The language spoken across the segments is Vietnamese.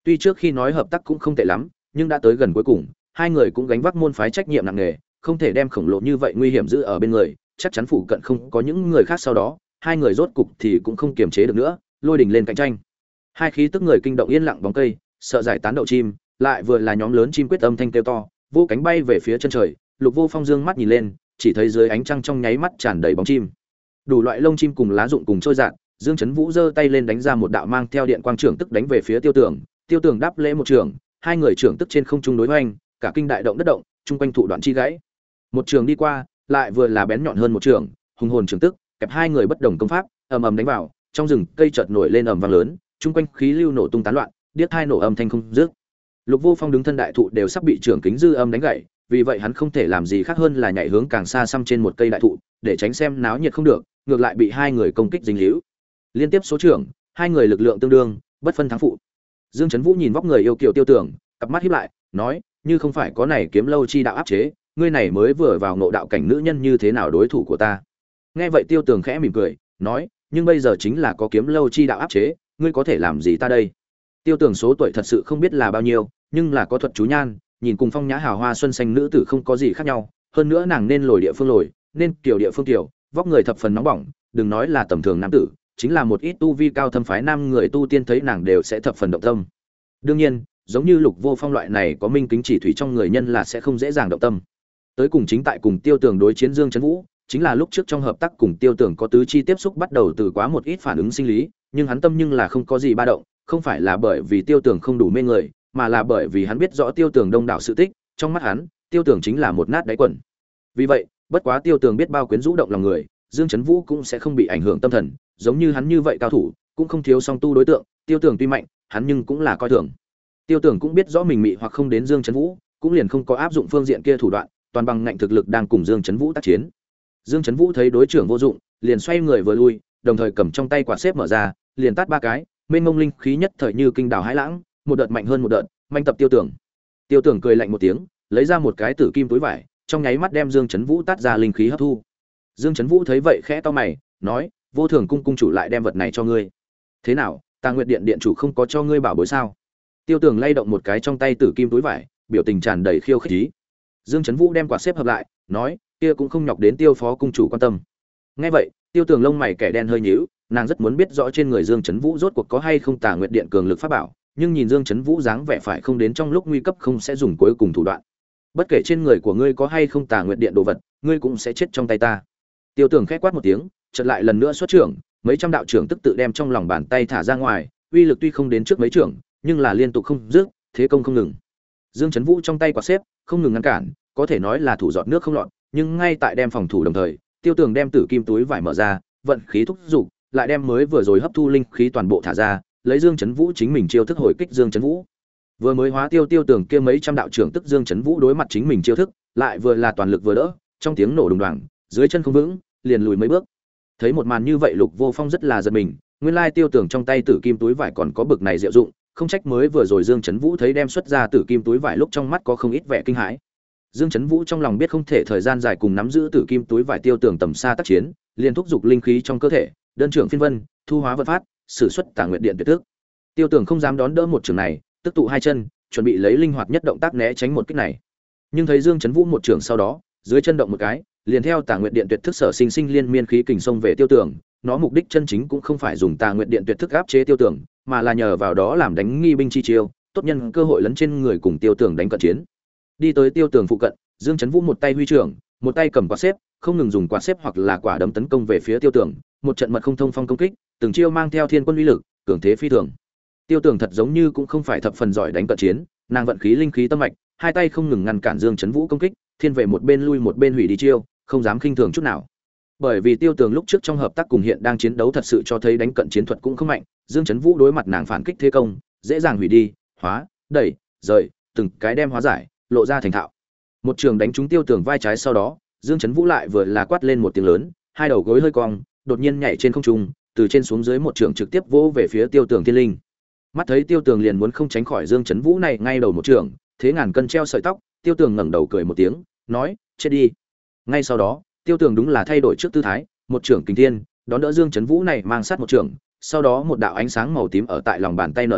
Tuy trước khi nói hợp tác cũng không tệ lắm, nhưng đã tới gần cuối cùng, hai người cũng gánh vác môn phái trách nhiệm nặng nề, không thể đem khổng lồ như vậy nguy hiểm giữ ở bên người, chắc chắn phụ cận không có những người khác sau đó, hai người rốt cục thì cũng không kiềm chế được nữa, lôi đình lên cạnh tranh. Hai khí tức người kinh động yên lặng bóng cây, sợ giải tán đậu chim, lại vừa là nhóm lớn chim quyết âm thanh kêu to, vô cánh bay về phía chân trời, Lục Vô Phong dương mắt nhìn lên, chỉ thấy dưới ánh trăng trong nháy mắt tràn đầy bóng chim. Đủ loại lông chim cùng lá rụng cùng trôi dạt, Dương Chấn Vũ giơ tay lên đánh ra một đạo mang theo điện quang trưởng tức đánh về phía Tiêu Tường, Tiêu Tường đáp lễ một trường, hai người trưởng tức trên không trung đối hoành, cả kinh đại động đất động, chung quanh thụ đoạn chi gãy. Một trường đi qua, lại vừa là bén nhọn hơn một trường, hùng hồn trưởng tức, kẹp hai người bất đồng công pháp, ầm ầm đánh vào, trong rừng cây chợt nổi lên ầm vang lớn, chung quanh khí lưu nổ tung tán loạn, điếc tai nổ âm thanh không dứt. Lục Vô Phong đứng thân đại thụ đều sắp bị trưởng kính dư âm đánh gãy, vì vậy hắn không thể làm gì khác hơn là nhảy hướng càng xa xăm trên một cây đại thụ, để tránh xem náo nhiệt không được, ngược lại bị hai người công kích dính líu. Liên tiếp số trưởng, hai người lực lượng tương đương, bất phân thắng phụ. Dương Chấn Vũ nhìn vóc người yêu kiều Tiêu Tường, cặp mắt híp lại, nói: "Như không phải có này kiếm lâu chi đạo áp chế, ngươi này mới vừa vào ngộ đạo cảnh nữ nhân như thế nào đối thủ của ta?" Nghe vậy Tiêu Tường khẽ mỉm cười, nói: "Nhưng bây giờ chính là có kiếm lâu chi đạo áp chế, ngươi có thể làm gì ta đây?" Tiêu Tường số tuổi thật sự không biết là bao nhiêu, nhưng là có thuật chú nhan, nhìn cùng phong nhã hào hoa xuân xanh nữ tử không có gì khác nhau, hơn nữa nàng nên lồi địa phương lồi, nên kiểu địa phương kiểu, vóc người thập phần nóng bỏng, đừng nói là tầm thường nam tử, chính là một ít tu vi cao thâm phái nam người tu tiên thấy nàng đều sẽ thập phần động tâm. Đương nhiên, giống như Lục Vô Phong loại này có minh kính chỉ thủy trong người nhân là sẽ không dễ dàng động tâm. Tới cùng chính tại cùng Tiêu Tường đối chiến Dương Chấn Vũ, chính là lúc trước trong hợp tác cùng Tiêu Tường có tứ chi tiếp xúc bắt đầu từ quá một ít phản ứng sinh lý, nhưng hắn tâm nhưng là không có gì ba động, không phải là bởi vì Tiêu Tường không đủ mê người, mà là bởi vì hắn biết rõ Tiêu Tường đông đảo sự tích, trong mắt hắn, Tiêu Tường chính là một nát đáy quần. Vì vậy, bất quá Tiêu Tường biết bao quyến rũ động lòng người, Dương Chấn Vũ cũng sẽ không bị ảnh hưởng tâm thần, giống như hắn như vậy cao thủ, cũng không thiếu song tu đối tượng, Tiêu Tường tuy mạnh, hắn nhưng cũng là coi thường. Tiêu Tường cũng biết rõ mình mị hoặc không đến Dương Chấn Vũ, cũng liền không có áp dụng phương diện kia thủ đoạn, toàn bằng ngạnh thực lực đang cùng Dương Chấn Vũ tác chiến. Dương Chấn Vũ thấy đối trưởng vô dụng, liền xoay người vừa lui, đồng thời cầm trong tay quả xếp mở ra, liền tát ba cái, mênh mông linh khí nhất thời như kinh đảo hải lãng, một đợt mạnh hơn một đợt, manh tập Tiêu Tường. Tiêu Tường cười lạnh một tiếng, lấy ra một cái tử kim túi vải, trong nháy mắt đem Dương Chấn Vũ tát ra linh khí hấp thu. Dương Chấn Vũ thấy vậy khẽ to mày, nói: "Vô Thường cung cung chủ lại đem vật này cho ngươi. Thế nào, Tà Nguyệt điện điện chủ không có cho ngươi bảo bối sao?" Tiêu Tường lay động một cái trong tay tử kim túi vải, biểu tình tràn đầy khiêu khích ý. Dương Chấn Vũ đem quạt xếp hợp lại, nói: "Kia cũng không nhọc đến Tiêu phó cung chủ quan tâm." Nghe vậy, Tiêu Tường lông mày kẻ đen hơi nhíu, nàng rất muốn biết rõ trên người Dương Chấn Vũ rốt cuộc có hay không Tà Nguyệt điện cường lực pháp bảo, nhưng nhìn Dương Chấn Vũ dáng vẻ phải không đến trong lúc nguy cấp không sẽ dùng cuối cùng thủ đoạn. Bất kể trên người của ngươi có hay không Tà Nguyệt điện đồ vật, ngươi cũng sẽ chết trong tay ta. Tiêu Tường khẽ quát một tiếng, chợt lại lần nữa xuất trưởng, mấy trăm đạo trưởng tức tự đem trong lòng bàn tay thả ra ngoài, uy lực tuy không đến trước mấy trưởng, nhưng là liên tục không dứt, thế công không ngừng. Dương Chấn Vũ trong tay quạt xếp, không ngừng ngăn cản, có thể nói là thủ giọt nước không lọt, nhưng ngay tại đem phòng thủ đồng thời, Tiêu Tường đem tử kim túi vải mở ra, vận khí thúc dục, lại đem mới vừa rồi hấp thu linh khí toàn bộ thả ra, lấy Dương Chấn Vũ chính mình chiêu thức hồi kích Dương Chấn Vũ. Vừa mới hóa Tiêu Tường kia mấy trăm đạo trưởng tức Dương Chấn Vũ đối mặt chính mình chiêu thức, lại vừa là toàn lực vừa đỡ, trong tiếng nổ đùng đoàng, dưới chân không vững, liền lùi mấy bước. Thấy một màn như vậy, Lục Vô Phong rất là giật mình, nguyên lai Tiêu Tường trong tay tử kim túi vải còn có bực này diệu dụng, không trách mới vừa rồi Dương Chấn Vũ thấy đem xuất ra tử kim túi vải lúc trong mắt có không ít vẻ kinh hãi. Dương Chấn Vũ trong lòng biết không thể thời gian dài cùng nắm giữ tử kim túi vải Tiêu Tường tầm xa tác chiến, liền thúc giục linh khí trong cơ thể, đơn trưởng phiên vân, thu hóa vật phát, sử xuất Tà Nguyệt điện tuyệt thức. Tiêu Tường không dám đón đỡ một trường này, tức tụ hai chân, chuẩn bị lấy linh hoạt nhất động tác né tránh một kích này. Nhưng thấy Dương Chấn Vũ một trường sau đó, dưới chân động một cái, liền theo Tà Nguyệt điện tuyệt thức sở sinh sinh liên miên khí kình xông về Tiêu Tường, nó mục đích chân chính cũng không phải dùng Tà Nguyệt điện tuyệt thức áp chế Tiêu Tường, mà là nhờ vào đó làm đánh nghi binh chi chiêu, tốt nhân cơ hội lấn trên người cùng Tiêu Tường đánh cận chiến. Đi tới Tiêu Tường phụ cận, Dương Chấn Vũ một tay huy trưởng, một tay cầm quạt xếp, không ngừng dùng quạt xếp hoặc là quả đấm tấn công về phía Tiêu Tường, một trận mật không thông phong công kích, từng chiêu mang theo thiên quân uy lực, cường thế phi thường. Tiêu Tường thật giống như cũng không phải thập phần giỏi đánh cận chiến, nàng vận khí linh khí tâm mạch, hai tay không ngừng ngăn cản Dương Chấn Vũ công kích, thiên về một bên lui một bên hủy đi chiêu, không dám khinh thường chút nào. Bởi vì Tiêu Tường lúc trước trong hợp tác cùng hiện đang chiến đấu thật sự cho thấy đánh cận chiến thuật cũng không mạnh, Dương Chấn Vũ đối mặt nàng phản kích thế công, dễ dàng hủy đi, hóa, đẩy, rời, từng cái đem hóa giải, lộ ra thành thạo. Một trường đánh trúng Tiêu Tường vai trái sau đó, Dương Chấn Vũ lại vừa là quát lên một tiếng lớn, hai đầu gối hơi cong, đột nhiên nhảy trên không trung, từ trên xuống dưới một trường trực tiếp vỗ về phía Tiêu Tường thiên linh. Mắt thấy Tiêu Tường liền muốn không tránh khỏi Dương Chấn Vũ này ngay đầu một trường, thế ngàn cân treo sợi tóc, Tiêu Tường ngẩng đầu cười một tiếng, nói: "Chết đi." Ngay sau đó, Tiêu Tường đúng là thay đổi trước tư thái, một trường kình thiên, đón đỡ Dương Chấn Vũ này mang sát một trường, sau đó một đạo ánh sáng màu tím ở tại lòng bàn tay nở rộ,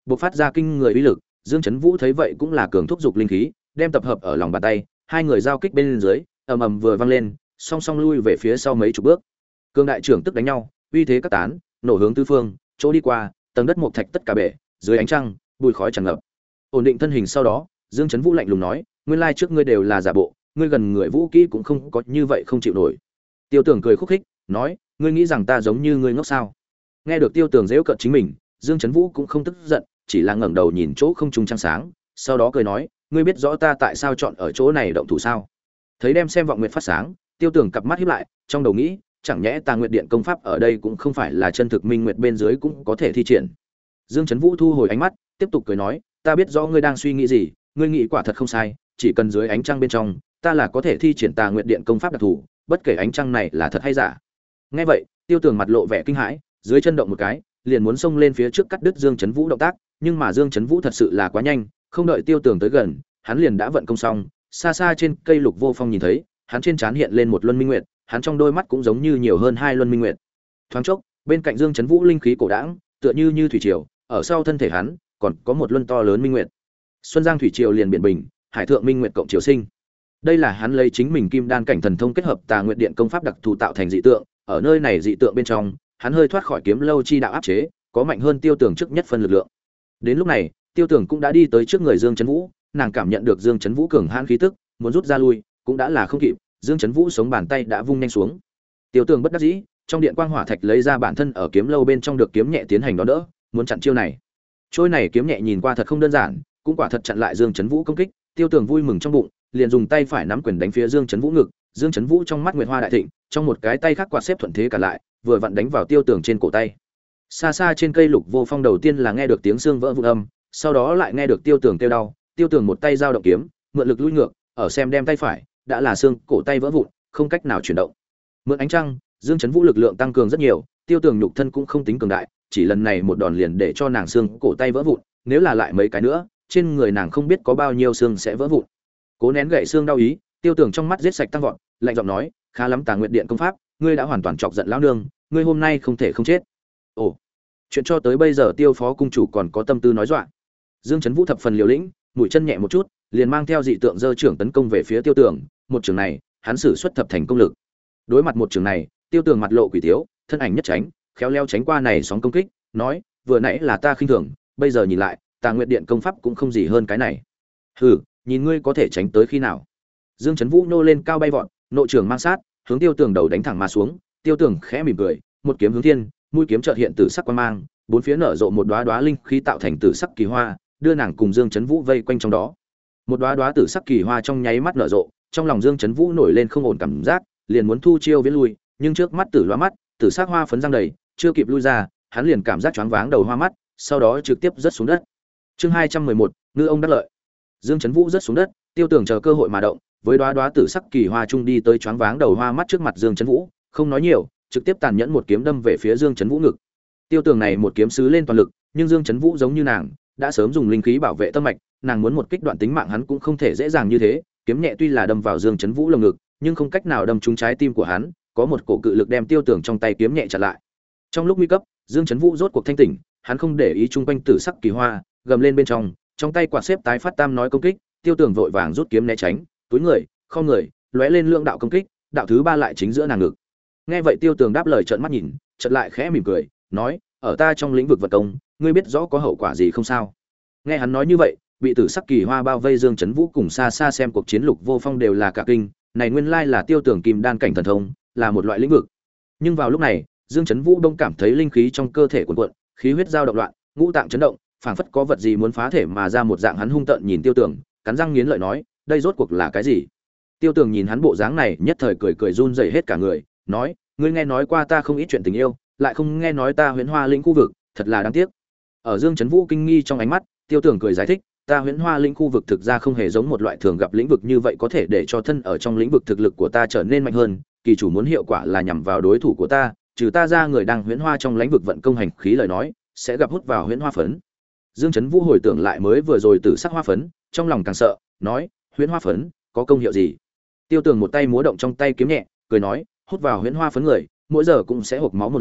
bộc phát ra kinh người uy lực. Dương Chấn Vũ thấy vậy cũng là cường thúc dục linh khí, đem tập hợp ở lòng bàn tay, hai người giao kích bên dưới, ầm ầm vừa vang lên, song song lui về phía sau mấy chục bước. Cương đại trưởng tức đánh nhau, uy thế các tán, nổ hướng tứ phương, chỗ đi qua, tầng đất mộc thạch tất cả bể, dưới ánh trăng, bụi khói tràn ngập. Ổn định thân hình sau đó, Dương Chấn Vũ lạnh lùng nói, nguyên lai trước ngươi đều là giả bộ, ngươi gần người vũ kỹ cũng không có như vậy không chịu nổi. Tiêu Tưởng cười khúc khích, nói, ngươi nghĩ rằng ta giống như ngươi ngốc sao? Nghe được Tiêu Tưởng giễu cợt chính mình, Dương Chấn Vũ cũng không tức giận, chỉ là ngẩng đầu nhìn chỗ không trung trăng sáng, sau đó cười nói, ngươi biết rõ ta tại sao chọn ở chỗ này động thủ sao? Thấy đem xem vọng nguyệt phát sáng, Tiêu Tưởng cặp mắt híp lại, trong đầu nghĩ, chẳng nhẽ Tà Nguyệt Điện công pháp ở đây cũng không phải là chân thực minh nguyệt bên dưới cũng có thể thi triển. Dương Chấn Vũ thu hồi ánh mắt, tiếp tục cười nói, ta biết rõ ngươi đang suy nghĩ gì, ngươi nghĩ quả thật không sai, chỉ cần dưới ánh trăng bên trong, ta là có thể thi triển Tà Nguyệt Điện công pháp đặc thù, bất kể ánh trăng này là thật hay giả. Nghe vậy, Tiêu Tưởng mặt lộ vẻ kinh hãi, dưới chân động một cái, liền muốn xông lên phía trước cắt đứt Dương Chấn Vũ động tác, nhưng mà Dương Chấn Vũ thật sự là quá nhanh, không đợi Tiêu Tưởng tới gần, hắn liền đã vận công xong, xa xa trên cây Lục Vô Phong nhìn thấy, hắn trên trán hiện lên một luân minh nguyệt, hắn trong đôi mắt cũng giống như nhiều hơn hai luân minh nguyệt. Thoáng chốc, bên cạnh Dương Chấn Vũ linh khí cổ đãng, tựa như thủy triều, ở sau thân thể hắn còn có một luân to lớn minh nguyệt. Xuân Giang thủy triều liền biển bình, hải thượng minh nguyệt cộng triều sinh. Đây là hắn lấy chính mình kim đan cảnh thần thông kết hợp Tà Nguyệt Điện công pháp đặc thù tạo thành dị tượng, ở nơi này dị tượng bên trong, hắn hơi thoát khỏi kiếm lâu chi đạo áp chế, có mạnh hơn Tiêu Tưởng trước nhất phân lực lượng. Đến lúc này, Tiêu Tưởng cũng đã đi tới trước người Dương Chấn Vũ, nàng cảm nhận được Dương Chấn Vũ cường hãn khí tức, muốn rút ra lui, cũng đã là không kịp, Dương Chấn Vũ sống bàn tay đã vung nhanh xuống. Tiêu Tưởng bất đắc dĩ, trong điện quang hỏa thạch lấy ra bản thân ở kiếm lâu bên trong được kiếm nhẹ tiến hành đón đỡ, muốn chặn chiêu này. Trôi này kiếm nhẹ nhìn qua thật không đơn giản, cũng quả thật chặn lại Dương Chấn Vũ công kích, Tiêu Tưởng vui mừng trong bụng, liền dùng tay phải nắm quyền đánh phía Dương Chấn Vũ ngực, Dương Chấn Vũ trong mắt nguyệt hoa đại thịnh, trong một cái tay khác quạt xếp thuận thế cả lại, vừa vặn đánh vào Tiêu Tưởng trên cổ tay. Xa xa trên cây Lục Vô Phong đầu tiên là nghe được tiếng xương vỡ vụn âm, sau đó lại nghe được Tiêu Tưởng kêu đau, Tiêu Tưởng một tay giao động kiếm, mượn lực lui ngược, ở xem đem tay phải, đã là xương cổ tay vỡ vụn, không cách nào chuyển động. Mượn ánh trăng, Dương Chấn Vũ lực lượng tăng cường rất nhiều, Tiêu Tưởng nhục thân cũng không tính cường đại, chỉ lần này một đòn liền để cho nàng xương cổ tay vỡ vụn, nếu là lại mấy cái nữa, trên người nàng không biết có bao nhiêu xương sẽ vỡ vụn. Cố nén gãy xương đau ý, Tiêu Tưởng trong mắt giết sạch tăng vọt, lạnh giọng nói, khá lắm Tà Nguyệt Điện công pháp, ngươi đã hoàn toàn chọc giận lão nương, ngươi hôm nay không thể không chết. Ồ, chuyện cho tới bây giờ Tiêu phó cung chủ còn có tâm tư nói dọa. Dương Chấn Vũ thập phần liều lĩnh, mũi chân nhẹ một chút, liền mang theo dị tượng giơ trưởng tấn công về phía Tiêu Tưởng, một trường này, hắn sử xuất thập thành công lực. Đối mặt một trường này, Tiêu Tưởng mặt lộ quỷ tiếu, thân ảnh nhất tránh, khéo léo tránh qua này sóng công kích, nói, vừa nãy là ta khinh thường, bây giờ nhìn lại, Tà Nguyệt Điện công pháp cũng không gì hơn cái này. Hừ, nhìn ngươi có thể tránh tới khi nào. Dương Chấn Vũ nô lên cao bay vọt, nội trường mang sát, hướng Tiêu Tưởng đầu đánh thẳng mà xuống, Tiêu Tưởng khẽ mỉm cười, một kiếm hướng thiên, mũi kiếm chợt hiện tử sắc quang mang, bốn phía nở rộ một đóa đóa linh khí tạo thành tử sắc kỳ hoa, đưa nàng cùng Dương Chấn Vũ vây quanh trong đó. Một đóa đóa tử sắc kỳ hoa trong nháy mắt nở rộ, trong lòng Dương Chấn Vũ nổi lên không ổn cảm giác, liền muốn thu chiêu viễn lui, nhưng trước mắt tử lóa mắt, tử sắc hoa phấn răng đầy, chưa kịp lui ra, hắn liền cảm giác choáng váng đầu hoa mắt, sau đó trực tiếp rớt xuống đất. Chương 211, ngư ông đắc lợi. Dương Chấn Vũ rớt xuống đất, Tiêu Tưởng chờ cơ hội mà động, với đóa đóa tử sắc kỳ hoa trung đi tới choáng váng đầu hoa mắt trước mặt Dương Chấn Vũ, không nói nhiều, trực tiếp tàn nhẫn một kiếm đâm về phía Dương Chấn Vũ ngực. Tiêu Tưởng này một kiếm sứ lên toàn lực, nhưng Dương Chấn Vũ giống như nàng, đã sớm dùng linh khí bảo vệ tâm mạch, nàng muốn một kích đoạn tính mạng hắn cũng không thể dễ dàng như thế, kiếm nhẹ tuy là đâm vào Dương Chấn Vũ lồng ngực, nhưng không cách nào đâm trúng trái tim của hắn, có một cổ cự lực đem Tiêu Tưởng trong tay kiếm nhẹ chặn lại. Trong lúc nguy cấp, Dương Chấn Vũ rốt cuộc thanh tỉnh, hắn không để ý chung quanh tử sắc kỳ hoa, gầm lên bên trong tay quạt xếp tái phát tam nói công kích, Tiêu Tưởng vội vàng rút kiếm né tránh, túi người, không người, lóe lên lượng đạo công kích, đạo thứ ba lại chính giữa nàng ngực. Nghe vậy Tiêu Tưởng đáp lời trợn mắt nhìn, chợt lại khẽ mỉm cười, nói, ở ta trong lĩnh vực vật công, ngươi biết rõ có hậu quả gì không sao? Nghe hắn nói như vậy, bị tử sắc kỳ hoa bao vây Dương Chấn Vũ cùng xa xa xem cuộc chiến Lục Vô Phong đều là cả kinh, này nguyên lai là Tiêu Tưởng kim đan cảnh thần thông, là một loại lĩnh vực. Nhưng vào lúc này, Dương Chấn Vũ đông cảm thấy linh khí trong cơ thể cuộn cuộn, khí huyết dao động loạn, ngũ tạng chấn động, phảng phất có vật gì muốn phá thể mà ra một dạng, hắn hung tợn nhìn Tiêu Tưởng, cắn răng nghiến lợi nói, đây rốt cuộc là cái gì? Tiêu Tưởng nhìn hắn bộ dáng này, nhất thời cười cười run rẩy hết cả người, nói, ngươi nghe nói qua ta không ít chuyện tình yêu, lại không nghe nói ta Huyễn Hoa lĩnh khu vực, thật là đáng tiếc. Ở Dương Chấn Vũ kinh nghi trong ánh mắt, Tiêu Tưởng cười giải thích, ta Huyễn Hoa lĩnh khu vực thực ra không hề giống một loại thường gặp lĩnh vực như vậy, có thể để cho thân ở trong lĩnh vực thực lực của ta trở nên mạnh hơn, kỳ chủ muốn hiệu quả là nhằm vào đối thủ của ta, trừ ta ra người đang Huyễn Hoa trong lĩnh vực vận công hành khí lời nói, sẽ gặp hút vào Huyễn Hoa phấn. Dương Chấn Vũ hồi tưởng lại mới vừa rồi tử sắc hoa phấn, trong lòng càng sợ, nói, Huyễn Hoa phấn có công hiệu gì? Tiêu Tưởng một tay múa động trong tay kiếm nhẹ, cười nói, hút vào Huyễn Hoa phấn người, mỗi giờ cũng sẽ hộc máu một lần,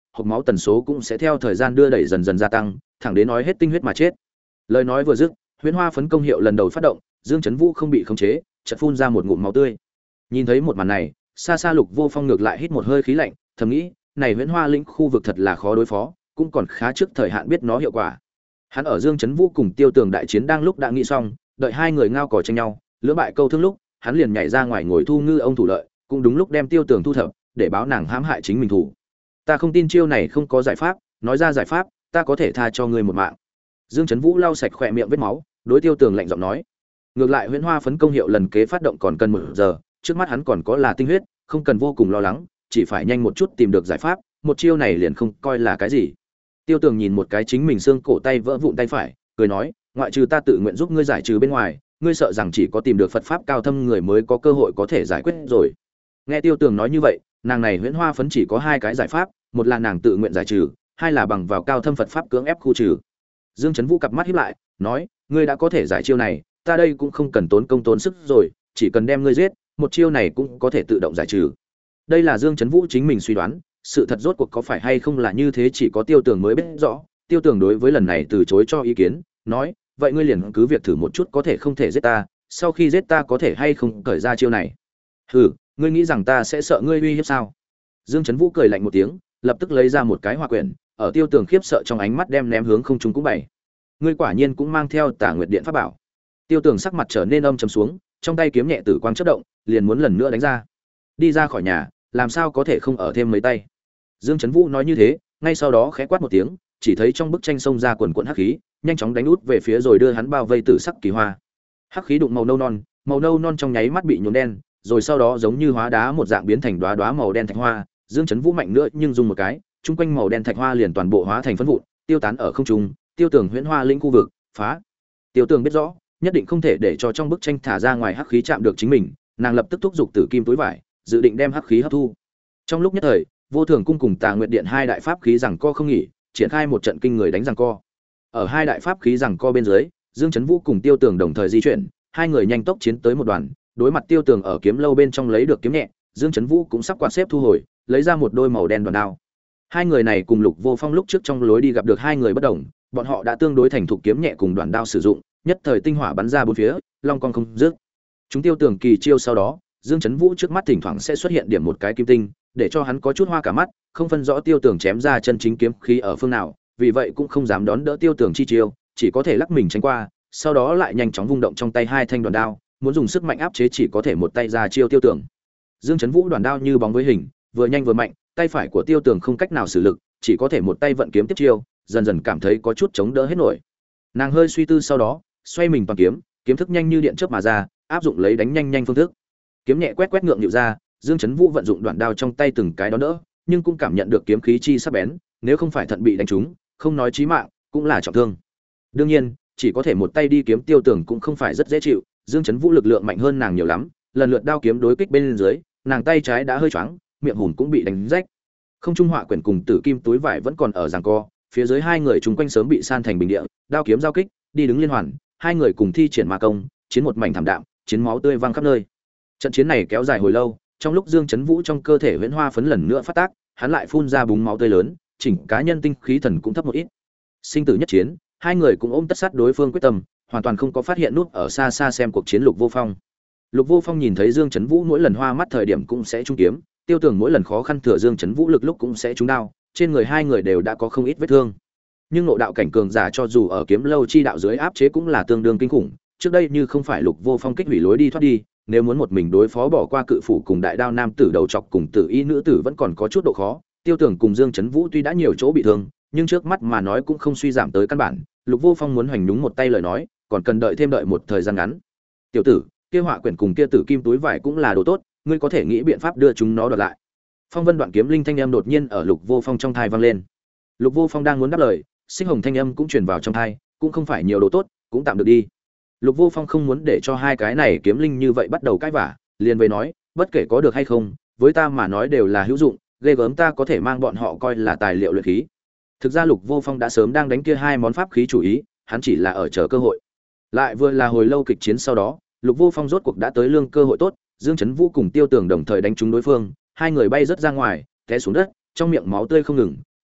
hộc máu tần số cũng sẽ theo thời gian đưa đẩy dần dần gia tăng, thẳng đến nói hết tinh huyết mà chết. Lời nói vừa dứt, huyễn hoa phấn công hiệu lần đầu phát động, Dương Chấn Vũ không bị khống chế, chợt phun ra một ngụm máu tươi. Nhìn thấy một màn này, xa xa Lục Vô Phong ngược lại hít một hơi khí lạnh, thầm nghĩ, này huyễn hoa lĩnh khu vực thật là khó đối phó, cũng còn khá trước thời hạn biết nó hiệu quả. Hắn ở Dương Chấn Vũ cùng Tiêu Tường đại chiến đang lúc đã nghĩ xong, đợi hai người ngao cò tranh nhau, lưỡng bại câu thương lúc, hắn liền nhảy ra ngoài ngồi thu ngư ông thủ lợi, cũng đúng lúc đem Tiêu Tường thu thập, để báo nàng hãm hại chính mình thủ. Ta không tin chiêu này không có giải pháp, nói ra giải pháp, ta có thể tha cho ngươi một mạng. Dương Chấn Vũ lau sạch khỏe miệng vết máu, đối Tiêu Tường lạnh giọng nói. Ngược lại huyễn hoa phấn công hiệu lần kế phát động còn cần 1 giờ, trước mắt hắn còn có là tinh huyết, không cần vô cùng lo lắng, chỉ phải nhanh một chút tìm được giải pháp, một chiêu này liền không coi là cái gì. Tiêu Tường nhìn một cái chính mình xương cổ tay vỡ vụn tay phải, cười nói, ngoại trừ ta tự nguyện giúp ngươi giải trừ bên ngoài, ngươi sợ rằng chỉ có tìm được Phật pháp cao thâm người mới có cơ hội có thể giải quyết rồi. Nghe Tiêu Tường nói như vậy, nàng này huyễn hoa phấn chỉ có 2 cái giải pháp, một là nàng tự nguyện giải trừ, hai là bằng vào cao thâm Phật pháp cưỡng ép khu trừ. Dương Chấn Vũ cặp mắt híp lại, nói, ngươi đã có thể giải chiêu này, ta đây cũng không cần tốn công tốn sức rồi, chỉ cần đem ngươi giết, một chiêu này cũng có thể tự động giải trừ. Đây là Dương Chấn Vũ chính mình suy đoán, sự thật rốt cuộc có phải hay không là như thế chỉ có Tiêu Tường mới biết rõ. Tiêu Tường đối với lần này từ chối cho ý kiến, nói, vậy ngươi liền cứ việc thử một chút có thể không thể giết ta, sau khi giết ta có thể hay không cởi ra chiêu này. Hừ, ngươi nghĩ rằng ta sẽ sợ ngươi uy hiếp sao? Dương Chấn Vũ cười lạnh một tiếng, lập tức lấy ra một cái hỏa quyển, ở Tiêu Tường khiếp sợ trong ánh mắt đem ném hướng không trung cũng bày. Ngươi quả nhiên cũng mang theo Tả Nguyệt Điện pháp bảo. Tiêu Tường sắc mặt trở nên âm trầm xuống, trong tay kiếm nhẹ tử quang chớp động, liền muốn lần nữa đánh ra. Đi ra khỏi nhà, làm sao có thể không ở thêm mấy tay. Dương Chấn Vũ nói như thế, ngay sau đó khẽ quát một tiếng, chỉ thấy trong bức tranh xông ra quần quần hắc khí, nhanh chóng đánh út về phía rồi đưa hắn bao vây tử sắc kỳ hoa. Hắc khí đụng màu nâu non trong nháy mắt bị nhuộm đen, rồi sau đó giống như hóa đá một dạng biến thành đóa đóa màu đen thạch hoa. Dương Chấn Vũ mạnh nữa nhưng dùng một cái, chung quanh màu đen thạch hoa liền toàn bộ hóa thành phấn vụn, tiêu tán ở không trung. Tiêu Tường huyễn hoa lĩnh khu vực phá. Tiêu Tường biết rõ, nhất định không thể để cho trong bức tranh thả ra ngoài hắc khí chạm được chính mình, nàng lập tức thúc giục tử kim túi vải, dự định đem hắc khí hấp thu. Trong lúc nhất thời, Vô Thường cung cùng Tà Nguyệt Điện 2 đại pháp khí giằng co không nghỉ, triển khai một trận kinh người đánh giằng co. Ở 2 đại pháp khí giằng co bên dưới, Dương Chấn Vũ cùng Tiêu Tường đồng thời di chuyển, hai người nhanh tốc chiến tới một đoàn, đối mặt Tiêu Tường ở kiếm lâu bên trong lấy được kiếm nhẹ, Dương Chấn Vũ cũng sắp quạt xếp thu hồi, lấy ra một đôi màu đen đoàn đao. Hai người này cùng Lục Vô Phong lúc trước trong lối đi gặp được hai người bất đồng, bọn họ đã tương đối thành thục kiếm nhẹ cùng đoàn đao sử dụng, nhất thời tinh hỏa bắn ra bốn phía, long cong không dứt. Chúng Tiêu Tường kỳ chiêu sau đó, Dương Chấn Vũ trước mắt thỉnh thoảng sẽ xuất hiện điểm một cái kim tinh, để cho hắn có chút hoa cả mắt, không phân rõ Tiêu Tường chém ra chân chính kiếm khí ở phương nào, vì vậy cũng không dám đón đỡ Tiêu Tường chi chiêu, chỉ có thể lắc mình tránh qua, sau đó lại nhanh chóng vung động trong tay hai thanh đoàn đao, muốn dùng sức mạnh áp chế chỉ có thể một tay ra chiêu Tiêu Tường. Dương Chấn Vũ đoàn đao như bóng với hình, vừa nhanh vừa mạnh, tay phải của Tiêu Tường không cách nào sử lực, chỉ có thể một tay vận kiếm tiếp chiêu, dần dần cảm thấy có chút chống đỡ hết nổi. Nàng hơi suy tư sau đó, xoay mình toàn kiếm, kiếm thức nhanh như điện chớp mà ra, áp dụng lấy đánh nhanh nhanh phương thức. Kiếm nhẹ quét quét ngượng nhịu ra, Dương Chấn Vũ vận dụng đoạn đao trong tay từng cái đó đỡ, nhưng cũng cảm nhận được kiếm khí chi sắc bén, nếu không phải thận bị đánh trúng, không nói chí mạng, cũng là trọng thương. Đương nhiên, chỉ có thể một tay đi kiếm Tiêu Tường cũng không phải rất dễ chịu, Dương Chấn Vũ lực lượng mạnh hơn nàng nhiều lắm, lần lượt đao kiếm đối kích bên dưới, nàng tay trái đã hơi choáng, miệng hùn cũng bị đánh rách. Không trung họa quyển cùng tử kim túi vải vẫn còn ở giằng co, phía dưới hai người chung quanh sớm bị san thành bình địa, đao kiếm giao kích, đi đứng liên hoàn, hai người cùng thi triển ma công, chiến một mảnh thảm đạm, chiến máu tươi văng khắp nơi. Trận chiến này kéo dài hồi lâu, trong lúc Dương Chấn Vũ trong cơ thể huyễn hoa phấn lần nữa phát tác, hắn lại phun ra búng máu tươi lớn, chỉnh cá nhân tinh khí thần cũng thấp một ít. Sinh tử nhất chiến, hai người cũng ôm tất sát đối phương quyết tâm, hoàn toàn không có phát hiện nút ở xa xa xem cuộc chiến Lục Vô Phong. Lục Vô Phong nhìn thấy Dương Chấn Vũ mỗi lần hoa mắt thời điểm cũng sẽ trúng kiếm, Tiêu Tường mỗi lần khó khăn thừa Dương Chấn Vũ lực lúc cũng sẽ trúng đao, trên người hai người đều đã có không ít vết thương. Nhưng ngộ đạo cảnh cường giả cho dù ở kiếm lâu chi đạo dưới áp chế cũng là tương đương kinh khủng, trước đây như không phải Lục Vô Phong kích hủy lối đi thoát đi, nếu muốn một mình đối phó bỏ qua cự phủ cùng đại đao nam tử đầu chọc cùng tử y nữ tử vẫn còn có chút độ khó. Tiêu Tường cùng Dương Chấn Vũ tuy đã nhiều chỗ bị thương, nhưng trước mắt mà nói cũng không suy giảm tới căn bản. Lục Vô Phong muốn hoành nhúng một tay lời nói, còn cần đợi một thời gian ngắn. Tiểu tử, kia họa quyển cùng kia tử kim túi vải cũng là đồ tốt, ngươi có thể nghĩ biện pháp đưa chúng nó đoạt lại. Phong Vân Đoạn Kiếm Linh thanh âm đột nhiên ở Lục Vô Phong trong tai vang lên. Lục Vô Phong đang muốn đáp lời, Sinh Hồng thanh âm cũng truyền vào trong tai, cũng không phải nhiều đồ tốt, cũng tạm được đi. Lục Vô Phong không muốn để cho hai cái này kiếm linh như vậy bắt đầu cãi vả, liền về nói, bất kể có được hay không, với ta mà nói đều là hữu dụng, ghê gớm ta có thể mang bọn họ coi là tài liệu luyện khí. Thực ra Lục Vô Phong đã sớm đang đánh kia hai món pháp khí chủ ý, hắn chỉ là ở chờ cơ hội. Lại vừa là hồi lâu kịch chiến sau đó, Lục Vô Phong rốt cuộc đã tới lương cơ hội tốt, Dương Chấn Vũ cùng Tiêu Tường đồng thời đánh trúng đối phương, hai người bay rất ra ngoài, té xuống đất, trong miệng máu tươi không ngừng,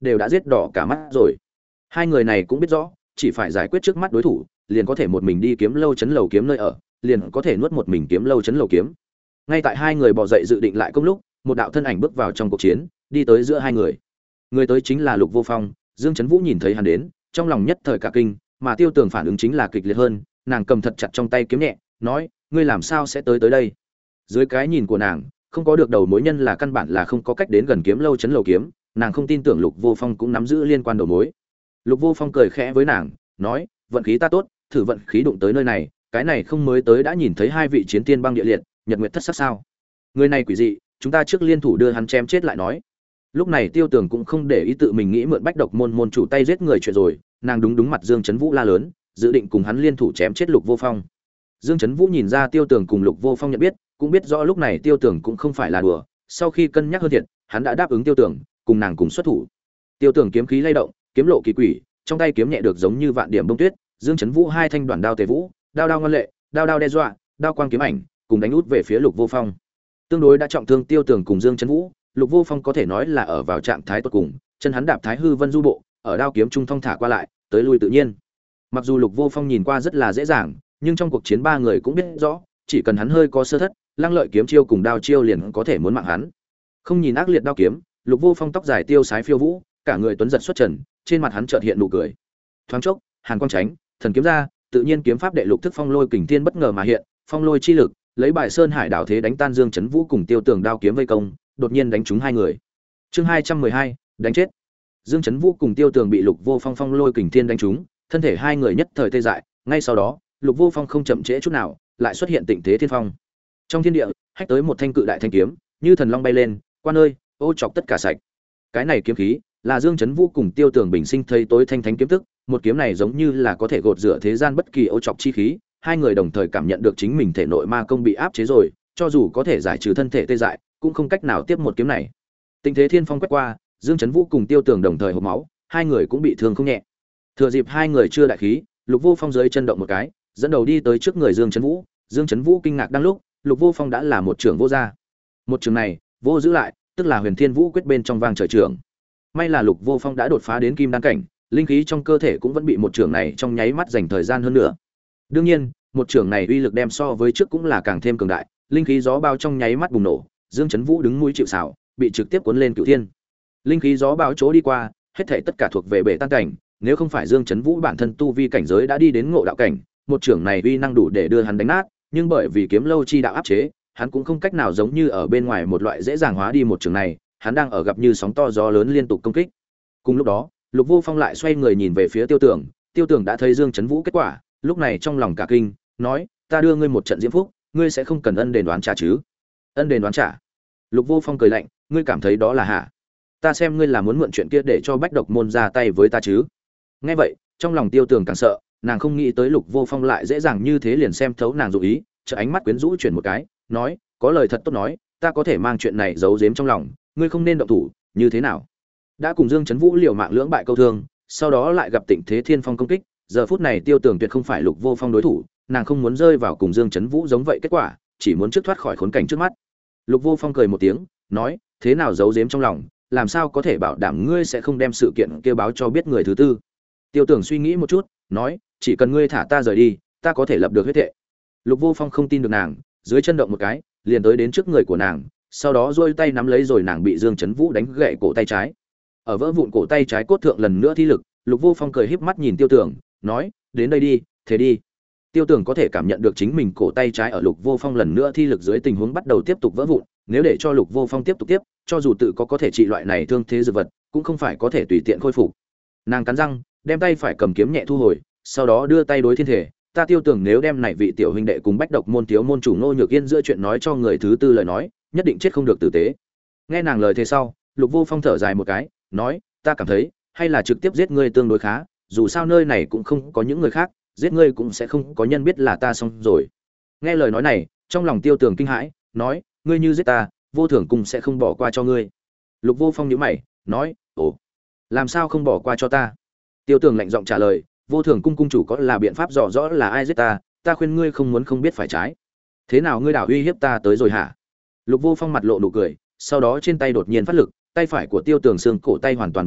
đều đã giết đỏ cả mắt rồi. Hai người này cũng biết rõ, chỉ phải giải quyết trước mắt đối thủ, liền có thể một mình đi kiếm lâu chấn lầu kiếm nơi ở, liền có thể nuốt một mình kiếm lâu chấn lầu kiếm. Ngay tại hai người bò dậy dự định lại công lúc, một đạo thân ảnh bước vào trong cuộc chiến, đi tới giữa hai người. Người tới chính là Lục Vô Phong. Dương Chấn Vũ nhìn thấy hắn đến, trong lòng nhất thời cả kinh, mà Tiêu Tường phản ứng chính là kịch liệt hơn, nàng cầm thật chặt trong tay kiếm nhẹ, nói: "Ngươi làm sao sẽ tới đây?" Dưới cái nhìn của nàng, không có được đầu mối nhân là căn bản là không có cách đến gần kiếm lâu chấn lầu kiếm, nàng không tin tưởng Lục Vô Phong cũng nắm giữ liên quan đầu mối. Lục Vô Phong cười khẽ với nàng, nói: "Vận khí ta tốt, thử vận khí đụng tới nơi này, cái này không mới tới đã nhìn thấy hai vị chiến tiên băng địa liệt, nhật nguyệt thất sắc sao? Người này quỷ dị, chúng ta trước liên thủ đưa hắn chém chết lại nói." Lúc này Tiêu Tường cũng không để ý tự mình nghĩ mượn Bách Độc môn môn chủ tay giết người chuyện rồi, nàng đúng mặt Dương Chấn Vũ la lớn, dự định cùng hắn liên thủ chém chết Lục Vô Phong. Dương Chấn Vũ nhìn ra Tiêu Tường cùng Lục Vô Phong nhận biết, cũng biết rõ lúc này Tiêu Tường cũng không phải là đùa, sau khi cân nhắc hơn thiệt, hắn đã đáp ứng Tiêu Tường, cùng nàng cùng xuất thủ. Tiêu Tường kiếm khí lay động, kiếm lộ kỳ quỷ, trong tay kiếm nhẹ được giống như vạn điểm bông tuyết, Dương Chấn Vũ hai thanh đoạn đao tề vũ, đao ngân lệ, đao đe dọa, đao quang kiếm ảnh, cùng đánh út về phía Lục Vô Phong. Tương đối đã trọng thương Tiêu Tường cùng Dương Chấn Vũ, Lục Vô Phong có thể nói là ở vào trạng thái tốt cùng, chân hắn đạp Thái Hư Vân du bộ, ở đao kiếm trung thông thả qua lại, tới lui tự nhiên. Mặc dù Lục Vô Phong nhìn qua rất là dễ dàng, nhưng trong cuộc chiến ba người cũng biết rõ, chỉ cần hắn hơi có sơ thất, lăng lợi kiếm chiêu cùng đao chiêu liền có thể muốn mạng hắn. Không nhìn ác liệt đao kiếm, Lục Vô Phong tóc dài tiêu sái phiêu vũ, cả người tuấn giật xuất trần, trên mặt hắn chợt hiện nụ cười. Thoáng chốc, hàn quang tránh, thần kiếm ra, tự nhiên kiếm pháp đệ lục thức phong lôi kình thiên bất ngờ mà hiện, phong lôi chi lực, lấy bài sơn hải đảo thế đánh tan Dương Chấn Vũ cùng Tiêu Tường đao kiếm vây công, đột nhiên đánh trúng hai người. Chương 212, đánh chết. Dương Chấn Vũ cùng Tiêu Tường bị Lục Vô Phong phong lôi kình thiên đánh trúng, thân thể hai người nhất thời tê dại, ngay sau đó, Lục Vô Phong không chậm trễ chút nào, lại xuất hiện Tịnh Thế Thiên Phong. Trong thiên địa, hách tới một thanh cự đại thanh kiếm, như thần long bay lên, quan ơi, ô chọc tất cả sạch. Cái này kiếm khí, là Dương Chấn Vũ cùng Tiêu Tường bình sinh thấy tối thanh thánh kiếm thức, một kiếm này giống như là có thể gột rửa thế gian bất kỳ ô chọc chi khí, hai người đồng thời cảm nhận được chính mình thể nội ma công bị áp chế rồi, cho dù có thể giải trừ thân thể tê dại, cũng không cách nào tiếp một kiếm này. Tịnh Thế Thiên Phong quét qua, Dương Chấn Vũ cùng Tiêu Tường đồng thời hộc máu, hai người cũng bị thương không nhẹ. Thừa dịp hai người chưa đại khí, Lục Vô Phong dưới chân động một cái, dẫn đầu đi tới trước người Dương Chấn Vũ. Dương Chấn Vũ kinh ngạc đang lúc, Lục Vô Phong đã là một trưởng vô gia. Một trường này, vô giữ lại, tức là Huyền Thiên Vũ quyết bên trong vang trời trưởng. May là Lục Vô Phong đã đột phá đến kim đan cảnh, linh khí trong cơ thể cũng vẫn bị một trường này trong nháy mắt dành thời gian hơn nữa. Đương nhiên, một trường này uy lực đem so với trước cũng là càng thêm cường đại, linh khí gió bao trong nháy mắt bùng nổ, Dương Chấn Vũ đứng mũi chịu sào, bị trực tiếp cuốn lên cửu thiên. Linh khí gió bao chỗ đi qua, hết thảy tất cả thuộc về bể tan cảnh, nếu không phải Dương Chấn Vũ bản thân tu vi cảnh giới đã đi đến ngộ đạo cảnh, một trưởng này uy năng đủ để đưa hắn đánh nát, nhưng bởi vì kiếm lâu chi đạo áp chế, hắn cũng không cách nào giống như ở bên ngoài một loại dễ dàng hóa đi một trường này, hắn đang ở gặp như sóng to gió lớn liên tục công kích. Cùng lúc đó, Lục Vô Phong lại xoay người nhìn về phía Tiêu Tường, Tiêu Tường đã thấy Dương Chấn Vũ kết quả, lúc này trong lòng cả kinh, nói: "Ta đưa ngươi một trận diễm phúc, ngươi sẽ không cần ân đền đoán trả chứ?" "Ân đền đoán trả?" Lục Vô Phong cười lạnh, "Ngươi cảm thấy đó là hả? Ta xem ngươi là muốn mượn chuyện kia để cho Bách Độc môn ra tay với ta chứ?" Nghe vậy, trong lòng Tiêu Tường càng sợ, nàng không nghĩ tới Lục Vô Phong lại dễ dàng như thế liền xem thấu nàng dụ ý, chợ ánh mắt quyến rũ chuyển một cái, nói: "Có lời thật tốt nói, ta có thể mang chuyện này giấu giếm trong lòng, ngươi không nên động thủ, như thế nào?" Đã cùng Dương Chấn Vũ liều mạng lưỡng bại câu thương, sau đó lại gặp Tịnh Thế Thiên Phong công kích, giờ phút này Tiêu Tường tuyệt không phải Lục Vô Phong đối thủ, nàng không muốn rơi vào cùng Dương Chấn Vũ giống vậy kết quả, chỉ muốn trước thoát khỏi khốn cảnh trước mắt. Lục Vô Phong cười một tiếng, nói: "Thế nào giấu giếm trong lòng, làm sao có thể bảo đảm ngươi sẽ không đem sự kiện kia báo cho biết người thứ tư?" Tiêu Tường suy nghĩ một chút, nói: "Chỉ cần ngươi thả ta rời đi, ta có thể lập được huyết thệ." Lục Vô Phong không tin được nàng, dưới chân động một cái, liền tới đến trước người của nàng, sau đó duỗi tay nắm lấy rồi nàng bị Dương Chấn Vũ đánh gãy cổ tay trái. Ở vỡ vụn cổ tay trái cốt thượng lần nữa thi lực, Lục Vô Phong cười híp mắt nhìn Tiêu Tường, nói: "Đến đây đi, thế đi." Tiêu Tường có thể cảm nhận được chính mình cổ tay trái ở Lục Vô Phong lần nữa thi lực dưới tình huống bắt đầu tiếp tục vỡ vụn, nếu để cho Lục Vô Phong tiếp tục tiếp, cho dù tự có thể trị loại này thương thế dược vật, cũng không phải có thể tùy tiện khôi phục. Nàng cắn răng, đem tay phải cầm kiếm nhẹ thu hồi, sau đó đưa tay đối thiên thể, "Ta Tiêu Tường nếu đem này vị tiểu huynh đệ cùng Bách Độc môn thiếu môn chủ Ngô Nhược Yên giữa chuyện nói cho người thứ tư lời nói, nhất định chết không được tử tế." Nghe nàng lời thế sau, Lục Vô Phong thở dài một cái, nói: "Ta cảm thấy, hay là trực tiếp giết ngươi tương đối khá, dù sao nơi này cũng không có những người khác, giết ngươi cũng sẽ không có nhân biết là ta xong rồi." Nghe lời nói này, trong lòng Tiêu Tường kinh hãi, nói: "Ngươi như giết ta, Vô Thưởng cung sẽ không bỏ qua cho ngươi." Lục Vô Phong nhíu mày, nói: "Ồ, làm sao không bỏ qua cho ta?" Tiêu Tường lạnh giọng trả lời: "Vô Thưởng cung cung chủ có là biện pháp rõ rõ là ai giết ta, ta khuyên ngươi không muốn không biết phải trái. Thế nào ngươi đảo uy hiếp ta tới rồi hả?" Lục Vô Phong mặt lộ nụ cười, sau đó trên tay đột nhiên phát lực, tay phải của Tiêu Tường xương cổ tay hoàn toàn vỡ vụn,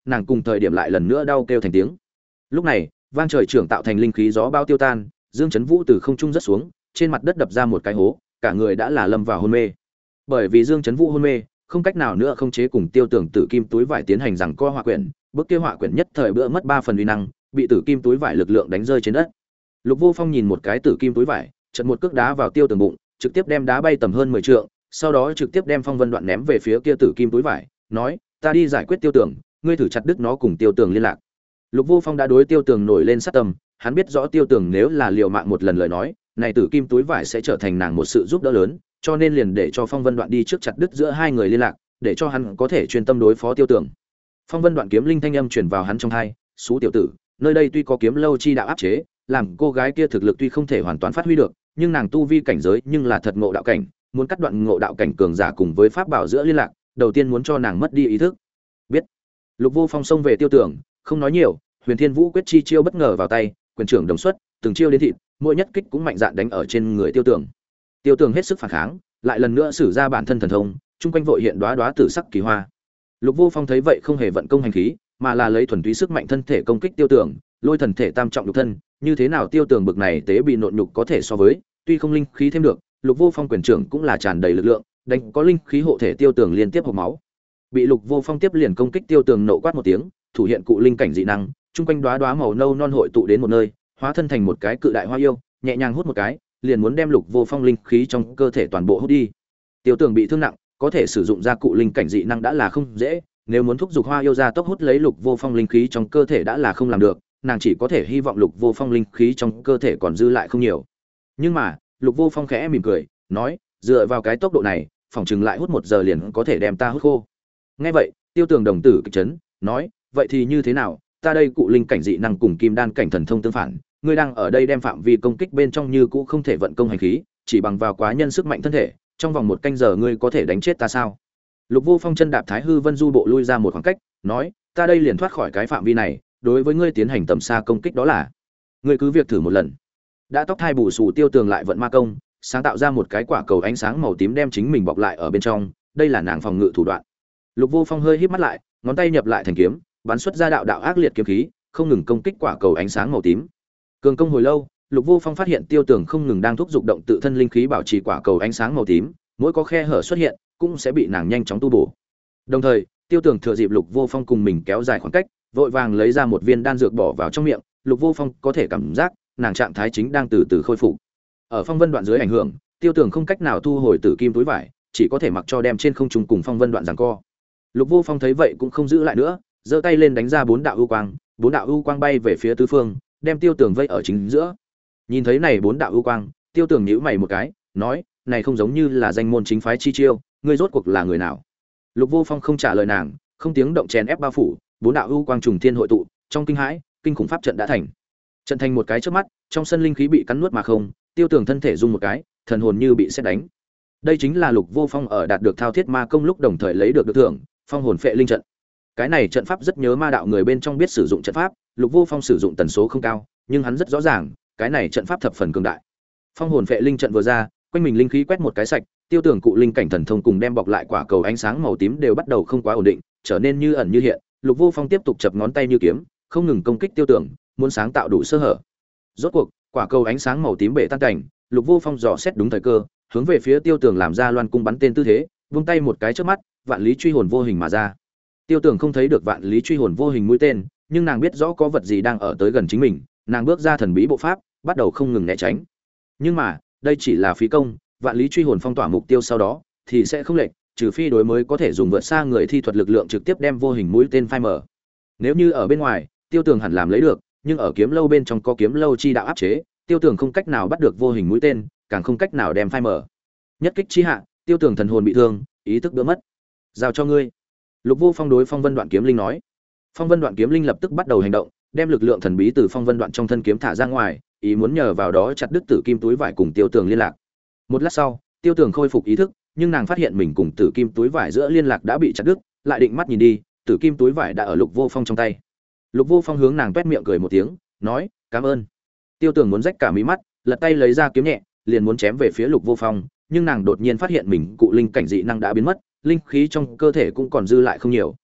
nàng cùng thời điểm lại lần nữa đau kêu thành tiếng. Lúc này, vang trời trưởng tạo thành linh khí gió bao tiêu tan, Dương Chấn Vũ từ không trung rất xuống, trên mặt đất đập ra một cái hố, cả người đã là lâm vào hôn mê. Bởi vì Dương Chấn Vũ hôn mê, không cách nào nữa không chế cùng Tiêu Tưởng tử kim túi vải tiến hành rằng co hỏa quyển, bước kia hỏa quyển nhất thời bữa mất 3 phần uy năng, bị tử kim túi vải lực lượng đánh rơi trên đất. Lục Vô Phong nhìn một cái tử kim túi vải, chợt một cước đá vào Tiêu Tưởng bụng, trực tiếp đem đá bay tầm hơn 10 trượng, sau đó trực tiếp đem Phong Vân Đoạn ném về phía kia tử kim túi vải, nói: "Ta đi giải quyết Tiêu Tưởng, ngươi thử chặt đứt nó cùng Tiêu Tưởng liên lạc." Lục Vô Phong đã đối Tiêu Tưởng nổi lên sát tâm, hắn biết rõ Tiêu Tưởng nếu là liều mạng một lần lời nói, này tử kim túi vải sẽ trở thành nàng một sự giúp đỡ lớn, cho nên liền để cho Phong Vân Đoạn đi trước chặt đứt giữa hai người liên lạc, để cho hắn có thể chuyên tâm đối phó Tiêu Tưởng. Phong Vân Đoạn kiếm linh thanh âm truyền vào hắn trong tai, "Sú tiểu tử, nơi đây tuy có kiếm lâu chi đạo áp chế, làm cô gái kia thực lực tuy không thể hoàn toàn phát huy được, nhưng nàng tu vi cảnh giới nhưng là thật ngộ đạo cảnh, muốn cắt đoạn ngộ đạo cảnh cường giả cùng với pháp bảo giữa liên lạc, đầu tiên muốn cho nàng mất đi ý thức." Biết. Lục Vô Phong xông về Tiêu Tưởng, không nói nhiều, Huyền Thiên Vũ quyết chi chiêu bất ngờ vào tay, quyền trưởng đồng xuất, từng chiêu đến thịt, mỗi nhất kích cũng mạnh dạn đánh ở trên người Tiêu Tưởng. Tiêu Tưởng hết sức phản kháng, lại lần nữa sử ra bản thân thần thông, trung quanh vội hiện đóa đóa tử sắc kỳ hoa. Lục Vô Phong thấy vậy không hề vận công hành khí, mà là lấy thuần túy sức mạnh thân thể công kích Tiêu Tưởng, lôi thần thể tam trọng lục thân, như thế nào Tiêu Tưởng bực này tế bị nộn nhục có thể so với, tuy không linh khí thêm được, Lục Vô Phong quyền trưởng cũng là tràn đầy lực lượng, đánh có linh khí hộ thể Tiêu Tưởng liên tiếp hộc máu. Bị Lục Vô Phong tiếp liền công kích Tiêu Tưởng nộ quát một tiếng, thủ hiện cụ linh cảnh dị năng, trung quanh đóa đóa màu nâu non hội tụ đến một nơi, hóa thân thành một cái cự đại hoa yêu, nhẹ nhàng hút một cái, liền muốn đem Lục Vô Phong linh khí trong cơ thể toàn bộ hút đi. Tiêu Tưởng bị thương nặng, có thể sử dụng ra cụ linh cảnh dị năng đã là không dễ, nếu muốn thúc giục hoa yêu ra tốc hút lấy Lục Vô Phong linh khí trong cơ thể đã là không làm được, nàng chỉ có thể hy vọng Lục Vô Phong linh khí trong cơ thể còn dư lại không nhiều. Nhưng mà, Lục Vô Phong khẽ mỉm cười, nói: "Dựa vào cái tốc độ này, phòng chừng lại hút 1 giờ liền có thể đem ta hút khô." Nghe vậy, Tiêu Tưởng đồng tử kịch chấn, nói: "Vậy thì như thế nào? Ta đây cụ linh cảnh dị năng cùng kim đan cảnh thần thông tương phản, ngươi đang ở đây đem phạm vi công kích bên trong như cũ không thể vận công hành khí, chỉ bằng vào quá nhân sức mạnh thân thể, trong vòng 1 canh giờ ngươi có thể đánh chết ta sao?" Lục Vô Phong chân đạp Thái Hư Vân Du bộ lui ra một khoảng cách, nói: "Ta đây liền thoát khỏi cái phạm vi này, đối với ngươi tiến hành tầm xa công kích đó là, ngươi cứ việc thử một lần." Đã tóc thai bù xù Tiêu Tường lại vận ma công, sáng tạo ra một cái quả cầu ánh sáng màu tím đem chính mình bọc lại ở bên trong, đây là nàng phòng ngự thủ đoạn. Lục Vô Phong hơi híp mắt lại, ngón tay nhập lại thành kiếm, bắn xuất ra đạo đạo ác liệt kiếm khí, không ngừng công kích quả cầu ánh sáng màu tím. Cường công hồi lâu, Lục Vô Phong phát hiện Tiêu Tường không ngừng đang thúc giục động tự thân linh khí bảo trì quả cầu ánh sáng màu tím, mỗi có khe hở xuất hiện, cũng sẽ bị nàng nhanh chóng tu bổ. Đồng thời, Tiêu Tường thừa dịp Lục Vô Phong cùng mình kéo dài khoảng cách, vội vàng lấy ra một viên đan dược bỏ vào trong miệng, Lục Vô Phong có thể cảm giác, nàng trạng thái chính đang từ từ khôi phục. Ở phong vân đoạn dưới ảnh hưởng, Tiêu Tường không cách nào thu hồi tử kim túi vải, chỉ có thể mặc cho đem trên không trung cùng phong vân đoạn giằng co. Lục Vô Phong thấy vậy cũng không giữ lại nữa, giơ tay lên đánh ra 4 đạo ưu quang, 4 đạo ưu quang bay về phía tứ phương, đem Tiêu Tường vây ở chính giữa. Nhìn thấy này 4 đạo ưu quang, Tiêu Tường nhíu mày một cái, nói: "Này không giống như là danh môn chính phái chi chiêu, ngươi rốt cuộc là người nào?" Lục Vô Phong không trả lời nàng, không tiếng động chèn ép bao phủ, 4 đạo ưu quang trùng thiên hội tụ, trong kinh hãi, kinh khủng pháp trận đã thành. Trận thành một cái chớp mắt, trong sân linh khí bị cắn nuốt mà không, Tiêu Tường thân thể rung một cái, thần hồn như bị sét đánh. Đây chính là Lục Vô Phong ở đạt được thao thiết ma công lúc đồng thời lấy được thưởng, phong hồn phệ linh trận. Cái này trận pháp rất nhớ ma đạo người bên trong biết sử dụng trận pháp, Lục Vô Phong sử dụng tần số không cao, nhưng hắn rất rõ ràng, cái này trận pháp thập phần cường đại. Phong hồn phệ linh trận vừa ra, quanh mình linh khí quét một cái sạch, Tiêu Tường cụ linh cảnh thần thông cùng đem bọc lại quả cầu ánh sáng màu tím đều bắt đầu không quá ổn định, trở nên như ẩn như hiện. Lục Vô Phong tiếp tục chập ngón tay như kiếm, không ngừng công kích Tiêu Tường, muốn sáng tạo đủ sơ hở. Rốt cuộc, quả cầu ánh sáng màu tím bể tan cảnh, Lục Vô Phong dò xét đúng thời cơ, hướng về phía Tiêu Tường làm ra loan cung bắn tên tư thế, vung tay một cái chớp mắt, vạn lý truy hồn vô hình mà ra. Tiêu Tường không thấy được vạn lý truy hồn vô hình mũi tên, nhưng nàng biết rõ có vật gì đang ở tới gần chính mình, nàng bước ra thần bí bộ pháp, bắt đầu không ngừng né tránh. Nhưng mà, đây chỉ là phí công, vạn lý truy hồn phong tỏa mục tiêu sau đó thì sẽ không lệch, trừ phi đối mới có thể dùng vượt xa người thi thuật lực lượng trực tiếp đem vô hình mũi tên phai mở. Nếu như ở bên ngoài, Tiêu Tường hẳn làm lấy được, nhưng ở kiếm lâu bên trong có kiếm lâu chi đạo áp chế, Tiêu Tường không cách nào bắt được vô hình mũi tên, càng không cách nào đem phai mở. Nhất kích chi hạ, Tiêu Tường thần hồn bị thương, ý thức đỡ mất. "Giao cho ngươi." Lục Vô Phong đối Phong Vân Đoạn kiếm linh nói. Phong Vân Đoạn kiếm linh lập tức bắt đầu hành động, đem lực lượng thần bí từ Phong Vân Đoạn trong thân kiếm thả ra ngoài, ý muốn nhờ vào đó chặt đứt tử kim túi vải cùng Tiêu Tường liên lạc. Một lát sau, Tiêu Tường khôi phục ý thức, nhưng nàng phát hiện mình cùng tử kim túi vải giữa liên lạc đã bị chặt đứt, lại định mắt nhìn đi, tử kim túi vải đã ở Lục Vô Phong trong tay. Lục Vô Phong hướng nàng toét miệng cười một tiếng, nói: "Cảm ơn." Tiêu Tường muốn rách cả mí mắt, lật tay lấy ra kiếm nhẹ, liền muốn chém về phía Lục Vô Phong, nhưng nàng đột nhiên phát hiện mình cụ linh cảnh dị năng đã biến mất, linh khí trong cơ thể cũng còn dư lại không nhiều.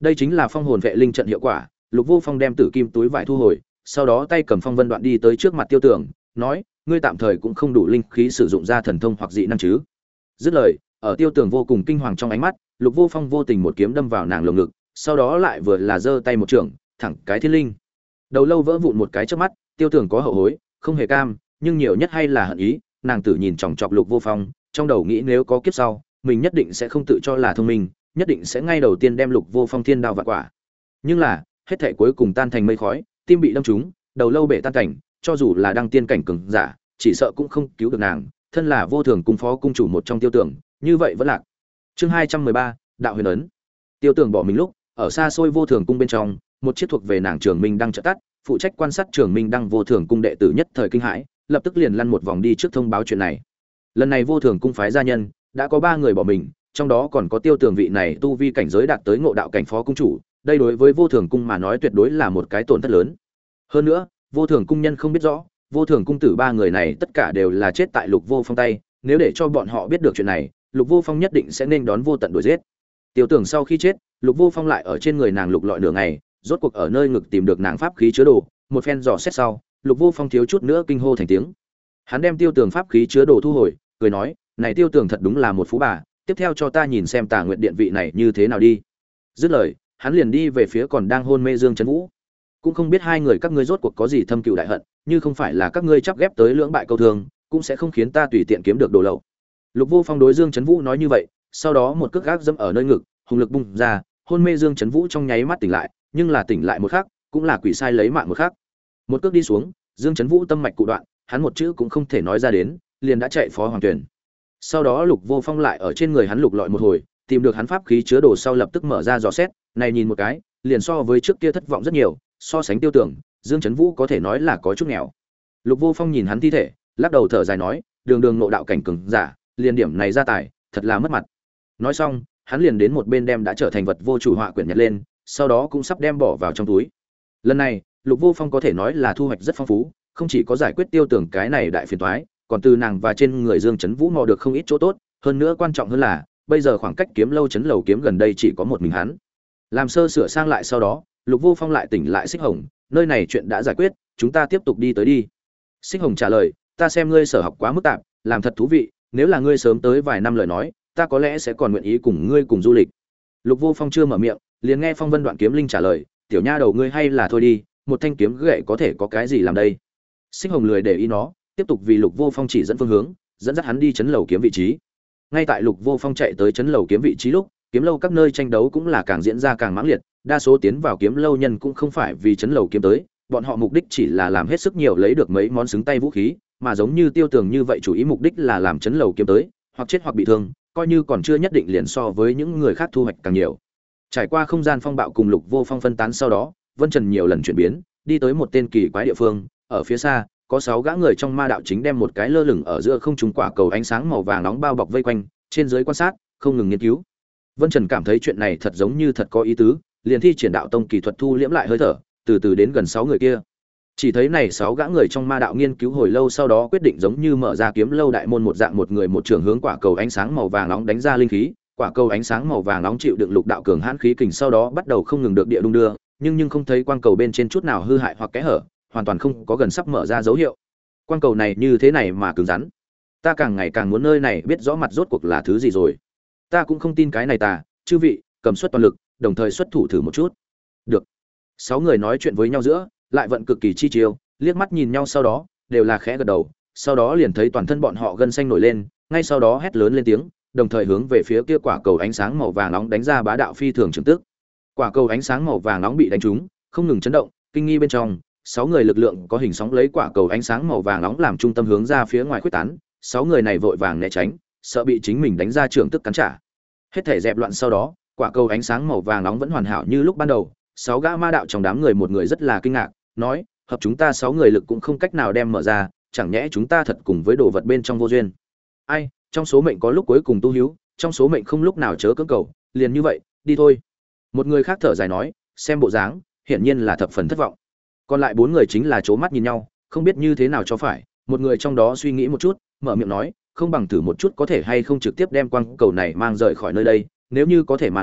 Đây chính là phong hồn vệ linh trận hiệu quả. Lục Vô Phong đem tử kim túi vải thu hồi, sau đó tay cầm phong vân đoạn đi tới trước mặt Tiêu Tưởng, nói: "Ngươi tạm thời cũng không đủ linh khí sử dụng ra thần thông hoặc dị năng chứ?" Dứt lời, ở Tiêu Tưởng vô cùng kinh hoàng trong ánh mắt, Lục Vô Phong vô tình một kiếm đâm vào nàng lồng ngực, sau đó lại vừa là giơ tay một chưởng, thẳng cái thiên linh. Đầu lâu vỡ vụn một cái chớp mắt, Tiêu Tưởng có hậu hối, không hề cam, nhưng nhiều nhất hay là hận ý. Nàng tử nhìn chòng chọc Lục Vô Phong, trong đầu nghĩ nếu có kiếp sau, mình nhất định sẽ không tự cho là thông minh, nhất định sẽ ngay đầu tiên đem Lục Vô Phong thiên đao vạn quả. Nhưng là, hết thảy cuối cùng tan thành mây khói, tim bị đâm trúng, đầu lâu bể tan cảnh, cho dù là đăng tiên cảnh cường giả, chỉ sợ cũng không cứu được nàng, thân là Vô Thường cung phó cung chủ một trong Tiêu Tưởng, như vậy vẫn lạc. Chương 213, Đạo Huyền ấn. Tiêu Tưởng bỏ mình lúc, ở xa xôi Vô Thường cung bên trong, một chiếc thuộc về nàng Trường Minh đang chợt tắt, phụ trách quan sát Trường Minh đang Vô Thường cung đệ tử nhất thời kinh hãi, lập tức liền lăn một vòng đi trước thông báo chuyện này. Lần này Vô Thường cung phái gia nhân, đã có 3 người bỏ mình, trong đó còn có Tiêu Tưởng vị này tu vi cảnh giới đạt tới ngộ đạo cảnh phó cung chủ, đây đối với Vô Thường cung mà nói tuyệt đối là một cái tổn thất lớn. Hơn nữa, Vô Thường cung nhân không biết rõ, Vô Thường cung tử 3 người này tất cả đều là chết tại Lục Vô Phong tay, nếu để cho bọn họ biết được chuyện này, Lục Vô Phong nhất định sẽ nên đón vô tận đuổi giết. Tiêu Tưởng sau khi chết, Lục Vô Phong lại ở trên người nàng lục lọi nửa ngày, rốt cuộc ở nơi ngực tìm được nàng pháp khí chứa đồ, một phen dò xét sau, Lục Vô Phong thiếu chút nữa kinh hô thành tiếng. Hắn đem Tiêu Tưởng pháp khí chứa đồ thu hồi, cười nói: "Này Tiêu Tưởng thật đúng là một phú bà, tiếp theo cho ta nhìn xem Tà Nguyệt điện vị này như thế nào đi." Dứt lời, hắn liền đi về phía còn đang hôn mê Dương Chấn Vũ. Cũng không biết hai người các ngươi rốt cuộc có gì thâm cừu đại hận, như không phải là các ngươi chắp ghép tới lưỡng bại câu thương, cũng sẽ không khiến ta tùy tiện kiếm được đồ lậu. Lục Vô Phong đối Dương Chấn Vũ nói như vậy, sau đó một cước gác dẫm ở nơi ngực, hùng lực bung ra, hôn mê Dương Chấn Vũ trong nháy mắt tỉnh lại, nhưng là tỉnh lại một khắc, cũng là quỷ sai lấy mạng một khắc. Một cước đi xuống, Dương Chấn Vũ tâm mạch cụ đoạn, hắn một chữ cũng không thể nói ra đến, liền đã chạy phó hoàng tuyển. Sau đó Lục Vô Phong lại ở trên người hắn lục lọi một hồi, tìm được hắn pháp khí chứa đồ sau lập tức mở ra dò xét, này nhìn một cái, liền so với trước kia thất vọng rất nhiều, so sánh Tiêu Tưởng, Dương Chấn Vũ có thể nói là có chút nghèo. Lục Vô Phong nhìn hắn thi thể, lắc đầu thở dài nói, đường đường ngộ đạo cảnh cường giả, liền điểm này ra tài, thật là mất mặt. Nói xong, hắn liền đến một bên đem đã trở thành vật vô chủ họa quyển nhặt lên, sau đó cũng sắp đem bỏ vào trong túi. Lần này, Lục Vô Phong có thể nói là thu hoạch rất phong phú, không chỉ có giải quyết Tiêu Tưởng cái này đại phiền toái, còn từ nàng và trên người Dương Chấn Vũ mò được không ít chỗ tốt, hơn nữa quan trọng hơn là, bây giờ khoảng cách Kiếm Lâu trấn lầu kiếm gần đây chỉ có một mình hắn. Làm sơ sửa sang lại sau đó, Lục Vô Phong lại tỉnh lại Xích Hồng, nơi này chuyện đã giải quyết, chúng ta tiếp tục đi tới đi. Xích Hồng trả lời, ta xem ngươi sở học quá mức tạp, làm thật thú vị, nếu là ngươi sớm tới vài năm lời nói, ta có lẽ sẽ còn nguyện ý cùng ngươi cùng du lịch. Lục Vô Phong chưa mở miệng, liền nghe Phong Vân Đoạn Kiếm Linh trả lời, tiểu nha đầu ngươi hay là thôi đi, một thanh kiếm gậy có thể có cái gì làm đây. Xích Hồng lười để ý nó, tiếp tục vì Lục Vô Phong chỉ dẫn phương hướng, dẫn dắt hắn đi trấn lầu kiếm vị trí. Ngay tại Lục Vô Phong chạy tới trấn lầu kiếm vị trí lúc, kiếm lâu các nơi tranh đấu cũng là càng diễn ra càng mãng liệt, đa số tiến vào kiếm lâu nhân cũng không phải vì trấn lầu kiếm tới, bọn họ mục đích chỉ là làm hết sức nhiều lấy được mấy món xứng tay vũ khí, mà giống như Tiêu Tường như vậy chủ ý mục đích là làm trấn lầu kiếm tới, hoặc chết hoặc bị thương, coi như còn chưa nhất định liền so với những người khác thu hoạch càng nhiều. Trải qua không gian phong bạo cùng Lục Vô Phong phân tán sau đó, Vân Trần nhiều lần chuyển biến, đi tới một tên kỳ quái địa phương, ở phía xa, có 6 gã người trong ma đạo chính đem một cái lơ lửng ở giữa không trung quả cầu ánh sáng màu vàng nóng bao bọc vây quanh, trên dưới quan sát, không ngừng nghiên cứu. Vân Trần cảm thấy chuyện này thật giống như thật có ý tứ, liền thi triển đạo tông kỳ thuật thu liễm lại hơi thở, từ từ đến gần 6 người kia. Chỉ thấy này 6 gã người trong ma đạo nghiên cứu hồi lâu sau đó quyết định giống như mở ra kiếm lâu đại môn một dạng, một người một trường hướng quả cầu ánh sáng màu vàng nóng đánh ra linh khí, quả cầu ánh sáng màu vàng nóng chịu đựng lục đạo cường hãn khí kình sau đó bắt đầu không ngừng được địa đung đưa, nhưng không thấy quang cầu bên trên chút nào hư hại hoặc kẽ hở, hoàn toàn không có gần sắp mở ra dấu hiệu. Quang cầu này như thế này mà cứng rắn, ta càng ngày càng muốn nơi này biết rõ mặt rốt cuộc là thứ gì rồi. Ta cũng không tin cái này ta, chư vị, cầm suất toàn lực, đồng thời xuất thủ thử một chút. Được. 6 người nói chuyện với nhau giữa, lại vận cực kỳ chi chiêu, liếc mắt nhìn nhau sau đó, đều là khẽ gật đầu, sau đó liền thấy toàn thân bọn họ gân xanh nổi lên, ngay sau đó hét lớn lên tiếng, đồng thời hướng về phía kia quả cầu ánh sáng màu vàng nóng đánh ra bá đạo phi thường trường tức. Quả cầu ánh sáng màu vàng nóng bị đánh trúng, không ngừng chấn động, kinh nghi bên trong, 6 người lực lượng có hình sóng lấy quả cầu ánh sáng màu vàng nóng làm trung tâm hướng ra phía ngoài khuếch tán, 6 người này vội vàng né tránh, sợ bị chính mình đánh ra trường tức cắn trả. Hết thể dẹp loạn sau đó, quả cầu ánh sáng màu vàng nóng vẫn hoàn hảo như lúc ban đầu. 6 gã ma đạo trong đám người một người rất là kinh ngạc, nói: hợp chúng ta 6 người lực cũng không cách nào đem mở ra, chẳng nhẽ chúng ta thật cùng với đồ vật bên trong vô duyên. Ai, trong số mệnh có lúc cuối cùng tu hiếu, trong số mệnh không lúc nào chớ cưỡng cầu, liền như vậy, đi thôi. Một người khác thở dài nói, xem bộ dáng, hiển nhiên là thập phần thất vọng. Còn lại 4 người chính là chố mắt nhìn nhau, không biết như thế nào cho phải. Một người trong đó suy nghĩ một chút, mở miệng nói, không bằng thử một chút có thể hay không trực tiếp đem quang cầu này mang rời khỏi nơi đây, nếu như có thể mà nói,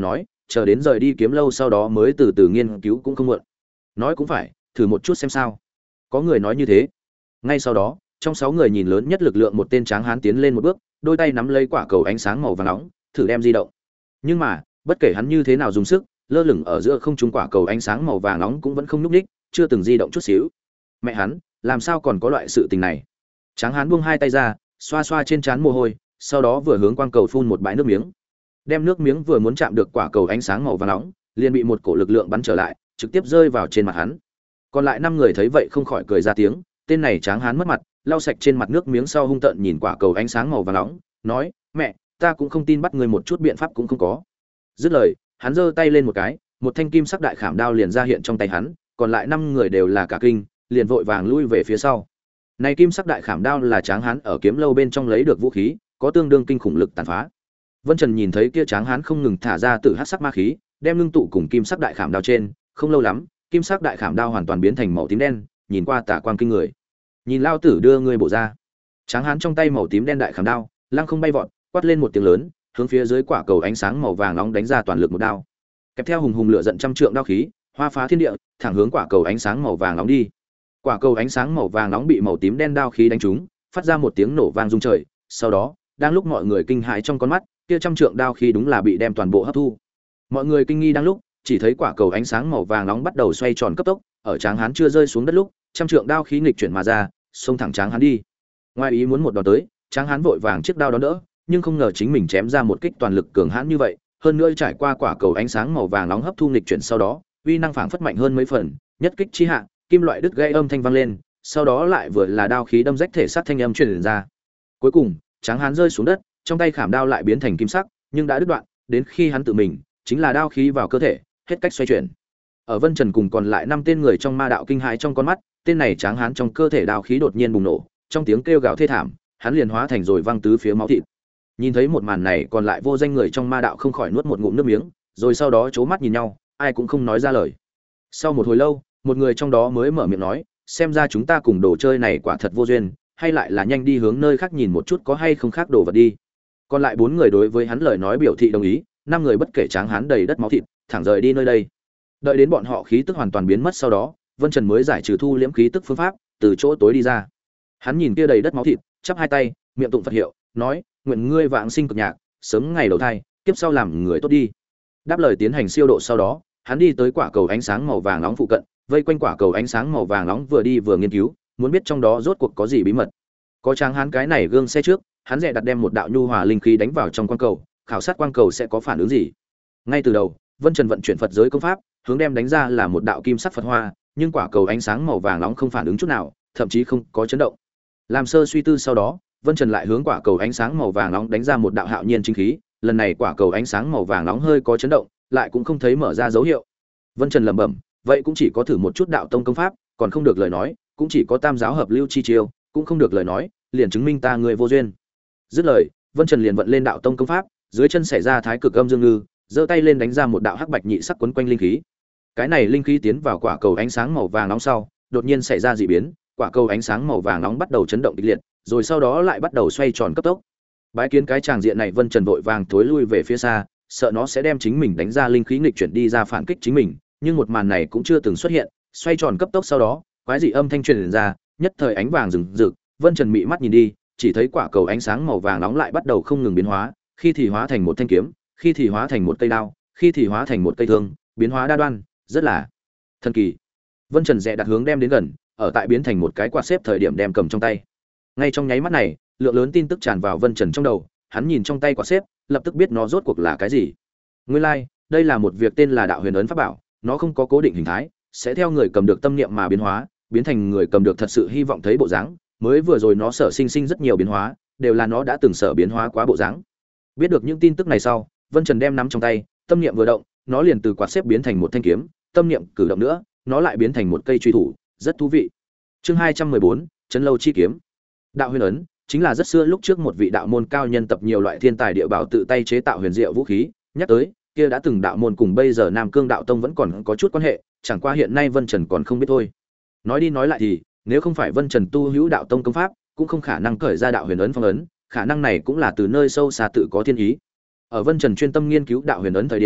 chờ đến rời đi kiếm lâu sau đó mới từ từ nghiên cứu cũng không muộn. Nói cũng phải, thử một chút xem sao. Có người nói như thế. Ngay sau đó, trong 6 người nhìn lớn nhất lực lượng một tên tráng hán tiến lên một bước, đôi tay nắm lấy quả cầu ánh sáng màu vàng nóng, thử đem di động. Nhưng mà, bất kể hắn như thế nào dùng sức, lơ lửng ở giữa không trung quả cầu ánh sáng màu vàng nóng cũng vẫn không nhúc nhích, chưa từng di động chút xíu. Mẹ hắn, làm sao còn có loại sự tình này? Tráng hán buông hai tay ra, xoa xoa trên trán mồ hôi, sau đó vừa hướng quang cầu phun một bãi nước miếng. Đem nước miếng vừa muốn chạm được quả cầu ánh sáng màu vàng nóng, liền bị một cổ lực lượng bắn trở lại, trực tiếp rơi vào trên mặt hắn. Còn lại 5 người thấy vậy không khỏi cười ra tiếng, tên này tráng hán mất mặt, lau sạch trên mặt nước miếng sau hung tợn nhìn quả cầu ánh sáng màu vàng nóng, nói: "Mẹ, ta cũng không tin bắt người một chút biện pháp cũng không có." Dứt lời, hắn giơ tay lên một cái, một thanh kim sắc đại khảm đao liền ra hiện trong tay hắn, còn lại 5 người đều là cả kinh, liền vội vàng lui về phía sau. Này kim sắc đại khảm đao là tráng hán ở kiếm lâu bên trong lấy được vũ khí, có tương đương kinh khủng lực tàn phá. Vân Trần nhìn thấy kia tráng hán không ngừng thả ra tự hắc sắc ma khí, đem ngưng tụ cùng kim sắc đại khảm đao trên, không lâu lắm, kim sắc đại khảm đao hoàn toàn biến thành màu tím đen, nhìn qua tà quang kinh người. Nhìn lao tử đưa ngươi bổ ra. Tráng hán trong tay màu tím đen đại khảm đao, lăng không bay vọt, quát lên một tiếng lớn, hướng phía dưới quả cầu ánh sáng màu vàng nóng đánh ra toàn lực một đao. Kèm theo hùng hùng lửa giận trăm trượng đao khí, hoa phá thiên địa, thẳng hướng quả cầu ánh sáng màu vàng nóng đi. Quả cầu ánh sáng màu vàng nóng bị màu tím đen đao khí đánh trúng, phát ra một tiếng nổ vang rung trời, sau đó, đang lúc mọi người kinh hãi trong con mắt, kia trăm trượng đao khí đúng là bị đem toàn bộ hấp thu. Mọi người kinh nghi đang lúc, chỉ thấy quả cầu ánh sáng màu vàng nóng bắt đầu xoay tròn cấp tốc, ở tráng hán chưa rơi xuống đất lúc, trăm trượng đao khí nghịch chuyển mà ra, xông thẳng tráng hán đi. Ngoài ý muốn một đòn tới, tráng hán vội vàng chiếc đao đón đỡ, nhưng không ngờ chính mình chém ra một kích toàn lực cường hãn như vậy, hơn nữa trải qua quả cầu ánh sáng màu vàng nóng hấp thu nghịch chuyển sau đó, uy năng phảng phất mạnh hơn mấy phần, nhất kích chi hạ, kim loại đứt gãy âm thanh vang lên, sau đó lại vừa là đao khí đâm rách thể xác thanh âm truyền ra. Cuối cùng, tráng hán rơi xuống đất, trong tay khảm đao lại biến thành kim sắc, nhưng đã đứt đoạn, đến khi hắn tự mình, chính là đao khí vào cơ thể, hết cách xoay chuyển. Ở Vân Trần cùng còn lại 5 tên người trong ma đạo kinh hãi trong con mắt, tên này tráng hán trong cơ thể đao khí đột nhiên bùng nổ, trong tiếng kêu gào thê thảm, hắn liền hóa thành rồi văng tứ phía máu thịt. Nhìn thấy một màn này, còn lại vô danh người trong ma đạo không khỏi nuốt một ngụm nước miếng, rồi sau đó chố mắt nhìn nhau, ai cũng không nói ra lời. Sau một hồi lâu, một người trong đó mới mở miệng nói, xem ra chúng ta cùng đồ chơi này quả thật vô duyên, hay lại là nhanh đi hướng nơi khác nhìn một chút có hay không khác đồ vật đi. Còn lại 4 người đối với hắn lời nói biểu thị đồng ý, 5 người bất kể tráng hán đầy đất máu thịt, thẳng rời đi nơi đây. Đợi đến bọn họ khí tức hoàn toàn biến mất sau đó, Vân Trần mới giải trừ thu liễm khí tức phương pháp, từ chỗ tối đi ra. Hắn nhìn kia đầy đất máu thịt, chắp hai tay, miệng tụng Phật hiệu, nói: "Nguyện ngươi vãng sinh cực nhạc, sớm ngày đầu thai, kiếp sau làm người tốt đi." Đáp lời tiến hành siêu độ sau đó, hắn đi tới quả cầu ánh sáng màu vàng nóng phụ cận, vây quanh quả cầu ánh sáng màu vàng nóng vừa đi vừa nghiên cứu, muốn biết trong đó rốt cuộc có gì bí mật. Có tráng hán cái này gương xe trước, hắn dè đặt đem một đạo nhu hòa linh khí đánh vào trong quang cầu, khảo sát quang cầu sẽ có phản ứng gì. Ngay từ đầu, Vân Trần vận chuyển Phật giới công pháp, hướng đem đánh ra là một đạo kim sắc Phật hoa, nhưng quả cầu ánh sáng màu vàng nóng không phản ứng chút nào, thậm chí không có chấn động. Làm sơ suy tư sau đó, Vân Trần lại hướng quả cầu ánh sáng màu vàng nóng đánh ra một đạo hạo nhiên chính khí, lần này quả cầu ánh sáng màu vàng nóng hơi có chấn động, lại cũng không thấy mở ra dấu hiệu. Vân Trần lẩm bẩm, vậy cũng chỉ có thử một chút đạo tông công pháp, còn không được lời nói, cũng chỉ có tam giáo hợp lưu chi chiêu, cũng không được lời nói, liền chứng minh ta người vô duyên. Dứt lời, Vân Trần liền vận lên đạo tông công pháp, dưới chân xảy ra thái cực âm dương ngư, giơ tay lên đánh ra một đạo hắc bạch nhị sắc quấn quanh linh khí. Cái này linh khí tiến vào quả cầu ánh sáng màu vàng nóng sau, đột nhiên xảy ra dị biến, quả cầu ánh sáng màu vàng nóng bắt đầu chấn động kịch liệt, rồi sau đó lại bắt đầu xoay tròn cấp tốc. Bái kiến cái tràng diện này, Vân Trần vội vàng thối lui về phía xa, sợ nó sẽ đem chính mình đánh ra linh khí nghịch chuyển đi ra phản kích chính mình, nhưng một màn này cũng chưa từng xuất hiện, xoay tròn cấp tốc sau đó, quái dị âm thanh truyền ra, nhất thời ánh vàng rừng rực, Vân Trần mị mắt nhìn đi, chỉ thấy quả cầu ánh sáng màu vàng nóng lại bắt đầu không ngừng biến hóa, khi thì hóa thành một thanh kiếm, khi thì hóa thành một cây đao, khi thì hóa thành một cây thương, biến hóa đa đoan, rất là thần kỳ. Vân Trần dè đặt hướng đem đến gần, ở tại biến thành một cái quạt xếp thời điểm đem cầm trong tay. Ngay trong nháy mắt này, lượng lớn tin tức tràn vào Vân Trần trong đầu, hắn nhìn trong tay quạt xếp, lập tức biết nó rốt cuộc là cái gì. Nguyên lai, đây là một việc tên là Đạo Huyền ấn pháp bảo, nó không có cố định hình thái, sẽ theo người cầm được tâm niệm mà biến hóa, biến thành người cầm được thật sự hy vọng thấy bộ dáng. Mới vừa rồi nó sở sinh rất nhiều biến hóa, đều là nó đã từng sở biến hóa quá bộ dáng. Biết được những tin tức này sau, Vân Trần đem nắm trong tay, tâm niệm vừa động, nó liền từ quạt xếp biến thành một thanh kiếm, tâm niệm cử động nữa, nó lại biến thành một cây truy thủ, rất thú vị. Chương 214, Trấn Lâu chi kiếm. Đạo Huyền ấn chính là rất xưa lúc trước một vị đạo môn cao nhân tập nhiều loại thiên tài địa bảo tự tay chế tạo huyền diệu vũ khí, nhắc tới, kia đã từng đạo môn cùng bây giờ Nam Cương đạo tông vẫn còn có chút quan hệ, chẳng qua hiện nay Vân Trần còn không biết thôi. Nói đi nói lại thì, nếu không phải Vân Trần tu hữu đạo tông công pháp, cũng không khả năng khởi ra đạo huyền ấn phong ấn, khả năng này cũng là từ nơi sâu xa tự có thiên ý. Ở Vân Trần chuyên tâm nghiên cứu đạo huyền ấn thời điểm,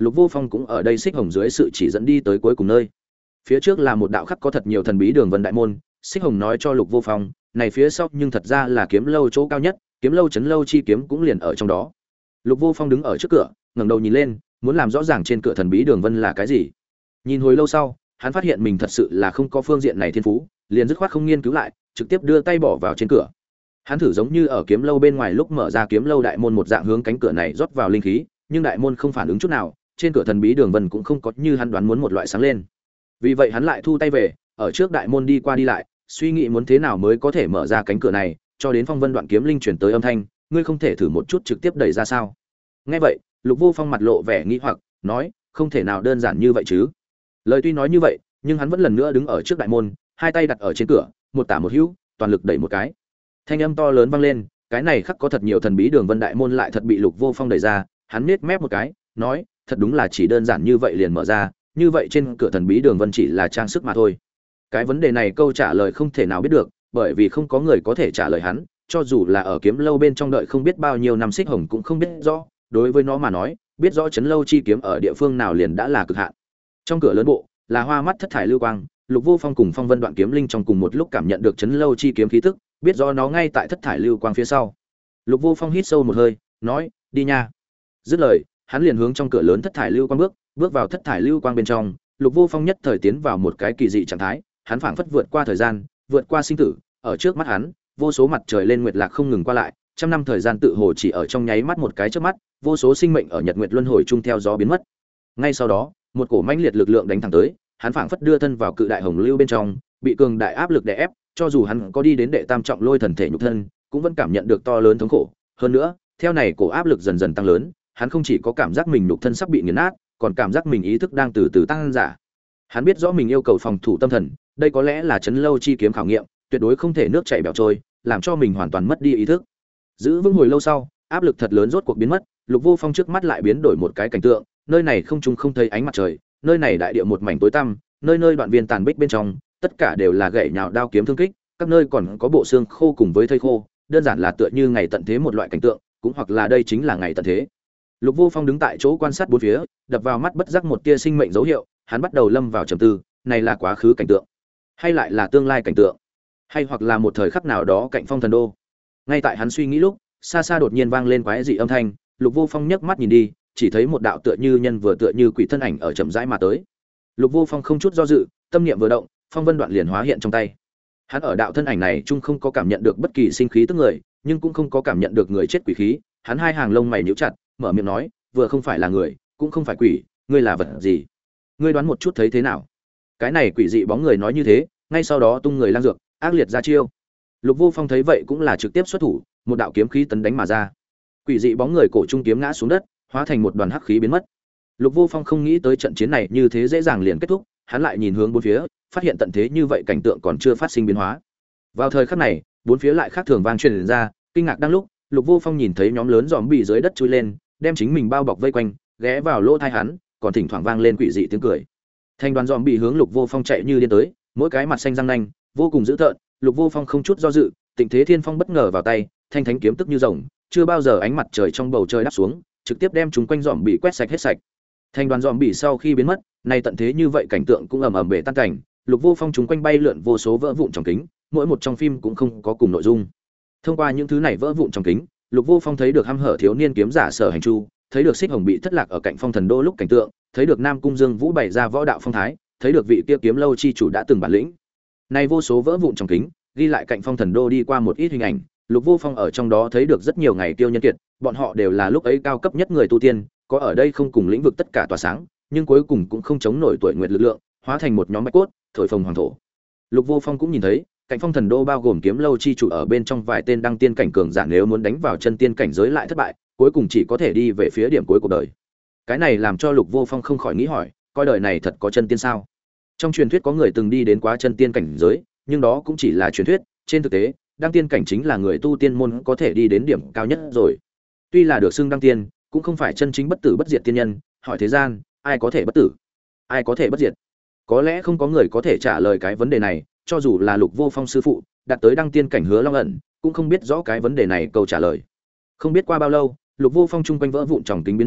Lục Vô Phong cũng ở đây Xích Hồng dưới sự chỉ dẫn đi tới cuối cùng nơi. Phía trước là một đạo khắc có thật nhiều thần bí đường vân đại môn, Xích Hồng nói cho Lục Vô Phong, này phía sau nhưng thật ra là kiếm lâu chỗ cao nhất, kiếm lâu trấn lâu chi kiếm cũng liền ở trong đó. Lục Vô Phong đứng ở trước cửa, ngẩng đầu nhìn lên, muốn làm rõ ràng trên cửa thần bí đường vân là cái gì. Nhìn hồi lâu sau, hắn phát hiện mình thật sự là không có phương diện này thiên phú, liền dứt khoát không nghiên cứu lại, trực tiếp đưa tay bỏ vào trên cửa. Hắn thử giống như ở kiếm lâu bên ngoài lúc mở ra kiếm lâu đại môn một dạng hướng cánh cửa này rót vào linh khí, nhưng đại môn không phản ứng chút nào, trên cửa thần bí đường vân cũng không có như hắn đoán muốn một loại sáng lên. Vì vậy hắn lại thu tay về, ở trước đại môn đi qua đi lại, suy nghĩ muốn thế nào mới có thể mở ra cánh cửa này, cho đến Phong Vân Đoạn Kiếm Linh chuyển tới âm thanh, ngươi không thể thử một chút trực tiếp đẩy ra sao? Nghe vậy, Lục Vô Phong mặt lộ vẻ nghi hoặc, nói, không thể nào đơn giản như vậy chứ? Lời tuy nói như vậy, nhưng hắn vẫn lần nữa đứng ở trước đại môn, hai tay đặt ở trên cửa, một tả một hữu, toàn lực đẩy một cái. Thanh âm to lớn vang lên, cái này khắc có thật nhiều thần bí đường vân đại môn lại thật bị Lục Vô Phong đẩy ra, hắn nhếch mép một cái, nói, thật đúng là chỉ đơn giản như vậy liền mở ra, như vậy trên cửa thần bí đường vân chỉ là trang sức mà thôi. Cái vấn đề này câu trả lời không thể nào biết được, bởi vì không có người có thể trả lời hắn, cho dù là ở kiếm lâu bên trong đợi không biết bao nhiêu năm Xích Hồng cũng không biết rõ, đối với nó mà nói, biết rõ trấn lâu chi kiếm ở địa phương nào liền đã là cực hạn. Trong cửa lớn bộ, là hoa mắt thất thải lưu quang, Lục Vô Phong cùng Phong Vân Đoạn Kiếm Linh trong cùng một lúc cảm nhận được trấn lâu chi kiếm khí tức, biết rõ nó ngay tại thất thải lưu quang phía sau. Lục Vô Phong hít sâu một hơi, nói, đi nha. Dứt lời, hắn liền hướng trong cửa lớn thất thải lưu quang bước vào thất thải lưu quang bên trong, Lục Vô Phong nhất thời tiến vào một cái kỳ dị trạng thái, hắn phảng phất vượt qua thời gian, vượt qua sinh tử, ở trước mắt hắn, vô số mặt trời lên nguyệt lạc không ngừng qua lại, trăm năm thời gian tự hồ chỉ ở trong nháy mắt một cái chớp mắt, vô số sinh mệnh ở nhật nguyệt luân hồi chung theo gió biến mất. Ngay sau đó, một cổ mãnh liệt lực lượng đánh thẳng tới, hắn phảng phất đưa thân vào cự đại hồng lưu bên trong, bị cường đại áp lực đè ép, cho dù hắn có đi đến đệ tam trọng lôi thần thể nhục thân, cũng vẫn cảm nhận được to lớn thống khổ. Hơn nữa, theo này cổ áp lực dần dần tăng lớn, hắn không chỉ có cảm giác mình nhục thân sắp bị nghiền nát, còn cảm giác mình ý thức đang từ từ tăng giả. Hắn biết rõ mình yêu cầu phòng thủ tâm thần, đây có lẽ là trấn lâu chi kiếm khảo nghiệm, tuyệt đối không thể nước chảy bèo trôi, làm cho mình hoàn toàn mất đi ý thức. Giữ vững hồi lâu sau, áp lực thật lớn rốt cuộc biến mất, Lục Vô Phong trước mắt lại biến đổi một cái cảnh tượng, nơi này không trung không thấy ánh mặt trời, nơi này đại địa một mảnh tối tăm, nơi nơi đoạn viên tàn bích bên trong, tất cả đều là gậy nhào đao kiếm thương kích, các nơi còn có bộ xương khô cùng với thây khô, đơn giản là tựa như ngày tận thế một loại cảnh tượng, cũng hoặc là đây chính là ngày tận thế. Lục Vô Phong đứng tại chỗ quan sát bốn phía, đập vào mắt bất giác một tia sinh mệnh dấu hiệu, hắn bắt đầu lâm vào trầm tư, này là quá khứ cảnh tượng, hay lại là tương lai cảnh tượng, hay hoặc là một thời khắc nào đó cạnh Phong Thần Đô. Ngay tại hắn suy nghĩ lúc, xa xa đột nhiên vang lên quái dị âm thanh, Lục Vô Phong nhấc mắt nhìn đi, chỉ thấy một đạo tựa như nhân vừa tựa như quỷ thân ảnh ở chậm rãi mà tới. Lục Vô Phong không chút do dự, tâm niệm vừa động, Phong Vân Đoạn liền hóa hiện trong tay. Hắn ở đạo thân ảnh này chung không có cảm nhận được bất kỳ sinh khí tức người, nhưng cũng không có cảm nhận được người chết quỷ khí, hắn hai hàng lông mày nhíu chặt, mở miệng nói, vừa không phải là người, cũng không phải quỷ, ngươi là vật gì? Ngươi đoán một chút thấy thế nào? Cái này quỷ dị bóng người nói như thế, ngay sau đó tung người lang dược, ác liệt ra chiêu. Lục Vô Phong thấy vậy cũng là trực tiếp xuất thủ, một đạo kiếm khí tấn đánh mà ra. Quỷ dị bóng người cổ trung kiếm ngã xuống đất, hóa thành một đoàn hắc khí biến mất. Lục Vô Phong không nghĩ tới trận chiến này như thế dễ dàng liền kết thúc, hắn lại nhìn hướng bốn phía, phát hiện tận thế như vậy cảnh tượng còn chưa phát sinh biến hóa. Vào thời khắc này, bốn phía lại khác thường vang truyền ra, kinh ngạc đang lúc, Lục Vô Phong nhìn thấy nhóm lớn zombie dưới đất chui lên, đem chính mình bao bọc vây quanh, ghé vào lỗ tai hắn, còn thỉnh thoảng vang lên quỷ dị tiếng cười. Thành đoàn zombie hướng Lục Vô Phong chạy như điên tới, mỗi cái mặt xanh răng nanh, vô cùng dữ tợn. Lục Vô Phong không chút do dự, Tịnh Thế Thiên Phong bất ngờ vào tay, thanh thánh kiếm tức như rồng, chưa bao giờ ánh mặt trời trong bầu trời đáp xuống, trực tiếp đem chúng quanh zombie quét sạch hết sạch. Thành đoàn zombie sau khi biến mất, nay tận thế như vậy cảnh tượng cũng ầm ầm bể tan cảnh, Lục Vô Phong chúng quanh bay lượn vô số vỡ vụn trong kính, mỗi một trong phim cũng không có cùng nội dung. Thông qua những thứ này vỡ vụn trong kính, Lục Vô Phong thấy được hăm hở thiếu niên kiếm giả Sở Hành Chu, thấy được Xích Hồng bị thất lạc ở cạnh Phong Thần Đô lúc cảnh tượng, thấy được Nam Cung Dương Vũ bày ra võ đạo phong thái, thấy được vị kia kiếm lâu chi chủ đã từng bản lĩnh. Nay vô số vỡ vụn trong kính, ghi lại cạnh Phong Thần Đô đi qua một ít hình ảnh, Lục Vô Phong ở trong đó thấy được rất nhiều ngày tiêu nhân kiệt, bọn họ đều là lúc ấy cao cấp nhất người tu tiên, có ở đây không cùng lĩnh vực tất cả tỏa sáng, nhưng cuối cùng cũng không chống nổi tuổi nguyệt lực lượng, hóa thành một nhóm bạch cốt, thổi phồng hoàng thổ. Lục Vô Phong cũng nhìn thấy, cạnh Phong Thần Đô bao gồm kiếm lâu chi chủ ở bên trong vài tên đăng tiên cảnh cường giả nếu muốn đánh vào chân tiên cảnh giới lại thất bại, cuối cùng chỉ có thể đi về phía điểm cuối cuộc đời. Cái này làm cho Lục Vô Phong không khỏi nghĩ hỏi, coi đời này thật có chân tiên sao? Trong truyền thuyết có người từng đi đến quá chân tiên cảnh giới, nhưng đó cũng chỉ là truyền thuyết, trên thực tế, đăng tiên cảnh chính là người tu tiên môn có thể đi đến điểm cao nhất rồi. Tuy là được xưng đăng tiên, cũng không phải chân chính bất tử bất diệt tiên nhân, hỏi thế gian, ai có thể bất tử? Ai có thể bất diệt? Có lẽ không có người có thể trả lời cái vấn đề này, cho dù là Lục Vô Phong sư phụ, đạt tới đăng tiên cảnh Hứa Long ẩn, cũng không biết rõ cái vấn đề này câu trả lời. Không biết qua bao lâu, Lục Vô Phong chung quanh vỡ vụn tròng kính biến mất,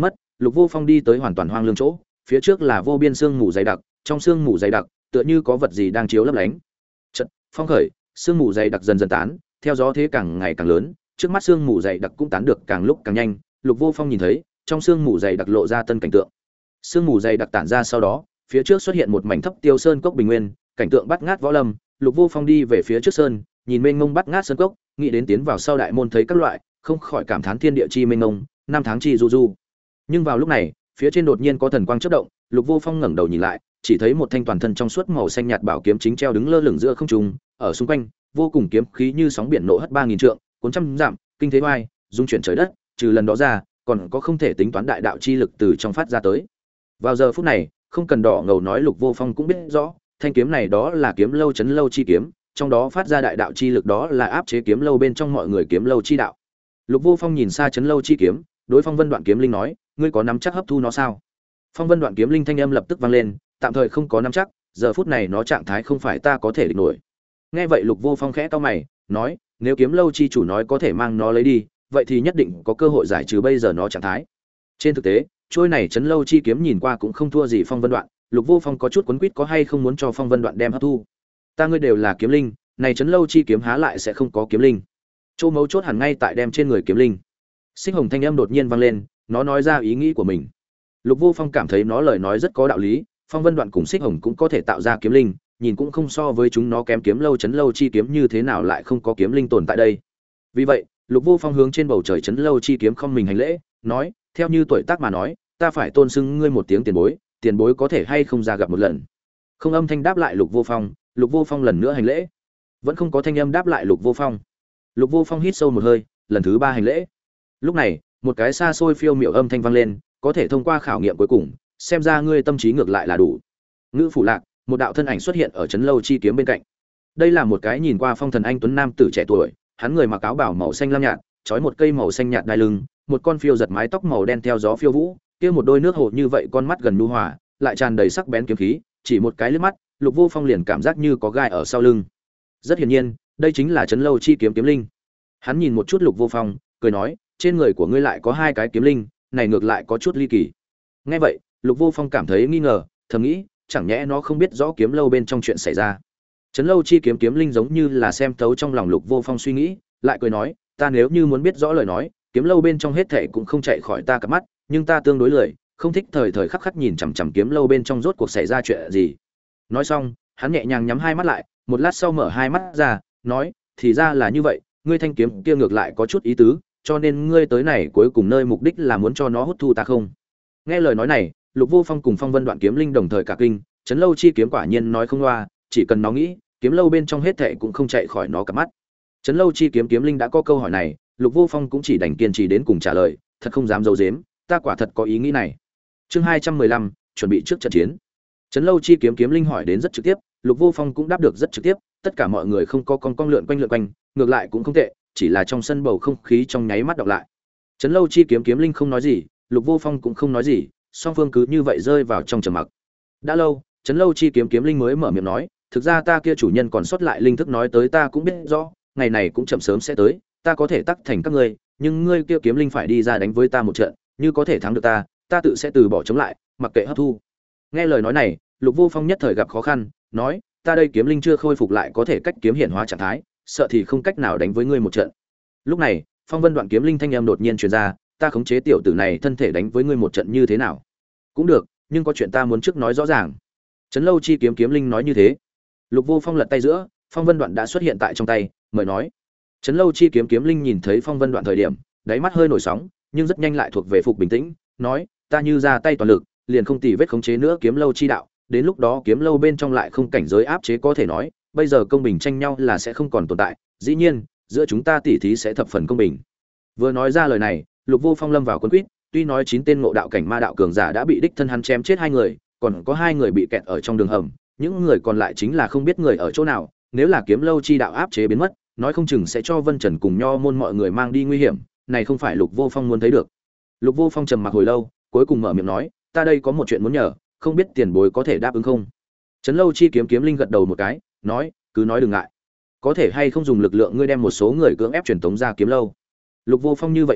Lục Vô Phong đi tới hoàn toàn hoang lương chỗ, phía trước là vô biên sương mù dày đặc, trong sương mù dày đặc, tựa như có vật gì đang chiếu lấp lánh. Chợt, phong khởi, sương mù dày đặc dần dần tán, theo gió thế càng ngày càng lớn, trước mắt sương mù dày đặc cũng tán được càng lúc càng nhanh, Lục Vô Phong nhìn thấy, trong sương mù dày đặc lộ ra tân cảnh tượng. Sương mù dày đặc tản ra sau đó, phía trước xuất hiện một mảnh thấp tiêu sơn cốc bình nguyên, cảnh tượng bát ngát võ lâm. Lục Vô Phong đi về phía trước sơn, nhìn mênh mông bát ngát sơn cốc, nghĩ đến tiến vào sau đại môn thấy các loại, không khỏi cảm thán thiên địa chi mênh mông, năm tháng chi du du. Nhưng vào lúc này, phía trên đột nhiên có thần quang chớp động, Lục Vô Phong ngẩng đầu nhìn lại, chỉ thấy một thanh toàn thân trong suốt màu xanh nhạt bảo kiếm chính treo đứng lơ lửng giữa không trung, ở xung quanh, vô cùng kiếm khí như sóng biển nộ hất 3000 trượng, cuốn trăm dặm, kinh thế oai, dung chuyển trời đất, trừ lần đó ra, còn có không thể tính toán đại đạo chi lực từ trong phát ra tới. Vào giờ phút này, không cần đỏ ngầu nói Lục Vô Phong cũng biết rõ, thanh kiếm này đó là kiếm lâu chấn lâu chi kiếm, trong đó phát ra đại đạo chi lực đó là áp chế kiếm lâu bên trong mọi người kiếm lâu chi đạo. Lục Vô Phong nhìn xa chấn lâu chi kiếm, đối Phong Vân Đoạn kiếm linh nói, ngươi có nắm chắc hấp thu nó sao? Phong Vân Đoạn kiếm linh thanh âm lập tức vang lên, tạm thời không có nắm chắc, giờ phút này nó trạng thái không phải ta có thể địch nổi. Nghe vậy Lục Vô Phong khẽ cau mày, nói, nếu kiếm lâu chi chủ nói có thể mang nó lấy đi, vậy thì nhất định có cơ hội giải trừ bây giờ nó trạng thái. Trên thực tế, trôi này chấn lâu chi kiếm nhìn qua cũng không thua gì Phong Vân Đoạn, Lục Vô Phong có chút quấn quýt có hay không muốn cho Phong Vân Đoạn đem hấp thu. Ta ngươi đều là kiếm linh, này chấn lâu chi kiếm há lại sẽ không có kiếm linh. Chỗ mấu chốt hẳn ngay tại đem trên người kiếm linh. Xích Hồng thanh âm đột nhiên vang lên, nó nói ra ý nghĩ của mình. Lục Vô Phong cảm thấy nó lời nói rất có đạo lý, Phong Vân Đoạn cùng Xích Hồng cũng có thể tạo ra kiếm linh, nhìn cũng không so với chúng nó kém kiếm lâu chấn lâu chi kiếm như thế nào lại không có kiếm linh tồn tại đây. Vì vậy, Lục Vô Phong hướng trên bầu trời chấn lâu chi kiếm không mình hành lễ, nói, theo như tuổi tác mà nói, ta phải tôn xưng ngươi một tiếng tiền bối, tiền bối có thể hay không ra gặp một lần. Không âm thanh đáp lại Lục Vô Phong lần nữa hành lễ. Vẫn không có thanh âm đáp lại Lục Vô Phong. Lục Vô Phong hít sâu một hơi, lần thứ 3 hành lễ. Lúc này, một cái xa xôi phiêu miểu âm thanh vang lên, có thể thông qua khảo nghiệm cuối cùng, xem ra ngươi tâm trí ngược lại là đủ. Ngữ phủ lạc, một đạo thân ảnh xuất hiện ở chấn lâu chi kiếm bên cạnh. Đây là một cái nhìn qua phong thần anh tuấn nam tử trẻ tuổi, hắn người mặc áo bào màu xanh lam nhạt, trói một cây màu xanh nhạt đai lưng, một con phiêu giật mái tóc màu đen theo gió phiêu vũ, kia một đôi nước hồ như vậy con mắt gần nhu hòa, lại tràn đầy sắc bén kiếm khí, chỉ một cái liếc mắt, Lục Vô Phong liền cảm giác như có gai ở sau lưng. Rất hiển nhiên, đây chính là chấn lâu chi kiếm kiếm linh. Hắn nhìn một chút Lục Vô Phong, cười nói, trên người của ngươi lại có 2 cái kiếm linh, này ngược lại có chút ly kỳ. Nghe vậy, Lục Vô Phong cảm thấy nghi ngờ, thầm nghĩ, chẳng nhẽ nó không biết rõ kiếm lâu bên trong chuyện xảy ra. Chấn lâu chi kiếm kiếm linh giống như là xem thấu trong lòng Lục Vô Phong suy nghĩ, lại cười nói, ta nếu như muốn biết rõ lời nói, kiếm lâu bên trong hết thảy cũng không chạy khỏi ta cả mắt, nhưng ta tương đối lười, không thích thời thời khắc khắc nhìn chằm chằm kiếm lâu bên trong rốt cuộc xảy ra chuyện gì. Nói xong, hắn nhẹ nhàng nhắm 2 mắt lại, một lát sau mở 2 mắt ra, nói, thì ra là như vậy, ngươi thanh kiếm kia ngược lại có chút ý tứ, cho nên ngươi tới này cuối cùng nơi mục đích là muốn cho nó hút thu ta không? Nghe lời nói này, Lục Vô Phong cùng Phong Vân Đoạn kiếm linh đồng thời cả kinh, chấn lâu chi kiếm quả nhiên nói không loa, chỉ cần nó nghĩ, kiếm lâu bên trong hết thảy cũng không chạy khỏi nó cả mắt. Chấn lâu chi kiếm kiếm linh đã có câu hỏi này, Lục Vô Phong cũng chỉ đành kiên trì đến cùng trả lời, thật không dám giấu giếm, ta quả thật có ý nghĩ này. Chương 215, chuẩn bị trước trận chiến. Chấn lâu chi kiếm kiếm linh hỏi đến rất trực tiếp, Lục Vô Phong cũng đáp được rất trực tiếp, tất cả mọi người không có con lượn quanh, ngược lại cũng không tệ, chỉ là trong sân bầu không khí trong nháy mắt đọc lại. Chấn lâu chi kiếm kiếm linh không nói gì, Lục Vô Phong cũng không nói gì, song phương cứ như vậy rơi vào trong trầm mặc. Đã lâu, Chấn lâu chi kiếm kiếm linh mới mở miệng nói, thực ra ta kia chủ nhân còn sót lại linh thức nói tới ta cũng biết rõ, ngày này cũng chậm sớm sẽ tới, ta có thể tắc thành các ngươi, nhưng ngươi kia kiếm linh phải đi ra đánh với ta một trận, như có thể thắng được ta, ta tự sẽ từ bỏ chống lại, mặc kệ hấp thu. Nghe lời nói này, Lục Vô Phong nhất thời gặp khó khăn, nói, ta đây kiếm linh chưa khôi phục lại có thể cách kiếm hiển hóa trạng thái, sợ thì không cách nào đánh với ngươi một trận. Lúc này, Phong Vân Đoạn kiếm linh thanh âm đột nhiên truyền ra, ta khống chế tiểu tử này thân thể đánh với ngươi một trận như thế nào? Cũng được, nhưng có chuyện ta muốn trước nói rõ ràng. Trấn lâu chi kiếm kiếm linh nói như thế. Lục Vô Phong lật tay giữa, Phong Vân Đoạn đã xuất hiện tại trong tay, mời nói. Trấn lâu chi kiếm kiếm linh nhìn thấy Phong Vân Đoạn thời điểm, đáy mắt hơi nổi sóng, nhưng rất nhanh lại thuộc về phục bình tĩnh, nói, ta như ra tay toàn lực, liền không tì vết khống chế nữa kiếm lâu chi đạo, đến lúc đó kiếm lâu bên trong lại không cảnh giới áp chế có thể nói, bây giờ công bình tranh nhau là sẽ không còn tồn tại, dĩ nhiên, giữa chúng ta tỉ thí sẽ thập phần công bình. Vừa nói ra lời này, Lục Vô Phong lâm vào cuốn quýt, tuy nói 9 tên ngộ đạo cảnh ma đạo cường giả đã bị đích thân hắn chém chết 2 người, còn có 2 người bị kẹt ở trong đường hầm, những người còn lại chính là không biết người ở chỗ nào, nếu là kiếm lâu chi đạo áp chế biến mất, nói không chừng sẽ cho Vân Trần cùng Nho môn mọi người mang đi nguy hiểm, này không phải Lục Vô Phong muốn thấy được. Lục Vô Phong trầm mặc hồi lâu, cuối cùng mở miệng nói, ta đây có một chuyện muốn nhờ, không biết tiền bối có thể đáp ứng không? Trấn lâu chi kiếm kiếm linh gật đầu một cái, nói, cứ nói đừng ngại. Có thể hay không dùng lực lượng ngươi đem một số người cưỡng ép truyền tống ra kiếm lâu? Lục Vô Phong như vậy hỏi,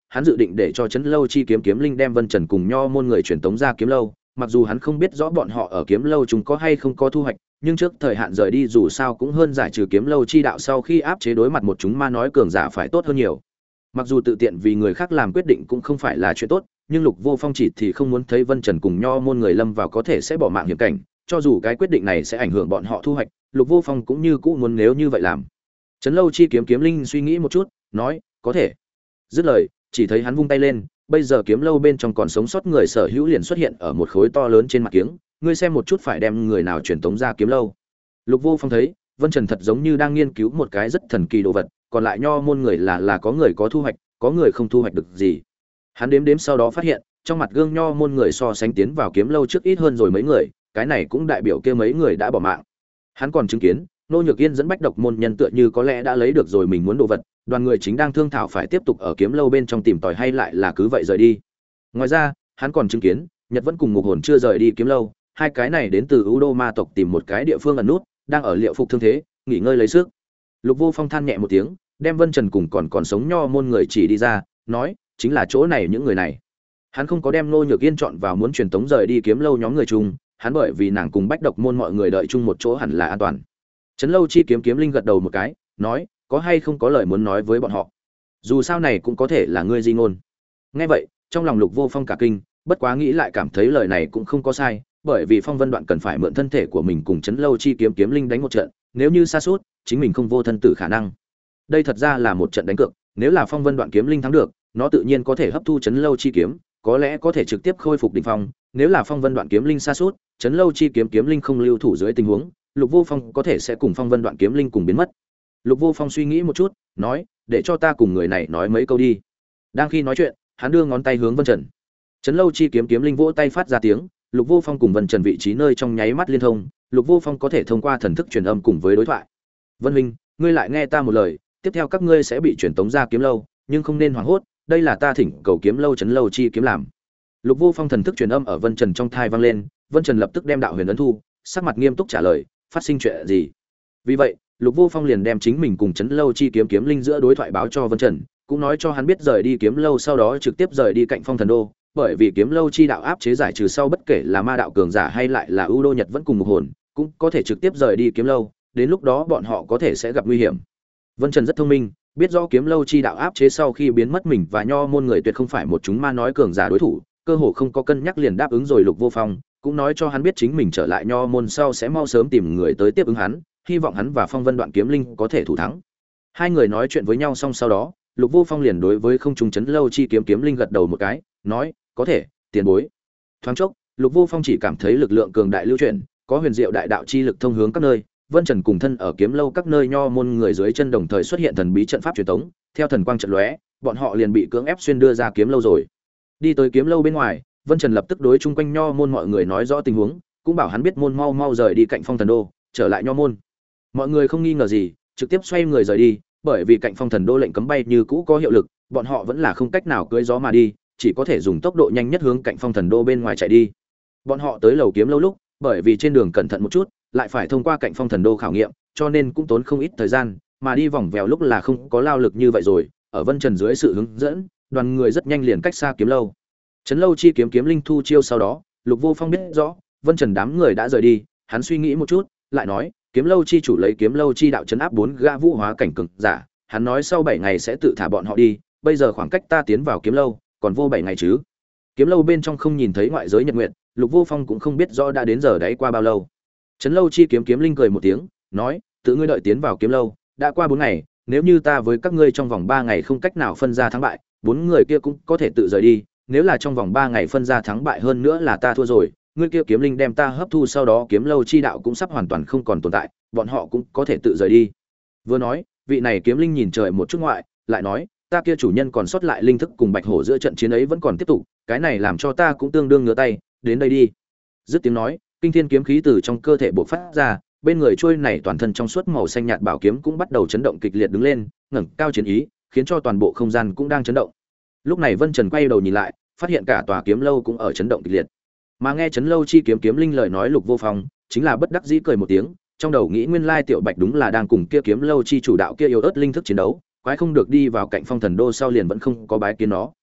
hắn dự định để cho Trấn Lâu chi kiếm kiếm linh đem Vân Trần cùng Nho môn người truyền tống ra kiếm lâu, mặc dù hắn không biết rõ bọn họ ở kiếm lâu chúng có hay không có thu hoạch, nhưng trước thời hạn rời đi dù sao cũng hơn giải trừ kiếm lâu chi đạo sau khi áp chế đối mặt một chúng ma nói cường giả phải tốt hơn nhiều. Mặc dù tự tiện vì người khác làm quyết định cũng không phải là chuyện tốt, nhưng Lục Vô Phong chỉ thì không muốn thấy Vân Trần cùng Nho môn người lâm vào có thể sẽ bỏ mạng hiểm cảnh, cho dù cái quyết định này sẽ ảnh hưởng bọn họ thu hoạch, Lục Vô Phong cũng như cũ muốn nếu như vậy làm. Trấn Lâu chi kiếm kiếm linh suy nghĩ một chút, nói, có thể. Dứt lời, chỉ thấy hắn vung tay lên, bây giờ kiếm lâu bên trong còn sống sót người sở hữu liền xuất hiện ở một khối to lớn trên mặt kiếng, ngươi xem một chút phải đem người nào truyền tống ra kiếm lâu. Lục Vô Phong thấy, Vân Trần thật giống như đang nghiên cứu một cái rất thần kỳ đồ vật, còn lại Nho môn người là có người có thu hoạch, có người không thu hoạch được gì. Hắn đếm sau đó phát hiện, trong mặt gương Nho môn người so sánh tiến vào kiếm lâu trước ít hơn rồi mấy người, cái này cũng đại biểu kia mấy người đã bỏ mạng. Hắn còn chứng kiến, Nô Nhược Yên dẫn Bách Độc môn nhân tựa như có lẽ đã lấy được rồi mình muốn đồ vật, đoàn người chính đang thương thảo phải tiếp tục ở kiếm lâu bên trong tìm tòi hay lại là cứ vậy rời đi. Ngoài ra, hắn còn chứng kiến, Nhật vẫn cùng Ngục Hồn chưa rời đi kiếm lâu, hai cái này đến từ U Đô ma tộc tìm một cái địa phương ẩn nút, đang ở liệu phục thương thế, nghỉ ngơi lấy sức. Lục Vô Phong than nhẹ một tiếng, đem Vân Trần cùng còn sống Nho môn người chỉ đi ra, nói, chính là chỗ này những người này. Hắn không có đem Nô Nhược Yên chọn vào muốn truyền tống rời đi kiếm lâu nhóm người chung, hắn bởi vì nàng cùng Bách Độc môn mọi người đợi chung một chỗ hẳn là an toàn. Trấn Lâu chi kiếm kiếm linh gật đầu một cái, nói, có hay không có lời muốn nói với bọn họ. Dù sao này cũng có thể là ngươi di ngôn. Nghe vậy, trong lòng Lục Vô Phong cả kinh, bất quá nghĩ lại cảm thấy lời này cũng không có sai, bởi vì Phong Vân Đoạn cần phải mượn thân thể của mình cùng Trấn Lâu chi kiếm kiếm linh đánh một trận, nếu như sa sút, chính mình không vô thân tử khả năng. Đây thật ra là một trận đánh cược, nếu là Phong Vân Đoạn kiếm linh thắng được, nó tự nhiên có thể hấp thu Trấn Lâu chi kiếm, có lẽ có thể trực tiếp khôi phục đỉnh phong, nếu là Phong Vân Đoạn kiếm linh sa sút, Trấn Lâu chi kiếm kiếm linh không lưu thủ dưới tình huống, Lục Vô Phong có thể sẽ cùng Phong Vân Đoạn kiếm linh cùng biến mất. Lục Vô Phong suy nghĩ một chút, nói, để cho ta cùng người này nói mấy câu đi. Đang khi nói chuyện, hắn đưa ngón tay hướng Vân Trần. Trấn Lâu chi kiếm kiếm linh vỗ tay phát ra tiếng, Lục Vô Phong cùng Vân Trần vị trí nơi trong nháy mắt liên thông, Lục Vô Phong có thể thông qua thần thức truyền âm cùng với đối thoại. Vân huynh, ngươi lại nghe ta một lời, tiếp theo các ngươi sẽ bị truyền tống ra kiếm lâu, nhưng không nên hoảng hốt, đây là ta thỉnh cầu kiếm lâu Trấn Lâu chi kiếm làm. Lục Vô Phong thần thức truyền âm ở Vân Trần trong thai vang lên, Vân Trần lập tức đem đạo huyền ấn thu, sắc mặt nghiêm túc trả lời, phát sinh chuyện gì? Vì vậy, Lục Vô Phong liền đem chính mình cùng Trấn Lâu chi kiếm kiếm linh giữa đối thoại báo cho Vân Trần, cũng nói cho hắn biết rời đi kiếm lâu sau đó trực tiếp rời đi cạnh Phong Thần Đô, bởi vì kiếm lâu chi đạo áp chế giải trừ sau bất kể là ma đạo cường giả hay lại là ưu đô Nhật vẫn cùng Ngục Hồn, cũng có thể trực tiếp rời đi kiếm lâu, đến lúc đó bọn họ có thể sẽ gặp nguy hiểm. Vân Trần rất thông minh, biết rõ kiếm lâu chi đạo áp chế sau khi biến mất mình và Nho môn người tuyệt không phải một chúng ma nói cường giả đối thủ, cơ hồ không có cân nhắc liền đáp ứng rồi Lục Vô Phong, cũng nói cho hắn biết chính mình trở lại Nho môn sau sẽ mau sớm tìm người tới tiếp ứng hắn, hy vọng hắn và Phong Vân Đoạn kiếm linh có thể thủ thắng. Hai người nói chuyện với nhau xong sau đó, Lục Vô Phong liền đối với không trung Trấn Lâu chi kiếm kiếm linh gật đầu một cái, nói, có thể, tiền bối. Thoáng chốc, Lục Vô Phong chỉ cảm thấy lực lượng cường đại lưu chuyển, có huyền diệu đại đạo chi lực thông hướng các nơi, Vân Trần cùng thân ở kiếm lâu các nơi Nho môn người dưới chân đồng thời xuất hiện thần bí trận pháp truyền tống, theo thần quang trận lóe, bọn họ liền bị cưỡng ép xuyên đưa ra kiếm lâu rồi. Đi tới kiếm lâu bên ngoài, Vân Trần lập tức đối chung quanh Nho môn mọi người nói rõ tình huống, cũng bảo hắn biết môn mau mau rời đi cạnh Phong Thần Đô, trở lại Nho môn. Mọi người không nghi ngờ gì, trực tiếp xoay người rời đi, bởi vì cạnh Phong Thần Đô lệnh cấm bay như cũ có hiệu lực, bọn họ vẫn là không cách nào cưỡi gió mà đi, chỉ có thể dùng tốc độ nhanh nhất hướng cạnh Phong Thần Đô bên ngoài chạy đi. Bọn họ tới lầu kiếm lâu lúc, bởi vì trên đường cẩn thận một chút, lại phải thông qua cạnh Phong Thần Đô khảo nghiệm, cho nên cũng tốn không ít thời gian, mà đi vòng vèo lúc là không có lao lực như vậy rồi. Ở Vân Trần dưới sự hướng dẫn, đoàn người rất nhanh liền cách xa kiếm lâu. Trấn Lâu chi kiếm kiếm linh thu chiêu sau đó, Lục Vô Phong biết rõ, Vân Trần đám người đã rời đi, hắn suy nghĩ một chút, lại nói, kiếm lâu chi chủ lấy kiếm lâu chi đạo trấn áp 4 gã vũ hóa cảnh cường giả, hắn nói sau 7 ngày sẽ tự thả bọn họ đi, bây giờ khoảng cách ta tiến vào kiếm lâu, còn vô 7 ngày chứ. Kiếm lâu bên trong không nhìn thấy ngoại giới nhật nguyệt, Lục Vô Phong cũng không biết rõ đã đến giờ đấy qua bao lâu. Trấn Lâu chi kiếm kiếm linh cười một tiếng, nói, tự ngươi đợi tiến vào kiếm lâu, đã qua 4 ngày, nếu như ta với các ngươi trong vòng 3 ngày không cách nào phân ra thắng bại, 4 người kia cũng có thể tự rời đi, nếu là trong vòng 3 ngày phân ra thắng bại hơn nữa là ta thua rồi, ngươi kia kiếm linh đem ta hấp thu sau đó kiếm lâu chi đạo cũng sắp hoàn toàn không còn tồn tại, bọn họ cũng có thể tự rời đi. Vừa nói, vị này kiếm linh nhìn trời một chút ngoại, lại nói, ta kia chủ nhân còn sót lại linh thức cùng Bạch Hổ giữa trận chiến ấy vẫn còn tiếp tục, cái này làm cho ta cũng tương đương ngửa tay, đến đây đi. Dứt tiếng nói, kinh thiên kiếm khí từ trong cơ thể bộc phát ra, bên người trôi này toàn thân trong suốt màu xanh nhạt bảo kiếm cũng bắt đầu chấn động kịch liệt đứng lên, ngẩng cao chiến ý, khiến cho toàn bộ không gian cũng đang chấn động. Lúc này Vân Trần quay đầu nhìn lại, phát hiện cả tòa kiếm lâu cũng ở chấn động kịch liệt. Mà nghe Trấn Lâu chi kiếm kiếm linh lời nói Lục Vô Phong, chính là bất đắc dĩ cười một tiếng, trong đầu nghĩ nguyên lai tiểu Bạch đúng là đang cùng kia kiếm lâu chi chủ đạo kia yếu ớt linh thức chiến đấu, quái không được đi vào cạnh Phong Thần Đô sau liền vẫn không có bái kiến nó.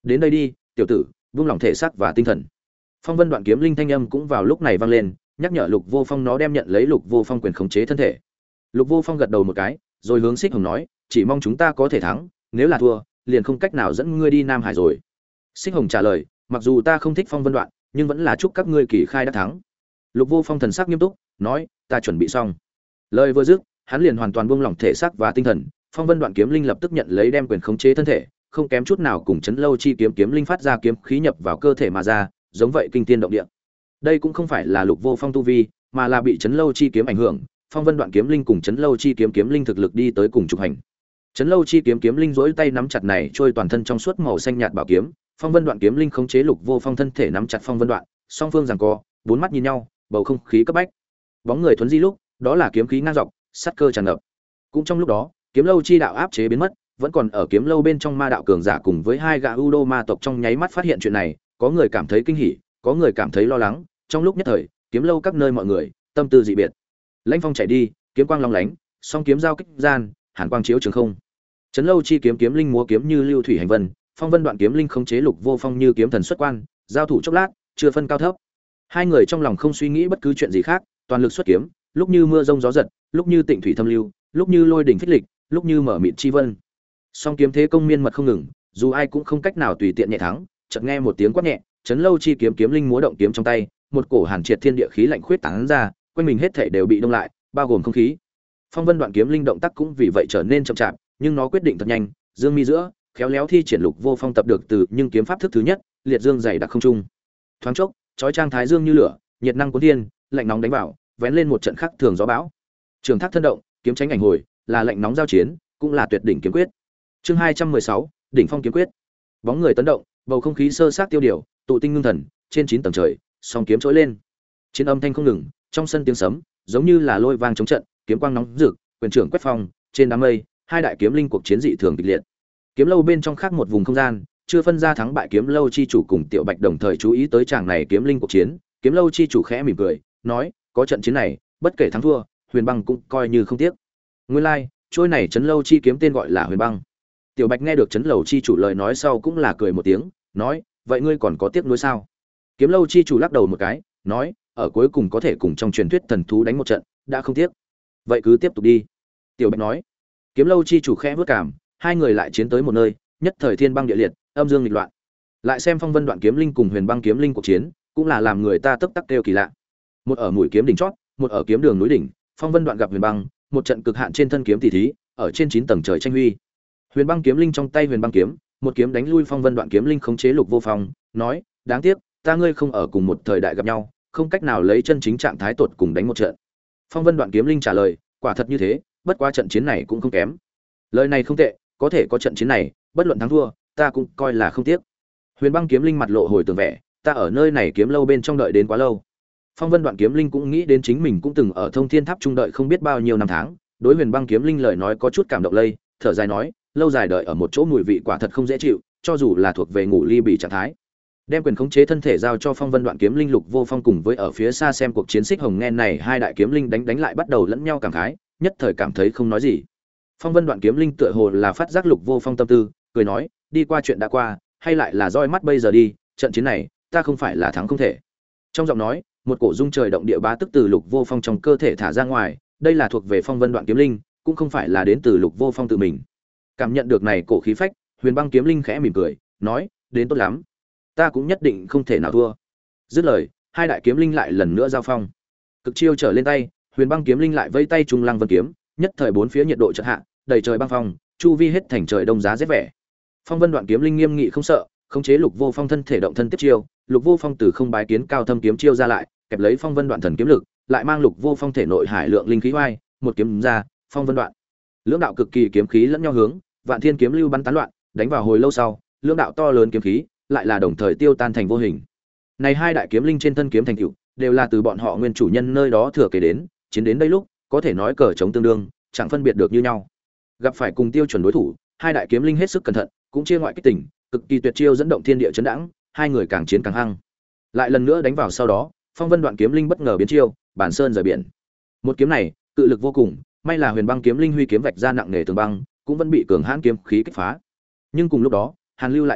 Đến đây đi, tiểu tử, buông lỏng thể xác và tinh thần. Phong Vân Đoạn Kiếm Linh thanh âm cũng vào lúc này vang lên, nhắc nhở Lục Vô Phong nó đem nhận lấy Lục Vô Phong quyền khống chế thân thể. Lục Vô Phong gật đầu một cái, rồi hướng Xích Hồng nói, chỉ mong chúng ta có thể thắng, nếu là thua, liền không cách nào dẫn ngươi đi Nam Hải rồi. Xích Hồng trả lời, mặc dù ta không thích Phong Vân Đoạn, nhưng vẫn là chúc các ngươi kỳ khai đã thắng. Lục Vô Phong thần sắc nghiêm túc, nói, ta chuẩn bị xong. Lời vừa dứt, hắn liền hoàn toàn buông lỏng thể xác và tinh thần. Phong Vân Đoạn Kiếm Linh lập tức nhận lấy đem quyền khống chế thân thể, không kém chút nào cùng Chấn Lâu Chi kiếm kiếm linh phát ra kiếm khí nhập vào cơ thể mà ra, giống vậy kinh thiên động địa. Đây cũng không phải là Lục Vô Phong tu vi, mà là bị Chấn Lâu Chi kiếm ảnh hưởng. Phong Vân Đoạn Kiếm Linh cùng Chấn Lâu Chi kiếm kiếm linh thực lực đi tới cùng trục hành. Chấn Lâu Chi kiếm kiếm linh duỗi tay nắm chặt này trôi toàn thân trong suốt màu xanh nhạt bảo kiếm, Phong Vân Đoạn Kiếm Linh khống chế Lục Vô Phong thân thể nắm chặt Phong Vân Đoạn, song phương giằng co, bốn mắt nhìn nhau, bầu không khí cấp bách. Bóng người thuấn di lúc, đó là kiếm khí ngang dọc, sát cơ tràn ngập. Cũng trong lúc đó, Kiếm Lâu chi đạo áp chế biến mất, vẫn còn ở Kiếm Lâu bên trong ma đạo cường giả cùng với hai gã Udo ma tộc trong nháy mắt phát hiện chuyện này, có người cảm thấy kinh hỉ, có người cảm thấy lo lắng, trong lúc nhất thời, Kiếm Lâu các nơi mọi người, tâm tư dị biệt. Lãnh phong chạy đi, kiếm quang long lánh, song kiếm giao kích gian, hàn quang chiếu trường không. Chấn Lâu chi kiếm kiếm linh múa kiếm như lưu thủy hành vân, Phong Vân Đoạn Kiếm Linh khống chế Lục Vô Phong như kiếm thần xuất quan, giao thủ chốc lát, chưa phân cao thấp. Hai người trong lòng không suy nghĩ bất cứ chuyện gì khác, toàn lực xuất kiếm, lúc như mưa rông gió giật, lúc như tịnh thủy thâm lưu, lúc như lôi đỉnh phích lịch, lúc như mở mịt chi vân. Song kiếm thế công miên mật không ngừng, dù ai cũng không cách nào tùy tiện nhẹ thắng. Chợt nghe một tiếng quát nhẹ, Chấn Lâu chi kiếm kiếm linh múa động kiếm trong tay, một cổ hàn triệt thiên địa khí lạnh khuyết tán ra, quanh mình hết thảy đều bị đông lại, bao gồm không khí. Phong Vân Đoạn Kiếm Linh động tác cũng vì vậy trở nên chậm chạp, nhưng nó quyết định thật nhanh, dương mi giữa, khéo léo thi triển Lục Vô Phong tập được từ nhưng kiếm pháp thức thứ nhất, liệt dương dày đặc không trung. Thoáng chốc, chói chang thái dương như lửa, nhiệt năng cuốn thiên, lạnh nóng đánh vào, vén lên một trận khắc thường gió bão. Trường thác thân động, kiếm tránh ảnh hồi, là lạnh nóng giao chiến, cũng là tuyệt đỉnh kiếm quyết. Chương 216, đỉnh phong kiếm quyết. Bóng người tấn động, bầu không khí sơ sát tiêu điều, tụ tinh ngưng thần, trên 9 tầng trời, song kiếm trỗi lên. Chiến âm thanh không ngừng, trong sân tiếng sấm, giống như là lôi vang chống trận, kiếm quang nóng rực, quyền trưởng quét phong, trên đám mây, hai đại kiếm linh cuộc chiến dị thường kịch liệt. Kiếm lâu bên trong khác một vùng không gian, chưa phân ra thắng bại Kiếm lâu chi chủ cùng Tiểu Bạch đồng thời chú ý tới chàng này kiếm linh cuộc chiến, Kiếm lâu chi chủ khẽ mỉm cười, nói, có trận chiến này, bất kể thắng thua, Huyền Băng cũng coi như không tiếc. Nguyên lai, like, trôi này Chấn Lâu chi kiếm tên gọi là Huyền Băng. Tiểu Bạch nghe được Chấn Lâu chi chủ lời nói sau cũng là cười một tiếng, nói, vậy ngươi còn có tiếc nuối sao? Kiếm lâu chi chủ lắc đầu một cái, nói, ở cuối cùng có thể cùng trong truyền thuyết thần thú đánh một trận, đã không tiếc. Vậy cứ tiếp tục đi. Tiểu Bạch nói. Kiếm lâu chi chủ khẽ vớt cảm, hai người lại chiến tới một nơi, nhất thời thiên băng địa liệt, âm dương nghịch loạn. Lại xem Phong Vân Đoạn Kiếm Linh cùng Huyền Băng Kiếm Linh cuộc chiến, cũng là làm người ta tấp tắc kêu kỳ lạ. Một ở mũi kiếm đỉnh chót, một ở kiếm đường núi đỉnh, Phong Vân Đoạn gặp Huyền Băng, một trận cực hạn trên thân kiếm tỷ thí, ở trên 9 tầng trời tranh huy. Huyền Băng Kiếm Linh trong tay Huyền Băng kiếm, một kiếm đánh lui Phong Vân Đoạn Kiếm Linh khống chế Lục Vô Phong, nói, đáng tiếc, ta ngươi không ở cùng một thời đại gặp nhau, không cách nào lấy chân chính trạng thái tột cùng đánh một trận. Phong Vân Đoạn Kiếm Linh trả lời, quả thật như thế, bất quá trận chiến này cũng không kém. Lời này không tệ, có thể có trận chiến này, bất luận thắng thua, ta cũng coi là không tiếc. Huyền Băng Kiếm Linh mặt lộ hồi tưởng vẻ, ta ở nơi này kiếm lâu bên trong đợi đến quá lâu. Phong Vân Đoạn Kiếm Linh cũng nghĩ đến chính mình cũng từng ở Thông Thiên Tháp trung đợi không biết bao nhiêu năm tháng, đối Huyền Băng Kiếm Linh lời nói có chút cảm động lây, thở dài nói, lâu dài đợi ở một chỗ mùi vị quả thật không dễ chịu, cho dù là thuộc về ngủ ly bị trạng thái. Đem quyền khống chế thân thể giao cho Phong Vân Đoạn Kiếm Linh Lục Vô Phong cùng với ở phía xa xem cuộc chiến Xích Hồng nghe này hai đại kiếm linh đánh lại bắt đầu lẫn nhau cảm khái, nhất thời cảm thấy không nói gì. Phong Vân Đoạn Kiếm Linh tựa hồ là phát giác Lục Vô Phong tâm tư, cười nói, đi qua chuyện đã qua, hay lại là roi mắt bây giờ đi, trận chiến này, ta không phải là thắng không thể. Trong giọng nói, một cổ rung trời động địa bá tức từ Lục Vô Phong trong cơ thể thả ra ngoài, đây là thuộc về Phong Vân Đoạn Kiếm Linh, cũng không phải là đến từ Lục Vô Phong tự mình. Cảm nhận được này cổ khí phách, Huyền Băng Kiếm Linh khẽ mỉm cười, nói, đến tốt lắm, ta cũng nhất định không thể nào thua. Dứt lời, hai đại kiếm linh lại lần nữa giao phong. Cực chiêu trở lên tay, Huyền Băng Kiếm Linh lại vây tay Trung Lăng Vân kiếm, nhất thời bốn phía nhiệt độ chợt hạ, đầy trời băng phong, chu vi hết thành trời đông giá rét vẻ. Phong Vân Đoạn Kiếm Linh nghiêm nghị không sợ, khống chế Lục Vô Phong thân thể động thân tiếp chiêu, Lục Vô Phong từ không bái kiến cao thâm kiếm chiêu ra lại, kẹp lấy Phong Vân Đoạn thần kiếm lực, lại mang Lục Vô Phong thể nội hải lượng linh khí oai, một kiếm ra, Phong Vân Đoạn. Lưỡng đạo cực kỳ kiếm khí lẫn nhau hướng, vạn thiên kiếm lưu bắn tán loạn, đánh vào hồi lâu sau, lưỡng đạo to lớn kiếm khí lại là đồng thời tiêu tan thành vô hình. Này hai đại kiếm linh trên thân kiếm thành tựu, đều là từ bọn họ nguyên chủ nhân nơi đó thừa kế đến, chiến đến đây lúc, có thể nói cờ chống tương đương, chẳng phân biệt được như nhau. Gặp phải cùng tiêu chuẩn đối thủ, hai đại kiếm linh hết sức cẩn thận, cũng chia ngoại kích tỉnh, cực kỳ tuyệt chiêu dẫn động thiên địa chấn đãng, hai người càng chiến càng hăng. Lại lần nữa đánh vào sau đó, Phong Vân Đoạn Kiếm Linh bất ngờ biến chiêu, bản sơn rời biển. Một kiếm này, cự lực vô cùng, may là Huyền Băng Kiếm Linh huy kiếm vạch ra nặng nề tường băng, cũng vẫn bị cường hãn kiếm khí kích phá. Nhưng cùng lúc đó, Hàn Lưu lại tới,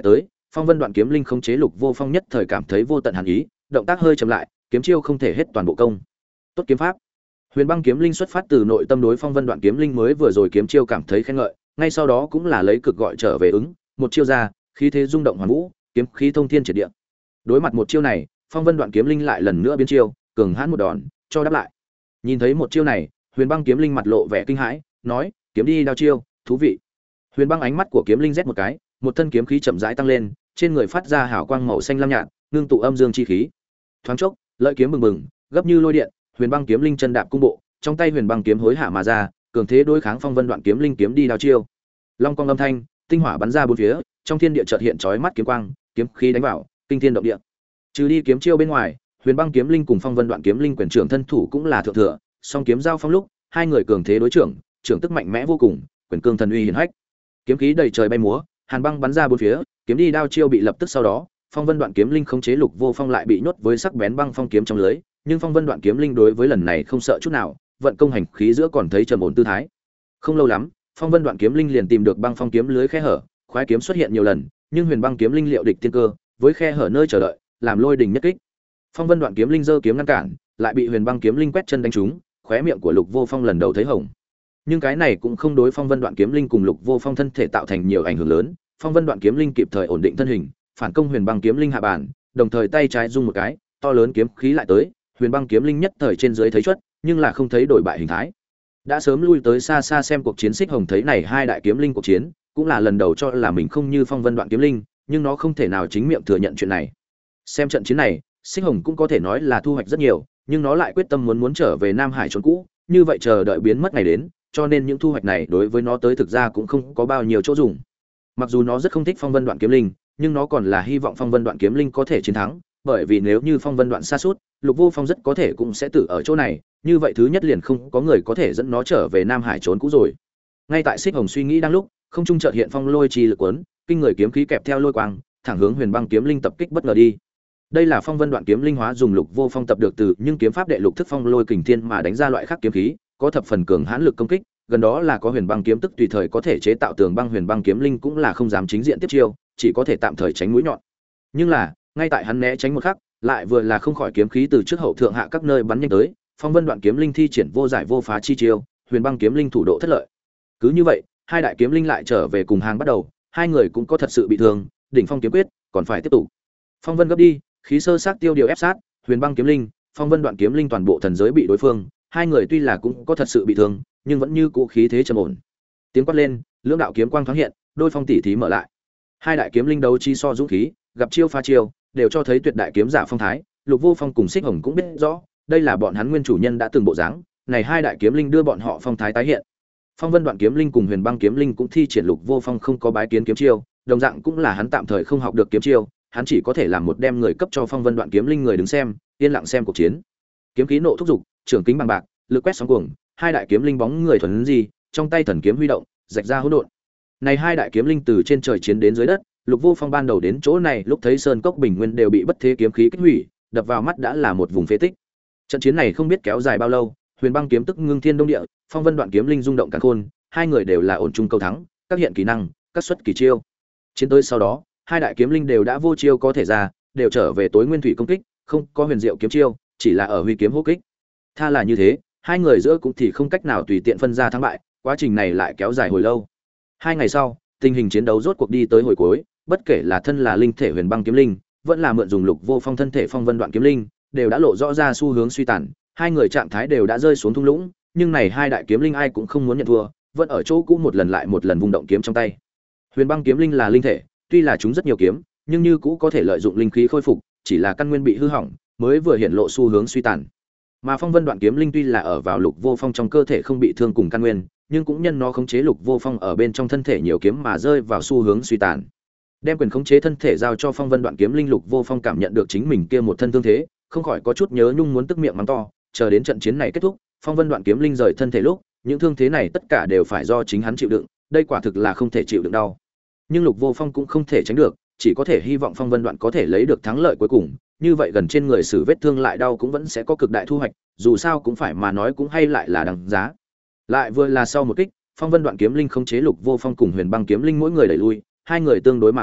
Phong Vân Đoạn Kiếm Linh khống chế Lục Vô Phong nhất thời cảm thấy vô tận hàn ý, động tác hơi chậm lại, kiếm chiêu không thể hết toàn bộ công. Tốt kiếm pháp. Huyền Băng Kiếm Linh xuất phát từ nội tâm đối Phong Vân Đoạn Kiếm Linh mới vừa rồi kiếm chiêu cảm thấy khen ngợi, ngay sau đó cũng là lấy cực gọi trở về ứng, một chiêu ra, khí thế rung động hoàn vũ, kiếm khí thông thiên triệt địa. Đối mặt một chiêu này, Phong Vân Đoạn Kiếm Linh lại lần nữa biến chiêu, cường hãn một đòn, cho đáp lại. Nhìn thấy một chiêu này, Huyền Băng Kiếm Linh mặt lộ vẻ kinh hãi, nói: "Kiếm đi đao chiêu, thú vị." Huyền Băng ánh mắt của Kiếm Linh rét một cái, một thân kiếm khí chậm rãi tăng lên, trên người phát ra hào quang màu xanh lam nhạt, ngưng tụ âm dương chi khí. Thoáng chốc, lợi kiếm bừng bừng, gấp như lôi điện, Huyền Băng Kiếm Linh chân đạp cung bộ, trong tay Huyền Băng kiếm hối hạ mà ra, cường thế đối kháng Phong Vân Đoạn Kiếm Linh kiếm đi đao chiêu. Long quang âm thanh, tinh hỏa bắn ra bốn phía, trong thiên địa chợt hiện chói mắt kiếm quang, kiếm khí đánh vào, kinh thiên động địa. Trừ đi kiếm chiêu bên ngoài, Huyền Băng Kiếm Linh cùng Phong Vân Đoạn Kiếm Linh quyền trưởng thân thủ cũng là thượng thừa, song kiếm giao phong lúc, hai người cường thế đối trưởng, trưởng tức mạnh mẽ vô cùng, quyền cương thần uy hiển hách. Kiếm khí đầy trời bay múa, hàn băng bắn ra bốn phía, kiếm đi đao chiêu bị lập tức sau đó, Phong Vân Đoạn Kiếm Linh khống chế Lục Vô Phong lại bị nhốt với sắc bén băng phong kiếm trong lưới, nhưng Phong Vân Đoạn Kiếm Linh đối với lần này không sợ chút nào, vận công hành khí giữa còn thấy trầm ổn tư thái. Không lâu lắm, Phong Vân Đoạn Kiếm Linh liền tìm được băng phong kiếm lưới khe hở, khoái kiếm xuất hiện nhiều lần, nhưng Huyền Băng Kiếm Linh liệu địch tiên cơ, với khe hở nơi chờ đợi, làm lôi đình nhất kích. Phong Vân Đoạn Kiếm Linh giơ kiếm ngăn cản, lại bị Huyền Băng Kiếm Linh quét chân đánh trúng, khóe miệng của Lục Vô Phong lần đầu thấy hồng. Nhưng cái này cũng không đối Phong Vân Đoạn Kiếm Linh cùng Lục Vô Phong thân thể tạo thành nhiều ảnh hưởng lớn, Phong Vân Đoạn Kiếm Linh kịp thời ổn định thân hình, phản công Huyền Băng Kiếm Linh hạ bàn, đồng thời tay trái rung một cái, to lớn kiếm khí lại tới, Huyền Băng Kiếm Linh nhất thời trên dưới thấy chớt, nhưng là không thấy đổi bại hình thái. Đã sớm lui tới xa xa xem cuộc chiến Xích Hồng thấy này hai đại kiếm linh cuộc chiến, cũng là lần đầu cho là mình không như Phong Vân Đoạn Kiếm Linh, nhưng nó không thể nào chính miệng thừa nhận chuyện này. Xem trận chiến này, Xích Hồng cũng có thể nói là thu hoạch rất nhiều, nhưng nó lại quyết tâm muốn trở về Nam Hải trốn cũ, như vậy chờ đợi biến mất ngày đến, cho nên những thu hoạch này đối với nó tới thực ra cũng không có bao nhiêu chỗ dùng. Mặc dù nó rất không thích Phong Vân Đoạn Kiếm Linh, nhưng nó còn là hy vọng Phong Vân Đoạn Kiếm Linh có thể chiến thắng, bởi vì nếu như Phong Vân Đoạn sa sút, Lục Vô Phong rất có thể cũng sẽ tử ở chỗ này, như vậy thứ nhất liền không có người có thể dẫn nó trở về Nam Hải trốn cũ rồi. Ngay tại Xích Hồng suy nghĩ đang lúc, không trung chợt hiện phong lôi chi lực cuốn, kinh người kiếm khí kẹp theo lôi quang, thẳng hướng Huyền Băng Kiếm Linh tập kích bất ngờ đi. Đây là Phong Vân Đoạn Kiếm Linh hóa dùng Lục Vô Phong tập được từ nhưng kiếm pháp đệ lục thức phong lôi kình thiên mà đánh ra loại khác kiếm khí, có thập phần cường hãn lực công kích, gần đó là có Huyền Băng kiếm tức tùy thời có thể chế tạo tường băng. Huyền Băng Kiếm Linh cũng là không dám chính diện tiếp chiêu, chỉ có thể tạm thời tránh mũi nhọn. Nhưng là, ngay tại hắn né tránh một khắc, lại vừa là không khỏi kiếm khí từ trước hậu thượng hạ các nơi bắn nhanh tới, Phong Vân Đoạn Kiếm Linh thi triển vô giải vô phá chi chiêu, Huyền Băng Kiếm Linh thủ độ thất lợi. Cứ như vậy, hai đại kiếm linh lại trở về cùng hàng bắt đầu, hai người cũng có thật sự bị thương, đỉnh phong kiếm quyết còn phải tiếp tục. Phong Vân gấp đi, khí sơ sát tiêu điều ép sát, Huyền Băng Kiếm Linh, Phong Vân Đoạn Kiếm Linh toàn bộ thần giới bị đối phương, hai người tuy là cũng có thật sự bị thương, nhưng vẫn như cũ khí thế trầm ổn. Tiếng quát lên, lưỡng đạo kiếm quang thoáng hiện, đôi phong tỷ thí mở lại. Hai đại kiếm linh đấu chi so dũng khí, gặp chiêu pha chiêu, đều cho thấy tuyệt đại kiếm giả phong thái. Lục Vô Phong cùng Xích Hồng cũng biết rõ, đây là bọn hắn nguyên chủ nhân đã từng bộ dáng, này hai đại kiếm linh đưa bọn họ phong thái tái hiện. Phong Vân Đoạn Kiếm Linh cùng Huyền Băng Kiếm Linh cũng thi triển Lục Vô Phong không có bái kiến kiếm chiêu, đồng dạng cũng là hắn tạm thời không học được kiếm chiêu, hắn chỉ có thể làm một đem người cấp cho Phong Vân Đoạn Kiếm Linh người đứng xem, yên lặng xem cuộc chiến. Kiếm khí nộ thúc dục, trường kính bằng bạc, lực quét sóng cuồng, hai đại kiếm linh bóng người thuần gì, trong tay thần kiếm huy động, rạch ra hỗn độn. Này hai đại kiếm linh từ trên trời chiến đến dưới đất, Lục Vô Phong ban đầu đến chỗ này lúc thấy sơn cốc bình nguyên đều bị bất thế kiếm khí kích hủy, đập vào mắt đã là một vùng phế tích. Trận chiến này không biết kéo dài bao lâu, Huyền Băng kiếm tức ngưng thiên đông địa, Phong Vân Đoạn Kiếm Linh rung động càn khôn, hai người đều là ổn chung câu thắng, các hiện kỹ năng, các xuất kỳ chiêu. Chiến tới sau đó, hai đại kiếm linh đều đã vô chiêu có thể ra, đều trở về tối nguyên thủy công kích, không có huyền diệu kiếm chiêu, chỉ là ở huy kiếm hô kích. Tha là như thế, hai người giữa cũng thì không cách nào tùy tiện phân ra thắng bại, quá trình này lại kéo dài hồi lâu. Hai ngày sau, tình hình chiến đấu rốt cuộc đi tới hồi cuối, bất kể là thân là linh thể Huyền Băng Kiếm Linh, vẫn là mượn dùng Lục Vô Phong thân thể Phong Vân Đoạn Kiếm Linh, đều đã lộ rõ ra xu hướng suy tàn, hai người trạng thái đều đã rơi xuống thung lũng, nhưng này hai đại kiếm linh ai cũng không muốn nhận thua, vẫn ở chỗ cũ một lần lại một lần vung động kiếm trong tay. Huyền Băng Kiếm Linh là linh thể, tuy là chúng rất nhiều kiếm, nhưng như cũ có thể lợi dụng linh khí khôi phục, chỉ là căn nguyên bị hư hỏng, mới vừa hiện lộ xu hướng suy tàn. Mà Phong Vân Đoạn Kiếm Linh tuy là ở vào Lục Vô Phong trong cơ thể không bị thương cùng căn nguyên, nhưng cũng nhân nó khống chế Lục Vô Phong ở bên trong thân thể nhiều kiếm mà rơi vào xu hướng suy tàn. Đem quyền khống chế thân thể giao cho Phong Vân Đoạn Kiếm Linh, Lục Vô Phong cảm nhận được chính mình kia một thân thương thế, không khỏi có chút nhớ nhung muốn tức miệng mắng to, chờ đến trận chiến này kết thúc, Phong Vân Đoạn Kiếm Linh rời thân thể lúc, những thương thế này tất cả đều phải do chính hắn chịu đựng, đây quả thực là không thể chịu đựng đau. Nhưng Lục Vô Phong cũng không thể tránh được, chỉ có thể hy vọng Phong Vân Đoạn có thể lấy được thắng lợi cuối cùng, như vậy gần trên người sử vết thương lại đau cũng vẫn sẽ có cực đại thu hoạch, dù sao cũng phải mà nói cũng hay lại là đáng giá. Lại vừa là sau một kích, Phong Vân Đoạn Kiếm Linh khống chế Lục Vô Phong cùng Huyền Băng Kiếm Linh mỗi người đẩy lui, hai người tương đối mà coi,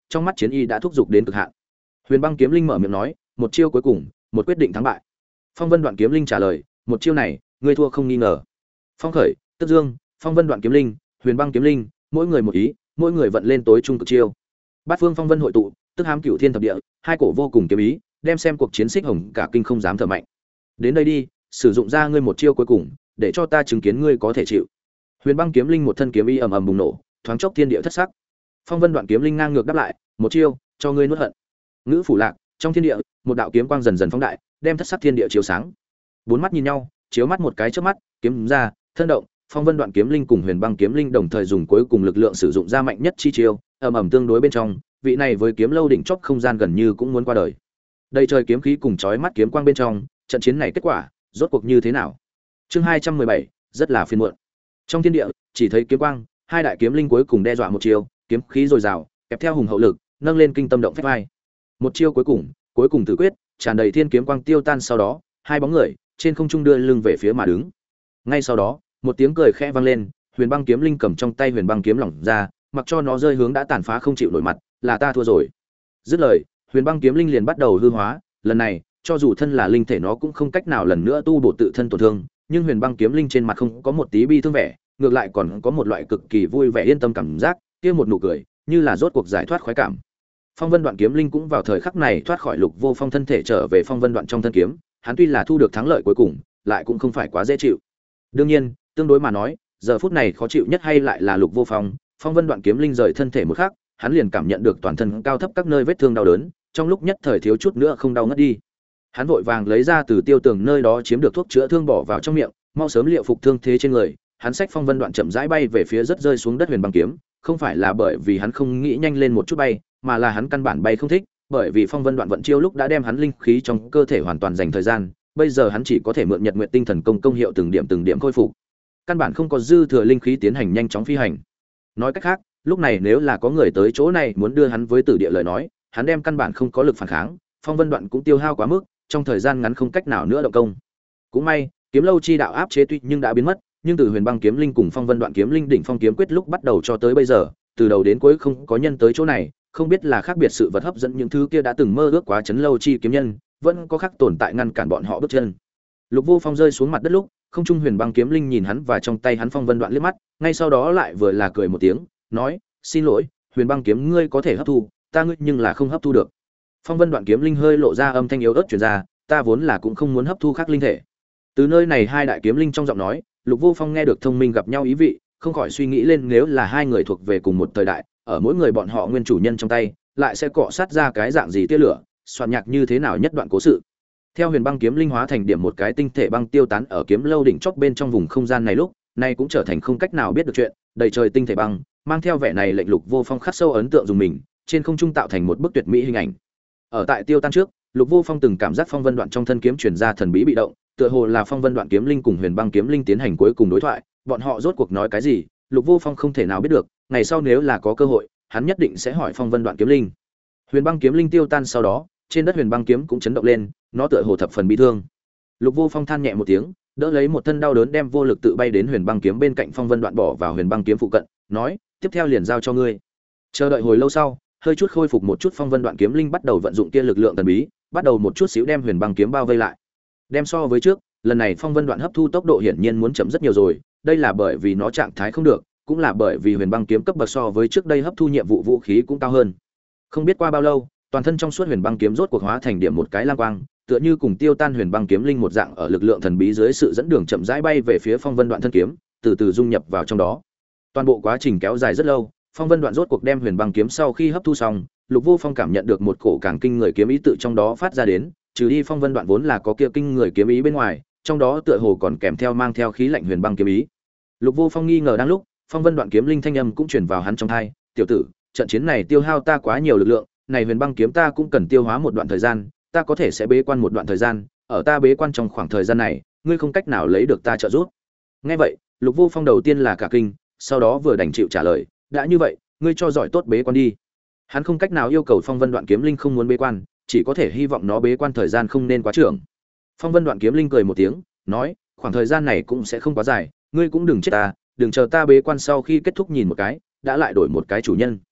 trong mắt chiến y đã thúc giục đến cực hạn. Huyền Băng Kiếm Linh mở miệng nói, một chiêu cuối cùng, một quyết định thắng bại. Phong Vân Đoạn Kiếm Linh trả lời, một chiêu này, ngươi thua không nghi ngờ. Phong Khởi, Tức Dương, Phong Vân Đoạn Kiếm Linh, Huyền Băng Kiếm Linh, mỗi người một ý, mỗi người vận lên tối trung cực chiêu. Bát phương phong vân hội tụ, tức hám cửu thiên thập địa, hai cổ vô cùng kiếm ý, đem xem cuộc chiến xích hồng cả kinh không dám thở mạnh. Đến đây đi, sử dụng ra ngươi một chiêu cuối cùng, để cho ta chứng kiến ngươi có thể chịu. Huyền Băng Kiếm Linh một thân kiếm ý ầm ầm bùng nổ, thoáng chốc thiên địa thất sắc. Phong Vân Đoạn Kiếm Linh ngang ngược đáp lại, một chiêu, cho ngươi nuốt hận. Ngữ phủ lạc, trong thiên địa, một đạo kiếm quang dần dần phóng đại, đem thất sắc thiên địa chiếu sáng. Bốn mắt nhìn nhau, chiếu mắt một cái chớp mắt, kiếm ra, thân động, Phong Vân Đoạn Kiếm Linh cùng Huyền Băng Kiếm Linh đồng thời dùng cuối cùng lực lượng sử dụng ra mạnh nhất chi chiêu, ầm ầm tương đối bên trong, vị này với kiếm lâu đỉnh chóp không gian gần như cũng muốn qua đời. Đầy trời kiếm khí cùng chói mắt kiếm quang bên trong, trận chiến này kết quả rốt cuộc như thế nào? Chương 217, rất là phiền muộn. Trong thiên địa, chỉ thấy kiếm quang, hai đại kiếm linh cuối cùng đe dọa một chiêu, kiếm khí dồi dào, kèm theo hùng hậu lực, nâng lên kinh tâm động phách vai. Một chiêu cuối cùng tử quyết, tràn đầy thiên kiếm quang tiêu tan sau đó, hai bóng người trên không trung đưa lưng về phía mà đứng. Ngay sau đó, một tiếng cười khẽ vang lên, Huyền Băng Kiếm Linh cầm trong tay Huyền Băng kiếm lỏng ra, mặc cho nó rơi hướng đã tàn phá không chịu nổi mặt, là ta thua rồi. Dứt lời, Huyền Băng Kiếm Linh liền bắt đầu hư hóa, lần này, cho dù thân là linh thể nó cũng không cách nào lần nữa tu bổ tự thân tổn thương, nhưng Huyền Băng Kiếm Linh trên mặt không có một tí bi thương vẻ, ngược lại còn có một loại cực kỳ vui vẻ yên tâm cảm giác, kia một nụ cười, như là rốt cuộc giải thoát khoái cảm. Phong Vân Đoạn Kiếm Linh cũng vào thời khắc này thoát khỏi Lục Vô Phong thân thể trở về Phong Vân Đoạn trong thân kiếm, hắn tuy là thu được thắng lợi cuối cùng, lại cũng không phải quá dễ chịu. Đương nhiên, tương đối mà nói, giờ phút này khó chịu nhất hay lại là Lục Vô Phong. Phong Vân Đoạn Kiếm Linh rời thân thể một khắc, hắn liền cảm nhận được toàn thân cao thấp các nơi vết thương đau đớn, trong lúc nhất thời thiếu chút nữa không đau ngất đi. Hắn vội vàng lấy ra từ Tiêu Tường nơi đó chiếm được thuốc chữa thương bỏ vào trong miệng, mau sớm liệu phục thương thế trên người. Hắn xách Phong Vân Đoạn chậm rãi bay về phía rất rơi xuống đất Huyền Băng kiếm, không phải là bởi vì hắn không nghĩ nhanh lên một chút bay, mà là hắn căn bản bay không thích, bởi vì Phong Vân Đoạn vận chiêu lúc đã đem hắn linh khí trong cơ thể hoàn toàn dành thời gian, bây giờ hắn chỉ có thể mượn Nhật Nguyệt Tinh Thần công hiệu từng điểm khôi phục. Căn bản không có dư thừa linh khí tiến hành nhanh chóng phi hành. Nói cách khác, lúc này nếu là có người tới chỗ này muốn đưa hắn với tử địa lời nói, hắn đem căn bản không có lực phản kháng, Phong Vân Đoạn cũng tiêu hao quá mức, trong thời gian ngắn không cách nào nữa động công. Cũng may, kiếm lâu chi đạo áp chế tuy nhưng đã biến mất, nhưng từ Huyền Băng Kiếm Linh cùng Phong Vân Đoạn Kiếm Linh đỉnh phong kiếm quyết lúc bắt đầu cho tới bây giờ, từ đầu đến cuối không có nhân tới chỗ này, không biết là khác biệt sự vật hấp dẫn những thứ kia đã từng mơ ước quá chấn lâu chi kiếm nhân, vẫn có khác tồn tại ngăn cản bọn họ bước chân. Lục Vô Phong rơi xuống mặt đất lúc, không trung Huyền Băng Kiếm Linh nhìn hắn và trong tay hắn Phong Vân Đoạn liếc mắt, ngay sau đó lại vừa là cười một tiếng, nói: "Xin lỗi, Huyền Băng kiếm ngươi có thể hấp thu, ta ngươi nhưng là không hấp thu được." Phong Vân Đoạn Kiếm Linh hơi lộ ra âm thanh yếu ớt truyền ra, "Ta vốn là cũng không muốn hấp thu khác linh thể." Từ nơi này hai đại kiếm linh trong giọng nói, Lục Vô Phong nghe được thông minh gặp nhau ý vị, không khỏi suy nghĩ lên nếu là hai người thuộc về cùng một thời đại, ở mỗi người bọn họ nguyên chủ nhân trong tay, lại sẽ cọ sát ra cái dạng gì tia lửa, soạn nhạc như thế nào nhất đoạn cố sự. Theo Huyền Băng kiếm linh hóa thành điểm một cái tinh thể băng tiêu tán ở kiếm lâu đỉnh chóp bên trong vùng không gian này lúc, nay cũng trở thành không cách nào biết được chuyện, đầy trời tinh thể băng, mang theo vẻ này lệnh Lục Vô Phong khắc sâu ấn tượng dùng mình, trên không trung tạo thành một bức tuyệt mỹ hình ảnh. Ở tại tiêu tan trước, Lục Vô Phong từng cảm giác Phong Vân Đoạn trong thân kiếm truyền ra thần bí bị động, tựa hồ là Phong Vân Đoạn kiếm linh cùng Huyền Băng kiếm linh tiến hành cuối cùng đối thoại, bọn họ rốt cuộc nói cái gì, Lục Vô Phong không thể nào biết được, ngày sau nếu là có cơ hội, hắn nhất định sẽ hỏi Phong Vân Đoạn kiếm linh. Huyền Băng kiếm linh tiêu tan sau đó, trên đất Huyền Băng kiếm cũng chấn động lên, nó tựa hồ thập phần bị thương. Lục Vô Phong than nhẹ một tiếng, đỡ lấy một thân đau đớn đem vô lực tự bay đến Huyền Băng kiếm bên cạnh Phong Vân Đoạn bỏ vào Huyền Băng kiếm phụ cận, nói: "Tiếp theo liền giao cho ngươi." Chờ đợi hồi lâu sau, hơi chút khôi phục một chút Phong Vân Đoạn kiếm linh bắt đầu vận dụng kia lực lượng thần bí, bắt đầu một chút xíu đem Huyền Băng kiếm bao vây lại. Đem so với trước, lần này Phong Vân Đoạn hấp thu tốc độ hiển nhiên muốn chậm rất nhiều rồi, đây là bởi vì nó trạng thái không được, cũng là bởi vì Huyền Băng kiếm cấp bậc so với trước đây hấp thu nhiệm vụ vũ khí cũng cao hơn. Không biết qua bao lâu, toàn thân trong suốt Huyền Băng kiếm rốt cuộc hóa thành điểm một cái lam quang, tựa như cùng tiêu tan Huyền Băng kiếm linh một dạng ở lực lượng thần bí dưới sự dẫn đường chậm rãi bay về phía Phong Vân Đoạn thân kiếm, từ từ dung nhập vào trong đó. Toàn bộ quá trình kéo dài rất lâu, Phong Vân Đoạn rốt cuộc đem Huyền Băng kiếm sau khi hấp thu xong, Lục Vô Phong cảm nhận được một cổ càng kinh người kiếm ý tự trong đó phát ra đến, trừ đi Phong Vân Đoạn vốn là có kia kinh người kiếm ý bên ngoài, trong đó tựa hồ còn kèm theo mang theo khí lạnh Huyền Băng kiếm ý. Lục Vô Phong nghi ngờ đang lúc, Phong Vân Đoạn kiếm linh thanh âm cũng truyền vào hắn trong tai, "Tiểu tử, trận chiến này tiêu hao ta quá nhiều lực lượng, này Huyền Băng kiếm ta cũng cần tiêu hóa một đoạn thời gian, ta có thể sẽ bế quan một đoạn thời gian, ở ta bế quan trong khoảng thời gian này, ngươi không cách nào lấy được ta trợ giúp." Nghe vậy, Lục Vô Phong đầu tiên là cả kinh, sau đó vừa đành chịu trả lời, "Đã như vậy, ngươi cho giỏi tốt bế quan đi." Hắn không cách nào yêu cầu Phong Vân Đoạn kiếm linh không muốn bế quan, chỉ có thể hy vọng nó bế quan thời gian không nên quá trưởng. Phong Vân Đoạn kiếm linh cười một tiếng, nói: "Khoảng thời gian này cũng sẽ không quá dài, ngươi cũng đừng chết ta, đừng chờ ta bế quan sau khi kết thúc nhìn một cái, đã lại đổi một cái chủ nhân."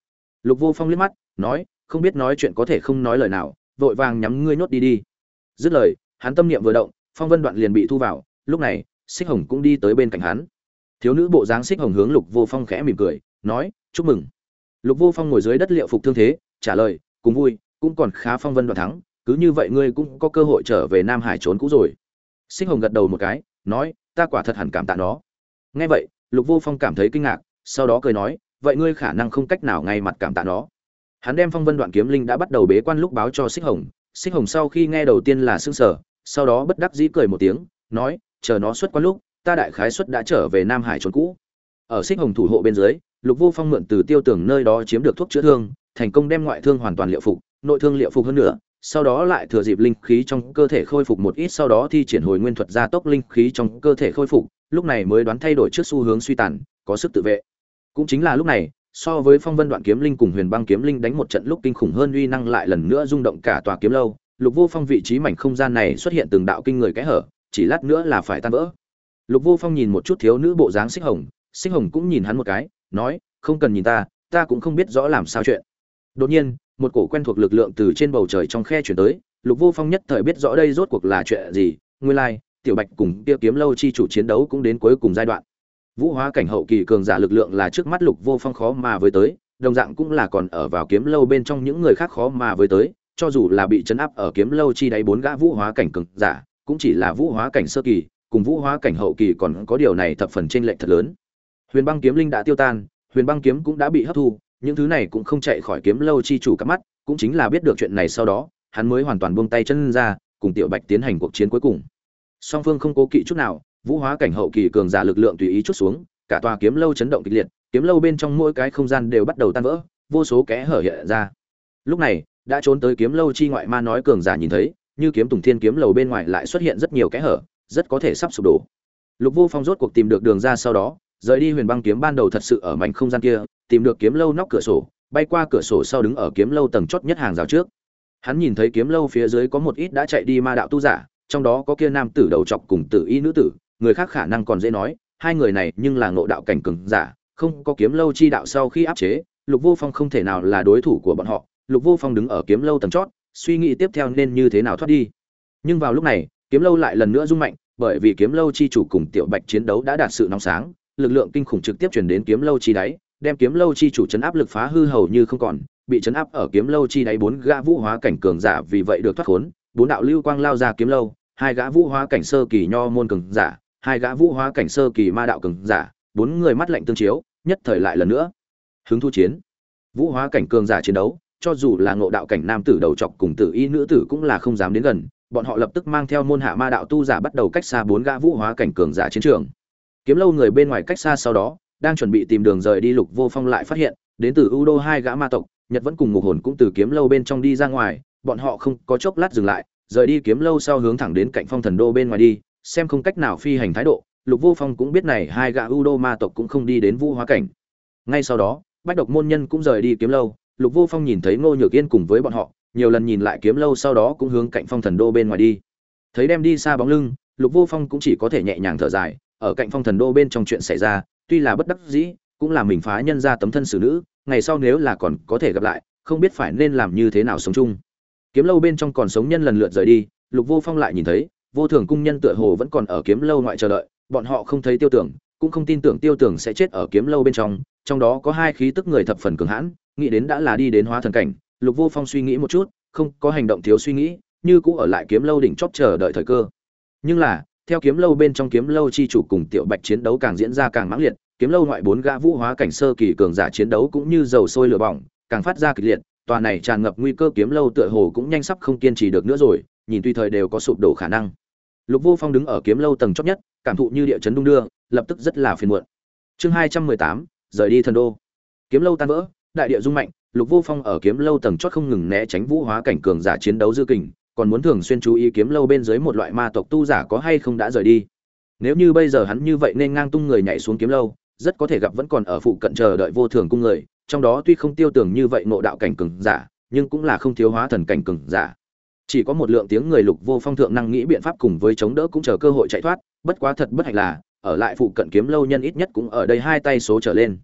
Lục Vô Phong liếc mắt, nói, không biết nói chuyện có thể không nói lời nào, vội vàng nhắm ngươi nhốt đi đi. Dứt lời, hắn tâm niệm vừa động, phong vân đoạn liền bị thu vào. Lúc này, Xích Hồng cũng đi tới bên cạnh hắn. Thiếu nữ bộ dáng Xích Hồng hướng Lục Vô Phong khẽ mỉm cười, nói, chúc mừng. Lục Vô Phong ngồi dưới đất liệu phục thương thế, trả lời, cùng vui, cũng còn khá. Phong vân đoạn thắng, cứ như vậy ngươi cũng có cơ hội trở về Nam Hải trốn cũ rồi. Xích Hồng gật đầu một cái, nói, ta quả thật hẳn cảm tạ nó. Nghe vậy, Lục Vô Phong cảm thấy kinh ngạc, sau đó cười nói, vậy ngươi khả năng không cách nào ngay mặt cảm tạ nó. Hắn đem Phong Vân Đoạn Kiếm Linh đã bắt đầu bế quan lúc báo cho Xích Hồng. Xích Hồng sau khi nghe đầu tiên là sững sờ, sau đó bất đắc dĩ cười một tiếng, nói, chờ nó xuất quan lúc, ta đại khái suất đã trở về Nam Hải trốn cũ. Ở Xích Hồng thủ hộ bên dưới, Lục Vô Phong mượn từ Tiêu Tưởng nơi đó chiếm được thuốc chữa thương, thành công đem ngoại thương hoàn toàn liệu phục, nội thương liệu phục hơn nữa, sau đó lại thừa dịp linh khí trong cơ thể khôi phục một ít, sau đó thi triển hồi nguyên thuật gia tốc linh khí trong cơ thể khôi phục, lúc này mới đoán thay đổi trước xu hướng suy tàn, có sức tự vệ. Cũng chính là lúc này, so với Phong Vân Đoạn Kiếm Linh cùng Huyền Băng Kiếm Linh đánh một trận lúc kinh khủng hơn, uy năng lại lần nữa rung động cả tòa kiếm lâu. Lục Vô Phong vị trí mảnh không gian này xuất hiện từng đạo kinh người kẽ hở, chỉ lát nữa là phải tan vỡ. Lục Vô Phong nhìn một chút thiếu nữ bộ dáng Xích Hồng, Xích Hồng cũng nhìn hắn một cái, nói, không cần nhìn ta, ta cũng không biết rõ làm sao chuyện. Đột nhiên, một cổ quen thuộc lực lượng từ trên bầu trời trong khe chuyển tới, Lục Vô Phong nhất thời biết rõ đây rốt cuộc là chuyện gì. Nguyên lai, Tiểu Bạch cùng kia kiếm lâu chi chủ chiến đấu cũng đến cuối cùng giai đoạn. Vũ hóa cảnh hậu kỳ cường giả lực lượng là trước mắt Lục Vô Phong khó mà với tới, đồng dạng cũng là còn ở vào kiếm lâu bên trong những người khác khó mà với tới, cho dù là bị trấn áp ở kiếm lâu chi đáy bốn gã vũ hóa cảnh cường giả, cũng chỉ là vũ hóa cảnh sơ kỳ, cùng vũ hóa cảnh hậu kỳ còn có điều này thập phần chênh lệch thật lớn. Huyền Băng Kiếm Linh đã tiêu tan, Huyền Băng Kiếm cũng đã bị hấp thu, những thứ này cũng không chạy khỏi kiếm lâu chi chủ cắp mắt, cũng chính là biết được chuyện này sau đó, hắn mới hoàn toàn buông tay chân ra, cùng Tiểu Bạch tiến hành cuộc chiến cuối cùng. Song phương không cố kỵ chút nào, vũ hóa cảnh hậu kỳ cường giả lực lượng tùy ý chút xuống, cả tòa kiếm lâu chấn động kịch liệt, kiếm lâu bên trong mỗi cái không gian đều bắt đầu tan vỡ, vô số kẽ hở hiện ra. Lúc này, đã trốn tới kiếm lâu chi ngoại ma nói cường giả nhìn thấy, như kiếm Tùng Thiên kiếm lầu bên ngoài lại xuất hiện rất nhiều kẽ hở, rất có thể sắp sụp đổ. Lục Vô Phong rốt cuộc tìm được đường ra, sau đó rời đi Huyền Băng Kiếm ban đầu thật sự ở mảnh không gian kia, tìm được kiếm lâu nóc cửa sổ, bay qua cửa sổ sau đứng ở kiếm lâu tầng chót nhất hàng rào trước. Hắn nhìn thấy kiếm lâu phía dưới có một ít đã chạy đi ma đạo tu giả, trong đó có kia nam tử đầu trọc cùng tử y nữ tử, người khác khả năng còn dễ nói, hai người này nhưng là ngộ đạo cảnh cường giả, không có kiếm lâu chi đạo sau khi áp chế, Lục Vô Phong không thể nào là đối thủ của bọn họ. Lục Vô Phong đứng ở kiếm lâu tầng chót, suy nghĩ tiếp theo nên như thế nào thoát đi. Nhưng vào lúc này, kiếm lâu lại lần nữa rung mạnh, bởi vì kiếm lâu chi chủ cùng Tiểu Bạch chiến đấu đã đạt sự nóng sáng, lực lượng kinh khủng trực tiếp truyền đến kiếm lâu chi đáy, đem kiếm lâu chi chủ chấn áp lực phá hư hầu như không còn, bị chấn áp ở kiếm lâu chi đáy bốn gã vũ hóa cảnh cường giả vì vậy được thoát khốn, bốn đạo lưu quang lao ra kiếm lâu, hai gã vũ hóa cảnh sơ kỳ nho môn cường giả, hai gã vũ hóa cảnh sơ kỳ ma đạo cường giả, bốn người mắt lạnh tương chiếu, nhất thời lại lần nữa hứng thu chiến. Vũ hóa cảnh cường giả chiến đấu, cho dù là ngộ đạo cảnh nam tử đầu trọc cùng tử y nữ tử cũng là không dám đến gần, bọn họ lập tức mang theo môn hạ ma đạo tu giả bắt đầu cách xa bốn gã vũ hóa cảnh cường giả chiến trường. Kiếm lâu người bên ngoài cách xa sau đó, đang chuẩn bị tìm đường rời đi, Lục Vô Phong lại phát hiện, đến từ U Đô hai gã ma tộc, Nhật vẫn cùng Ngục Hồn cũng từ kiếm lâu bên trong đi ra ngoài, bọn họ không có chốc lát dừng lại, rời đi kiếm lâu sau hướng thẳng đến cạnh Phong Thần Đô bên ngoài đi, xem không cách nào phi hành thái độ, Lục Vô Phong cũng biết này hai gã U Đô ma tộc cũng không đi đến vũ hóa cảnh. Ngay sau đó, Bách Độc môn nhân cũng rời đi kiếm lâu, Lục Vô Phong nhìn thấy Ngô Nhược Yên cùng với bọn họ, nhiều lần nhìn lại kiếm lâu sau đó cũng hướng cạnh Phong Thần Đô bên ngoài đi. Thấy đem đi xa bóng lưng, Lục Vô Phong cũng chỉ có thể nhẹ nhàng thở dài, ở cạnh Phong Thần Đô bên trong chuyện xảy ra, tuy là bất đắc dĩ, cũng là mình phá nhân ra tấm thân xử nữ, ngày sau nếu là còn có thể gặp lại, không biết phải nên làm như thế nào sống chung. Kiếm lâu bên trong còn sống nhân lần lượt rời đi, Lục Vô Phong lại nhìn thấy, Vô Thường cung nhân tựa hồ vẫn còn ở kiếm lâu ngoại chờ đợi, bọn họ không thấy Tiêu Tưởng, cũng không tin tưởng Tiêu Tưởng sẽ chết ở kiếm lâu bên trong đó có hai khí tức người thập phần cường hãn, nghĩ đến đã là đi đến hóa thần cảnh, Lục Vô Phong suy nghĩ một chút, không có hành động thiếu suy nghĩ, như cũ ở lại kiếm lâu đỉnh chóp chờ đợi thời cơ. Nhưng là, theo kiếm lâu bên trong kiếm lâu chi chủ cùng Tiểu Bạch chiến đấu càng diễn ra càng mãng liệt, kiếm lâu ngoại bốn gã vũ hóa cảnh sơ kỳ cường giả chiến đấu cũng như dầu sôi lửa bỏng, càng phát ra kịch liệt, tòa này tràn ngập nguy cơ kiếm lâu tựa hồ cũng nhanh sắp không kiên trì được nữa rồi, nhìn tùy thời đều có sụp đổ khả năng. Lục Vô Phong đứng ở kiếm lâu tầng chót nhất, cảm thụ như địa chấn đung đưa, lập tức rất là phiền muộn. Chương 218, rời đi thần đô. Kiếm lâu tan vỡ, đại địa rung mạnh, Lục Vô Phong ở kiếm lâu tầng chót không ngừng né tránh vũ hóa cảnh cường giả chiến đấu dư kình, còn muốn thường xuyên chú ý kiếm lâu bên dưới một loại ma tộc tu giả có hay không đã rời đi. Nếu như bây giờ hắn như vậy nên ngang tung người nhảy xuống kiếm lâu, rất có thể gặp vẫn còn ở phụ cận chờ đợi Vô Thường cung người, trong đó tuy không tiêu tưởng như vậy ngộ đạo cảnh cường giả, nhưng cũng là không thiếu hóa thần cảnh cường giả. Chỉ có một lượng tiếng người Lục Vô Phong thượng năng nghĩ biện pháp cùng với chống đỡ cũng chờ cơ hội chạy thoát, bất quá thật bất hạnh là, ở lại phụ cận kiếm lâu nhân ít nhất cũng ở đây hai tay số trở lên.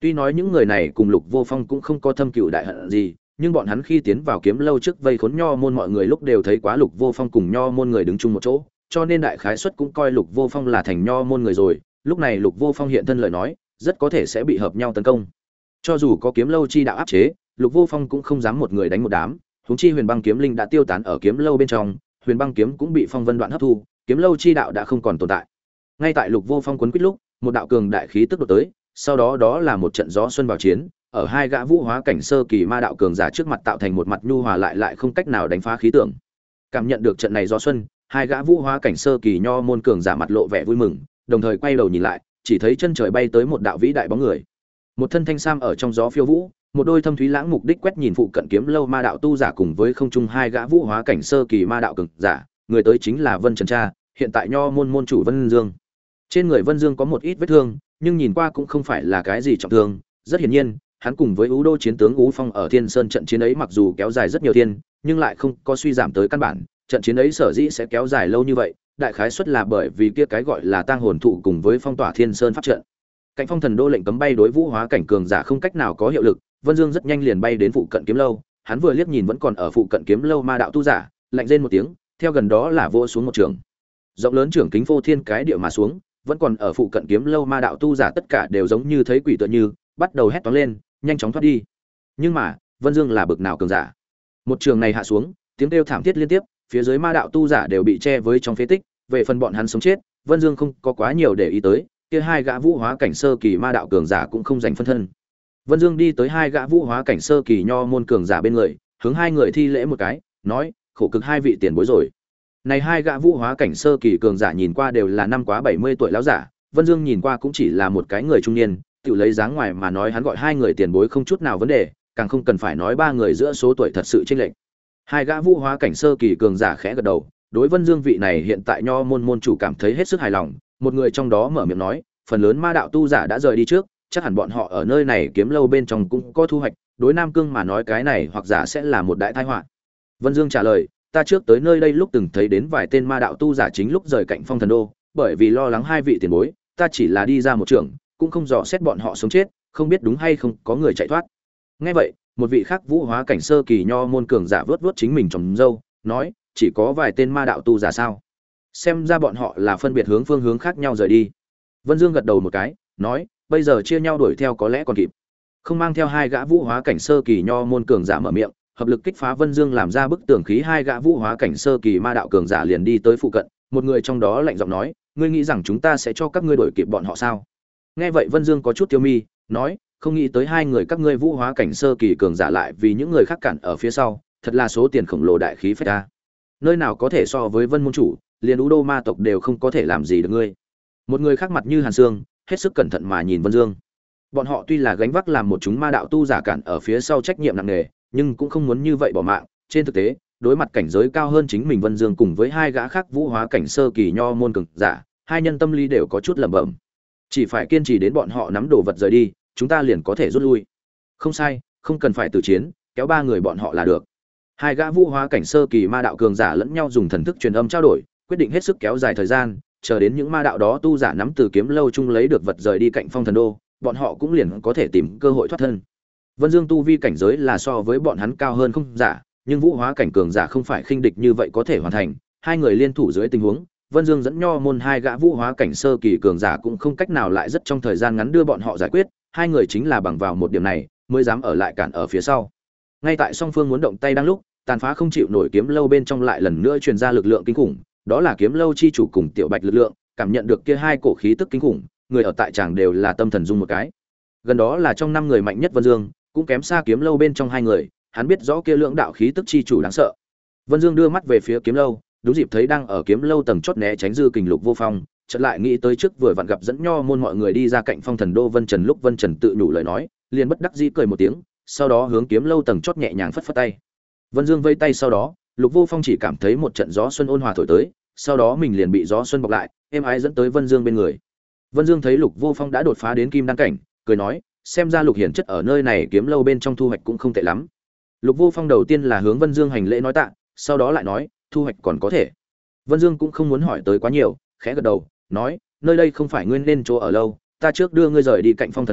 Tuy nói những người này cùng Lục Vô Phong cũng không có thâm cừu đại hận gì, nhưng bọn hắn khi tiến vào kiếm lâu trước vây khốn Nho môn mọi người lúc đều thấy quá Lục Vô Phong cùng Nho môn người đứng chung một chỗ, cho nên đại khái suất cũng coi Lục Vô Phong là thành Nho môn người rồi, lúc này Lục Vô Phong hiện thân lời nói, rất có thể sẽ bị hợp nhau tấn công. Cho dù có kiếm lâu chi đạo áp chế, Lục Vô Phong cũng không dám một người đánh một đám, huống chi Huyền Băng kiếm linh đã tiêu tán ở kiếm lâu bên trong, Huyền Băng kiếm cũng bị Phong Vân Đoạn hấp thu, kiếm lâu chi đạo đã không còn tồn tại. Ngay tại Lục Vô Phong quấn quýt lúc, một đạo cường đại khí tức đột tới, sau đó đó là một trận gió xuân vào chiến, ở hai gã vũ hóa cảnh sơ kỳ ma đạo cường giả trước mặt tạo thành một mặt nhu hòa lại không cách nào đánh phá khí tượng. Cảm nhận được trận này gió xuân, hai gã vũ hóa cảnh sơ kỳ nho môn cường giả mặt lộ vẻ vui mừng, đồng thời quay đầu nhìn lại, chỉ thấy chân trời bay tới một đạo vĩ đại bóng người. Một thân thanh sam ở trong gió phiêu vũ, một đôi thâm thúy lãng mục đích quét nhìn phụ cận kiếm lâu ma đạo tu giả cùng với không trung hai gã vũ hóa cảnh sơ kỳ ma đạo cường giả, người tới chính là Vân Trần Cha, hiện tại nho môn môn chủ Vân Dương. Trên người Vân Dương có một ít vết thương, nhưng nhìn qua cũng không phải là cái gì trọng thương, rất hiển nhiên, hắn cùng với Ú Đô chiến tướng Ú Phong ở Thiên Sơn trận chiến ấy mặc dù kéo dài rất nhiều thiên, nhưng lại không có suy giảm tới căn bản, trận chiến ấy sở dĩ sẽ kéo dài lâu như vậy, đại khái suất là bởi vì kia cái gọi là tang hồn thụ cùng với phong tỏa Thiên Sơn pháp trận. Cạnh Phong Thần Đô lệnh cấm bay đối vũ hóa cảnh cường giả không cách nào có hiệu lực, Vân Dương rất nhanh liền bay đến phụ cận kiếm lâu, hắn vừa liếc nhìn vẫn còn ở phụ cận kiếm lâu ma đạo tu giả, lạnh rên một tiếng, theo gần đó là vỗ xuống một trường. Rộng lớn trưởng kính phô thiên cái địa mà xuống, vẫn còn ở phụ cận kiếm lâu ma đạo tu giả tất cả đều giống như thấy quỷ tựa như, bắt đầu hét toáng lên, nhanh chóng thoát đi. Nhưng mà, Vân Dương là bực nào cường giả? Một trường này hạ xuống, tiếng kêu thảm thiết liên tiếp, phía dưới ma đạo tu giả đều bị che với trong phế tích, về phần bọn hắn sống chết, Vân Dương không có quá nhiều để ý tới, kia hai gã vũ hóa cảnh sơ kỳ ma đạo cường giả cũng không dành phân thân. Vân Dương đi tới hai gã vũ hóa cảnh sơ kỳ nho môn cường giả bên người, hướng hai người thi lễ một cái, nói: "Khổ cực hai vị tiền bối rồi." Này hai gã vũ hóa cảnh sơ kỳ cường giả nhìn qua đều là năm quá 70 tuổi lão giả, Vân Dương nhìn qua cũng chỉ là một cái người trung niên, tự lấy dáng ngoài mà nói hắn gọi hai người tiền bối không chút nào vấn đề, càng không cần phải nói ba người giữa số tuổi thật sự chênh lệch. Hai gã vũ hóa cảnh sơ kỳ cường giả khẽ gật đầu, đối Vân Dương vị này hiện tại nho môn môn chủ cảm thấy hết sức hài lòng, một người trong đó mở miệng nói: "Phần lớn ma đạo tu giả đã rời đi trước, chắc hẳn bọn họ ở nơi này kiếm lâu bên trong cũng có thu hoạch, đối Nam Cương mà nói cái này hoặc giả sẽ là một đại tai họa." Vân Dương trả lời: "Ta trước tới nơi đây lúc từng thấy đến vài tên ma đạo tu giả chính lúc rời cạnh Phong Thần Đô, bởi vì lo lắng hai vị tiền bối, ta chỉ là đi ra một trường, cũng không dò xét bọn họ sống chết, không biết đúng hay không có người chạy thoát." Nghe vậy, một vị khác vũ hóa cảnh sơ kỳ nho môn cường giả vớt vớt chính mình trồng râu, nói: "Chỉ có vài tên ma đạo tu giả sao? Xem ra bọn họ là phân biệt hướng phương hướng khác nhau rời đi." Vân Dương gật đầu một cái, nói: "Bây giờ chia nhau đuổi theo có lẽ còn kịp." Không mang theo hai gã vũ hóa cảnh sơ kỳ nho môn cường giả mở miệng, hợp lực kích phá Vân Dương làm ra bức tường khí, hai gã vũ hóa cảnh sơ kỳ ma đạo cường giả liền đi tới phụ cận, một người trong đó lạnh giọng nói: "Ngươi nghĩ rằng chúng ta sẽ cho các ngươi đuổi kịp bọn họ sao?" Nghe vậy Vân Dương có chút tiêu mi, nói: "Không nghĩ tới hai người các ngươi vũ hóa cảnh sơ kỳ cường giả lại vì những người khác cản ở phía sau, thật là số tiền khổng lồ đại khí phách ta. Nơi nào có thể so với Vân môn chủ, liền Ú Đô ma tộc đều không có thể làm gì được ngươi." Một người khác mặt như hàn xương, hết sức cẩn thận mà nhìn Vân Dương. Bọn họ tuy là gánh vác làm một chúng ma đạo tu giả cản ở phía sau trách nhiệm nặng nề, nhưng cũng không muốn như vậy bỏ mạng. Trên thực tế, đối mặt cảnh giới cao hơn chính mình Vân Dương cùng với hai gã khác vũ hóa cảnh sơ kỳ nho môn cường giả, hai nhân tâm lý đều có chút lẩm bẩm. Chỉ phải kiên trì đến bọn họ nắm đồ vật rời đi, chúng ta liền có thể rút lui. Không sai, không cần phải tử chiến, kéo ba người bọn họ là được. Hai gã vũ hóa cảnh sơ kỳ ma đạo cường giả lẫn nhau dùng thần thức truyền âm trao đổi, quyết định hết sức kéo dài thời gian, chờ đến những ma đạo đó tu giả nắm từ kiếm lâu chung lấy được vật rời đi cạnh Phong Thần Đô, bọn họ cũng liền có thể tìm cơ hội thoát thân. Vân Dương tu vi cảnh giới là so với bọn hắn cao hơn không giả, nhưng vũ hóa cảnh cường giả không phải khinh địch như vậy có thể hoàn thành. Hai người liên thủ dưới tình huống, Vân Dương dẫn nho môn hai gã vũ hóa cảnh sơ kỳ cường giả cũng không cách nào lại rất trong thời gian ngắn đưa bọn họ giải quyết, hai người chính là bằng vào một điểm này mới dám ở lại cản ở phía sau. Ngay tại song phương muốn động tay đang lúc, tàn phá không chịu nổi kiếm lâu bên trong lại lần nữa truyền ra lực lượng kinh khủng, đó là kiếm lâu chi chủ cùng tiểu bạch lực lượng, cảm nhận được kia hai cổ khí tức kinh khủng, người ở tại tràng đều là tâm thần rung một cái. Gần đó là trong năm người mạnh nhất Vân Dương, cũng kém xa kiếm lâu bên trong hai người, hắn biết rõ kia lượng đạo khí tức chi chủ đáng sợ. Vân Dương đưa mắt về phía kiếm lâu, đúng dịp thấy đang ở kiếm lâu tầng chót né tránh dư kình Lục Vô Phong, chợt lại nghĩ tới trước vừa vặn gặp dẫn nho môn mọi người đi ra cạnh Phong Thần Đô Vân Trần, lúc Vân Trần tự nhủ lời nói, liền bất đắc dĩ cười một tiếng, sau đó hướng kiếm lâu tầng chót nhẹ nhàng phất phất tay. Vân Dương vây tay sau đó, Lục Vô Phong chỉ cảm thấy một trận gió xuân ôn hòa thổi tới, sau đó mình liền bị gió xuân bọc lại, êm ái dẫn tới Vân Dương bên người. Vân Dương thấy Lục Vô Phong đã đột phá đến kim đan cảnh, cười nói: "Xem ra Lục hiển chất ở nơi này kiếm lâu bên trong thu hoạch cũng không tệ lắm." Lục Vô Phong đầu tiên là hướng Vân Dương hành lễ nói tạ, sau đó lại nói: "Thu hoạch còn có thể." Vân Dương cũng không muốn hỏi tới quá nhiều, khẽ gật đầu, nói: "Nơi đây không phải ngươi nên chỗ ở lâu, ta trước đưa ngươi rời đi cạnh Phong Thần Đô,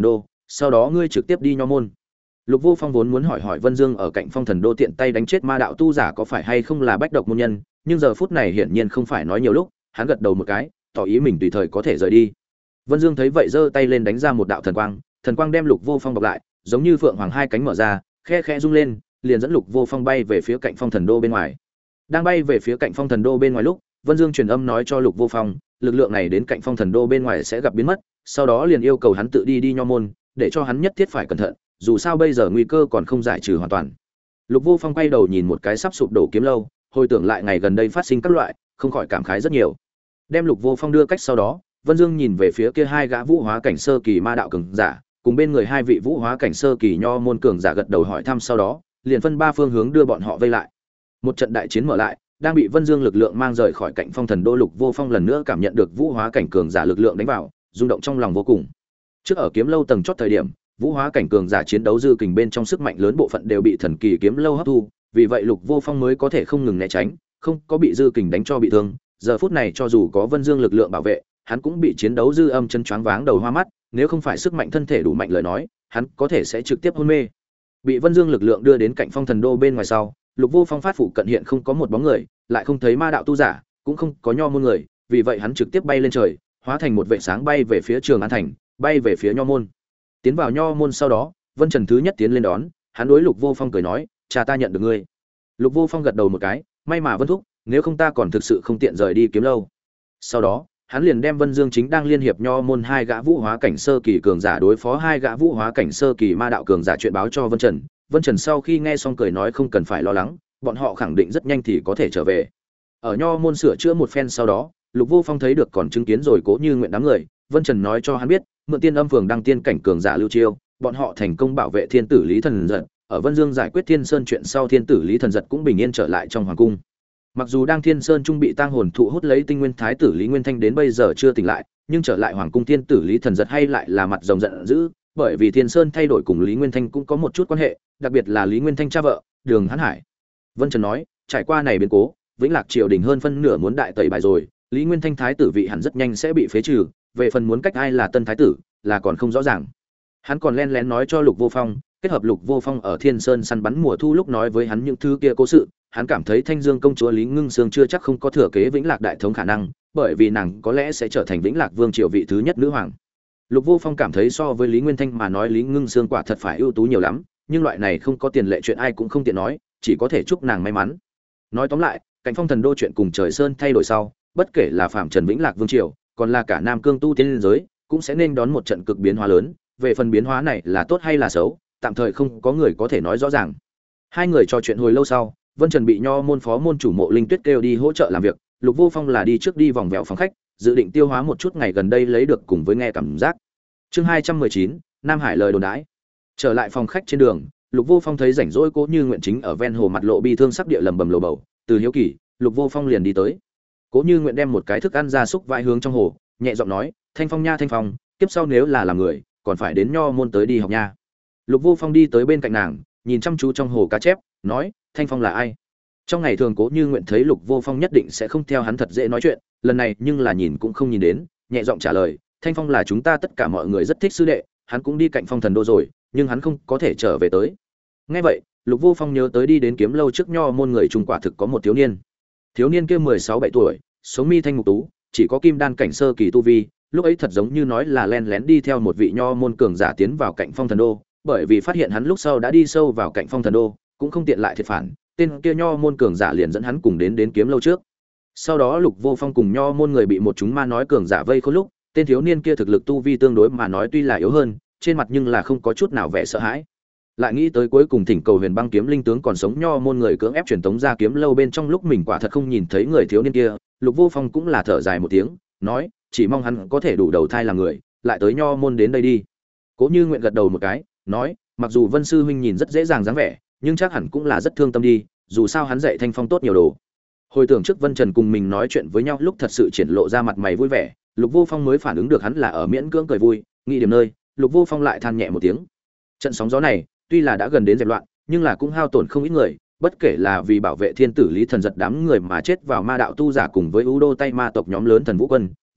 sau đó ngươi trực tiếp đi nho môn. Lục Vô Phong vốn muốn hỏi hỏi Vân Dương ở cạnh Phong Thần Đô tiện tay đánh chết ma đạo tu giả có phải hay không là bách độc môn nhân, nhưng giờ phút này hiển nhiên không phải nói nhiều lúc, hắn gật đầu một cái, tỏ ý mình tùy thời có thể rời đi. Vân Dương thấy vậy giơ tay lên đánh ra một đạo thần quang đem Lục Vô Phong bọc lại, giống như phượng hoàng hai cánh mở ra, khe khẽ rung lên, liền dẫn Lục Vô Phong bay về phía cạnh Phong Thần Đô bên ngoài. Đang bay về phía cạnh Phong Thần Đô bên ngoài lúc, Vân Dương truyền âm nói cho Lục Vô Phong, lực lượng này đến cạnh Phong Thần Đô bên ngoài sẽ gặp biến mất, sau đó liền yêu cầu hắn tự đi nho môn, để cho hắn nhất thiết phải cẩn thận, dù sao bây giờ nguy cơ còn không giải trừ hoàn toàn. Lục Vô Phong quay đầu nhìn một cái sắp sụp đổ kiếm lâu, hồi tưởng lại ngày gần đây phát sinh các loại, không khỏi cảm khái rất nhiều. Đem Lục Vô Phong đưa cách sau đó, Vân Dương nhìn về phía kia hai gã vũ hóa cảnh sơ kỳ ma đạo cường giả, cùng bên người hai vị vũ hóa cảnh sơ kỳ nho môn cường giả gật đầu hỏi thăm, sau đó liền phân ba phương hướng đưa bọn họ vây lại. Một trận đại chiến mở lại, đang bị Vân Dương lực lượng mang rời khỏi cạnh Phong Thần Đô. Lục Vô Phong lần nữa cảm nhận được vũ hóa cảnh cường giả lực lượng đánh vào, rung động trong lòng vô cùng. Trước ở kiếm lâu tầng chót thời điểm, vũ hóa cảnh cường giả chiến đấu dư kình bên trong sức mạnh lớn bộ phận đều bị thần kỳ kiếm lâu hấp thu, vì vậy Lục Vô Phong mới có thể không ngừng né tránh, không có bị dư kình đánh cho bị thương. Giờ phút này cho dù có Vân Dương lực lượng bảo vệ, hắn cũng bị chiến đấu dư âm chân choáng váng đầu hoa mắt, nếu không phải sức mạnh thân thể đủ mạnh lời nói, hắn có thể sẽ trực tiếp hôn mê. Bị Vân Dương lực lượng đưa đến cạnh Phong Thần Đô bên ngoài sau, Lục Vô Phong phát phụ cận hiện không có một bóng người, lại không thấy ma đạo tu giả, cũng không có nho môn người, vì vậy hắn trực tiếp bay lên trời, hóa thành một vệt sáng bay về phía Trường An thành, bay về phía nho môn. Tiến vào nho môn sau đó, Vân Trần thứ nhất tiến lên đón, hắn đối Lục Vô Phong cười nói, "Cha ta nhận được ngươi." Lục Vô Phong gật đầu một cái, "May mà Vân thúc, nếu không ta còn thực sự không tiện rời đi kiếm lâu." Sau đó, hắn liền đem Vân Dương chính đang liên hiệp nho môn hai gã vũ hóa cảnh sơ kỳ cường giả đối phó hai gã vũ hóa cảnh sơ kỳ ma đạo cường giả chuyện báo cho Vân Trần. Vân Trần sau khi nghe xong cười nói không cần phải lo lắng, bọn họ khẳng định rất nhanh thì có thể trở về. Ở nho môn sửa chữa một phen sau đó, Lục Vô Phong thấy được còn chứng kiến rồi Cố Như Nguyện đám người, Vân Trần nói cho hắn biết, mượn Tiên Âm Phường đăng tiên cảnh cường giả Lưu Chiêu, bọn họ thành công bảo vệ Thiên tử Lý Thần Giật, ở Vân Dương giải quyết Thiên Sơn chuyện sau Thiên tử Lý Thần Giật cũng bình yên trở lại trong hoàng cung. Mặc dù đang Thiên Sơn trung bị tang hồn thụ hút lấy tinh nguyên thái tử Lý Nguyên Thanh đến bây giờ chưa tỉnh lại, nhưng trở lại hoàng cung Thiên tử Lý Thần Giật hay lại là mặt rồng giận dữ, bởi vì Thiên Sơn thay đổi cùng Lý Nguyên Thanh cũng có một chút quan hệ, đặc biệt là Lý Nguyên Thanh cha vợ, Đường Hán Hải. Vân Trần nói, trải qua này biến cố, Vĩnh Lạc triều đình hơn phân nửa muốn đại tẩy bài rồi, Lý Nguyên Thanh thái tử vị hẳn rất nhanh sẽ bị phế trừ, về phần muốn cách ai là tân thái tử, là còn không rõ ràng. Hắn còn lén lén nói cho Lục Vô Phong, kết hợp Lục Vô Phong ở Thiên Sơn săn bắn mùa thu lúc nói với hắn những thứ kia cố sự, hắn cảm thấy Thanh Dương công chúa Lý Ngưng Sương chưa chắc không có thừa kế Vĩnh Lạc đại thống khả năng, bởi vì nàng có lẽ sẽ trở thành Vĩnh Lạc vương triều vị thứ nhất nữ hoàng. Lục Vô Phong cảm thấy so với Lý Nguyên Thanh mà nói Lý Ngưng Sương quả thật phải ưu tú nhiều lắm, nhưng loại này không có tiền lệ chuyện ai cũng không tiện nói, chỉ có thể chúc nàng may mắn. Nói tóm lại, cạnh Phong Thần Đô chuyện cùng Trời Sơn thay đổi sau, bất kể là Phạm Trần Vĩnh Lạc vương triều, còn là cả Nam Cương tu tiên liên giới, cũng sẽ nên đón một trận cực biến hóa lớn, về phần biến hóa này là tốt hay là xấu, tạm thời không có người có thể nói rõ ràng. Hai người trò chuyện hồi lâu sau, Vân Trần bị nho môn phó môn chủ Mộ Linh Tuyết kêu đi hỗ trợ làm việc, Lục Vô Phong là đi trước đi vòng vèo phòng khách, dự định tiêu hóa một chút ngày gần đây lấy được cùng với nghe cảm giác. Chương 219, Nam Hải lời đồn đãi. Trở lại phòng khách trên đường, Lục Vô Phong thấy rảnh rỗi Cố Như Nguyện chính ở ven hồ mặt lộ bi thương sắc địa lầm bầm lồ bầu, từ hiếu kỳ, Lục Vô Phong liền đi tới. Cố Như Nguyện đem một cái thức ăn ra súc vãi hướng trong hồ, nhẹ giọng nói, "Thanh Phong nha Thanh Phong, kiếp sau nếu là làm người, còn phải đến nho môn tới đi học nha." Lục Vô Phong đi tới bên cạnh nàng, nhìn chăm chú trong hồ cá chép, nói, "Thanh Phong là ai?" Trong ngày thường Cố Như Nguyện thấy Lục Vô Phong nhất định sẽ không theo hắn thật dễ nói chuyện, lần này nhưng là nhìn cũng không nhìn đến, nhẹ giọng trả lời, "Thanh Phong là chúng ta tất cả mọi người rất thích sư đệ, hắn cũng đi cạnh Phong Thần Đô rồi, nhưng hắn không có thể trở về tới." Nghe vậy, Lục Vô Phong nhớ tới đi đến kiếm lâu trước nho môn người Trung quả thực có một thiếu niên. Thiếu niên kia 16-17 tuổi, sống mi thanh mục tú, chỉ có kim đan cảnh sơ kỳ tu vi, lúc ấy thật giống như nói là len lén đi theo một vị nho môn cường giả tiến vào cạnh Phong Thần Đô, bởi vì phát hiện hắn lúc sau đã đi sâu vào cạnh Phong Thần Đô, cũng không tiện lại thiệt phản, tên kia nho môn cường giả liền dẫn hắn cùng đến kiếm lâu trước. Sau đó Lục Vô Phong cùng nho môn người bị một chúng ma nói cường giả vây khốn lúc, tên thiếu niên kia thực lực tu vi tương đối mà nói tuy là yếu hơn, trên mặt nhưng là không có chút nào vẻ sợ hãi. Lại nghĩ tới cuối cùng thỉnh cầu Huyền Băng kiếm linh tướng còn sống nho môn người cưỡng ép truyền tống ra kiếm lâu bên trong lúc mình quả thật không nhìn thấy người thiếu niên kia, Lục Vô Phong cũng là thở dài một tiếng, nói, chỉ mong hắn có thể đủ đầu thai làm người, lại tới nho môn đến đây đi. Cố Như Nguyện gật đầu một cái, nói, mặc dù Vân sư huynh nhìn rất dễ dàng dáng vẻ, nhưng chắc hẳn cũng là rất thương tâm đi, dù sao hắn dạy Thanh Phong tốt nhiều đồ. Hồi tưởng trước Vân Trần cùng mình nói chuyện với nhau lúc thật sự triển lộ ra mặt mày vui vẻ, Lục Vô Phong mới phản ứng được hắn là ở miễn cưỡng cười vui, nghĩ điểm nơi, Lục Vô Phong lại than nhẹ một tiếng. Trận sóng gió này, tuy là đã gần đến dẹp loạn, nhưng là cũng hao tổn không ít người, bất kể là vì bảo vệ Thiên tử Lý Thần Giật đám người mà chết vào ma đạo tu giả cùng với U Đô Tay ma tộc nhóm lớn thần vũ quân,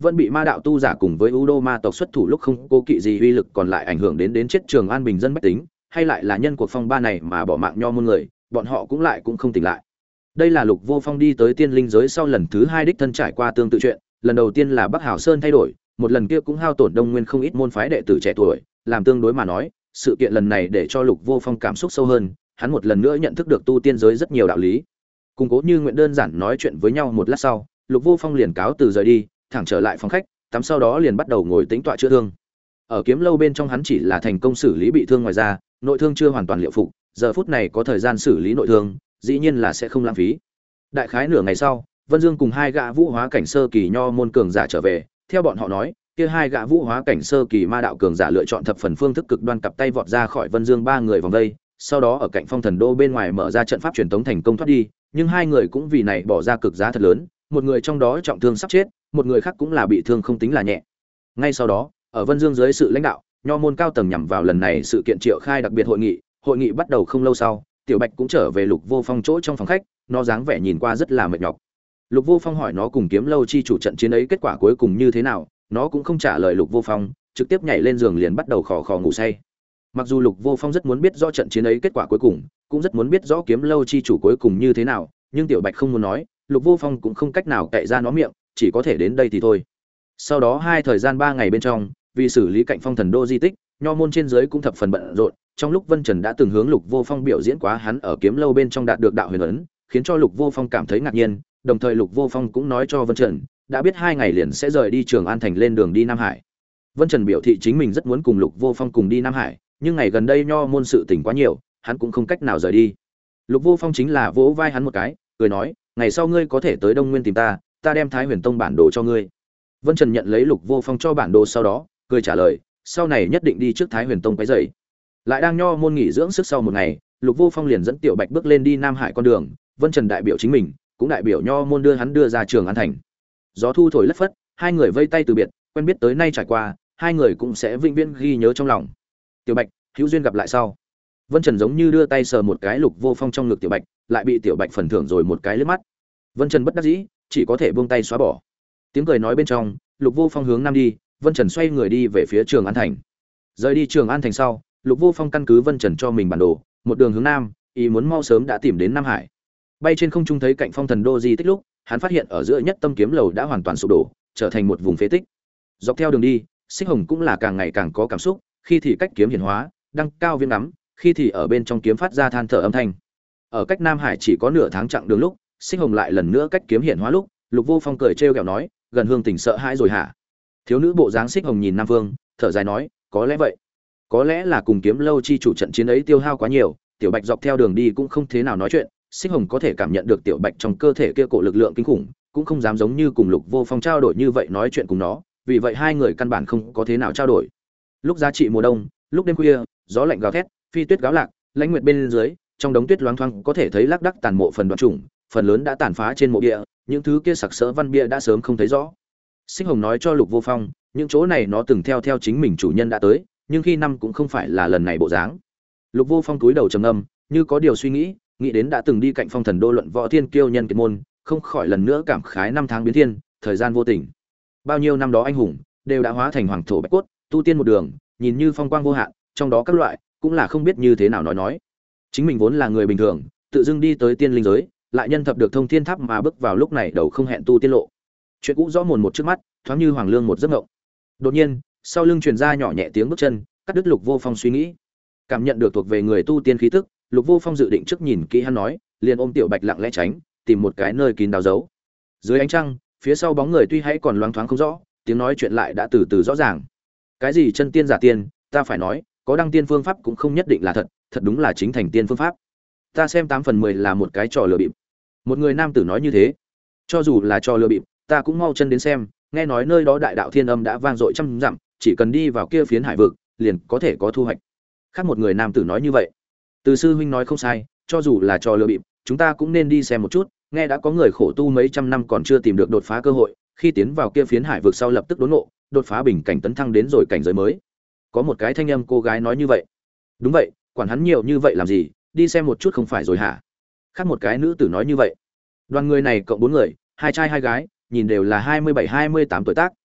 vẫn bị ma đạo tu giả cùng với u đô ma tộc xuất thủ lúc không cố kỵ gì uy lực còn lại ảnh hưởng đến chết Trường An bình dân bách tính, hay lại là nhân cuộc phong ba này mà bỏ mạng nho môn người, bọn họ cũng không tỉnh lại. Đây là Lục Vô Phong đi tới tiên linh giới sau lần thứ 2 đích thân trải qua tương tự chuyện, lần đầu tiên là Bắc Hào Sơn thay đổi, một lần kia cũng hao tổn Đông Nguyên không ít môn phái đệ tử trẻ tuổi, làm tương đối mà nói, sự kiện lần này để cho Lục Vô Phong cảm xúc sâu hơn, hắn một lần nữa nhận thức được tu tiên giới rất nhiều đạo lý. Cùng Cố Như Nguyện đơn giản nói chuyện với nhau một lát sau, Lục Vô Phong liền cáo từ rời đi, thẳng trở lại phòng khách, tắm sau đó liền bắt đầu ngồi tĩnh tọa chữa thương. Ở kiếm lâu bên trong hắn chỉ là thành công xử lý bị thương, ngoài ra, nội thương chưa hoàn toàn liệu phục, giờ phút này có thời gian xử lý nội thương, dĩ nhiên là sẽ không lãng phí. Đại khái nửa ngày sau, Vân Dương cùng hai gã vũ hóa cảnh sơ kỳ nho môn cường giả trở về, theo bọn họ nói, kia hai gã vũ hóa cảnh sơ kỳ ma đạo cường giả lựa chọn thập phần phương thức cực đoan, cặp tay vọt ra khỏi Vân Dương ba người vòng vây, sau đó ở cạnh Phong Thần Đô bên ngoài mở ra trận pháp truyền tống thành công thoát đi, nhưng hai người cũng vì này bỏ ra cực giá thật lớn, một người trong đó trọng thương sắp chết, một người khác cũng là bị thương không tính là nhẹ. Ngay sau đó, ở Vân Dương dưới sự lãnh đạo, nho môn cao tầng nhằm vào lần này sự kiện triệu khai đặc biệt hội nghị bắt đầu không lâu sau, Tiểu Bạch cũng trở về Lục Vô Phong chỗ trong phòng khách, nó dáng vẻ nhìn qua rất là mệt nhọc. Lục Vô Phong hỏi nó cùng Kiếm Lâu chi chủ trận chiến ấy kết quả cuối cùng như thế nào, nó cũng không trả lời Lục Vô Phong, trực tiếp nhảy lên giường liền bắt đầu khò khò ngủ say. Mặc dù Lục Vô Phong rất muốn biết rõ trận chiến ấy kết quả cuối cùng, cũng rất muốn biết rõ Kiếm Lâu chi chủ cuối cùng như thế nào, nhưng Tiểu Bạch không muốn nói, Lục Vô Phong cũng không cách nào cậy ra nó miệng, chỉ có thể đến đây thì thôi. Sau đó thời gian 3 ngày bên trong, vì xử lý cạnh Phong Thần Đô di tích, nho môn trên dưới cũng thập phần bận rộn. Trong lúc Vân Trần đã từng hướng Lục Vô Phong biểu diễn quá hắn ở Kiếm Lâu bên trong đạt được đạo huyền ấn, khiến cho Lục Vô Phong cảm thấy ngạc nhiên, đồng thời Lục Vô Phong cũng nói cho Vân Trần, đã biết 2 ngày liền sẽ rời đi Trường An thành lên đường đi Nam Hải. Vân Trần biểu thị chính mình rất muốn cùng Lục Vô Phong cùng đi Nam Hải, nhưng ngày gần đây nho môn sự tình quá nhiều, hắn cũng không cách nào rời đi. Lục Vô Phong chính là vỗ vai hắn một cái, cười nói, ngày sau ngươi có thể tới Đông Nguyên tìm ta, ta đem Thái Huyền Tông bản đồ cho ngươi. Vân Trần nhận lấy Lục Vô Phong cho bản đồ sau đó, cười trả lời, sau này nhất định đi trước Thái Huyền Tông quấy rầy. Lại đang nho môn nghỉ dưỡng sức sau một ngày, Lục Vô Phong liền dẫn Tiểu Bạch bước lên đi Nam Hải con đường, Vân Trần đại biểu chính mình, cũng đại biểu nho môn đưa ra Trường An thành. Gió thu thổi lất phất, hai người vây tay từ biệt, quen biết tới nay trải qua, hai người cũng sẽ vĩnh viễn ghi nhớ trong lòng. Tiểu Bạch, hữu duyên gặp lại sau. Vân Trần giống như đưa tay sờ một cái Lục Vô Phong trong ngực Tiểu Bạch, lại bị Tiểu Bạch phần thưởng rồi một cái liếc mắt. Vân Trần bất đắc dĩ, chỉ có thể buông tay xóa bỏ. Tiếng cười nói bên trong, Lục Vô Phong hướng nam đi, Vân Trần xoay người đi về phía Trường An thành. Rời đi Trường An thành sau, Lục Vô Phong căn cứ Vân Trần cho mình bản đồ, một đường hướng nam, ý muốn mau sớm đã tìm đến Nam Hải. Bay trên không trung thấy cạnh Phong Thần Đô di tích lúc, hắn phát hiện ở giữa nhất tâm kiếm lầu đã hoàn toàn sụp đổ, trở thành một vùng phế tích. Dọc theo đường đi, Xích Hồng cũng là càng ngày càng có cảm xúc, khi thì cách kiếm hiển hóa, đăng cao viên ngắm, khi thì ở bên trong kiếm phát ra than thở âm thanh. Ở cách Nam Hải chỉ có nửa tháng chặng đường lúc, Xích Hồng lại lần nữa cách kiếm hiển hóa lúc, Lục Vô Phong cười trêu ghẹo nói, gần Hương Tỉnh sợ hãi rồi hả? Thiếu nữ bộ dáng Xích Hồng nhìn Nam Vương, thở dài nói, có lẽ vậy. Có lẽ là cùng Kiếm Lâu chi chủ trận chiến ấy tiêu hao quá nhiều, Tiểu Bạch dọc theo đường đi cũng không thế nào nói chuyện, Xích Hồng có thể cảm nhận được Tiểu Bạch trong cơ thể kia cổ lực lượng kinh khủng, cũng không dám giống như cùng Lục Vô Phong trao đổi như vậy nói chuyện cùng nó, vì vậy hai người căn bản không có thế nào trao đổi. Lúc giá trị mùa đông, lúc đêm khuya, gió lạnh gào thét, phi tuyết gáo lạc, lãnh nguyệt bên dưới, trong đống tuyết loáng thoáng có thể thấy lác đác tàn mộ phần đoạn trùng, phần lớn đã tàn phá trên mộ địa, những thứ kia sặc sỡ văn bia đã sớm không thấy rõ. Xích Hồng nói cho Lục Vô Phong, những chỗ này nó từng theo chính mình chủ nhân đã tới, nhưng khi năm cũng không phải là lần này bộ dáng. Lục Vô Phong cúi đầu trầm ngâm, như có điều suy nghĩ đến đã từng đi cạnh Phong Thần Đô luận võ thiên kiêu nhân kiệt môn, không khỏi lần nữa cảm khái năm tháng biến thiên, thời gian vô tình. Bao nhiêu năm đó anh hùng đều đã hóa thành hoàng thổ bạch cốt, tu tiên một đường, nhìn như phong quang vô hạn, trong đó các loại cũng là không biết như thế nào nói. Chính mình vốn là người bình thường, tự dưng đi tới tiên linh giới, lại nhân thập được thông thiên tháp mà bước vào lúc này đầu không hẹn tu tiên lộ. Chuyện cũ rõ mồn một trước mắt, thoáng như hoàng lương một giấc mộng. Đột nhiên, sau lưng truyền ra nhỏ nhẹ tiếng bước chân, cắt đứt Lục Vô Phong suy nghĩ. Cảm nhận được thuộc về người tu tiên khí tức, Lục Vô Phong dự định trước nhìn kỹ hắn nói, liền ôm Tiểu Bạch lặng lẽ tránh, tìm một cái nơi kín đáo giấu. Dưới ánh trăng, phía sau bóng người tuy hãy còn loáng thoáng không rõ, tiếng nói chuyện lại đã từ từ rõ ràng. Cái gì chân tiên giả tiên, ta phải nói, có đăng tiên phương pháp cũng không nhất định là thật, thật đúng là chính thành tiên phương pháp. Ta xem 8 phần 10 là một cái trò lừa bịp. Một người nam tử nói như thế. Cho dù là trò lừa bịp, ta cũng mau chân đến xem, nghe nói nơi đó đại đạo thiên âm đã vang dội trăm dặm, chỉ cần đi vào kia phiến hải vực, liền có thể có thu hoạch. Khác một người nam tử nói như vậy. Từ sư huynh nói không sai, cho dù là trò lừa bịp, chúng ta cũng nên đi xem một chút, nghe đã có người khổ tu mấy trăm năm còn chưa tìm được đột phá cơ hội, khi tiến vào kia phiến hải vực sau lập tức đốn ngộ, đột phá bình cảnh tấn thăng đến rồi cảnh giới mới. Có một cái thanh âm cô gái nói như vậy. Đúng vậy, quản hắn nhiều như vậy làm gì, đi xem một chút không phải rồi hả? Khác một cái nữ tử nói như vậy. Đoàn người này cộng 4 người, 2 trai 2 gái, nhìn đều là 27-28 tuổi tác,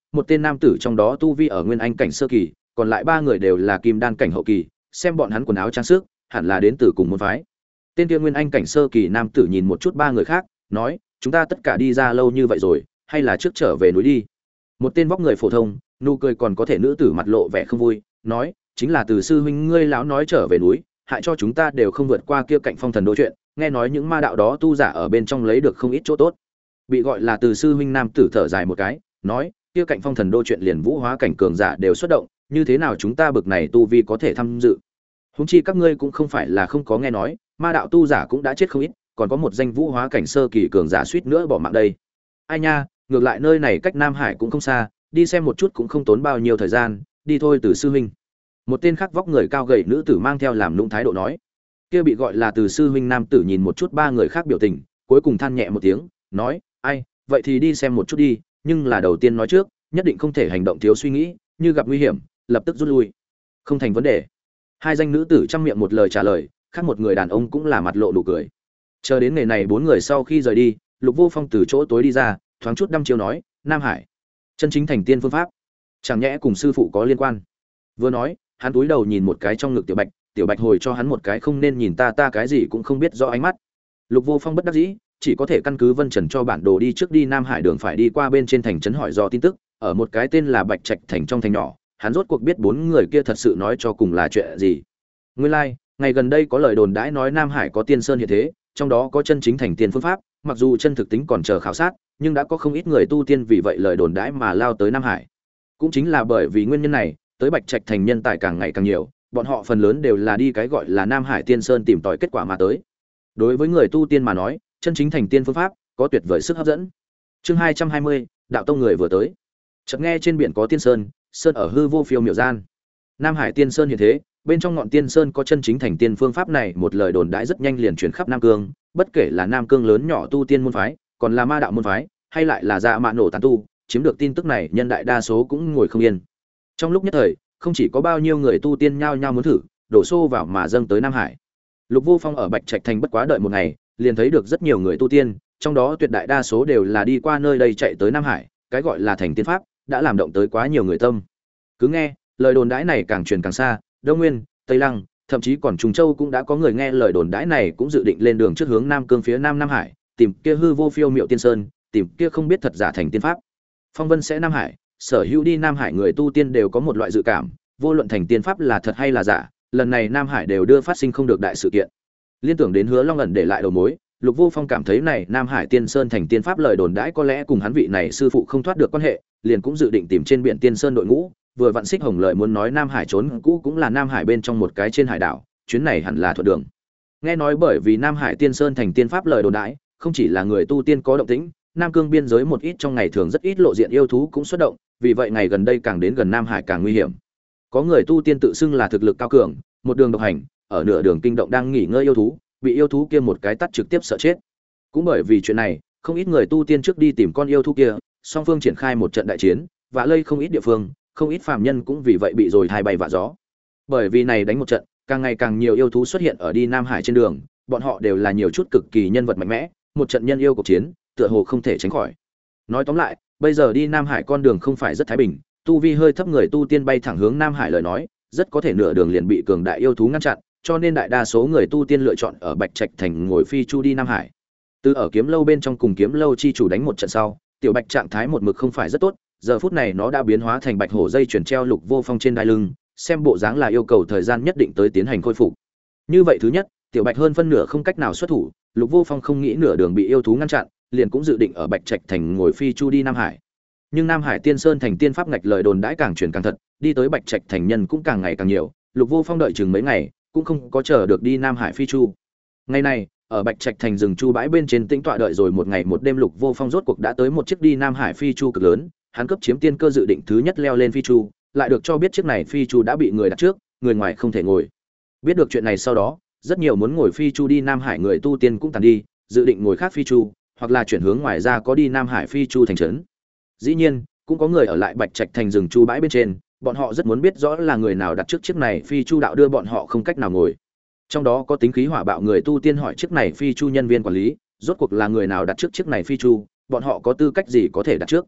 một tên nam tử trong đó tu vi ở nguyên anh cảnh sơ kỳ, còn lại ba người đều là kim đan cảnh hậu kỳ, xem bọn hắn quần áo trang sức, hẳn là đến từ cùng môn phái. Tên kia nguyên anh cảnh sơ kỳ nam tử nhìn một chút ba người khác, nói: "Chúng ta tất cả đi ra lâu như vậy rồi, hay là trước trở về núi đi?" Một tên vóc người phổ thông, nụ cười còn có thể nữ tử mặt lộ vẻ không vui, nói: "Chính là Từ sư huynh ngươi lão nói trở về núi, hại cho chúng ta đều không vượt qua kia cạnh phong thần đô chuyện, nghe nói những ma đạo đó tu giả ở bên trong lấy được không ít chỗ tốt." Bị gọi là Từ sư huynh nam tử thở dài một cái, nói: "Kia cạnh phong thần đô chuyện liền vũ hóa cảnh cường giả đều xuất động, như thế nào chúng ta bực này tu vi có thể tham dự? Huống chi các ngươi cũng không phải là không có nghe nói, ma đạo tu giả cũng đã chết không ít, còn có một danh vũ hóa cảnh sơ kỳ cường giả suýt nữa bỏ mạng đây. Ai nha, ngược lại nơi này cách Nam Hải cũng không xa, đi xem một chút cũng không tốn bao nhiêu thời gian, đi thôi Từ sư huynh." Một tên khác vóc người cao gầy nữ tử mang theo làm nũng thái độ nói. Kia bị gọi là Từ sư huynh nam tử nhìn một chút ba người khác biểu tình, cuối cùng than nhẹ một tiếng, nói: "Ai, vậy thì đi xem một chút đi, nhưng là đầu tiên nói trước, nhất định không thể hành động thiếu suy nghĩ, như gặp nguy hiểm, lập tức rút lui." Không thành vấn đề. Hai danh nữ tử trăm miệng một lời trả lời, khác một người đàn ông cũng là mặt lộ nụ cười. Chờ đến ngày này bốn người sau khi rời đi, Lục Vô Phong từ chỗ tối đi ra, thoáng chút đăm chiêu nói: "Nam Hải, chân chính thành tiên phương pháp, chẳng nhẽ cùng sư phụ có liên quan?" Vừa nói, hắn túi đầu nhìn một cái trong ngực Tiểu Bạch hồi cho hắn một cái không nên nhìn ta cái gì cũng không biết rõ ánh mắt. Lục Vô Phong bất đắc dĩ, chỉ có thể căn cứ Vân Trần cho bản đồ đi trước đi Nam Hải đường phải đi qua bên trên thành trấn hỏi do tin tức, ở một cái tên là Bạch Trạch thành trong thành nhỏ, hắn rốt cuộc biết bốn người kia thật sự nói cho cùng là chuyện gì. Nguyên lai, ngày gần đây có lời đồn đãi nói Nam Hải có tiên sơn hiện thế, trong đó có chân chính thành tiên phương pháp, mặc dù chân thực tính còn chờ khảo sát, nhưng đã có không ít người tu tiên vì vậy lời đồn đãi mà lao tới Nam Hải. Cũng chính là bởi vì nguyên nhân này, tới Bạch Trạch thành nhân tài càng ngày càng nhiều, bọn họ phần lớn đều là đi cái gọi là Nam Hải Tiên Sơn tìm tòi kết quả mà tới. Đối với người tu tiên mà nói, chân chính thành tiên phương pháp có tuyệt vời sức hấp dẫn. Chương 220, đạo tông người vừa tới. Chợt nghe trên biển có tiên sơn, sơn ở hư vô phiêu miểu gian. Nam Hải Tiên Sơn hiện thế, bên trong ngọn tiên sơn có chân chính thành tiên phương pháp này, một lời đồn đãi rất nhanh liền truyền khắp Nam Cương, bất kể là Nam Cương lớn nhỏ tu tiên môn phái, còn là ma đạo môn phái, hay lại là dạ mạ nổ tán tu, chiếm được tin tức này, nhân đại đa số cũng ngồi không yên. Trong lúc nhất thời, không chỉ có bao nhiêu người tu tiên nhao nhao muốn thử, đổ xô vào mà dâng tới Nam Hải. Lục Vô Phong ở Bạch Trạch thành bất quá đợi một ngày, liền thấy được rất nhiều người tu tiên, trong đó tuyệt đại đa số đều là đi qua nơi đây chạy tới Nam Hải, cái gọi là thành tiên pháp, đã làm động tới quá nhiều người tâm. Cứ nghe, lời đồn đãi này càng truyền càng xa, Đông Nguyên, Tây Lăng, thậm chí còn Trùng Châu cũng đã có người nghe lời đồn đãi này cũng dự định lên đường trước hướng Nam Cương phía Nam Nam Hải, tìm kia hư vô phiêu miệu tiên sơn, tìm kia không biết thật giả thành tiên pháp. Phong vân sẽ Nam Hải, sở hữu đi Nam Hải người tu tiên đều có một loại dự cảm, vô luận thành tiên pháp là thật hay là giả, lần này Nam Hải đều đưa phát sinh không được đại sự kiện. Liên tưởng đến Hứa Long ẩn để lại đầu mối, Lục Vô Phong cảm thấy này Nam Hải Tiên Sơn thành tiên pháp lời đồn đãi có lẽ cùng hắn vị này sư phụ không thoát được quan hệ, liền cũng dự định tìm trên biển Tiên Sơn đội ngũ, vừa vặn Xích Hồng lợi muốn nói Nam Hải trốn cũ cũng là Nam Hải bên trong một cái trên hải đảo, chuyến này hẳn là thuận đường. Nghe nói bởi vì Nam Hải Tiên Sơn thành tiên pháp lời đồn đãi, không chỉ là người tu tiên có động tĩnh, Nam Cương biên giới một ít trong ngày thường rất ít lộ diện yêu thú cũng xuất động, vì vậy ngày gần đây càng đến gần Nam Hải càng nguy hiểm. Có người tu tiên tự xưng là thực lực cao cường, một đường độc hành, ở nửa đường kinh động đang nghỉ ngơi yêu thú, bị yêu thú kia một cái tát trực tiếp sợ chết. Cũng bởi vì chuyện này, không ít người tu tiên trước đi tìm con yêu thú kia, song phương triển khai một trận đại chiến, vạ lây không ít địa phương, không ít phàm nhân cũng vì vậy bị rồi thai bay vạ gió. Bởi vì này đánh một trận, càng ngày càng nhiều yêu thú xuất hiện ở đi Nam Hải trên đường, bọn họ đều là nhiều chút cực kỳ nhân vật mạnh mẽ, một trận nhân yêu cuộc chiến, tựa hồ không thể tránh khỏi. Nói tóm lại, bây giờ đi Nam Hải con đường không phải rất thái bình, tu vi hơi thấp người tu tiên bay thẳng hướng Nam Hải lời nói, rất có thể nửa đường liền bị cường đại yêu thú ngăn chặn, cho nên đại đa số người tu tiên lựa chọn ở Bạch Trạch thành ngồi phi chu đi Nam Hải. Từ ở Kiếm Lâu bên trong cùng Kiếm Lâu chi chủ đánh một trận sau, Tiểu Bạch trạng thái một mực không phải rất tốt, giờ phút này nó đã biến hóa thành bạch hổ dây chuyển treo Lục Vô Phong trên đai lưng, xem bộ dáng là yêu cầu thời gian nhất định tới tiến hành khôi phục. Như vậy thứ nhất, Tiểu Bạch hơn phân nửa không cách nào xuất thủ, Lục Vô Phong không nghĩ nửa đường bị yêu thú ngăn chặn, liền cũng dự định ở Bạch Trạch thành ngồi phi chu đi Nam Hải. Nhưng Nam Hải Tiên Sơn thành tiên pháp ngạch lời đồn đãi càng truyền càng thật, đi tới Bạch Trạch thành nhân cũng càng ngày càng nhiều, Lục Vô Phong đợi chừng mấy ngày, cũng không có chờ được đi Nam Hải phi chu. Ngày này, ở Bạch Trạch thành rừng chu bãi bên trên tĩnh tọa đợi rồi một ngày một đêm, Lục Vô Phong rốt cuộc đã tới một chiếc đi Nam Hải phi chu cực lớn, hắn cấp chiếm tiên cơ dự định thứ nhất leo lên phi chu, lại được cho biết chiếc này phi chu đã bị người đặt trước, người ngoài không thể ngồi. Biết được chuyện này sau đó, rất nhiều muốn ngồi phi chu đi Nam Hải người tu tiên cũng tàn đi, dự định ngồi khác phi chu, hoặc là chuyển hướng ngoài ra có đi Nam Hải phi chu thành trấn. Dĩ nhiên, cũng có người ở lại Bạch Trạch thành rừng chu bãi bên trên, bọn họ rất muốn biết rõ là người nào đặt trước chiếc này phi chu đạo đưa bọn họ không cách nào ngồi. Trong đó có tính khí hỏa bạo người tu tiên hỏi chiếc này phi chu nhân viên quản lý, rốt cuộc là người nào đặt trước chiếc này phi chu, bọn họ có tư cách gì có thể đặt trước.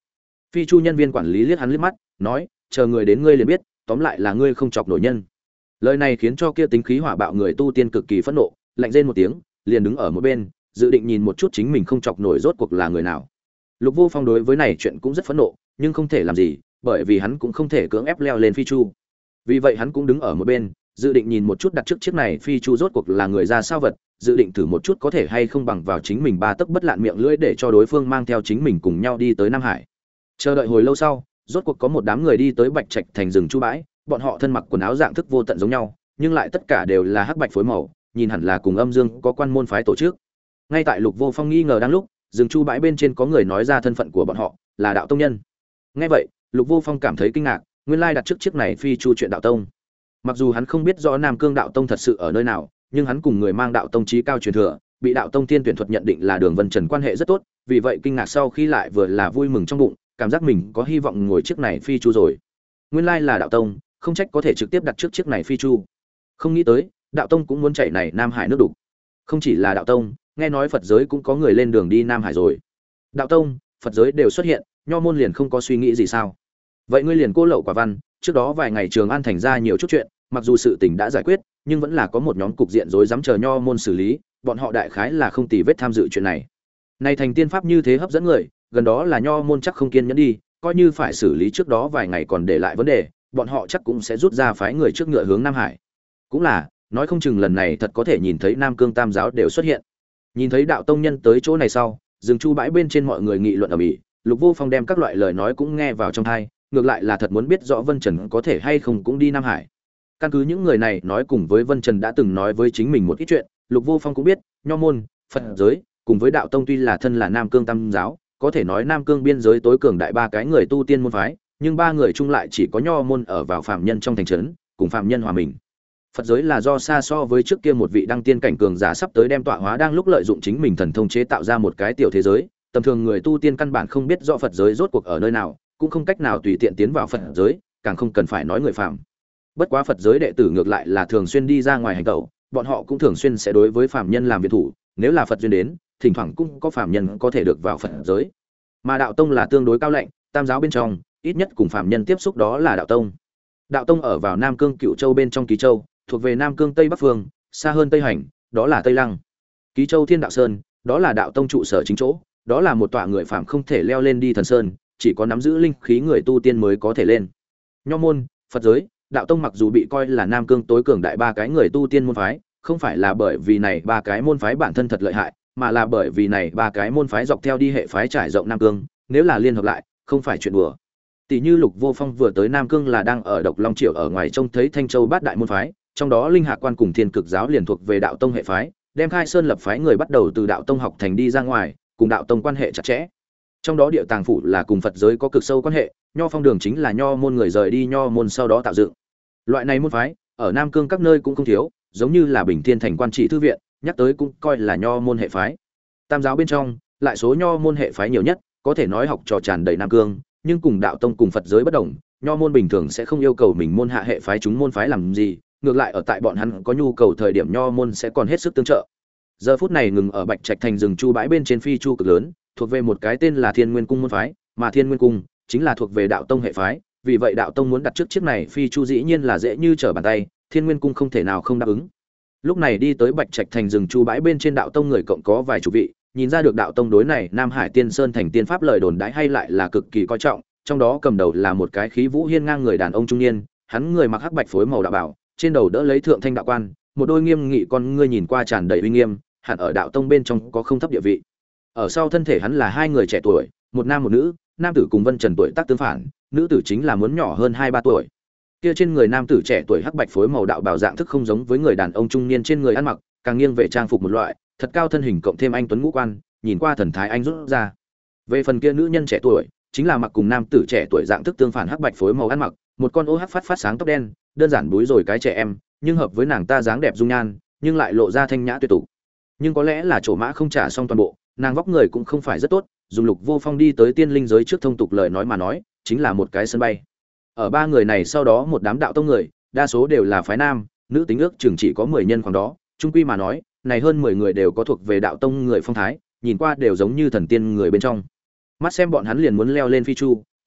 Phi chu nhân viên quản lý liếc hắn liếc mắt, nói, chờ người đến ngươi liền biết, tóm lại là ngươi không chọc nổi nhân. Lời này khiến cho kia tính khí hỏa bạo người tu tiên cực kỳ phẫn nộ, lạnh rên một tiếng, liền đứng ở một bên, dự định nhìn một chút chính mình không chọc nổi rốt cuộc là người nào. Lục Vô Phong đối với này chuyện cũng rất phẫn nộ, nhưng không thể làm gì, bởi vì hắn cũng không thể cưỡng ép leo lên phi chu. Vì vậy hắn cũng đứng ở một bên, dự định nhìn một chút đặt trước chiếc này phi chu rốt cuộc là người ra sao vật, dự định thử một chút có thể hay không bằng vào chính mình ba tấc bất lạn miệng lưỡi để cho đối phương mang theo chính mình cùng nhau đi tới Nam Hải. Chờ đợi hồi lâu sau, rốt cuộc có một đám người đi tới Bạch Trạch thành rừng chu bãi, bọn họ thân mặc quần áo dạng thức vô tận giống nhau, nhưng lại tất cả đều là hắc bạch phối màu, nhìn hẳn là cùng Âm Dương có quan môn phái tổ chức. Ngay tại Lục Vô Phong nghi ngờ đang lúc, rừng chu bãi bên trên có người nói ra thân phận của bọn họ, là đạo tông nhân. Nghe vậy, Lục Vô Phong cảm thấy kinh ngạc, nguyên lai đặt trước chiếc này phi chu chuyện đạo tông. Mặc dù hắn không biết rõ Nam Cương đạo tông thật sự ở nơi nào, nhưng hắn cùng người mang đạo tông chí cao truyền thừa, bị đạo tông tiên tuyển thuật nhận định là Đường Vân Trần quan hệ rất tốt, vì vậy kinh ngạc sau khi lại vừa là vui mừng trong bụng, cảm giác mình có hy vọng ngồi chiếc này phi chu rồi. Nguyên lai là đạo tông, không trách có thể trực tiếp đặt trước chiếc này phi chu. Không nghĩ tới, đạo tông cũng muốn chạy này Nam Hải nước đục. Không chỉ là đạo tông, nghe nói Phật giới cũng có người lên đường đi Nam Hải rồi. Đạo tông, Phật giới đều xuất hiện, nho môn liền không có suy nghĩ gì sao? Vậy ngươi liền cô lậu quả văn, trước đó vài ngày Trường An thành ra nhiều chút chuyện, mặc dù sự tình đã giải quyết, nhưng vẫn là có một nhóm cục diện rối rắm chờ nho môn xử lý, bọn họ đại khái là không tì vết tham dự chuyện này. Này thành tiên pháp như thế hấp dẫn người, gần đó là nho môn chắc không kiên nhẫn đi, coi như phải xử lý trước đó vài ngày còn để lại vấn đề, bọn họ chắc cũng sẽ rút ra phái người trước ngựa hướng Nam Hải. Cũng là, nói không chừng lần này thật có thể nhìn thấy Nam Cương Tam giáo đều xuất hiện. Nhìn thấy đạo tông nhân tới chỗ này sau, dừng chu bãi bên trên mọi người nghị luận ầm ĩ, Lục Vô Phong đem các loại lời nói cũng nghe vào trong tai, ngược lại là thật muốn biết rõ Vân Trần có thể hay không cũng đi Nam Hải. Căn cứ những người này nói cùng với Vân Trần đã từng nói với chính mình một ít chuyện, Lục Vô Phong cũng biết, nho môn, Phật giới, cùng với đạo tông tuy là thân là Nam Cương Tam giáo, có thể nói Nam Cương biên giới tối cường đại ba cái người tu tiên môn phái, nhưng ba người chung lại chỉ có nho môn ở vào phạm nhân trong thành trấn, cùng phạm nhân hòa mình. Phật giới là do xa so với trước kia một vị đăng tiên cảnh cường giả sắp tới đem tọa hóa đang lúc lợi dụng chính mình thần thông chế tạo ra một cái tiểu thế giới, tầm thường người tu tiên căn bản không biết rõ Phật giới rốt cuộc ở nơi nào, cũng không cách nào tùy tiện tiến vào Phật giới, càng không cần phải nói người phàm. Bất quá Phật giới đệ tử ngược lại là thường xuyên đi ra ngoài hành tẩu, bọn họ cũng thường xuyên sẽ đối với phàm nhân làm viện thủ, nếu là Phật duyên đến, thỉnh thoảng cũng có phàm nhân có thể được vào Phật giới. Mà đạo tông là tương đối cao lạnh, tam giáo bên trong, ít nhất cùng phàm nhân tiếp xúc đó là đạo tông. Đạo tông ở vào Nam Cương Cựu Châu bên trong Ký Châu, thuộc về Nam Cương Tây Bắc phương, xa hơn Tây Hành, đó là Tây Lăng. Ký Châu Thiên Đạo Sơn, đó là đạo tông trụ sở chính chỗ, đó là một tọa người phàm không thể leo lên đi thần sơn, chỉ có nắm giữ linh khí người tu tiên mới có thể lên. Nho môn, Phật giới, đạo tông mặc dù bị coi là Nam Cương tối cường đại ba cái người tu tiên môn phái, không phải là bởi vì này ba cái môn phái bản thân thật lợi hại, mà là bởi vì này ba cái môn phái dọc theo đi hệ phái trải rộng Nam Cương, nếu là liên hợp lại, không phải chuyện đùa. Tỷ như Lục Vô Phong vừa tới Nam Cương là đang ở Độc Long Triều ở ngoài trông thấy Thanh Châu Bát đại môn phái, trong đó Linh Hạ Quan cùng Thiên Cực giáo liền thuộc về đạo tông hệ phái, đem khai sơn lập phái người bắt đầu từ đạo tông học thành đi ra ngoài, cùng đạo tông quan hệ chặt chẽ. Trong đó Địa Tàng phủ là cùng Phật giới có cực sâu quan hệ, Nho Phong đường chính là nho môn người rời đi nho môn sau đó tạo dựng. Loại này môn phái ở Nam Cương các nơi cũng không thiếu, giống như là Bình Thiên thành Quan Trị thư viện, nhắc tới cũng coi là nho môn hệ phái. Tam giáo bên trong, lại số nho môn hệ phái nhiều nhất, có thể nói học trò tràn đầy Nam Cương, nhưng cùng đạo tông cùng Phật giới bất đồng, nho môn bình thường sẽ không yêu cầu mình môn hạ hệ phái chúng môn phái làm gì, ngược lại ở tại bọn hắn có nhu cầu thời điểm nho môn sẽ còn hết sức tương trợ. Giờ phút này ngừng ở Bạch Trạch thành rừng chu bãi bên trên phi chu cực lớn, thuộc về một cái tên là Thiên Nguyên cung môn phái, mà Thiên Nguyên cung chính là thuộc về đạo tông hệ phái, vì vậy đạo tông muốn đặt trước chiếc này phi chu dĩ nhiên là dễ như trở bàn tay, Thiên Nguyên cung không thể nào không đáp ứng. Lúc này đi tới Bạch Trạch thành rừng chu bãi bên trên đạo tông người cộng có vài chục vị, nhìn ra được đạo tông đối này Nam Hải Tiên Sơn thành tiên pháp lời đồn đãi hay lại là cực kỳ coi trọng, trong đó cầm đầu là một cái khí vũ hiên ngang người đàn ông trung niên, hắn người mặc hắc bạch phối màu đạo bảo, trên đầu đỡ lấy thượng thanh đạo quan, một đôi nghiêm nghị con ngươi nhìn qua tràn đầy uy nghiêm, hẳn ở đạo tông bên trong có không thấp địa vị. Ở sau thân thể hắn là hai người trẻ tuổi, một nam một nữ, nam tử cùng Vân Trần tuổi tác tương phản, nữ tử chính là muốn nhỏ hơn 2-3 tuổi. Kia trên người nam tử trẻ tuổi hắc bạch phối màu đạo bào dạng thức không giống với người đàn ông trung niên trên người ăn mặc, càng nghiêng về trang phục một loại, thật cao thân hình cộng thêm anh tuấn ngũ quan, nhìn qua thần thái anh rút ra. Về phần kia nữ nhân trẻ tuổi, chính là mặc cùng nam tử trẻ tuổi dạng thức tương phản hắc bạch phối màu ăn mặc, một con ô hắc phát phát sáng tóc đen, đơn giản búi rồi cái trẻ em, nhưng hợp với nàng ta dáng đẹp dung nhan, nhưng lại lộ ra thanh nhã tuyệt tục. Nhưng có lẽ là chỗ mã không trả xong toàn bộ, nàng vóc người cũng không phải rất tốt, dùng Lục Vô Phong đi tới tiên linh giới trước thông tục lời nói mà nói, chính là một cái sân bay. Ở ba người này sau đó một đám đạo tông người, đa số đều là phái nam, nữ tính ước chừng chỉ có 10 nhân khoảng đó, chung quy mà nói, này hơn 10 người đều có thuộc về đạo tông người phong thái, nhìn qua đều giống như thần tiên người bên trong. Mắt xem bọn hắn liền muốn leo lên phi chu,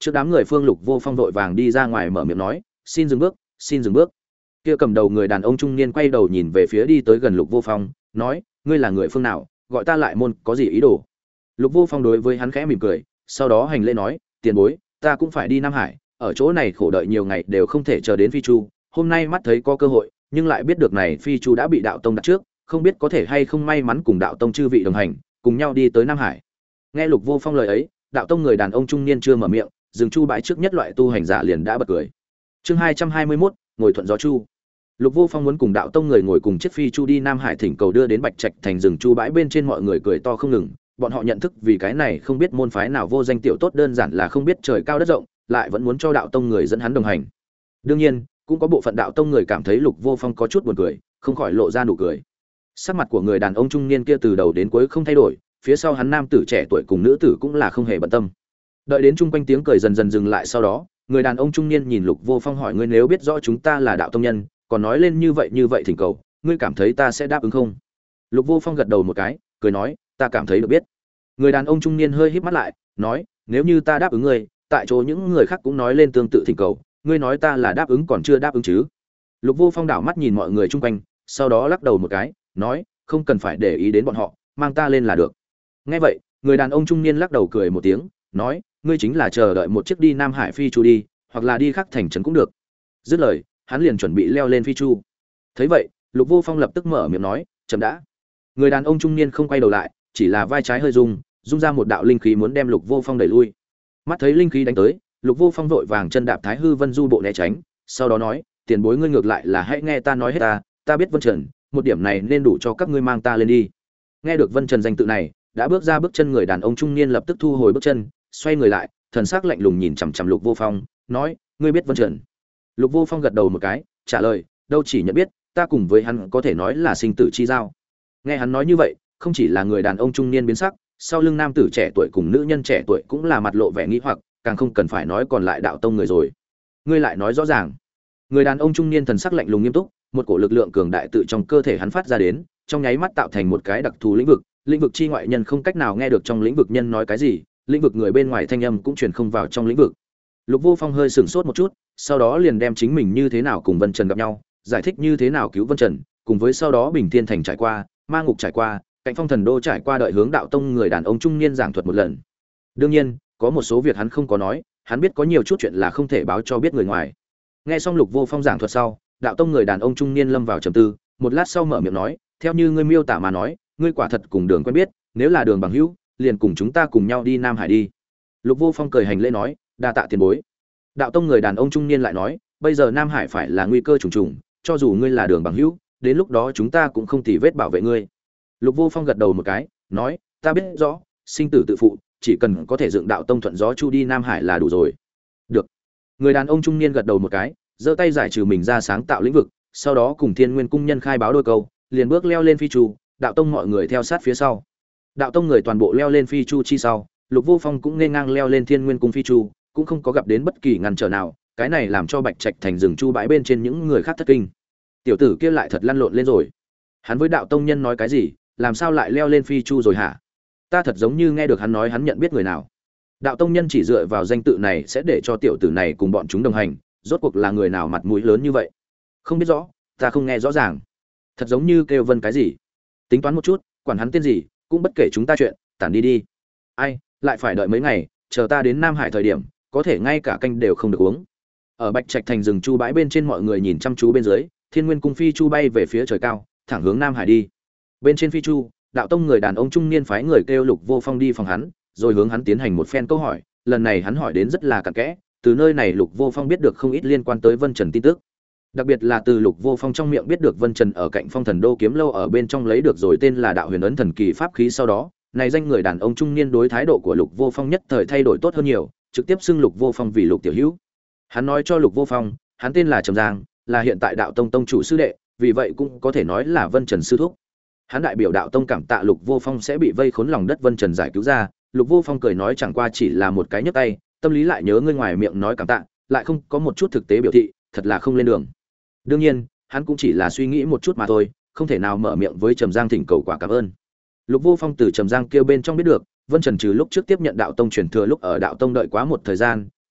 Trước đám người Phương Lục Vô Phong vội vàng đi ra ngoài mở miệng nói, xin dừng bước, xin dừng bước. Kia cầm đầu người đàn ông trung niên quay đầu nhìn về phía đi tới gần Lục Vô Phong, nói, ngươi là người phương nào, gọi ta lại môn có gì ý đồ? Lục Vô Phong đối với hắn khẽ mỉm cười, sau đó hành lễ nói, tiền bối, ta cũng phải đi Nam Hải, ở chỗ này khổ đợi nhiều ngày đều không thể chờ đến Phi Chu, hôm nay mắt thấy có cơ hội, nhưng lại biết được này Phi Chu đã bị đạo tông đặt trước, không biết có thể hay không may mắn cùng đạo tông chư vị đồng hành, cùng nhau đi tới Nam Hải. Nghe Lục Vô Phong lời ấy, đạo tông người đàn ông trung niên chưa mở miệng, dừng chu bãi trước nhất loại tu hành giả liền đã bật cười. Chương 221, ngồi thuận gió chu. Lục Vô Phong muốn cùng đạo tông người ngồi cùng chiếc Phi Chu đi Nam Hải thỉnh cầu đưa đến Bạch Trạch thành rừng chu bãi bên trên, mọi người cười to không ngừng, bọn họ nhận thức vì cái này không biết môn phái nào vô danh tiểu tốt đơn giản là không biết trời cao đất rộng, lại vẫn muốn cho đạo tông người dẫn hắn đồng hành. Đương nhiên, cũng có bộ phận đạo tông người cảm thấy Lục Vô Phong có chút buồn cười, không khỏi lộ ra nụ cười. Sắc mặt của người đàn ông trung niên kia từ đầu đến cuối không thay đổi, phía sau hắn nam tử trẻ tuổi cùng nữ tử cũng là không hề bận tâm. Đợi đến chung quanh tiếng cười dần dần dừng lại sau đó, người đàn ông trung niên nhìn Lục Vô Phong hỏi, ngươi nếu biết rõ chúng ta là đạo tông nhân, còn nói lên như vậy thỉnh cầu, ngươi cảm thấy ta sẽ đáp ứng không? Lục Vô Phong gật đầu một cái, cười nói, ta cảm thấy được biết. Người đàn ông trung niên hơi híp mắt lại, nói, nếu như ta đáp ứng ngươi, tại chỗ những người khác cũng nói lên tương tự thỉnh cầu, ngươi nói ta là đáp ứng còn chưa đáp ứng chứ? Lục Vô Phong đảo mắt nhìn mọi người chung quanh, sau đó lắc đầu một cái, nói, không cần phải để ý đến bọn họ, mang ta lên là được. Nghe vậy, người đàn ông trung niên lắc đầu cười một tiếng, nói, ngươi chính là chờ đợi một chiếc đi Nam Hải Phi Chu đi, hoặc là đi khắc thành trấn cũng được. Dứt lời, hắn liền chuẩn bị leo lên Phi Chu. Thấy vậy, Lục Vô Phong lập tức mở miệng nói, chậm đã. Người đàn ông trung niên không quay đầu lại, chỉ là vai trái hơi rung ra một đạo linh khí muốn đem Lục Vô Phong đẩy lui. Mắt thấy linh khí đánh tới, Lục Vô Phong vội vàng chân đạp Thái Hư Vân Du bộ né tránh, sau đó nói, tiền bối ngươi ngược lại là hãy nghe ta nói hết ta biết Vân Trần, một điểm này nên đủ cho các ngươi mang ta lên đi. Nghe được Vân Trần danh tự này, đã bước ra bước chân người đàn ông trung niên lập tức thu hồi bước chân, xoay người lại, thần sắc lạnh lùng nhìn chằm chằm Lục Vô Phong, nói, ngươi biết Vân Trần? Lục Vô Phong gật đầu một cái, trả lời, đâu chỉ nhận biết, ta cùng với hắn có thể nói là sinh tử chi giao. Nghe hắn nói như vậy, không chỉ là người đàn ông trung niên biến sắc, sau lưng nam tử trẻ tuổi cùng nữ nhân trẻ tuổi cũng là mặt lộ vẻ nghi hoặc, càng không cần phải nói còn lại đạo tông người rồi. Ngươi lại nói rõ ràng. Người đàn ông trung niên thần sắc lạnh lùng nghiêm túc, một cổ lực lượng cường đại tự trong cơ thể hắn phát ra đến, trong nháy mắt tạo thành một cái đặc thù lĩnh vực chi ngoại nhân không cách nào nghe được trong lĩnh vực nhân nói cái gì, lĩnh vực người bên ngoài thanh âm cũng truyền không vào trong lĩnh vực. Lục Vô Phong hơi sửng sốt một chút, sau đó liền đem chính mình như thế nào cùng Vân Trần gặp nhau, giải thích như thế nào cứu Vân Trần, cùng với sau đó Bình Thiên Thành trải qua, Ma Ngục trải qua, Cạnh Phong Thần Đô trải qua, đợi hướng đạo tông người đàn ông trung niên giảng thuật một lần. Đương nhiên, có một số việc hắn không có nói, hắn biết có nhiều chút chuyện là không thể báo cho biết người ngoài. Nghe xong Lục Vô Phong giảng thuật sau, đạo tông người đàn ông trung niên lâm vào trầm tư, một lát sau mở miệng nói, theo như ngươi miêu tả mà nói, ngươi quả thật cùng Đường quen biết, nếu là Đường bằng hữu, liền cùng chúng ta cùng nhau đi Nam Hải đi. Lục Vô Phong cười hành lễ nói, đa tạ tiền bối. Đạo tông người đàn ông trung niên lại nói, bây giờ Nam Hải phải là nguy cơ trùng trùng, cho dù ngươi là Đường bằng hữu, đến lúc đó chúng ta cũng không tì vết bảo vệ ngươi. Lục Vô Phong gật đầu một cái, nói, ta biết rõ, sinh tử tự phụ, chỉ cần có thể dựng đạo tông thuận gió chu đi Nam Hải là đủ rồi. Được. Người đàn ông trung niên gật đầu một cái, giơ tay giải trừ mình ra sáng tạo lĩnh vực, sau đó cùng Thiên Nguyên cung nhân khai báo đôi câu, liền bước leo lên Phi Chu, đạo tông mọi người theo sát phía sau. Đạo tông người toàn bộ leo lên Phi Chu chi sau, Lục Vô Phong cũng nên ngang leo lên Thiên Nguyên cung Phi Chu, cũng không có gặp đến bất kỳ ngăn trở nào, cái này làm cho Bạch Trạch thành rừng chu bãi bên trên những người khác thất kinh. Tiểu tử kia lại thật lăn lộn lên rồi. Hắn với đạo tông nhân nói cái gì, làm sao lại leo lên Phi Chu rồi hả? Ta thật giống như nghe được hắn nói hắn nhận biết người nào. Đạo tông nhân chỉ dựa vào danh tự này sẽ để cho tiểu tử này cùng bọn chúng đồng hành, rốt cuộc là người nào mặt mũi lớn như vậy? Không biết rõ, ta không nghe rõ ràng. Thật giống như kêu Vân cái gì? Tính toán một chút, quản hắn tên gì, cũng bất kể chúng ta chuyện, tản đi đi. Ai, lại phải đợi mấy ngày, chờ ta đến Nam Hải thời điểm, có thể ngay cả canh đều không được uống. Ở Bạch Trạch thành rừng chu bãi bên trên, mọi người nhìn chăm chú bên dưới, Thiên Nguyên cung Phi Chu bay về phía trời cao, thẳng hướng Nam Hải đi. Bên trên Phi Chu, đạo tông người đàn ông trung niên phái người kêu Lục Vô Phong đi phòng hắn, rồi hướng hắn tiến hành một phen câu hỏi, lần này hắn hỏi đến rất là cặn kẽ, từ nơi này Lục Vô Phong biết được không ít liên quan tới Vân Trần tin tức. Đặc biệt là từ Lục Vô Phong trong miệng biết được Vân Trần ở Cạnh Phong Thần Đô kiếm lâu ở bên trong lấy được rồi tên là Đạo Huyền ấn thần kỳ pháp khí, sau đó, này danh người đàn ông trung niên đối thái độ của Lục Vô Phong nhất thời thay đổi tốt hơn nhiều, trực tiếp xưng Lục Vô Phong vì Lục tiểu hữu. Hắn nói cho Lục Vô Phong, hắn tên là Trầm Giang, là hiện tại Đạo Tông tông chủ sư đệ, vì vậy cũng có thể nói là Vân Trần sư thúc. Hắn đại biểu Đạo Tông cảm tạ Lục Vô Phong sẽ bị vây khốn lòng đất Vân Trần giải cứu ra, Lục Vô Phong cười nói chẳng qua chỉ là một cái nhấc tay, tâm lý lại nhớ ngươi ngoài miệng nói cảm tạ, lại không có một chút thực tế biểu thị, thật là không lên đường. Đương nhiên, hắn cũng chỉ là suy nghĩ một chút mà thôi, không thể nào mở miệng với Trầm Giang thỉnh cầu quả cảm ơn. Lục Vô Phong từ Trầm Giang kêu bên trong biết được, Vân Trần trừ lúc trước tiếp nhận Đạo Tông truyền thừa lúc ở Đạo Tông đợi quá một thời gian,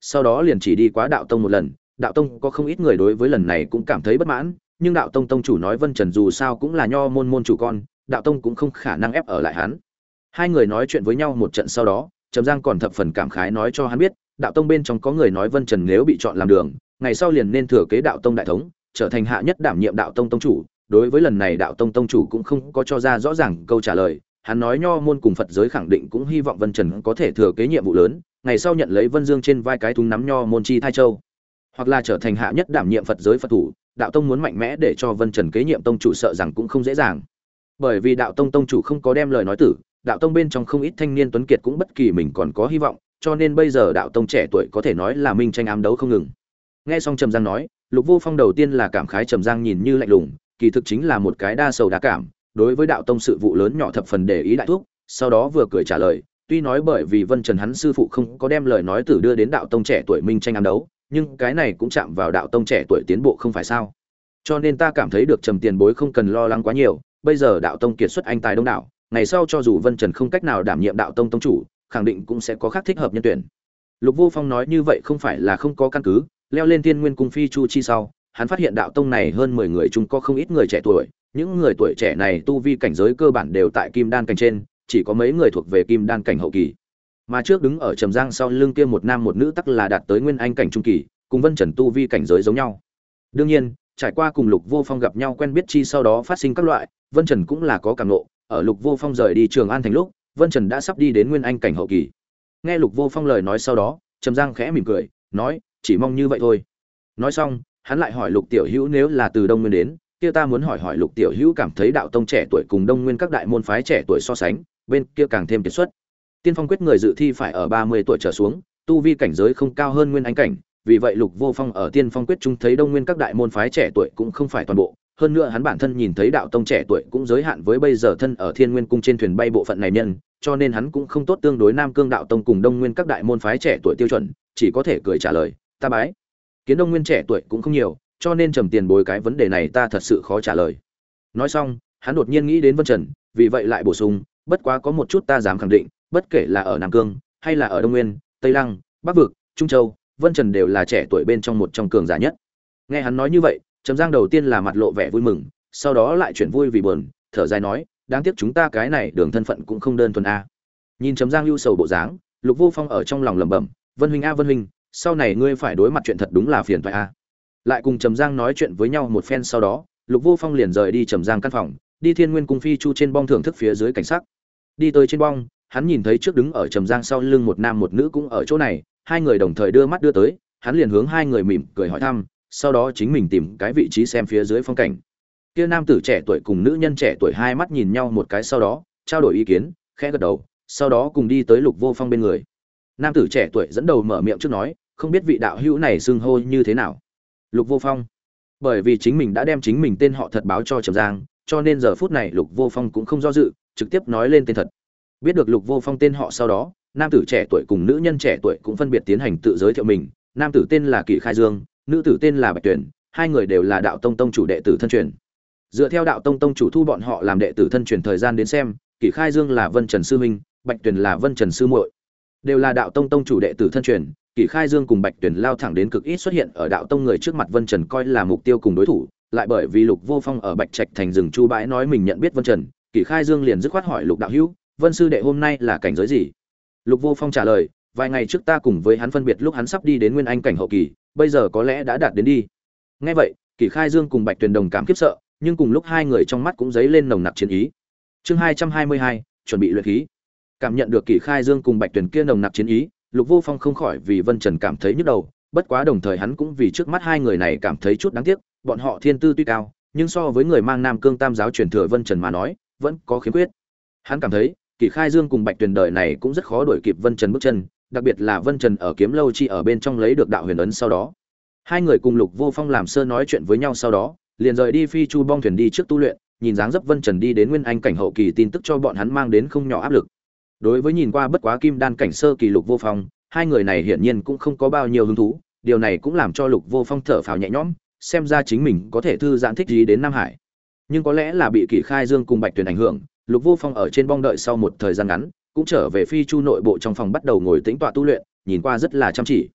sau đó liền chỉ đi quá đạo tông một lần. Đạo tông có không ít người đối với lần này cũng cảm thấy bất mãn, nhưng đạo tông tông chủ nói Vân Trần dù sao cũng là nho môn môn chủ con, đạo tông cũng không khả năng ép ở lại hắn. Hai người nói chuyện với nhau một trận sau đó, Trầm Giang còn thập phần cảm khái nói cho hắn biết, đạo tông bên trong có người nói Vân Trần nếu bị chọn làm đường, ngày sau liền nên thừa kế đạo tông đại thống, trở thành hạ nhất đảm nhiệm đạo tông tông chủ. Đối với lần này đạo tông tông chủ cũng không có cho ra rõ ràng câu trả lời, hắn nói nho môn cùng Phật giới khẳng định cũng hy vọng Vân Trần có thể thừa kế nhiệm vụ lớn, ngày sau nhận lấy Vân Dương trên vai cái thúng nắm nho môn chi thai châu, hoặc là trở thành hạ nhất đảm nhiệm Phật giới Phật thủ. Đạo tông muốn mạnh mẽ để cho Vân Trần kế nhiệm tông chủ sợ rằng cũng không dễ dàng, bởi vì đạo tông tông chủ không có đem lời nói tử, đạo tông bên trong không ít thanh niên tuấn kiệt cũng bất kỳ mình còn có hy vọng, cho nên bây giờ đạo tông trẻ tuổi có thể nói là minh tranh ám đấu không ngừng. Nghe xong Trầm Giang nói, Lục Vô Phong đầu tiên là cảm khái Trầm Giang nhìn như lạnh lùng, kỳ thực chính là một cái đa sầu đa cảm, đối với đạo tông sự vụ lớn nhỏ thập phần để ý đại thuốc, sau đó vừa cười trả lời, tuy nói bởi vì Vân Trần hắn sư phụ không có đem lời nói tử đưa đến đạo tông trẻ tuổi minh tranh ám đấu, nhưng cái này cũng chạm vào đạo tông trẻ tuổi tiến bộ không phải sao? Cho nên ta cảm thấy được Trầm tiền bối không cần lo lắng quá nhiều, bây giờ đạo tông kiệt xuất anh tài đông đảo, ngày sau cho dù Vân Trần không cách nào đảm nhiệm đạo tông tông chủ, khẳng định cũng sẽ có khác thích hợp nhân tuyển. Lục Vô Phong nói như vậy không phải là không có căn cứ, leo lên Thiên Nguyên cung phi chu chi sau, hắn phát hiện đạo tông này hơn 10 người chung có không ít người trẻ tuổi, những người tuổi trẻ này tu vi cảnh giới cơ bản đều tại kim đan cảnh trên, chỉ có mấy người thuộc về kim đan cảnh hậu kỳ. Mà trước đứng ở Trầm Giang sau lưng kia một nam một nữ tắc là đạt tới nguyên anh cảnh trung kỳ, cùng Vân Trần tu vi cảnh giới giống nhau. Đương nhiên, trải qua cùng Lục Vô Phong gặp nhau quen biết chi sau đó phát sinh các loại, Vân Trần cũng là có cảm ngộ, ở Lục Vô Phong rời đi Trường An thành lúc, Vân Trần đã sắp đi đến nguyên anh cảnh hậu kỳ. Nghe Lục Vô Phong lời nói sau đó, Trầm Giang khẽ mỉm cười, nói, chỉ mong như vậy thôi. Nói xong, hắn lại hỏi Lục tiểu hữu nếu là từ Đông Nguyên đến, kia ta muốn hỏi Lục tiểu hữu cảm thấy đạo tông trẻ tuổi cùng Đông Nguyên các đại môn phái trẻ tuổi so sánh, bên kia càng thêm kiệt xuất. Tiên Phong quyết người dự thi phải ở 30 tuổi trở xuống, tu vi cảnh giới không cao hơn nguyên anh cảnh, vì vậy Lục Vô Phong ở Tiên Phong quyết trung thấy Đông Nguyên các đại môn phái trẻ tuổi cũng không phải toàn bộ, hơn nữa hắn bản thân nhìn thấy đạo tông trẻ tuổi cũng giới hạn với bây giờ thân ở Thiên Nguyên cung trên thuyền bay bộ phận này nhân, cho nên hắn cũng không tốt tương đối Nam Cương đạo tông cùng Đông Nguyên các đại môn phái trẻ tuổi tiêu chuẩn, chỉ có thể cười trả lời, ta bái. Kiến Đông Nguyên trẻ tuổi cũng không nhiều, cho nên Trầm tiền bối cái vấn đề này ta thật sự khó trả lời. Nói xong, hắn đột nhiên nghĩ đến Vân Trần, vì vậy lại bổ sung, bất quá có một chút ta dám khẳng định, bất kể là ở Nam Cương hay là ở Đông Nguyên, Tây Lăng, Bắc vực, Trung Châu, Vân Trần đều là trẻ tuổi bên trong một trong cường giả nhất. Nghe hắn nói như vậy, Trầm Giang đầu tiên là mặt lộ vẻ vui mừng, sau đó lại chuyển vui vì buồn, thở dài nói, đáng tiếc chúng ta cái này đường thân phận cũng không đơn thuần a. Nhìn Trầm Giang ưu sầu bộ dáng, Lục Vô Phong ở trong lòng lẩm bẩm, Vân huynh a Vân huynh, sau này ngươi phải đối mặt chuyện thật đúng là phiền toái a. Lại cùng Trầm Giang nói chuyện với nhau một phen sau đó, Lục Vô Phong liền rời đi Trầm Giang căn phòng, đi Thiên Nguyên cung phi chu trên bong thưởng thức phía dưới cảnh sắc. Đi tới trên bong, hắn nhìn thấy trước đứng ở Trầm Giang sau lưng một nam một nữ cũng ở chỗ này, hai người đồng thời đưa mắt đưa tới, hắn liền hướng hai người mỉm cười hỏi thăm, sau đó chính mình tìm cái vị trí xem phía dưới phong cảnh. Kia nam tử trẻ tuổi cùng nữ nhân trẻ tuổi hai mắt nhìn nhau một cái sau đó, trao đổi ý kiến, khẽ gật đầu, sau đó cùng đi tới Lục Vô Phong bên người. Nam tử trẻ tuổi dẫn đầu mở miệng trước nói, không biết vị đạo hữu này xưng hô như thế nào. Lục Vô Phong. Bởi vì chính mình đã đem chính mình tên họ thật báo cho Trầm Giang, cho nên giờ phút này Lục Vô Phong cũng không do dự, trực tiếp nói lên tên thật. Biết được Lục Vô Phong tên họ sau đó, nam tử trẻ tuổi cùng nữ nhân trẻ tuổi cũng phân biệt tiến hành tự giới thiệu mình. Nam tử tên là Kỷ Khai Dương, nữ tử tên là Bạch Tuyển, hai người đều là đạo tông tông chủ đệ tử thân truyền. Dựa theo đạo tông tông chủ thu bọn họ làm đệ tử thân truyền thời gian đến xem, Kỷ Khai Dương là Vân Trần sư huynh, Bạch Tuyển là Vân Trần sư muội, đều là đạo tông tông chủ đệ tử thân truyền. Kỷ Khai Dương cùng Bạch Tuyển lao thẳng đến cực ít xuất hiện ở đạo tông người trước mặt Vân Trần coi là mục tiêu cùng đối thủ, lại bởi vì Lục Vô Phong ở Bạch Trạch thành rừng chu bãi nói mình nhận biết Vân Trần, Kỷ Khai Dương liền dứt khoát hỏi Lục đạo hữu, Vân sư đệ hôm nay là cảnh giới gì? Lục Vô Phong trả lời, vài ngày trước ta cùng với hắn phân biệt lúc hắn sắp đi đến nguyên anh cảnh hậu kỳ, bây giờ có lẽ đã đạt đến đi. Nghe vậy, Kỷ Khai Dương cùng Bạch Tuyển đồng cảm khiếp sợ, nhưng cùng lúc hai người trong mắt cũng dấy lên nồng nặc chiến ý. Chương 222, chuẩn bị luyện khí. Cảm nhận được Kỷ Khai Dương cùng Bạch Tuyển kia nồng nặc chiến ý, Lục Vô Phong không khỏi vì Vân Trần cảm thấy nhức đầu, bất quá đồng thời hắn cũng vì trước mắt hai người này cảm thấy chút đáng tiếc, bọn họ thiên tư tuy cao, nhưng so với người mang Nam Cương Tam giáo truyền thừa Vân Trần mà nói, vẫn có khiếm khuyết. Hắn cảm thấy, Kỷ Khai Dương cùng Bạch Tuyền đời này cũng rất khó đuổi kịp Vân Trần bước chân, đặc biệt là Vân Trần ở Kiếm Lâu chi ở bên trong lấy được đạo huyền ấn sau đó. Hai người cùng Lục Vô Phong làm sơ nói chuyện với nhau sau đó, liền rời đi phi chu bong thuyền đi trước tu luyện, nhìn dáng dấp Vân Trần đi đến nguyên anh cảnh hậu kỳ tin tức cho bọn hắn mang đến không nhỏ áp lực. Đối với nhìn qua bất quá kim đan cảnh sơ kỳ Lục Vô Phong, hai người này hiển nhiên cũng không có bao nhiêu hứng thú, điều này cũng làm cho Lục Vô Phong thở phào nhẹ nhõm, xem ra chính mình có thể thư giãn thích gì đến Nam Hải. Nhưng có lẽ là bị Kỷ Khai Dương cùng Bạch Tuyền ảnh hưởng, Lục Vô Phong ở trên bong đợi sau một thời gian ngắn, cũng trở về phi chu nội bộ trong phòng bắt đầu ngồi tĩnh tọa tu luyện, nhìn qua rất là chăm chỉ.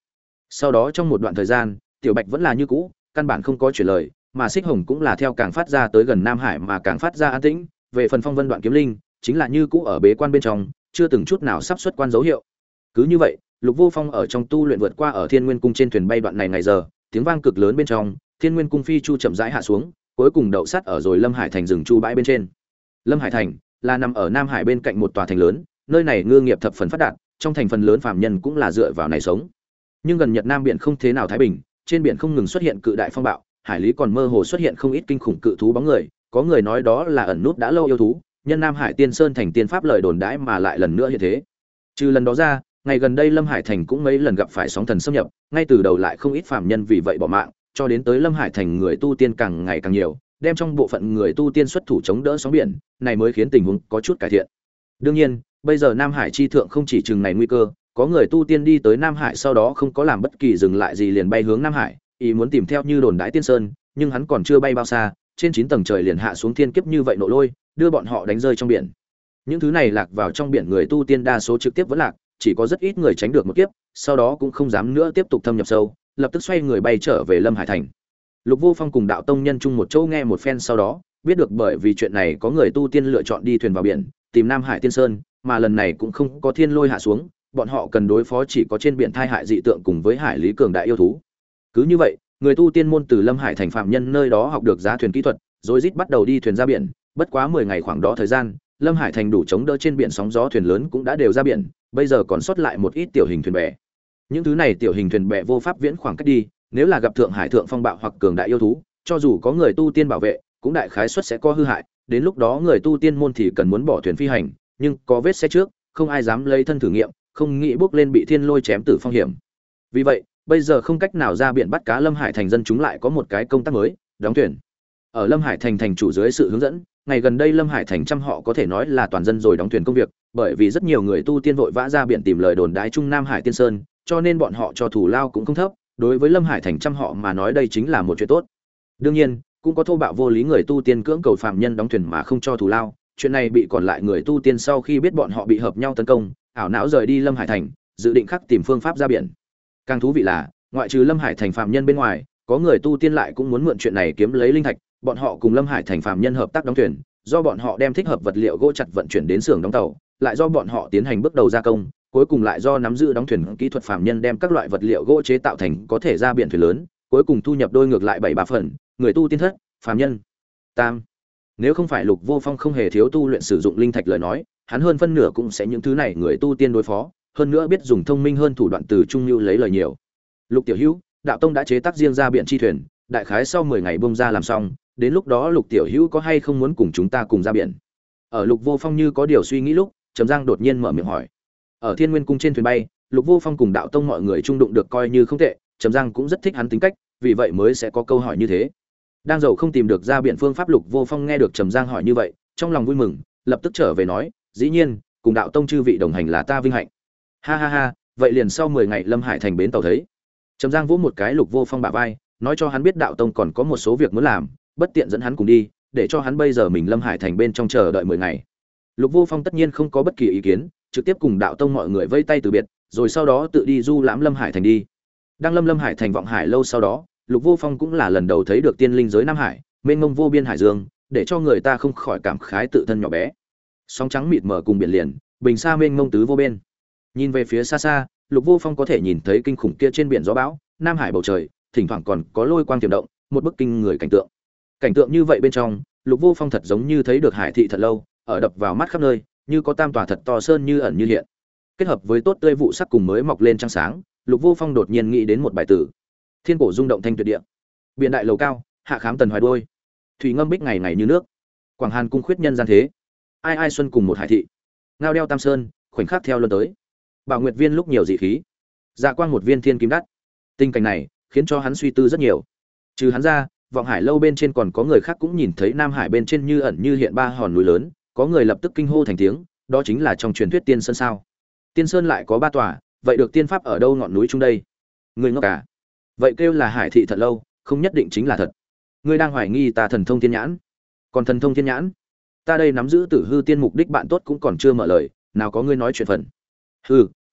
Sau đó trong một đoạn thời gian, Tiểu Bạch vẫn là như cũ, căn bản không có chuyển lời, mà Xích Hồng cũng là theo càng phát ra tới gần Nam Hải mà càng phát ra an tĩnh. Về phần Phong Vân Đoạn Kiếm Linh, chính là như cũ ở bế quan bên trong, chưa từng chút nào sắp xuất quan dấu hiệu. Cứ như vậy, Lục Vô Phong ở trong tu luyện vượt qua ở Thiên Nguyên Cung trên thuyền bay đoạn này ngày giờ, tiếng vang cực lớn bên trong, Thiên Nguyên Cung phi chu chậm rãi hạ xuống, cuối cùng đậu sát ở rồi Lâm Hải thành rừng chu bãi bên trên. Lâm Hải thành là nằm ở Nam Hải bên cạnh một tòa thành lớn, nơi này ngư nghiệp thập phần phát đạt, trong thành phần lớn phàm nhân cũng là dựa vào này sống. Nhưng gần Nhật Nam biển không thế nào thái bình, trên biển không ngừng xuất hiện cự đại phong bạo, hải lý còn mơ hồ xuất hiện không ít kinh khủng cự thú bóng người, có người nói đó là ẩn nút đã lâu yêu thú, nhân Nam Hải Tiên Sơn thành tiên pháp lời đồn đãi mà lại lần nữa như thế. Trừ lần đó ra, ngày gần đây Lâm Hải thành cũng mấy lần gặp phải sóng thần xâm nhập, ngay từ đầu lại không ít phàm nhân vì vậy bỏ mạng, cho đến tới Lâm Hải thành người tu tiên càng ngày càng nhiều, đem trong bộ phận người tu tiên xuất thủ chống đỡ sóng biển, này mới khiến tình huống có chút cải thiện. Đương nhiên, bây giờ Nam Hải chi thượng không chỉ chừng này nguy cơ, có người tu tiên đi tới Nam Hải sau đó không có làm bất kỳ dừng lại gì liền bay hướng Nam Hải, ý muốn tìm theo như đồn đãi Tiên Sơn, nhưng hắn còn chưa bay bao xa, trên 9 tầng trời liền hạ xuống thiên kiếp như vậy nổ lôi, đưa bọn họ đánh rơi trong biển. Những thứ này lạc vào trong biển người tu tiên đa số trực tiếp vẫn lạc, chỉ có rất ít người tránh được một kiếp, sau đó cũng không dám nữa tiếp tục thâm nhập sâu, lập tức xoay người bay trở về Lâm Hải thành. Lục Vô Phong cùng đạo tông nhân chung một chỗ nghe một phen sau đó, biết được bởi vì chuyện này có người tu tiên lựa chọn đi thuyền vào biển, tìm Nam Hải Tiên Sơn, mà lần này cũng không có thiên lôi hạ xuống, bọn họ cần đối phó chỉ có trên biển thai hại dị tượng cùng với hải lý cường đại yêu thú. Cứ như vậy, người tu tiên môn từ Lâm Hải thành phạm nhân nơi đó học được giá thuyền kỹ thuật, rồi rít bắt đầu đi thuyền ra biển, bất quá 10 ngày khoảng đó thời gian, Lâm Hải thành đủ chống đỡ trên biển sóng gió thuyền lớn cũng đã đều ra biển, bây giờ còn sót lại một ít tiểu hình thuyền bè. Những thứ này tiểu hình thuyền bè vô pháp viễn khoảng cách đi, nếu là gặp thượng hải thượng phong bạo hoặc cường đại yêu thú, cho dù có người tu tiên bảo vệ, cũng đại khái suất sẽ có hư hại, đến lúc đó người tu tiên môn thì cần muốn bỏ thuyền phi hành, nhưng có vết xe trước, không ai dám lấy thân thử nghiệm, không nghĩ bước lên bị thiên lôi chém tử phong hiểm. Vì vậy, bây giờ không cách nào ra biển bắt cá, Lâm Hải thành dân chúng lại có một cái công tác mới, đóng thuyền. Ở Lâm Hải thành thành chủ dưới sự hướng dẫn, ngày gần đây Lâm Hải thành trăm họ có thể nói là toàn dân rồi đóng thuyền công việc, bởi vì rất nhiều người tu tiên vội vã ra biển tìm lời đồn đái Trung Nam Hải Tiên Sơn, cho nên bọn họ cho thủ lao cũng không thấp, đối với Lâm Hải thành trăm họ mà nói đây chính là một chuyện tốt. Đương nhiên, cũng có thô bạo vô lý người tu tiên cưỡng cầu phạm nhân đóng thuyền mà không cho thủ lao, chuyện này bị còn lại người tu tiên sau khi biết bọn họ bị hợp nhau tấn công, ảo não rời đi Lâm Hải thành, dự định khắc tìm phương pháp ra biển. Càng thú vị là, ngoại trừ Lâm Hải thành phạm nhân bên ngoài, có người tu tiên lại cũng muốn mượn chuyện này kiếm lấy linh thạch, bọn họ cùng Lâm Hải thành phạm nhân hợp tác đóng thuyền, do bọn họ đem thích hợp vật liệu gỗ chặt vận chuyển đến xưởng đóng tàu, lại do bọn họ tiến hành bước đầu gia công, cuối cùng lại do nắm giữ đóng thuyền kỹ thuật phạm nhân đem các loại vật liệu gỗ chế tạo thành có thể ra biển thuyền lớn, cuối cùng thu nhập đôi ngược lại 7/3 phần, người tu tiên thất, phạm nhân tam. Nếu không phải Lục Vô Phong không hề thiếu tu luyện sử dụng linh thạch lời nói, hắn hơn phân nửa cũng sẽ những thứ này người tu tiên đối phó, hơn nữa biết dùng thông minh hơn thủ đoạn từ trung lưu lấy lời nhiều. Lục tiểu hữu, đạo tông đã chế tác riêng ra biển chi thuyền, đại khái sau 10 ngày bung ra làm xong, đến lúc đó Lục tiểu hữu có hay không muốn cùng chúng ta cùng ra biển? Ở Lục Vô Phong như có điều suy nghĩ lúc, Trầm Giang đột nhiên mở miệng hỏi. Ở Thiên Nguyên cung trên thuyền bay, Lục Vô Phong cùng đạo tông mọi người chung đụng được coi như không tệ, Trầm Giang cũng rất thích hắn tính cách, vì vậy mới sẽ có câu hỏi như thế. Đang giàu không tìm được ra biển phương pháp, Lục Vô Phong nghe được Trầm Giang hỏi như vậy, trong lòng vui mừng, lập tức trở về nói, dĩ nhiên, cùng đạo tông chư vị đồng hành là ta vinh hạnh. Ha ha ha, vậy liền sau 10 ngày Lâm Hải thành bến tàu thấy. Trầm Giang vỗ một cái Lục Vô Phong bả vai, nói cho hắn biết đạo tông còn có một số việc muốn làm, bất tiện dẫn hắn cùng đi, để cho hắn bây giờ mình Lâm Hải thành bên trong chờ đợi 10 ngày. Lục Vô Phong tất nhiên không có bất kỳ ý kiến, trực tiếp cùng đạo tông mọi người vây tay từ biệt, rồi sau đó tự đi du lãm Lâm Hải thành đi. Đang Lâm Hải thành vọng hải lâu sau đó, Lục Vô Phong cũng là lần đầu thấy được tiên linh giới Nam Hải, mênh mông vô biên hải dương, để cho người ta không khỏi cảm khái tự thân nhỏ bé. Sóng trắng mịt mờ cùng biển liền, bình xa mênh mông tứ vô bên. Nhìn về phía xa xa, Lục Vô Phong có thể nhìn thấy kinh khủng kia trên biển gió bão, Nam Hải bầu trời, thỉnh thoảng còn có lôi quang tiềm động, một bức kinh người cảnh tượng. Cảnh tượng như vậy bên trong, Lục Vô Phong thật giống như thấy được hải thị thật lâu, ở đập vào mắt khắp nơi, như có tam tòa thật to sơn như ẩn như hiện. Kết hợp với tốt tươi vụ sắc cùng mới mọc lên trăng sáng, Lục Vô Phong đột nhiên nghĩ đến một bài tử. Thiên cổ rung động thanh tuyệt địa, biển đại lầu cao, hạ khám tần hoài đôi, thủy ngâm bích ngày ngày như nước, quảng hàn cung khuyết nhân gian thế, ai ai xuân cùng một hải thị, ngao đeo tam sơn, khoảnh khắc theo luân tới, bảo nguyệt viên lúc nhiều dị khí, dạ quang một viên thiên kim đắt. Tình cảnh này khiến cho hắn suy tư rất nhiều. Trừ hắn ra, vọng hải lâu bên trên còn có người khác cũng nhìn thấy Nam Hải bên trên như ẩn như hiện ba hòn núi lớn, có người lập tức kinh hô thành tiếng, đó chính là trong truyền thuyết Tiên Sơn sao? Tiên Sơn lại có 3 tòa, vậy được tiên pháp ở đâu ngọn núi chung đây? Người ngốc cả. Vậy kêu là hải thị thật lâu, không nhất định chính là thật. Ngươi đang hoài nghi ta thần thông thiên nhãn? Còn thần thông thiên nhãn? Ta đây nắm giữ Tử Hư tiên mục đích bạn tốt cũng còn chưa mở lời, nào có ngươi nói chuyện phần. Hừ,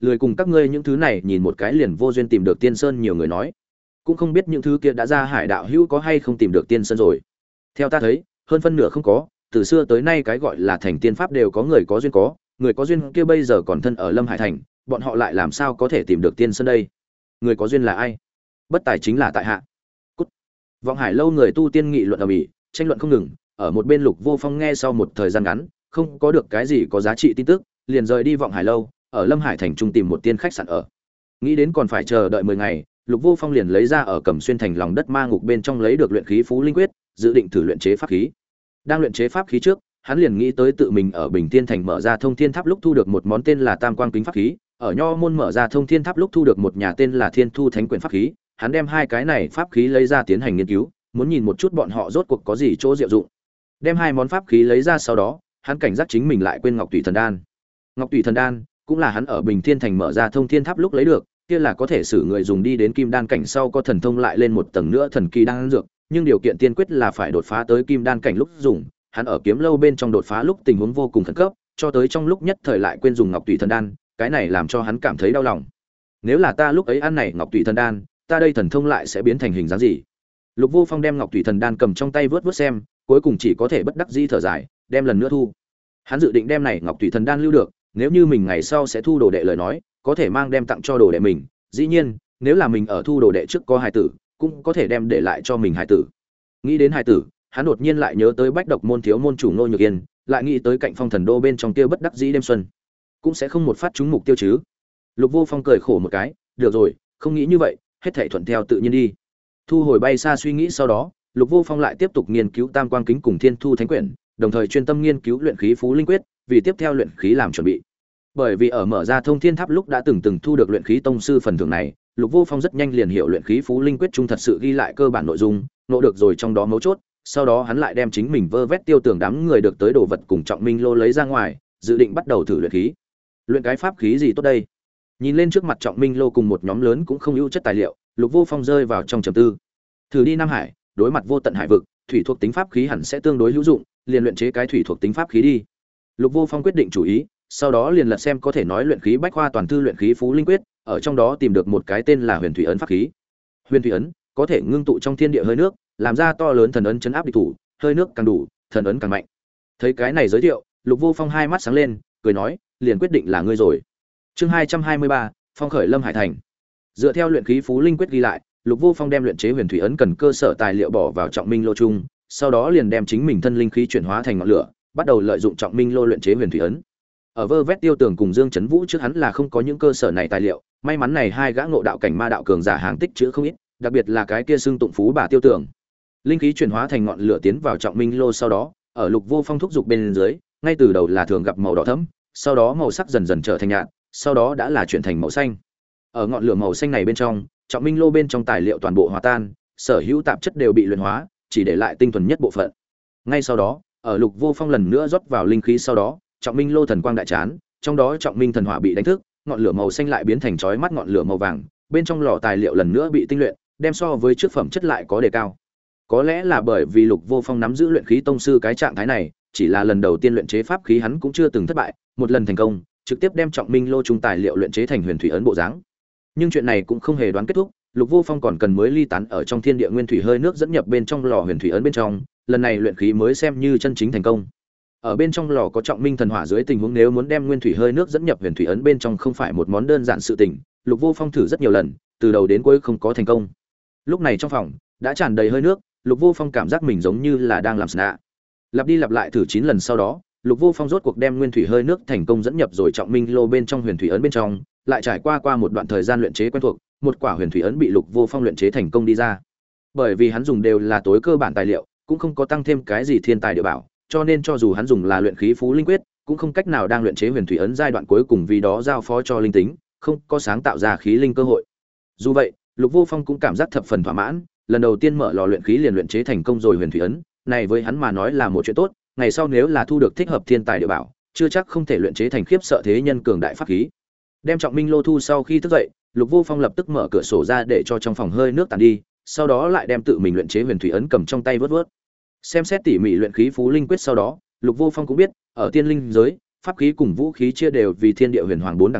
lười cùng các ngươi những thứ này nhìn một cái liền vô duyên tìm được tiên sơn. Nhiều người nói cũng không biết những thứ kia đã ra hải đạo hữu có hay không tìm được tiên sơn rồi. Theo ta thấy hơn phân nửa không có, từ xưa tới nay cái gọi là thành tiên pháp đều có người có duyên, có người có duyên kia bây giờ còn thân ở Lâm Hải thành, bọn họ lại làm sao có thể tìm được tiên sơn đây? Người có duyên là ai? Bất tài chính là tại hạ. Cút. Vọng Hải lâu người tu tiên nghị luận ầm ĩ, tranh luận không ngừng. Ở một bên Lục Vô Phong nghe sau một thời gian ngắn không có được cái gì có giá trị tin tức, liền rời đi Vọng Hải lâu, ở Lâm Hải thành trung tìm một tiên khách sạn ở. Nghĩ đến còn phải chờ đợi 10 ngày, Lục Vô Phong liền lấy ra ở Cẩm Xuyên thành lòng đất ma ngục bên trong lấy được luyện khí phú linh quyết, dự định thử luyện chế pháp khí. Đang luyện chế pháp khí trước, hắn liền nghĩ tới tự mình ở Bình Tiên thành mở ra Thông Thiên Tháp lúc thu được một món tên là Tam Quang kính pháp khí, ở Nho môn mở ra Thông Thiên Tháp lúc thu được một nhà tên là Thiên Thu Thánh quyển pháp khí, hắn đem hai cái này pháp khí lấy ra tiến hành nghiên cứu, muốn nhìn một chút bọn họ rốt cuộc có gì chỗ diệu dụng. Đem hai món pháp khí lấy ra sau đó, hắn cảnh giác chính mình lại quên Ngọc Tùy Thần Đan. Ngọc Tùy Thần Đan cũng là hắn ở Bình Thiên thành mở ra Thông Thiên Tháp lúc lấy được, kia là có thể sử người dùng đi đến kim đan cảnh sau có thần thông lại lên một tầng nữa thần kỳ đan dược, nhưng điều kiện tiên quyết là phải đột phá tới kim đan cảnh lúc dùng. Hắn ở kiếm lâu bên trong đột phá lúc tình huống vô cùng khẩn cấp, cho tới trong lúc nhất thời lại quên dùng Ngọc Tùy Thần Đan, cái này làm cho hắn cảm thấy đau lòng. Nếu là ta lúc ấy ăn này Ngọc Tùy Thần Đan, ta đây thần thông lại sẽ biến thành hình dáng gì? Lục Vô Phong đem Ngọc Tùy Thần Đan cầm trong tay vớt vớt xem, cuối cùng chỉ có thể bất đắc dĩ thở dài, đem lần nữa thu. Hắn dự định đem này Ngọc Tùy Thần Đan lưu được, nếu như mình ngày sau sẽ thu đồ đệ lời nói, có thể mang đem tặng cho đồ đệ mình. Dĩ nhiên, nếu là mình ở thu đồ đệ trước có hài tử, cũng có thể đem để lại cho mình hài tử. Nghĩ đến hài tử, hắn đột nhiên lại nhớ tới Bách Độc môn thiếu môn chủ Ngô Nhược Yên, lại nghĩ tới Cạnh Phong Thần Đô bên trong kia bất đắc dĩ đêm xuân, cũng sẽ không một phát trúng mục tiêu chứ. Lục Vô Phong cười khổ một cái, được rồi, không nghĩ như vậy, hết thảy thuận theo tự nhiên đi. Thu hồi bay xa suy nghĩ sau đó, Lục Vô Phong lại tiếp tục nghiên cứu Tam Quang kính cùng Thiên Thu Thánh quyển, đồng thời chuyên tâm nghiên cứu luyện khí phú linh quyết, vì tiếp theo luyện khí làm chuẩn bị. Bởi vì ở mở ra Thông Thiên Tháp lúc đã từng thu được luyện khí tông sư phần thưởng này, Lục Vô Phong rất nhanh liền hiểu luyện khí phú linh quyết trung thật sự ghi lại cơ bản nội dung, nộ được rồi trong đó mấu chốt. Sau đó hắn lại đem chính mình vơ vét tiêu tưởng đám người được tới đồ vật cùng Trọng Minh lô lấy ra ngoài, dự định bắt đầu thử luyện khí. Luyện cái pháp khí gì tốt đây? Nhìn lên trước mặt Trọng Minh lô cùng một nhóm lớn cũng không ưu chất tài liệu, Lục Vô Phong rơi vào trong trầm tư. Thử đi Nam Hải, đối mặt vô tận hải vực, thủy thuộc tính pháp khí hẳn sẽ tương đối hữu dụng, liền luyện chế cái thủy thuộc tính pháp khí đi. Lục Vô Phong quyết định chủ ý, sau đó liền lật xem có thể nói luyện khí bách khoa toàn thư luyện khí phú linh quyết, ở trong đó tìm được một cái tên là Huyền Thủy ấn pháp khí. Huyền Thủy ấn có thể ngưng tụ trong thiên địa hơi nước, làm ra to lớn thần ấn chấn áp địch thủ, hơi nước càng đủ, thần ấn càng mạnh. Thấy cái này giới thiệu, Lục Vô Phong hai mắt sáng lên, cười nói, liền quyết định là ngươi rồi. Chương 223, Phong khởi Lâm Hải thành. Dựa theo luyện khí phú linh quyết ghi lại, Lục Vô Phong đem luyện chế huyền thủy ấn cần cơ sở tài liệu bỏ vào Trọng Minh lô chung, sau đó liền đem chính mình thân linh khí chuyển hóa thành ngọn lửa, bắt đầu lợi dụng Trọng Minh lô luyện chế huyền thủy ấn. Ở vơ vét tiêu tường cùng Dương Chấn Vũ trước hắn là không có những cơ sở này tài liệu, may mắn này hai gã ngộ đạo cảnh ma đạo cường giả hàng tích chữ không ít, đặc biệt là cái kia xương tụng phú bà tiêu tường. Linh khí chuyển hóa thành ngọn lửa tiến vào Trọng Minh lô sau đó, ở Lục Vô Phong thúc dục bên dưới, ngay từ đầu là thường gặp màu đỏ thẫm, sau đó màu sắc dần dần trở thành nhạt, sau đó đã là chuyển thành màu xanh. Ở ngọn lửa màu xanh này bên trong, Trọng Minh lô bên trong tài liệu toàn bộ hòa tan, sở hữu tạp chất đều bị luyện hóa, chỉ để lại tinh thuần nhất bộ phận. Ngay sau đó, ở Lục Vô Phong lần nữa rót vào linh khí sau đó, Trọng Minh lô thần quang đại chán, trong đó Trọng Minh thần hỏa bị đánh thức, ngọn lửa màu xanh lại biến thành chói mắt ngọn lửa màu vàng, bên trong lò tài liệu lần nữa bị tinh luyện, đem so với trước phẩm chất lại có đề cao. Có lẽ là bởi vì Lục Vô Phong nắm giữ luyện khí tông sư cái trạng thái này, chỉ là lần đầu tiên luyện chế pháp khí hắn cũng chưa từng thất bại, một lần thành công, trực tiếp đem Trọng Minh lô trung tài liệu luyện chế thành huyền thủy ấn bộ dáng. Nhưng chuyện này cũng không hề đoán kết thúc, Lục Vô Phong còn cần mới ly tán ở trong thiên địa nguyên thủy hơi nước dẫn nhập bên trong lò huyền thủy ấn bên trong, lần này luyện khí mới xem như chân chính thành công. Ở bên trong lò có Trọng Minh thần hỏa dưới tình huống nếu muốn đem nguyên thủy hơi nước dẫn nhập huyền thủy ấn bên trong không phải một món đơn giản sự tình, Lục Vô Phong thử rất nhiều lần, từ đầu đến cuối không có thành công. Lúc này trong phòng đã tràn đầy hơi nước, Lục Vô Phong cảm giác mình giống như là đang làm sna. Lặp đi lặp lại thử 9 lần sau đó, Lục Vô Phong rốt cuộc đem nguyên thủy hơi nước thành công dẫn nhập rồi Trọng Minh lô bên trong huyền thủy ấn bên trong, lại trải qua một đoạn thời gian luyện chế quen thuộc, một quả huyền thủy ấn bị Lục Vô Phong luyện chế thành công đi ra. Bởi vì hắn dùng đều là tối cơ bản tài liệu, cũng không có tăng thêm cái gì thiên tài địa bảo, cho nên cho dù hắn dùng là luyện khí phú linh quyết, cũng không cách nào đang luyện chế huyền thủy ấn giai đoạn cuối cùng vì đó giao phó cho linh tính, không có sáng tạo ra khí linh cơ hội. Dù vậy, Lục Vô Phong cũng cảm giác thập phần thỏa mãn, lần đầu tiên mở lò luyện khí liền luyện chế thành công rồi huyền thủy ấn, này với hắn mà nói là một chuyện tốt, ngày sau nếu là thu được thích hợp thiên tài địa bảo, chưa chắc không thể luyện chế thành khiếp sợ thế nhân cường đại pháp khí. Đem Trọng Minh lô thu sau khi thức dậy, Lục Vô Phong lập tức mở cửa sổ ra để cho trong phòng hơi nước tàn đi, sau đó lại đem tự mình luyện chế huyền thủy ấn cầm trong tay vớt vớt. Xem xét tỉ mỉ luyện khí phú linh quyết sau đó, Lục Vô Phong cũng biết, ở tiên linh giới, pháp khí cùng vũ khí chia đều vì thiên địa huyền hoàng 4 đẳng cấp,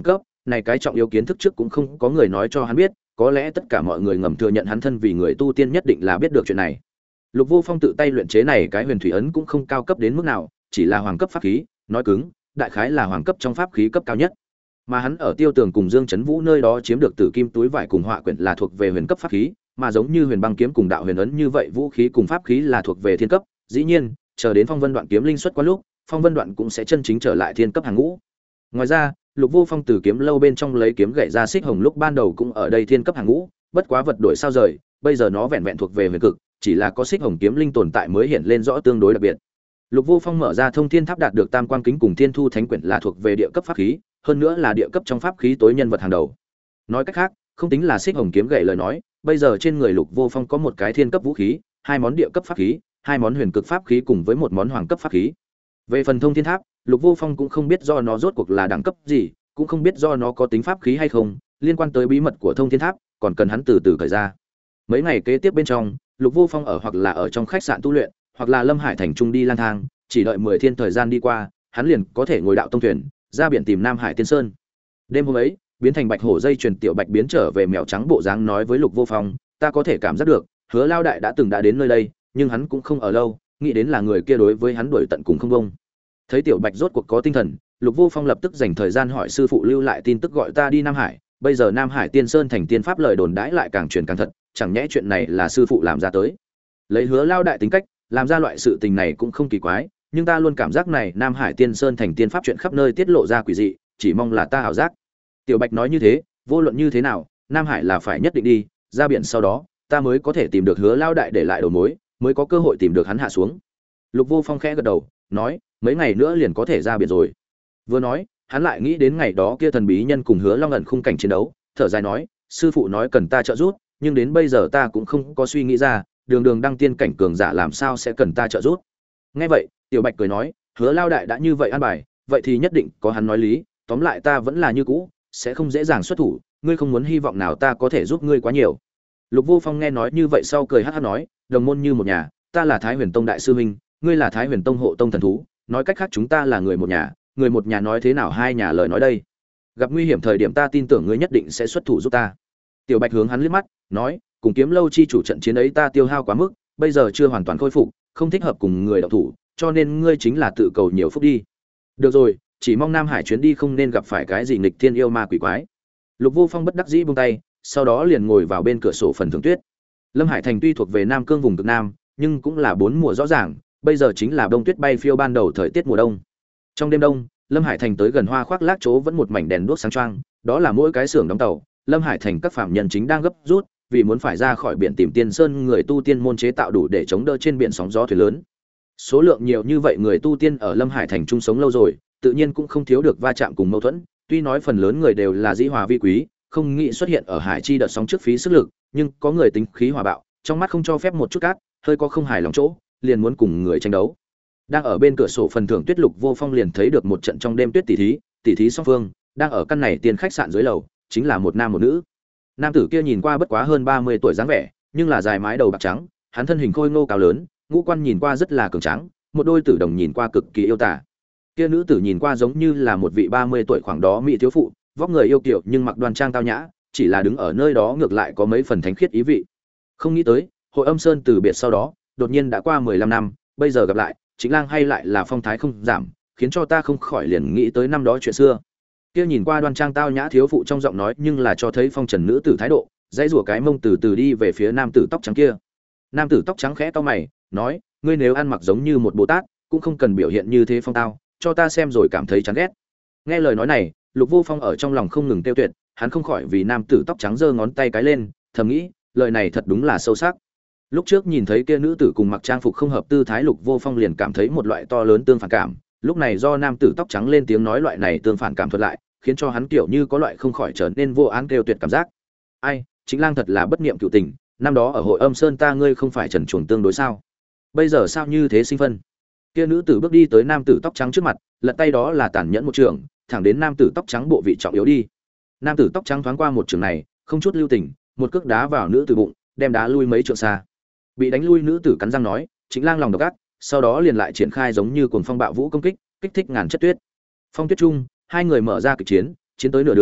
này cái trọng yếu kiến thức trước cũng không có người nói cho hắn biết, có lẽ tất cả mọi người ngầm thừa nhận hắn thân vì người tu tiên nhất định là biết được chuyện này. Lục Vô Phong tự tay luyện chế này cái huyền thủy ấn cũng không cao cấp đến mức nào, chỉ là hoàng cấp pháp khí, nói cứng, đại khái là hoàng cấp trong pháp khí cấp cao nhất. Mà hắn ở Tiêu Tường cùng Dương Chấn Vũ nơi đó chiếm được tử kim túi vải cùng họa quyển là thuộc về huyền cấp pháp khí, mà giống như huyền băng kiếm cùng đạo huyền ấn như vậy vũ khí cùng pháp khí là thuộc về thiên cấp. Dĩ nhiên, chờ đến Phong Vân Đoạn kiếm linh xuất qua lúc, Phong Vân Đoạn cũng sẽ chân chính trở lại thiên cấp hàng ngũ. Ngoài ra, Lục Vô Phong từ kiếm lâu bên trong lấy kiếm gậy ra xích hồng lúc ban đầu cũng ở đây thiên cấp hàng ngũ, bất quá vật đổi sao rời, bây giờ nó vẹn vẹn thuộc về huyền cực, chỉ là có xích hồng kiếm linh tồn tại mới hiện lên rõ tương đối đặc biệt. Lục Vô Phong mở ra Thông Thiên Tháp đạt được Tam Quang Kính cùng Thiên Thu Thánh Quyển là thuộc về địa cấp pháp khí, hơn nữa là địa cấp trong pháp khí tối nhân vật hàng đầu. Nói cách khác, không tính là xích hồng kiếm gậy lời nói, bây giờ trên người Lục Vô Phong có một cái thiên cấp vũ khí, hai món địa cấp pháp khí, hai món huyền cực pháp khí cùng với một món hoàng cấp pháp khí. Về phần Thông Thiên Tháp, Lục Vô Phong cũng không biết do nó rốt cuộc là đẳng cấp gì, cũng không biết do nó có tính pháp khí hay không, liên quan tới bí mật của Thông Thiên Tháp, còn cần hắn từ từ cởi ra. Mấy ngày kế tiếp bên trong, Lục Vô Phong ở hoặc là ở trong khách sạn tu luyện, hoặc là Lâm Hải thành trung đi lang thang, chỉ đợi 10 thiên thời gian đi qua, hắn liền có thể ngồi đạo tông thuyền, ra biển tìm Nam Hải Tiên Sơn. Đêm hôm ấy, biến thành bạch hổ dây truyền tiểu bạch biến trở về mèo trắng bộ dáng nói với Lục Vô Phong, ta có thể cảm giác được, Hứa Lao đại đã từng đã đến nơi đây, nhưng hắn cũng không ở lâu, nghĩ đến là người kia đối với hắn đuổi tận cùng không bông. Thấy tiểu bạch rốt cuộc có tinh thần, Lục Vô Phong lập tức dành thời gian hỏi sư phụ lưu lại tin tức gọi ta đi Nam Hải, bây giờ Nam Hải Tiên Sơn thành tiên pháp lời đồn đãi lại càng truyền càng thật, chẳng nhẽ chuyện này là sư phụ làm ra tới. Lấy Hứa Lao đại tính cách, làm ra loại sự tình này cũng không kỳ quái, nhưng ta luôn cảm giác này Nam Hải Tiên Sơn thành tiên pháp chuyện khắp nơi tiết lộ ra quỷ dị, chỉ mong là ta ảo giác. Tiểu Bạch nói như thế, vô luận như thế nào, Nam Hải là phải nhất định đi, ra biển sau đó, ta mới có thể tìm được Hứa Lao đại để lại đầu mối, mới có cơ hội tìm được hắn hạ xuống. Lục Vô Phong khẽ gật đầu, nói, mấy ngày nữa liền có thể ra biển rồi. Vừa nói, hắn lại nghĩ đến ngày đó kia thần bí nhân cùng Hứa Long ẩn khung cảnh chiến đấu, thở dài nói, sư phụ nói cần ta trợ giúp, nhưng đến bây giờ ta cũng không có suy nghĩ ra, đường đường đăng tiên cảnh cường giả làm sao sẽ cần ta trợ giúp. Nghe vậy, Tiểu Bạch cười nói, Hứa Lao đại đã như vậy an bài, vậy thì nhất định có hắn nói lý, tóm lại ta vẫn là như cũ, sẽ không dễ dàng xuất thủ, ngươi không muốn hy vọng nào ta có thể giúp ngươi quá nhiều. Lục Vô Phong nghe nói như vậy sau cười hắc hắc nói, đồng môn như một nhà, ta là Thái Huyền Tông đại sư huynh, ngươi là Thái Huyền Tông hộ tông thần thú, nói cách khác chúng ta là người một nhà nói thế nào hai nhà lời nói đây. Gặp nguy hiểm thời điểm ta tin tưởng ngươi nhất định sẽ xuất thủ giúp ta. Tiểu Bạch hướng hắn liếc mắt, nói, cùng Kiếm Lâu chi chủ trận chiến ấy ta tiêu hao quá mức, bây giờ chưa hoàn toàn khôi phục, không thích hợp cùng người động thủ, cho nên ngươi chính là tự cầu nhiều phúc đi. Được rồi, chỉ mong Nam Hải chuyến đi không nên gặp phải cái gì nghịch thiên yêu ma quỷ quái. Lục Vô Phong bất đắc dĩ buông tay, sau đó liền ngồi vào bên cửa sổ phần thưởng tuyết. Lâm Hải thành tuy thuộc về Nam Cương vùng cực Nam, nhưng cũng là bốn mùa rõ ràng, bây giờ chính là đông tuyết bay phiêu ban đầu thời tiết mùa đông. Trong đêm đông, Lâm Hải thành tới gần Hoa Khoác Lác chỗ vẫn một mảnh đèn đuốc sáng choang, đó là mỗi cái xưởng đóng tàu, Lâm Hải thành các phạm nhân chính đang gấp rút, vì muốn phải ra khỏi biển tìm Tiên Sơn người tu tiên môn chế tạo đủ để chống đỡ trên biển sóng gió thuyền lớn. Số lượng nhiều như vậy người tu tiên ở Lâm Hải thành chung sống lâu rồi, tự nhiên cũng không thiếu được va chạm cùng mâu thuẫn, tuy nói phần lớn người đều là dĩ hòa vi quý, không nghĩ xuất hiện ở hải chi đợt sóng trước phí sức lực, nhưng có người tính khí hòa bạo, trong mắt không cho phép một chút cát, hơi có không hài lòng chỗ, liền muốn cùng người tranh đấu. Đang ở bên cửa sổ phần thưởng tuyết, Lục Vô Phong liền thấy được một trận trong đêm tuyết tỷ thí song phương, đang ở căn này tiền khách sạn dưới lầu, chính là một nam một nữ. Nam tử kia nhìn qua bất quá hơn 30 tuổi dáng vẻ, nhưng là dài mái đầu bạc trắng, hắn thân hình khôi ngô cao lớn, ngũ quan nhìn qua rất là cường tráng, một đôi tử đồng nhìn qua cực kỳ yêu tả. Kia nữ tử nhìn qua giống như là một vị 30 tuổi khoảng đó mỹ thiếu phụ, vóc người yêu kiều nhưng mặc đoan trang tao nhã, chỉ là đứng ở nơi đó ngược lại có mấy phần thánh khiết ý vị. Không nghĩ tới, Hội Âm Sơn từ biệt sau đó, đột nhiên đã qua 15 năm, bây giờ gặp lại, Chính Lang hay lại là phong thái không giảm, khiến cho ta không khỏi liền nghĩ tới năm đó chuyện xưa. Kia nhìn qua đoan trang tao nhã thiếu phụ trong giọng nói nhưng là cho thấy phong trần nữ tử thái độ, dãy rủa cái mông từ từ đi về phía nam tử tóc trắng kia. Nam tử tóc trắng khẽ cau mày, nói, ngươi nếu ăn mặc giống như một Bồ Tát, cũng không cần biểu hiện như thế phong tao, cho ta xem rồi cảm thấy chán ghét. Nghe lời nói này, Lục Vô Phong ở trong lòng không ngừng tiêu tuyệt, hắn không khỏi vì nam tử tóc trắng giơ ngón tay cái lên, thầm nghĩ, lời này thật đúng là sâu sắc. Lúc trước nhìn thấy kia nữ tử cùng mặc trang phục không hợp tư thái, Lục Vô Phong liền cảm thấy một loại to lớn tương phản cảm, lúc này do nam tử tóc trắng lên tiếng nói loại này tương phản cảm thuật lại, khiến cho hắn kiểu như có loại không khỏi trở nên vô án kêu tuyệt cảm giác. Ai, Chính Lang thật là bất niệm cựu tình, năm đó ở Hội Âm Sơn ta ngươi không phải trần truồng tương đối sao? Bây giờ sao như thế sinh phân? Kia nữ tử bước đi tới nam tử tóc trắng trước mặt, lật tay đó là tàn nhẫn một trường, thẳng đến nam tử tóc trắng bộ vị trọng yếu đi. Nam tử tóc trắng thoáng qua một trường này, không chút lưu tình, một cước đá vào nữ tử bụng, đem đá lui mấy trượng xa. Bị đánh lui nữ tử cắn răng nói, Chính Lang lòng độc ác, sau đó liền lại triển khai giống như cuồng phong bạo vũ công kích, kích thích ngàn chất tuyết. Phong tuyết trung, hai người mở ra kịch chiến, chiến tới nửa đường,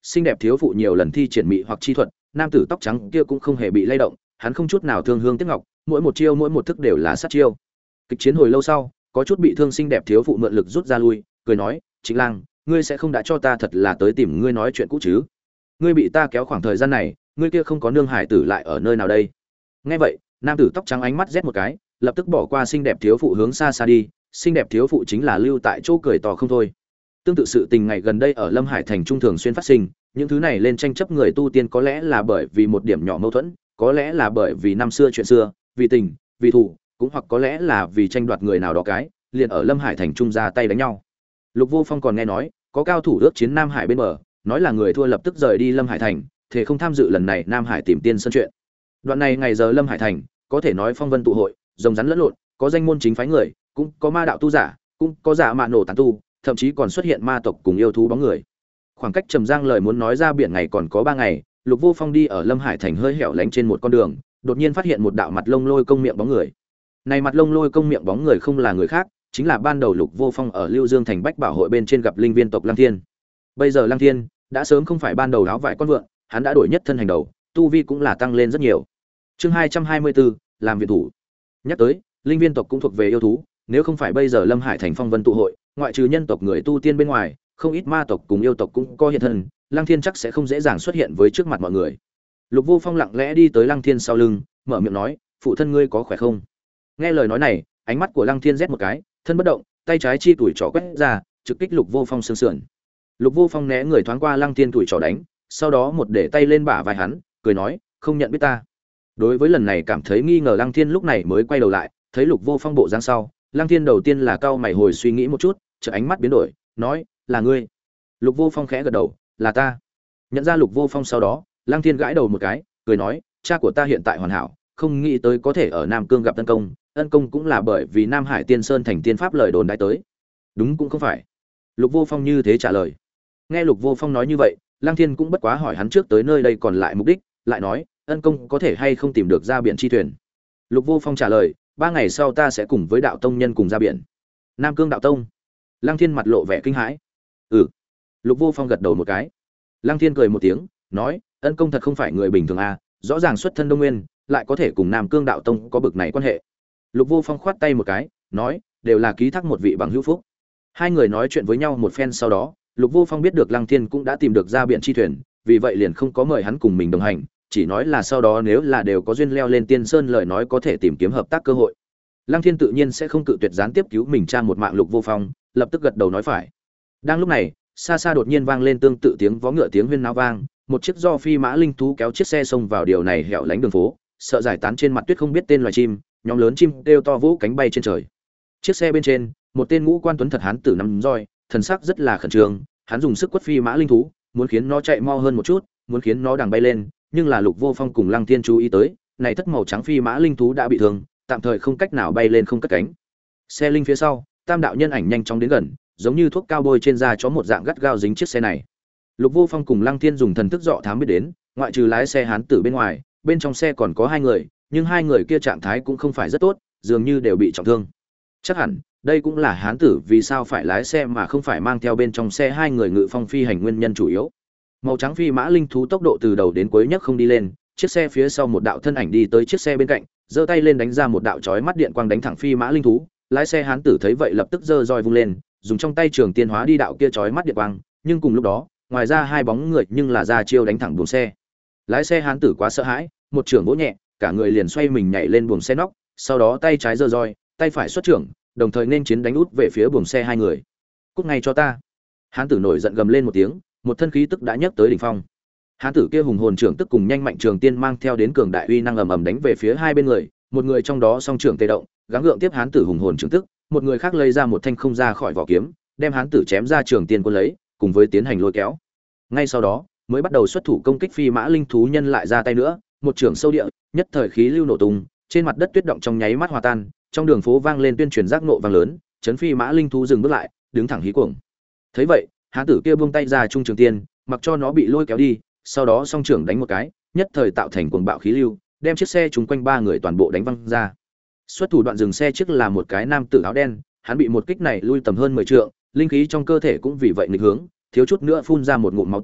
xinh đẹp thiếu phụ nhiều lần thi triển mị hoặc chi thuật, nam tử tóc trắng kia cũng không hề bị lay động, hắn không chút nào thương hương tiếc ngọc, mỗi một chiêu mỗi một thức đều là sát chiêu. Kịch chiến hồi lâu sau, có chút bị thương xinh đẹp thiếu phụ mượn lực rút ra lui, cười nói, "Trịnh Lang, ngươi sẽ không đã cho ta thật là tới tìm ngươi nói chuyện cũ chứ? Ngươi bị ta kéo khoảng thời gian này, ngươi kia không có nương hải tử lại ở nơi nào đây?" Nghe vậy, nam tử tóc trắng ánh mắt rét một cái, lập tức bỏ qua xinh đẹp thiếu phụ hướng xa xa đi, xinh đẹp thiếu phụ chính là lưu tại chỗ cười to không thôi. Tương tự sự tình ngày gần đây ở Lâm Hải thành trung thường xuyên phát sinh, những thứ này lên tranh chấp người tu tiên có lẽ là bởi vì một điểm nhỏ mâu thuẫn, có lẽ là bởi vì năm xưa chuyện xưa, vì tình, vì thù, cũng hoặc có lẽ là vì tranh đoạt người nào đó cái, liền ở Lâm Hải thành trung ra tay đánh nhau. Lục Vô Phong còn nghe nói, có cao thủ ước chiến Nam Hải bên bờ, nói là người thua lập tức rời đi Lâm Hải thành, thế không tham dự lần này Nam Hải tìm tiên sân chuyện. Đoạn này ngày giờ Lâm Hải thành, có thể nói phong vân tụ hội, rồng rắn lẫn lộn, có danh môn chính phái người, cũng có ma đạo tu giả, cũng có giả mạ nổ tán tu, thậm chí còn xuất hiện ma tộc cùng yêu thú bóng người. Khoảng cách Trầm Giang lời muốn nói ra biển ngày còn có 3 ngày, Lục Vô Phong đi ở Lâm Hải thành hơi hẻo lánh trên một con đường, đột nhiên phát hiện một đạo mặt lông lôi công miệng bóng người. Này mặt lông lôi công miệng bóng người không là người khác, chính là ban đầu Lục Vô Phong ở Lưu Dương thành Bách Bảo hội bên trên gặp linh viên tộc Lăng Thiên. Bây giờ Lăng Thiên đã sớm không phải ban đầu áo vải con vượn, hắn đã đổi nhất thân hành đầu, tu vi cũng là tăng lên rất nhiều. Chương 224, làm viện thủ. Nhắc tới, linh viên tộc cũng thuộc về yêu thú, nếu không phải bây giờ Lâm Hải thành phong vân tụ hội, ngoại trừ nhân tộc người tu tiên bên ngoài, không ít ma tộc cùng yêu tộc cũng có hiện thân, Lăng Thiên chắc sẽ không dễ dàng xuất hiện với trước mặt mọi người. Lục Vô Phong lặng lẽ đi tới Lăng Thiên sau lưng, mở miệng nói, "Phụ thân ngươi có khỏe không?" Nghe lời nói này, ánh mắt của Lăng Thiên rét một cái, thân bất động, tay trái chi tuổi trỏ quét ra, trực kích Lục Vô Phong xương sườn. Lục Vô Phong né người thoáng qua Lăng Thiên tuổi trỏ đánh, sau đó một để tay lên bả vai hắn, cười nói, "Không nhận biết ta." Đối với lần này cảm thấy nghi ngờ Lăng Thiên lúc này mới quay đầu lại, thấy Lục Vô Phong bộ dáng sau, Lăng Thiên đầu tiên là cau mày hồi suy nghĩ một chút, chợt ánh mắt biến đổi, nói, "Là ngươi?" Lục Vô Phong khẽ gật đầu, "Là ta." Nhận ra Lục Vô Phong sau đó, Lăng Thiên gãi đầu một cái, cười nói, "Cha của ta hiện tại hoàn hảo, không nghĩ tới có thể ở Nam Cương gặp Ân Công, Ân Công cũng là bởi vì Nam Hải Tiên Sơn thành tiên pháp lời đồn đại tới." "Đúng cũng không phải." Lục Vô Phong như thế trả lời. Nghe Lục Vô Phong nói như vậy, Lăng Thiên cũng bất quá hỏi hắn trước tới nơi đây còn lại mục đích, lại nói, "Ân Công có thể hay không tìm được ra biển chi thuyền?" Lục Vô Phong trả lời, 3 ngày sau ta sẽ cùng với đạo tông nhân cùng ra biển. Nam Cương đạo tông? Lăng Thiên mặt lộ vẻ kinh hãi. "Ừ." Lục Vô Phong gật đầu một cái. Lăng Thiên cười một tiếng, nói, "Ân Công thật không phải người bình thường à, rõ ràng xuất thân Đông Nguyên, lại có thể cùng Nam Cương đạo tông có bực này quan hệ." Lục Vô Phong khoát tay một cái, nói, "Đều là ký thác một vị bằng hữu phúc." Hai người nói chuyện với nhau một phen sau đó, Lục Vô Phong biết được Lăng Thiên cũng đã tìm được ra biển chi thuyền, vì vậy liền không có mời hắn cùng mình đồng hành, chỉ nói là sau đó nếu là đều có duyên leo lên Tiên Sơn lời nói có thể tìm kiếm hợp tác cơ hội. Lăng Thiên tự nhiên sẽ không cự tuyệt gián tiếp cứu mình cha một mạng. Lục Vô Phong lập tức gật đầu nói phải. Đang lúc này, xa xa đột nhiên vang lên tương tự tiếng vó ngựa tiếng huyên náo vang, một chiếc do phi mã linh thú kéo chiếc xe xông vào điều này hẻo lánh đường phố, sợ giải tán trên mặt tuyết không biết tên loài chim, nhóm lớn chim kêu to vỗ cánh bay trên trời. Chiếc xe bên trên, một tên ngũ quan tuấn thật hán tử nằm roi, thần sắc rất là khẩn trương, hắn dùng sức quất phi mã linh thú, muốn khiến nó chạy mau hơn một chút, muốn khiến nó đằng bay lên, nhưng là Lục Vô Phong cùng Lăng Thiên chú ý tới, này thất màu trắng phi mã linh thú đã bị thương, tạm thời không cách nào bay lên không cất cánh. Xe linh phía sau, tam đạo nhân ảnh nhanh chóng đến gần, giống như thuốc cao bôi trên da chó một dạng gắt gao dính chiếc xe này. Lục Vô Phong cùng Lăng Thiên dùng thần thức dọ thám biết đến, ngoại trừ lái xe hán tử bên ngoài, bên trong xe còn có 2 người, nhưng 2 người kia trạng thái cũng không phải rất tốt, dường như đều bị trọng thương. Chắc hẳn, đây cũng là hán tử vì sao phải lái xe mà không phải mang theo bên trong xe 2 người ngự phong phi hành nguyên nhân chủ yếu. Màu trắng phi mã linh thú tốc độ từ đầu đến cuối nhất không đi lên, chiếc xe phía sau một đạo thân ảnh đi tới chiếc xe bên cạnh, giơ tay lên đánh ra một đạo chói mắt điện quang đánh thẳng phi mã linh thú. Lái xe hán tử thấy vậy lập tức giơ roi vung lên, dùng trong tay trường tiên hóa đi đạo kia chói mắt điện quang, nhưng cùng lúc đó, ngoài ra 2 bóng người nhưng là ra chiêu đánh thẳng buồng xe. Lái xe hán tử quá sợ hãi, một trường vỗ nhẹ, cả người liền xoay mình nhảy lên buồng xe nóc, sau đó tay trái giơ roi, tay phải xuất trưởng, đồng thời nên chiến đánh út về phía buồng xe 2 người. "Cút ngay cho ta!" Hán tử nổi giận gầm lên một tiếng, một thân khí tức đã nhấc tới đỉnh phong. Hán tử kia hùng hồn trưởng tức cùng nhanh mạnh trường tiên mang theo đến cường đại uy năng ầm ầm đánh về phía 2 bên người, một người trong đó song trưởng tê động, gắng gượng tiếp hán tử hùng hồn trưởng tức, một người khác lấy ra một thanh không ra khỏi vỏ kiếm, đem hán tử chém ra trường tiên cuốn lấy, cùng với tiến hành lôi kéo. Ngay sau đó, mới bắt đầu xuất thủ công kích phi mã linh thú nhân lại ra tay nữa, một trưởng sâu địa, nhất thời khí lưu nổ tung, trên mặt đất tuyết động trong nháy mắt hòa tan, trong đường phố vang lên tuyên truyền giác nộ vang lớn, chấn phi mã linh thú dừng bước lại, đứng thẳng hí cuồng. Thấy vậy, hán tử kia buông tay ra trung trường tiên, mặc cho nó bị lôi kéo đi, sau đó song trưởng đánh một cái, nhất thời tạo thành cuồng bạo khí lưu, đem chiếc xe chúng quanh 3 người toàn bộ đánh văng ra. Xuất thủ đoạn dừng xe trước là một cái nam tử áo đen, hắn bị một kích này lui tầm hơn 10 trượng, linh khí trong cơ thể cũng vì vậy nghịch hướng, thiếu chút nữa phun ra một ngụm máu tươi,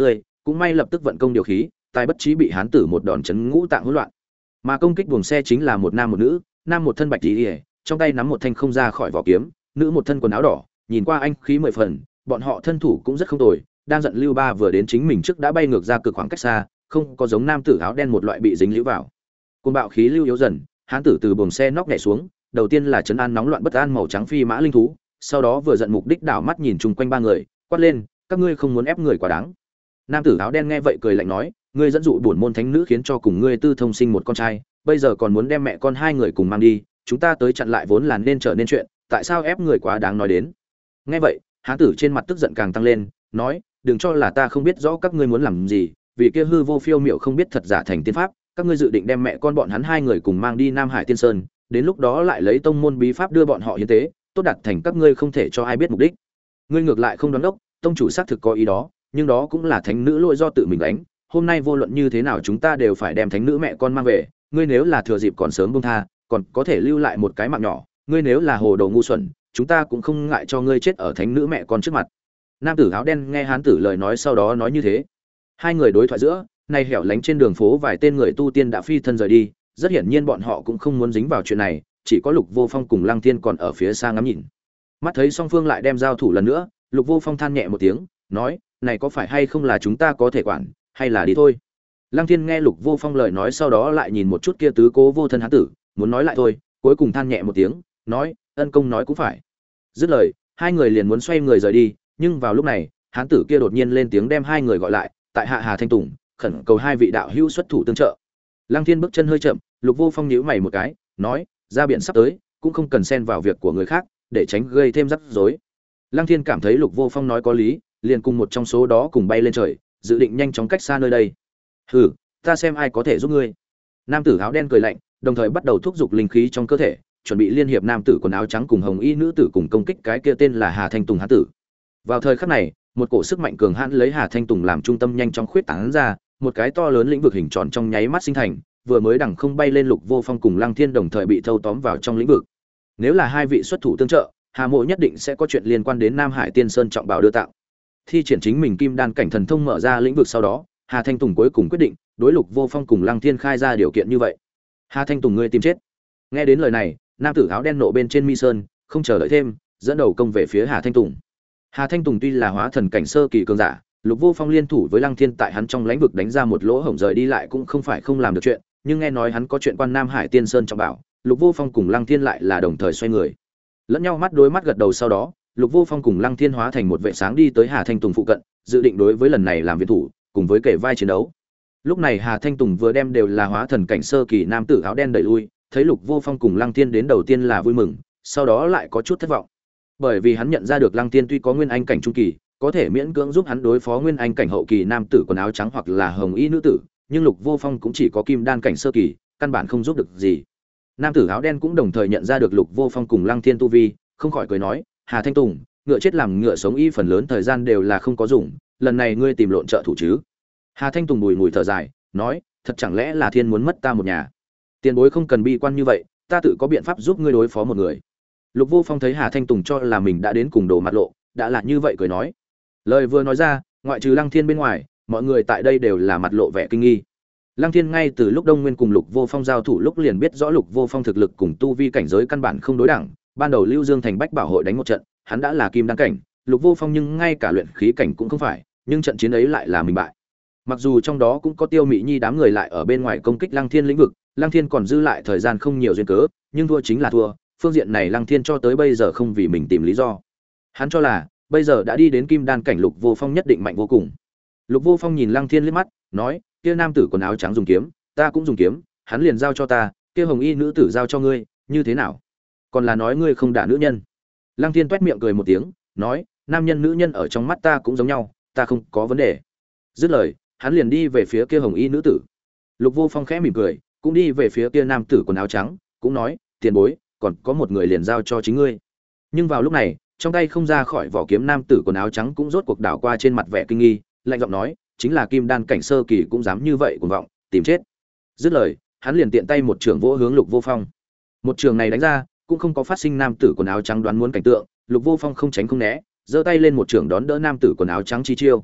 cũng may lập tức vận công điều khí, tài bất trí bị hán tử một đòn chấn ngũ tạng hỗn loạn. Mà công kích buồng xe chính là một nam một nữ, nam một thân bạch y, trong tay nắm một thanh không ra khỏi vỏ kiếm, nữ một thân quần áo đỏ, nhìn qua anh khí mười phần, bọn họ thân thủ cũng rất không tồi, đang giận Lưu Ba vừa đến chính mình trước đã bay ngược ra cực khoảng cách xa, không có giống nam tử áo đen một loại bị dính liễu vào. Cơn bạo khí lưu yếu dần, hán tử từ buồng xe nóc nhảy xuống, đầu tiên là trấn an nóng loạn bất an màu trắng phi mã linh thú, sau đó vừa giận mục đích đảo mắt nhìn chung quanh ba người, quát lên, các ngươi không muốn ép người quá đáng. Nam tử áo đen nghe vậy cười lạnh nói, ngươi dẫn dụ bổn môn thánh nữ khiến cho cùng ngươi tư thông sinh một con trai, bây giờ còn muốn đem mẹ con hai người cùng mang đi, chúng ta tới chặn lại vốn là nên trở nên chuyện, tại sao ép người quá đáng nói đến. Nghe vậy, hán tử trên mặt tức giận càng tăng lên, nói, đừng cho là ta không biết rõ các ngươi muốn làm gì, vì kia hư vô phiêu miểu không biết thật giả thành tiên pháp, các ngươi dự định đem mẹ con bọn hắn hai người cùng mang đi Nam Hải Tiên Sơn, đến lúc đó lại lấy tông môn bí pháp đưa bọn họ hiến tế, tốt đạt thành các ngươi không thể cho ai biết mục đích. Ngươi ngược lại không đoán đốc, tông chủ xác thực có ý đó, nhưng đó cũng là thánh nữ lỗi do tự mình đánh, hôm nay vô luận như thế nào chúng ta đều phải đem thánh nữ mẹ con mang về, ngươi nếu là thừa dịp còn sớm buông tha, còn có thể lưu lại một cái mạng nhỏ, ngươi nếu là hồ đồ ngu xuẩn, chúng ta cũng không ngại cho ngươi chết ở thánh nữ mẹ con trước mặt. Nam tử áo đen nghe hán tử lời nói sau đó nói như thế. Hai người đối thoại giữa, nay hẻo lánh trên đường phố vài tên người tu tiên đã phi thân rời đi, rất hiển nhiên bọn họ cũng không muốn dính vào chuyện này, chỉ có Lục Vô Phong cùng Lăng Thiên còn ở phía xa ngắm nhìn. Mắt thấy song phương lại đem giao thủ lần nữa, Lục Vô Phong than nhẹ một tiếng, nói, này có phải hay không là chúng ta có thể quản, hay là đi thôi. Lăng Thiên nghe Lục Vô Phong lời nói sau đó lại nhìn một chút kia tứ cố vô thân hán tử, muốn nói lại thôi, cuối cùng than nhẹ một tiếng, nói, ân công nói cũng phải. Dứt lời, hai người liền muốn xoay người rời đi, nhưng vào lúc này, hán tử kia đột nhiên lên tiếng đem hai người gọi lại, tại hạ Hà Thanh Tùng, khẩn cầu hai vị đạo hữu xuất thủ tương trợ. Lăng Thiên bước chân hơi chậm, Lục Vô Phong nhíu mày một cái, nói, ra biển sắp tới, cũng không cần xen vào việc của người khác, để tránh gây thêm rắc rối. Lăng Thiên cảm thấy Lục Vô Phong nói có lý, liền cùng một trong số đó cùng bay lên trời, dự định nhanh chóng cách xa nơi đây. Hừ, ta xem ai có thể giúp ngươi. Nam tử áo đen cười lạnh, đồng thời bắt đầu thúc giục linh khí trong cơ thể, chuẩn bị liên hiệp nam tử quần áo trắng cùng hồng y nữ tử cùng công kích cái kia tên là Hà Thanh Tùng hán tử. Vào thời khắc này, một cổ sức mạnh cường hãn lấy Hà Thanh Tùng làm trung tâm nhanh chóng khuyết tán ra, một cái to lớn lĩnh vực hình tròn trong nháy mắt sinh thành, vừa mới đằng không bay lên Lục Vô Phong cùng Lăng Thiên đồng thời bị thâu tóm vào trong lĩnh vực. Nếu là hai vị xuất thủ tương trợ, Hà Mộ nhất định sẽ có chuyện liên quan đến Nam Hải Tiên Sơn trọng bảo đưa tặng. Thi triển chính mình kim đan cảnh thần thông mở ra lĩnh vực sau đó, Hà Thanh Tùng cuối cùng quyết định đối Lục Vô Phong cùng Lăng Thiên khai ra điều kiện như vậy. Hà Thanh Tùng ngươi tìm chết. Nghe đến lời này, nam tử áo đen nộ bên trên mi sơn, không chờ đợi thêm, dẫn đầu công về phía Hà Thanh Tùng. Hà Thanh Tùng tuy là hóa thần cảnh sơ kỳ cường giả, Lục Vô Phong liên thủ với Lăng Thiên tại hắn trong lãnh vực đánh ra một lỗ hổng rời đi lại cũng không phải không làm được chuyện, nhưng nghe nói hắn có chuyện quan Nam Hải Tiên Sơn trọng bảo, Lục Vô Phong cùng Lăng Thiên lại là đồng thời xoay người. Lẫn nhau mắt đối mắt gật đầu sau đó, Lục Vô Phong cùng Lăng Thiên hóa thành một vệ sáng đi tới Hà Thanh Tùng phụ cận, dự định đối với lần này làm viện thủ, cùng với kể vai chiến đấu. Lúc này Hà Thanh Tùng vừa đem đều là hóa thần cảnh sơ kỳ nam tử áo đen đẩy lui, thấy Lục Vô Phong cùng Lăng Thiên đến đầu tiên là vui mừng, sau đó lại có chút thất vọng. Bởi vì hắn nhận ra được Lăng Thiên tuy có nguyên anh cảnh trung kỳ, có thể miễn cưỡng giúp hắn đối phó nguyên anh cảnh hậu kỳ nam tử quần áo trắng hoặc là hồng y nữ tử, nhưng Lục Vô Phong cũng chỉ có kim đan cảnh sơ kỳ, căn bản không giúp được gì. Nam tử áo đen cũng đồng thời nhận ra được Lục Vô Phong cùng Lăng Thiên tu vi, không khỏi cười nói, Hà Thanh Tùng, ngựa chết làm ngựa sống y phần lớn thời gian đều là không có dùng, lần này ngươi tìm lộn trợ thủ chứ. Hà Thanh Tùng bùi ngùi thở dài, nói, thật chẳng lẽ là thiên muốn mất ta một nhà. Tiền bối không cần bi quan như vậy, ta tự có biện pháp giúp ngươi đối phó một người. Lục Vô Phong thấy Hà Thanh Tùng cho là mình đã đến cùng đồ mặt lộ, đã là như vậy cười nói. Lời vừa nói ra, ngoại trừ Lăng Thiên bên ngoài, mọi người tại đây đều là mặt lộ vẻ kinh nghi. Lăng Thiên ngay từ lúc Đông Nguyên cùng Lục Vô Phong giao thủ lúc liền biết rõ Lục Vô Phong thực lực cùng tu vi cảnh giới căn bản không đối đẳng, ban đầu Lưu Dương thành Bách Bảo hội đánh một trận, hắn đã là kim đan cảnh, Lục Vô Phong nhưng ngay cả luyện khí cảnh cũng không phải, nhưng trận chiến ấy lại là mình bại. Mặc dù trong đó cũng có Tiêu Mị Nhi đám người lại ở bên ngoài công kích Lăng Thiên lĩnh vực, Lăng Thiên còn dư lại thời gian không nhiều duyên cớ, nhưng thua chính là thua, phương diện này Lăng Thiên cho tới bây giờ không vì mình tìm lý do. Hắn cho là, bây giờ đã đi đến kim đan cảnh Lục Vô Phong nhất định mạnh vô cùng. Lục Vô Phong nhìn Lăng Thiên liếc mắt, nói, kia nam tử quần áo trắng dùng kiếm, ta cũng dùng kiếm, hắn liền giao cho ta, kia hồng y nữ tử giao cho ngươi, như thế nào? Còn là nói ngươi không đả nữ nhân. Lăng Thiên toét miệng cười một tiếng, nói, nam nhân nữ nhân ở trong mắt ta cũng giống nhau, ta không có vấn đề. Dứt lời, hắn liền đi về phía kia hồng y nữ tử. Lục Vô Phong khẽ mỉm cười, cũng đi về phía kia nam tử quần áo trắng, cũng nói, tiền bối, còn có một người liền giao cho chính ngươi. Nhưng vào lúc này, trong tay không ra khỏi vỏ kiếm nam tử quần áo trắng cũng rốt cuộc đảo qua trên mặt vẻ kinh nghi, lạnh giọng nói, chính là kim đan cảnh sơ kỳ cũng dám như vậy cuồng vọng, tìm chết. Dứt lời, hắn liền tiện tay một trường vỗ hướng Lục Vô Phong. Một trường này đánh ra, cũng không có phát sinh nam tử quần áo trắng đoán muốn cảnh tượng, Lục Vô Phong không tránh không né, giơ tay lên một trường đón đỡ nam tử quần áo trắng chi chiêu.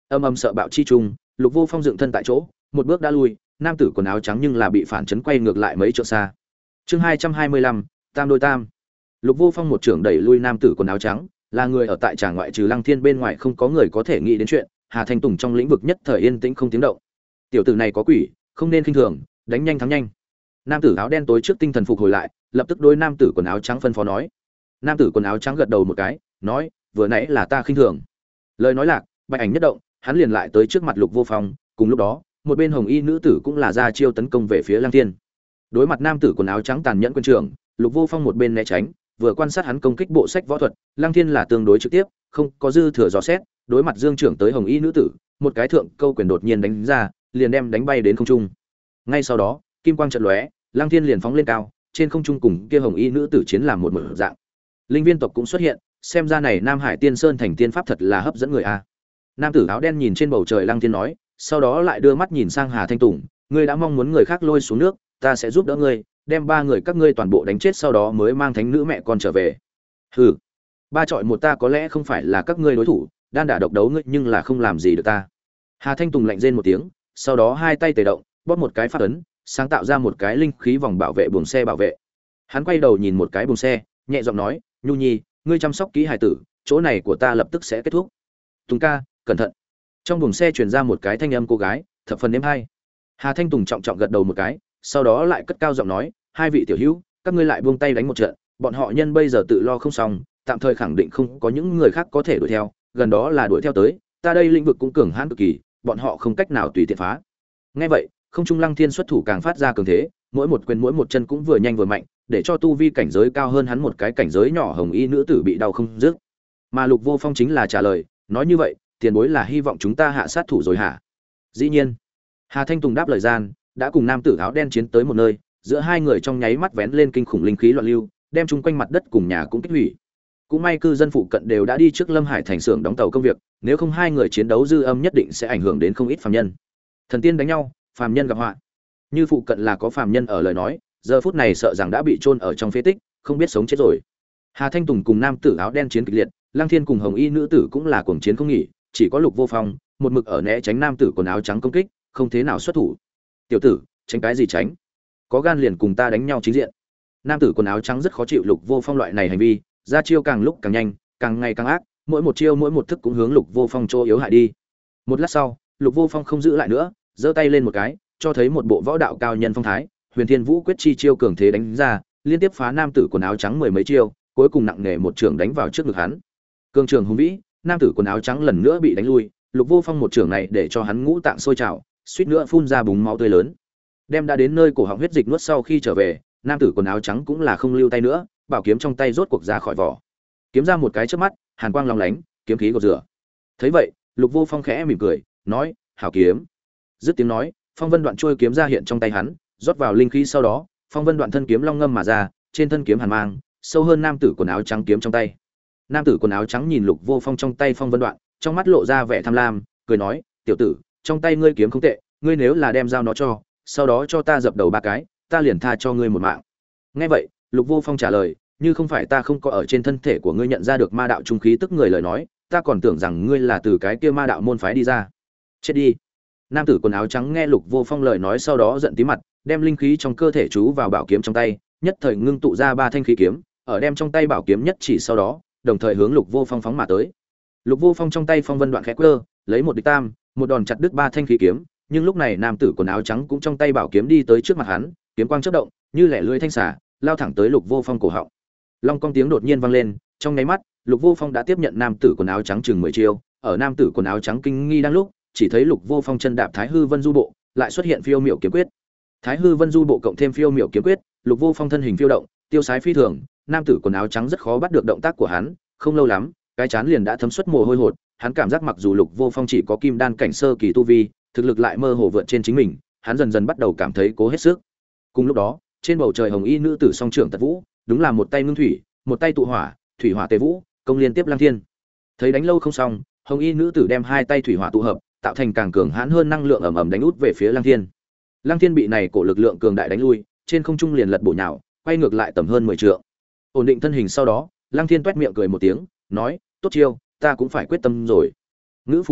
Âm âm sợ bạo chi trùng, Lục Vô Phong dựng thân tại chỗ, một bước đã lui, nam tử quần áo trắng nhưng là bị phản chấn quay ngược lại mấy trượng xa. Chương 225, tam đôi tam. Lục Vô Phong một trưởng đẩy lui nam tử quần áo trắng, là người ở tại tràng ngoại trừ Lăng Thiên bên ngoài không có người có thể nghĩ đến chuyện, Hà Thanh Tùng trong lĩnh vực nhất thời yên tĩnh không tiếng động. Tiểu tử này có quỷ, không nên khinh thường, đánh nhanh thắng nhanh. Nam tử áo đen tối trước tinh thần phục hồi lại, lập tức đối nam tử quần áo trắng phân phó nói. Nam tử quần áo trắng gật đầu một cái, nói, vừa nãy là ta khinh thường. Lời nói lạc, bạch ảnh nhất động, hắn liền lại tới trước mặt Lục Vô Phong, cùng lúc đó, một bên hồng y nữ tử cũng là ra chiêu tấn công về phía Lăng Thiên. Đối mặt nam tử quần áo trắng tàn nhẫn quân trường, Lục Vô Phong một bên né tránh, vừa quan sát hắn công kích bộ sách võ thuật, Lăng Thiên là tương đối trực tiếp, không có dư thừa dò xét, đối mặt Dương trưởng tới hồng y nữ tử, một cái thượng câu quyền đột nhiên đánh ra, liền đem đánh bay đến không trung. Ngay sau đó, kim quang chợt lóe, Lăng Thiên liền phóng lên cao, trên không trung cùng kia hồng y nữ tử chiến làm một mở dạng. Linh viên tộc cũng xuất hiện, xem ra này Nam Hải Tiên Sơn thành tiên pháp thật là hấp dẫn người a. Nam tử áo đen nhìn trên bầu trời Lăng Thiên nói, sau đó lại đưa mắt nhìn sang Hà Thanh Tùng, ngươi đã mong muốn người khác lôi xuống nước, ta sẽ giúp đỡ ngươi, đem ba người các ngươi toàn bộ đánh chết sau đó mới mang thánh nữ mẹ con trở về. Hừ, ba chọi một ta có lẽ không phải là các ngươi đối thủ, đan đả độc đấu ngươi nhưng là không làm gì được ta. Hà Thanh Tùng lạnh rên một tiếng, sau đó hai tay tề động, bóp một cái phát ấn, sáng tạo ra một cái linh khí vòng bảo vệ buồng xe bảo vệ. Hắn quay đầu nhìn một cái buồng xe, nhẹ giọng nói, Nhu Nhi, ngươi chăm sóc kỹ hài tử, chỗ này của ta lập tức sẽ kết thúc. Tùng ca, cẩn thận. Trong buồng xe truyền ra một cái thanh âm cô gái, thập phần êm hay. Hà Thanh Tùng trọng trọng gật đầu một cái, sau đó lại cất cao giọng nói, hai vị tiểu hữu, các ngươi lại buông tay đánh một trận, bọn họ nhân bây giờ tự lo không xong, tạm thời khẳng định không có những người khác có thể đuổi theo, gần đó là đuổi theo tới, ta đây lĩnh vực cũng cường hãn cực kỳ, bọn họ không cách nào tùy tiện phá. Nghe vậy, không trung Lăng Thiên xuất thủ càng phát ra cường thế, mỗi một quyền mỗi một chân cũng vừa nhanh vừa mạnh, để cho tu vi cảnh giới cao hơn hắn một cái cảnh giới nhỏ hồng y nữ tử bị đau không dứt. Mà Lục Vô Phong chính là trả lời, nói như vậy, tiền bối là hy vọng chúng ta hạ sát thủ rồi hả? Dĩ nhiên. Hà Thanh Tùng đáp lời gian, đã cùng nam tử áo đen chiến tới một nơi, giữa hai người trong nháy mắt vén lên kinh khủng linh khí loạn lưu, đem chung quanh mặt đất cùng nhà cũng kích hủy. Cũng may cư dân phụ cận đều đã đi trước Lâm Hải thành xưởng đóng tàu công việc, nếu không hai người chiến đấu dư âm nhất định sẽ ảnh hưởng đến không ít phàm nhân. Thần tiên đánh nhau, phàm nhân gặp họa. Như phụ cận là có phàm nhân ở lời nói, giờ phút này sợ rằng đã bị chôn ở trong phế tích, không biết sống chết rồi. Hà Thanh Tùng cùng nam tử áo đen chiến kịch liệt, Lăng Thiên cùng hồng y nữ tử cũng là cuồng chiến không nghỉ, chỉ có Lục Vô Phong một mực ở né tránh nam tử quần áo trắng công kích, không thế nào xuất thủ. Tiểu tử, tránh cái gì tránh? Có gan liền cùng ta đánh nhau chính diện. Nam tử quần áo trắng rất khó chịu Lục Vô Phong loại này hành vi, ra chiêu càng lúc càng nhanh, càng ngày càng ác, mỗi một chiêu mỗi một thức cũng hướng Lục Vô Phong chỗ yếu hại đi. Một lát sau, Lục Vô Phong không giữ lại nữa, giơ tay lên một cái, cho thấy một bộ võ đạo cao nhân phong thái, Huyền Thiên Vũ quyết chi chiêu cường thế đánh ra, liên tiếp phá nam tử quần áo trắng mười mấy chiêu, cuối cùng nặng nề một trường đánh vào trước ngực hắn. Cương trường hùng vĩ, nam tử quần áo trắng lần nữa bị đánh lui, Lục Vô Phong một trường này để cho hắn ngũ tạng sôi trào, suýt nữa phun ra búng máu tươi lớn. Đem đã đến nơi cổ họng huyết dịch nuốt sau khi trở về, nam tử quần áo trắng cũng là không lưu tay nữa, bảo kiếm trong tay rốt cuộc ra khỏi vỏ. Kiếm ra một cái chớp mắt, hàn quang long lánh, kiếm khí gột rửa. Thấy vậy, Lục Vô Phong khẽ mỉm cười, nói, "Hảo kiếm." Dứt tiếng nói, phong vân đoạn trôi kiếm ra hiện trong tay hắn, rót vào linh khí sau đó, phong vân đoạn thân kiếm long ngâm mà ra, trên thân kiếm hàn mang, sâu hơn nam tử quần áo trắng kiếm trong tay. Nam tử quần áo trắng nhìn Lục Vô Phong trong tay phong vân đoạn, trong mắt lộ ra vẻ tham lam, cười nói, "Tiểu tử, trong tay ngươi kiếm không tệ, ngươi nếu là đem dao nó cho, sau đó cho ta dập đầu ba cái, ta liền tha cho ngươi một mạng." Nghe vậy, Lục Vô Phong trả lời, "Như không phải ta không có ở trên thân thể của ngươi nhận ra được ma đạo trung khí tức người lời nói, ta còn tưởng rằng ngươi là từ cái kia ma đạo môn phái đi ra. Chết đi." Nam tử quần áo trắng nghe Lục Vô Phong lời nói sau đó giận tí mặt, đem linh khí trong cơ thể chú vào bảo kiếm trong tay, nhất thời ngưng tụ ra ba thanh khí kiếm, ở đem trong tay bảo kiếm nhất chỉ sau đó, đồng thời hướng Lục Vô Phong phóng mà tới. Lục Vô Phong trong tay phong vân đoạn khẽ quơ, lấy một địch tam, một đòn chặt đứt ba thanh khí kiếm, nhưng lúc này nam tử quần áo trắng cũng trong tay bảo kiếm đi tới trước mặt hắn, kiếm quang chớp động, như lẻ lưỡi thanh xà, lao thẳng tới Lục Vô Phong cổ họng. Long cong tiếng đột nhiên vang lên, trong nháy mắt, Lục Vô Phong đã tiếp nhận nam tử quần áo trắng chừng 10 chiêu, ở nam tử quần áo trắng kinh nghi đang lúc, chỉ thấy Lục Vô Phong chân đạp Thái Hư Vân Du bộ, lại xuất hiện phiêu miểu kiếm quyết. Thái Hư Vân Du bộ cộng thêm phiêu miểu kiếm quyết, Lục Vô Phong thân hình phiêu động, tiêu sái phi thường, nam tử quần áo trắng rất khó bắt được động tác của hắn, không lâu lắm, cái chán liền đã thấm xuất mồ hôi hột, hắn cảm giác mặc dù Lục Vô Phong chỉ có kim đan cảnh sơ kỳ tu vi, thực lực lại mơ hồ vượt trên chính mình, hắn dần dần bắt đầu cảm thấy cố hết sức. Cùng lúc đó, trên bầu trời hồng y nữ tử song trưởng Tật Vũ, đúng là một tay ngưng thủy, một tay tụ hỏa, thủy hỏa tề vũ, công liên tiếp Lăng Thiên. Thấy đánh lâu không xong, hồng y nữ tử đem hai tay thủy hỏa tụ hợp, tạo thành càng cường hãn hơn năng lượng ầm ầm đánh út về phía Lăng Thiên. Lăng Thiên bị này cổ lực lượng cường đại đánh lui, trên không trung liền lật bổ nhào, quay ngược lại tầm hơn 10 trượng. Ổn định thân hình sau đó, Lăng Thiên toét miệng cười một tiếng, nói, "Tốt chiêu, ta cũng phải quyết tâm rồi." Ngữ phủ lạc,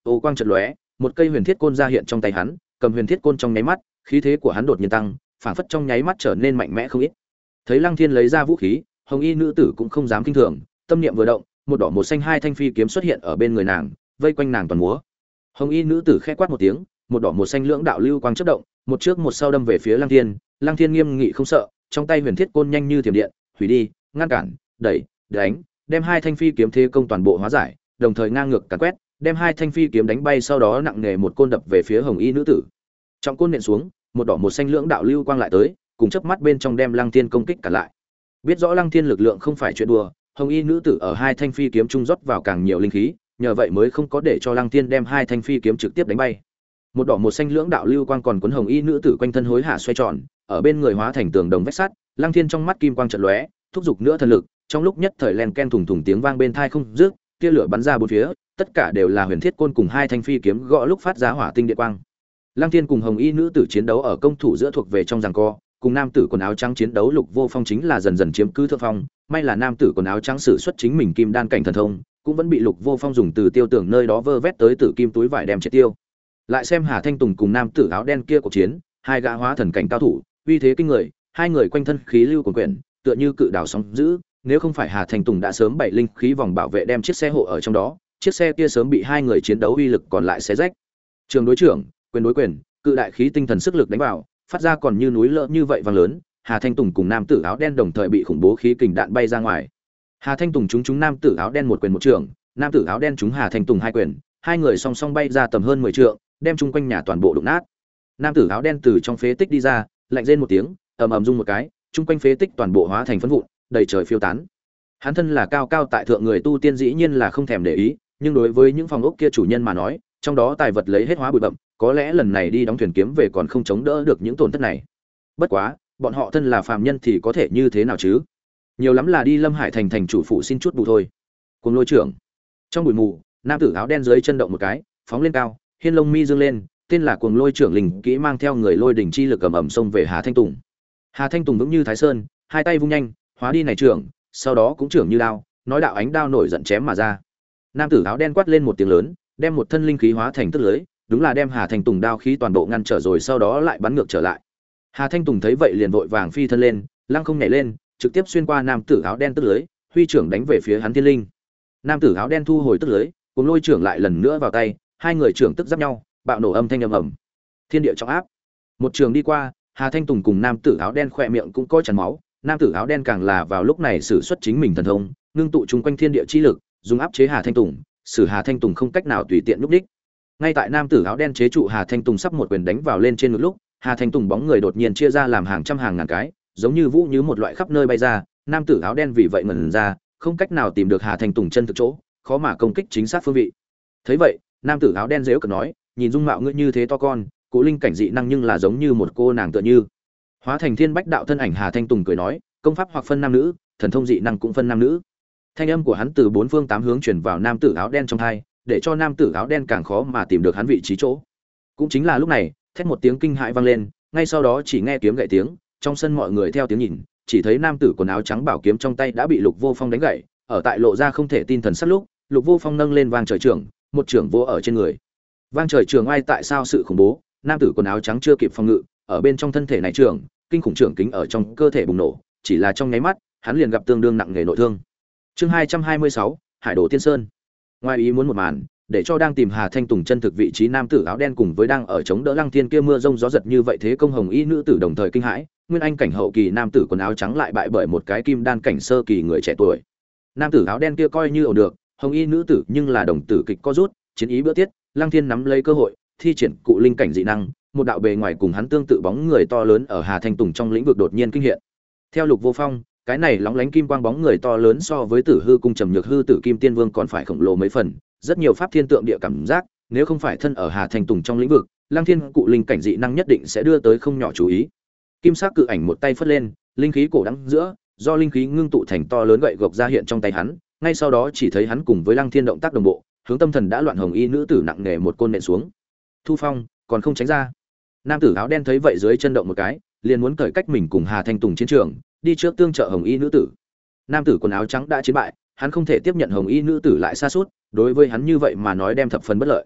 ô quang chợt lóe, một cây huyền thiết côn ra hiện trong tay hắn, cầm huyền thiết côn trong nháy mắt, khí thế của hắn đột nhiên tăng, phảng phất trong nháy mắt trở nên mạnh mẽ không ít. Thấy Lăng Thiên lấy ra vũ khí, hồng y nữ tử cũng không dám kinh thường, tâm niệm vừa động, một đỏ một xanh hai thanh phi kiếm xuất hiện ở bên người nàng, vây quanh nàng toàn múa. Hồng y nữ tử khẽ quát một tiếng, một đỏ một xanh lưỡng đạo lưu quang chớp động, một trước một sau đâm về phía Lăng Thiên. Lăng Thiên nghiêm nghị không sợ, trong tay huyền thiết côn nhanh như thiểm điện, hủy đi, ngăn cản, đẩy, đánh, đem hai thanh phi kiếm thế công toàn bộ hóa giải, đồng thời ngang ngược càn quét, đem hai thanh phi kiếm đánh bay, sau đó nặng nề một côn đập về phía hồng y nữ tử. Trọng côn nện xuống, một đỏ một xanh lưỡng đạo lưu quang lại tới, cùng chớp mắt bên trong đem Lăng Thiên công kích cả lại. Biết rõ Lăng Thiên lực lượng không phải chuyện đùa, hồng y nữ tử ở hai thanh phi kiếm trung rót vào càng nhiều linh khí, nhờ vậy mới không có để cho Lăng Thiên đem hai thanh phi kiếm trực tiếp đánh bay. Một đỏ một xanh lưỡng đạo lưu quang còn cuốn hồng y nữ tử quanh thân hối hả xoay tròn, ở bên người hóa thành tường đồng vách sắt. Lăng Thiên trong mắt kim quang chợt lóe, thúc giục nữa thần lực, trong lúc nhất thời len ken thùng thùng tiếng vang bên tai không dứt, tia lửa bắn ra bốn phía, tất cả đều là huyền thiết côn cùng hai thanh phi kiếm gõ lúc phát ra hỏa tinh điện quang. Lăng Thiên cùng hồng y nữ tử chiến đấu ở công thủ giữa thuộc về trong giằng co, cùng nam tử quần áo trắng chiến đấu Lục Vô Phong chính là dần dần chiếm cứ thượng phong, may là nam tử quần áo trắng sử xuất chính mình kim đan cảnh thần thông, cũng vẫn bị Lục Vô Phong dùng từ tiêu tưởng nơi đó vơ vét tới tử kim túi vải đem triệt tiêu. Lại xem Hà Thanh Tùng cùng nam tử áo đen kia cuộc chiến, hai gã hóa thần cảnh cao thủ, uy thế kinh người, hai người quanh thân khí lưu cuồn quyển, tựa như cự đảo sóng dữ, nếu không phải Hà Thanh Tùng đã sớm bảy linh khí vòng bảo vệ đem chiếc xe hộ ở trong đó, chiếc xe kia sớm bị hai người chiến đấu uy lực còn lại xé rách. Trường đối trưởng, quyền đối quyền, cự đại khí tinh thần sức lực đánh vào, phát ra còn như núi lỡ như vậy vang lớn. Hà Thanh Tùng cùng nam tử áo đen đồng thời bị khủng bố khí kình đạn bay ra ngoài. Hà Thanh Tùng trúng nam tử áo đen một quyền một trường, nam tử áo đen trúng Hà Thanh Tùng hai quyền, hai người song song bay ra tầm hơn 10 trượng, đem chung quanh nhà toàn bộ đụng nát. Nam tử áo đen từ trong phế tích đi ra, lạnh rên một tiếng, ầm ầm rung một cái, chung quanh phế tích toàn bộ hóa thành phấn vụn, đầy trời phiêu tán. Hắn thân là cao cao tại thượng người tu tiên dĩ nhiên là không thèm để ý, nhưng đối với những phòng ốc kia chủ nhân mà nói, trong đó tài vật lấy hết hóa bụi bặm, có lẽ lần này đi đóng thuyền kiếm về còn không chống đỡ được những tổn thất này. Bất quá, bọn họ thân là phàm nhân thì có thể như thế nào chứ? Nhiều lắm là đi Lâm Hải thành thành chủ phụ xin chút bù thôi. Cùng lôi trưởng. Trong bụi mù, nam tử áo đen dưới chân động một cái, phóng lên cao, hiên lông mi dương lên, tên là Cuồng Lôi trưởng linh kỹ mang theo người lôi đỉnh chi lực ầm ầm xông về Hà Thanh Tùng. Hà Thanh Tùng vững như Thái Sơn, hai tay vung nhanh, hóa đi này trưởng, sau đó cũng trưởng như đao, nói đạo ánh đao nổi giận chém mà ra. Nam tử áo đen quát lên một tiếng lớn, đem một thân linh khí hóa thành tức lưới, đúng là đem Hà Thanh Tùng đao khí toàn bộ ngăn trở rồi sau đó lại bắn ngược trở lại. Hà Thanh Tùng thấy vậy liền vội vàng phi thân lên, lăng không nhảy lên, trực tiếp xuyên qua nam tử áo đen tức lưới, huy trưởng đánh về phía hắn thiên linh. Nam tử áo đen thu hồi tức lưới, cùng lôi trưởng lại lần nữa vào tay, hai người trưởng tức giáp nhau, bạo nổ âm thanh ầm ầm. Thiên địa trọng áp. Một trường đi qua, Hà Thanh Tùng cùng nam tử áo đen khỏe miệng cũng có tràn máu, nam tử áo đen càng là vào lúc này sử xuất chính mình thần thông, ngưng tụ chung quanh thiên địa chi lực, dùng áp chế Hà Thanh Tùng,使Hà Thanh Tùng không cách nào tùy tiện lúc đích. Ngay tại nam tử áo đen chế trụ Hà Thanh Tùng sắp một quyền đánh vào lên trên ngực lúc, Hà Thanh Tùng bóng người đột nhiên chia ra làm hàng trăm hàng ngàn cái, giống như vũ như một loại khắp nơi bay ra, nam tử áo đen vì vậy ngẩn ra, không cách nào tìm được Hà Thanh Tùng chân thực chỗ, khó mà công kích chính xác phương vị. Thấy vậy, nam tử áo đen giễu cợt nói, nhìn dung mạo ngươi như thế to con, cố linh cảnh dị năng nhưng là giống như một cô nàng tựa như. Hóa thành thiên bách đạo thân ảnh Hà Thanh Tùng cười nói, công pháp hoặc phân nam nữ, thần thông dị năng cũng phân nam nữ. Thanh âm của hắn từ bốn phương tám hướng truyền vào nam tử áo đen trong tai, để cho nam tử áo đen càng khó mà tìm được hắn vị trí chỗ. Cũng chính là lúc này, thét một tiếng kinh hãi vang lên, ngay sau đó chỉ nghe kiếm gậy tiếng, trong sân mọi người theo tiếng nhìn, chỉ thấy nam tử quần áo trắng bảo kiếm trong tay đã bị Lục Vô Phong đánh gãy, ở tại lộ ra không thể tin thần sắc lúc, Lục Vô Phong nâng lên vang trời trưởng, một trưởng vô ở trên người. Vang trời trưởng ai tại sao sự khủng bố, nam tử quần áo trắng chưa kịp phòng ngự, ở bên trong thân thể này trưởng, kinh khủng trưởng kính ở trong cơ thể bùng nổ, chỉ là trong nháy mắt, hắn liền gặp tương đương nặng nề nội thương. Chương 226, Hải Đồ Tiên Sơn. Ngoài ý muốn một màn, để cho đang tìm Hà Thanh Tùng chân thực vị trí nam tử áo đen cùng với đang ở chống đỡ Lăng Thiên kia mưa rông gió giật như vậy thế công hồng y nữ tử đồng thời kinh hãi, nguyên anh cảnh hậu kỳ nam tử quần áo trắng lại bại bởi một cái kim đan cảnh sơ kỳ người trẻ tuổi. Nam tử áo đen kia coi như ổn được, hồng y nữ tử nhưng là đồng tử kịch co rút, chiến ý bữa tiết, Lăng Thiên nắm lấy cơ hội, thi triển cụ linh cảnh dị năng, một đạo bề ngoài cùng hắn tương tự bóng người to lớn ở Hà Thanh Tùng trong lĩnh vực đột nhiên kinh hiện. Theo Lục Vô Phong, cái này lóng lánh kim quang bóng người to lớn so với Tử Hư cung trầm nhược hư tử kim tiên vương còn phải khổng lồ mấy phần, rất nhiều pháp thiên tượng địa cảm giác, nếu không phải thân ở Hà Thanh Tùng trong lĩnh vực, Lăng Thiên cụ linh cảnh dị năng nhất định sẽ đưa tới không nhỏ chú ý. Kim sắc cự ảnh một tay phất lên, linh khí cổ đắng giữa, do linh khí ngưng tụ thành to lớn gậy gộc ra hiện trong tay hắn, ngay sau đó chỉ thấy hắn cùng với Lăng Thiên động tác đồng bộ, hướng tâm thần đã loạn hồng y nữ tử nặng nề một côn nện xuống. Thu Phong, còn không tránh ra. Nam tử áo đen thấy vậy dưới chân động một cái, liền muốn cởi cách mình cùng Hà Thanh Tùng chiến trường, đi trước tương trợ hồng y nữ tử. Nam tử quần áo trắng đã chiến bại, hắn không thể tiếp nhận hồng y nữ tử lại xa suốt, đối với hắn như vậy mà nói đem thập phần bất lợi.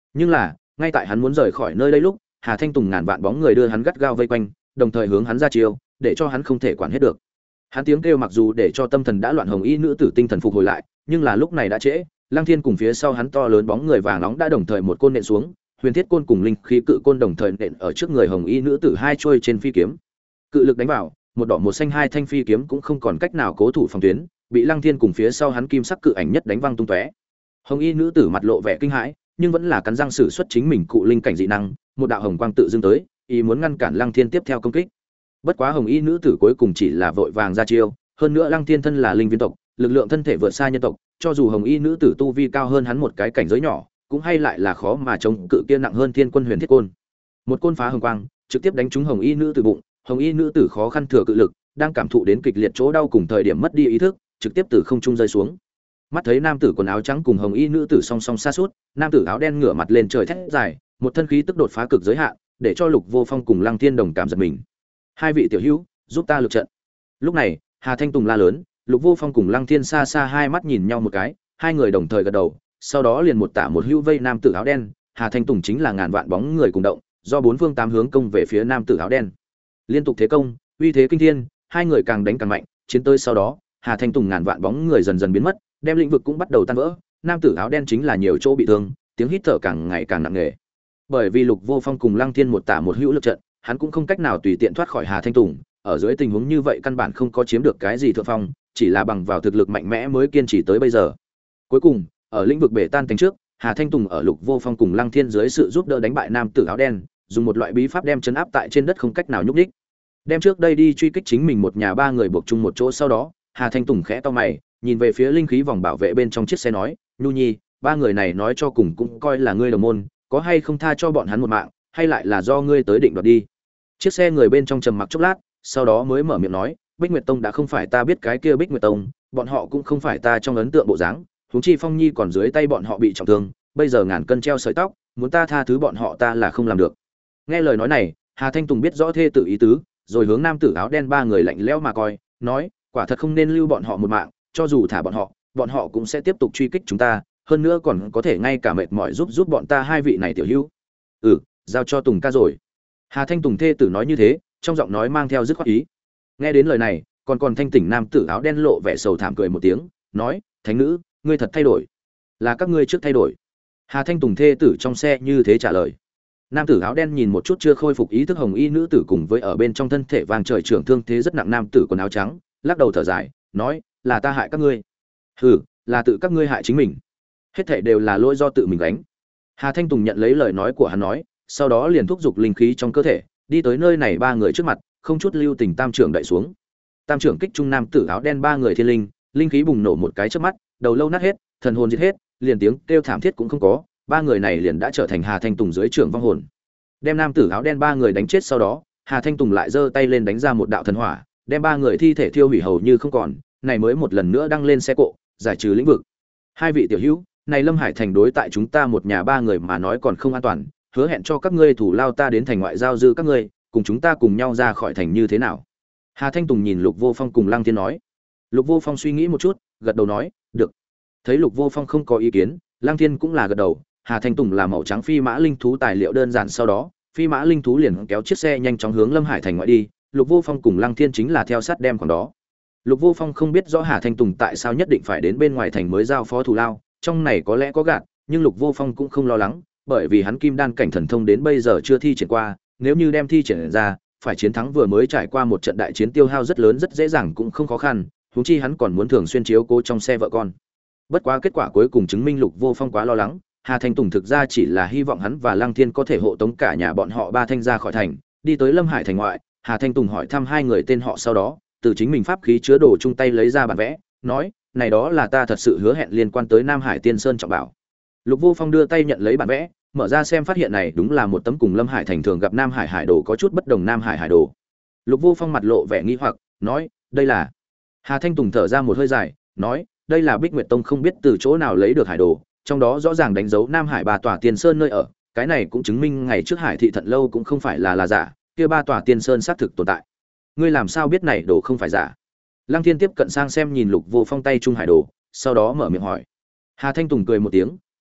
Nhưng là ngay tại hắn muốn rời khỏi nơi đây lúc, Hà Thanh Tùng ngàn vạn bóng người đưa hắn gắt gao vây quanh, đồng thời hướng hắn ra chiêu, để cho hắn không thể quản hết được. Hắn tiếng kêu mặc dù để cho tâm thần đã loạn hồng y nữ tử tinh thần phục hồi lại, nhưng là lúc này đã trễ. Lăng Thiên cùng phía sau hắn to lớn bóng người vàng nóng đã đồng thời một côn nện xuống, huyền thiết côn cùng linh khí cự côn đồng thời nện ở trước người hồng y nữ tử hai trôi trên phi kiếm. Cự lực đánh vào, một đỏ một xanh hai thanh phi kiếm cũng không còn cách nào cố thủ phòng tuyến, bị Lăng Thiên cùng phía sau hắn kim sắc cự ảnh nhất đánh văng tung tóe. Hồng y nữ tử mặt lộ vẻ kinh hãi, nhưng vẫn là cắn răng sử xuất chính mình cụ linh cảnh dị năng, một đạo hồng quang tự dưng tới, ý muốn ngăn cản Lăng Thiên tiếp theo công kích. Bất quá hồng y nữ tử cuối cùng chỉ là vội vàng ra chiêu, hơn nữa Lăng Thiên thân là linh viên tộc, lực lượng thân thể vượt xa nhân tộc, cho dù hồng y nữ tử tu vi cao hơn hắn một cái cảnh giới nhỏ, cũng hay lại là khó mà chống cự kia nặng hơn thiên quân huyền thiết côn. Một côn phá hồng quang, trực tiếp đánh trúng hồng y nữ tử bụng, hồng y nữ tử khó khăn thừa cự lực, đang cảm thụ đến kịch liệt chỗ đau cùng thời điểm mất đi ý thức, trực tiếp từ không trung rơi xuống. Mắt thấy nam tử quần áo trắng cùng hồng y nữ tử song song xa suốt, nam tử áo đen ngửa mặt lên trời thét dài, một thân khí tức đột phá cực giới hạn, để cho Lục Vô Phong cùng Lăng Thiên đồng cảm giật mình. Hai vị tiểu hữu, giúp ta lực trận. Lúc này, Hà Thanh Tùng la lớn, Lục Vô Phong cùng Lăng Thiên xa xa hai mắt nhìn nhau một cái, hai người đồng thời gật đầu, sau đó liền một tả một hữu vây nam tử áo đen, Hà Thanh Tùng chính là ngàn vạn bóng người cùng động, do bốn phương tám hướng công về phía nam tử áo đen. Liên tục thế công, uy thế kinh thiên, hai người càng đánh càng mạnh, chiến tới sau đó, Hà Thanh Tùng ngàn vạn bóng người dần dần biến mất, đem lĩnh vực cũng bắt đầu tan vỡ, nam tử áo đen chính là nhiều chỗ bị thương, tiếng hít thở càng ngày càng nặng nề. Bởi vì Lục Vô Phong cùng Lăng Thiên một tả một hữu lực trận, hắn cũng không cách nào tùy tiện thoát khỏi Hà Thanh Tùng, ở dưới tình huống như vậy căn bản không có chiếm được cái gì thượng phong, chỉ là bằng vào thực lực mạnh mẽ mới kiên trì tới bây giờ. Cuối cùng, ở lĩnh vực bể tan thành trước, Hà Thanh Tùng ở Lục Vô Phong cùng Lăng Thiên dưới sự giúp đỡ đánh bại nam tử áo đen, dùng một loại bí pháp đem chấn áp tại trên đất không cách nào nhúc nhích. Đem trước đây đi truy kích chính mình một nhà ba người buộc chung một chỗ sau đó, Hà Thanh Tùng khẽ to mày, nhìn về phía linh khí vòng bảo vệ bên trong chiếc xe nói, "Nhu Nhi, ba người này nói cho cùng cũng coi là ngươi đồng môn, có hay không tha cho bọn hắn một mạng, hay lại là do ngươi tới định đoạt đi?" Chiếc xe người bên trong trầm mặc chốc lát, sau đó mới mở miệng nói, "Bích Nguyệt Tông đã không phải ta biết cái kia Bích Nguyệt Tông, bọn họ cũng không phải ta trong ấn tượng bộ dáng, huống chi Phong Nhi còn dưới tay bọn họ bị trọng thương, bây giờ ngàn cân treo sợi tóc, muốn ta tha thứ bọn họ ta là không làm được." Nghe lời nói này, Hà Thanh Tùng biết rõ thê tử ý tứ, rồi hướng nam tử áo đen ba người lạnh lẽo mà coi, nói, "Quả thật không nên lưu bọn họ một mạng, cho dù thả bọn họ cũng sẽ tiếp tục truy kích chúng ta, hơn nữa còn có thể ngay cả mệt mỏi giúp bọn ta hai vị này tiểu hữu." "Ừ, giao cho Tùng ca rồi." Hà Thanh Tùng thê tử nói như thế, trong giọng nói mang theo dứt khoát ý. Nghe đến lời này, còn thanh tỉnh nam tử áo đen lộ vẻ sầu thảm cười một tiếng, nói, "Thánh nữ, ngươi thật thay đổi, là các ngươi trước thay đổi." Hà Thanh Tùng thê tử trong xe như thế trả lời. Nam tử áo đen nhìn một chút chưa khôi phục ý thức hồng y nữ tử cùng với ở bên trong thân thể vàng trời trưởng thương thế rất nặng nam tử quần áo trắng, lắc đầu thở dài, nói, "Là ta hại các ngươi." "Hừ, là tự các ngươi hại chính mình. Hết thảy đều là lỗi do tự mình gánh." Hà Thanh Tùng nhận lấy lời nói của hắn nói, sau đó liền thúc giục linh khí trong cơ thể, đi tới nơi này ba người trước mặt, không chút lưu tình tam trưởng đậy xuống. Tam trưởng kích trung nam tử áo đen ba người thiên linh, linh khí bùng nổ một cái chớp mắt, đầu lâu nát hết, thần hồn diệt hết, liền tiếng kêu thảm thiết cũng không có, ba người này liền đã trở thành Hà Thanh Tùng dưới trưởng vong hồn. Đem nam tử áo đen ba người đánh chết sau đó, Hà Thanh Tùng lại giơ tay lên đánh ra một đạo thần hỏa, đem ba người thi thể thiêu hủy hầu như không còn, này mới một lần nữa đăng lên xe cộ, giải trừ lĩnh vực. "Hai vị tiểu hữu, này Lâm Hải thành đối tại chúng ta một nhà ba người mà nói còn không an toàn, hứa hẹn cho các ngươi thủ lao ta đến thành ngoại giao dư các ngươi, cùng chúng ta cùng nhau ra khỏi thành như thế nào?" Hà Thanh Tùng nhìn Lục Vô Phong cùng Lăng Thiên nói. Lục Vô Phong suy nghĩ một chút, gật đầu nói, "Được." Thấy Lục Vô Phong không có ý kiến, Lăng Thiên cũng là gật đầu. Hà Thanh Tùng là màu trắng phi mã linh thú tài liệu đơn giản, sau đó phi mã linh thú liền kéo chiếc xe nhanh chóng hướng Lâm Hải thành ngoại đi. Lục Vô Phong cùng Lăng Thiên chính là theo sát đem khoảng đó. Lục Vô Phong không biết rõ Hà Thanh Tùng tại sao nhất định phải đến bên ngoài thành mới giao phó thù lao, trong này có lẽ có gạt, nhưng Lục Vô Phong cũng không lo lắng, bởi vì hắn kim đan cảnh thần thông đến bây giờ chưa thi triển qua, nếu như đem thi triển ra, phải chiến thắng vừa mới trải qua một trận đại chiến tiêu hao rất lớn rất dễ dàng cũng không khó khăn, huống chi hắn còn muốn thường xuyên chiếu cố trong xe vợ con. Bất quá kết quả cuối cùng chứng minh Lục Vô Phong quá lo lắng, Hà Thanh Tùng thực ra chỉ là hy vọng hắn và Lăng Thiên có thể hộ tống cả nhà bọn họ ba thanh ra khỏi thành, đi tới Lâm Hải thành ngoại. Hà Thanh Tùng hỏi thăm hai người tên họ sau đó, từ chính mình pháp khí chứa đồ chung tay lấy ra bản vẽ, nói, "Này đó là ta thật sự hứa hẹn liên quan tới Nam Hải Tiên Sơn trọng bảo." Lục Vô Phong đưa tay nhận lấy bản vẽ, mở ra xem phát hiện này đúng là một tấm cùng Lâm Hải thành thường gặp Nam Hải hải đồ có chút bất đồng Nam Hải hải đồ. Lục Vô Phong mặt lộ vẻ nghi hoặc, nói, "Đây là?" Hà Thanh Tùng thở ra một hơi dài, nói, "Đây là Bích Nguyệt Tông không biết từ chỗ nào lấy được hải đồ, trong đó rõ ràng đánh dấu Nam Hải ba tòa tiên sơn nơi ở, cái này cũng chứng minh ngày trước Hải thị thận lâu cũng không phải là giả, kia ba tòa tiên sơn xác thực tồn tại." "Ngươi làm sao biết này đồ không phải giả?" Lăng Thiên tiếp cận sang xem nhìn Lục Vô Phong tay trung hải đồ, sau đó mở miệng hỏi. Hà Thanh Tùng cười một tiếng, nói,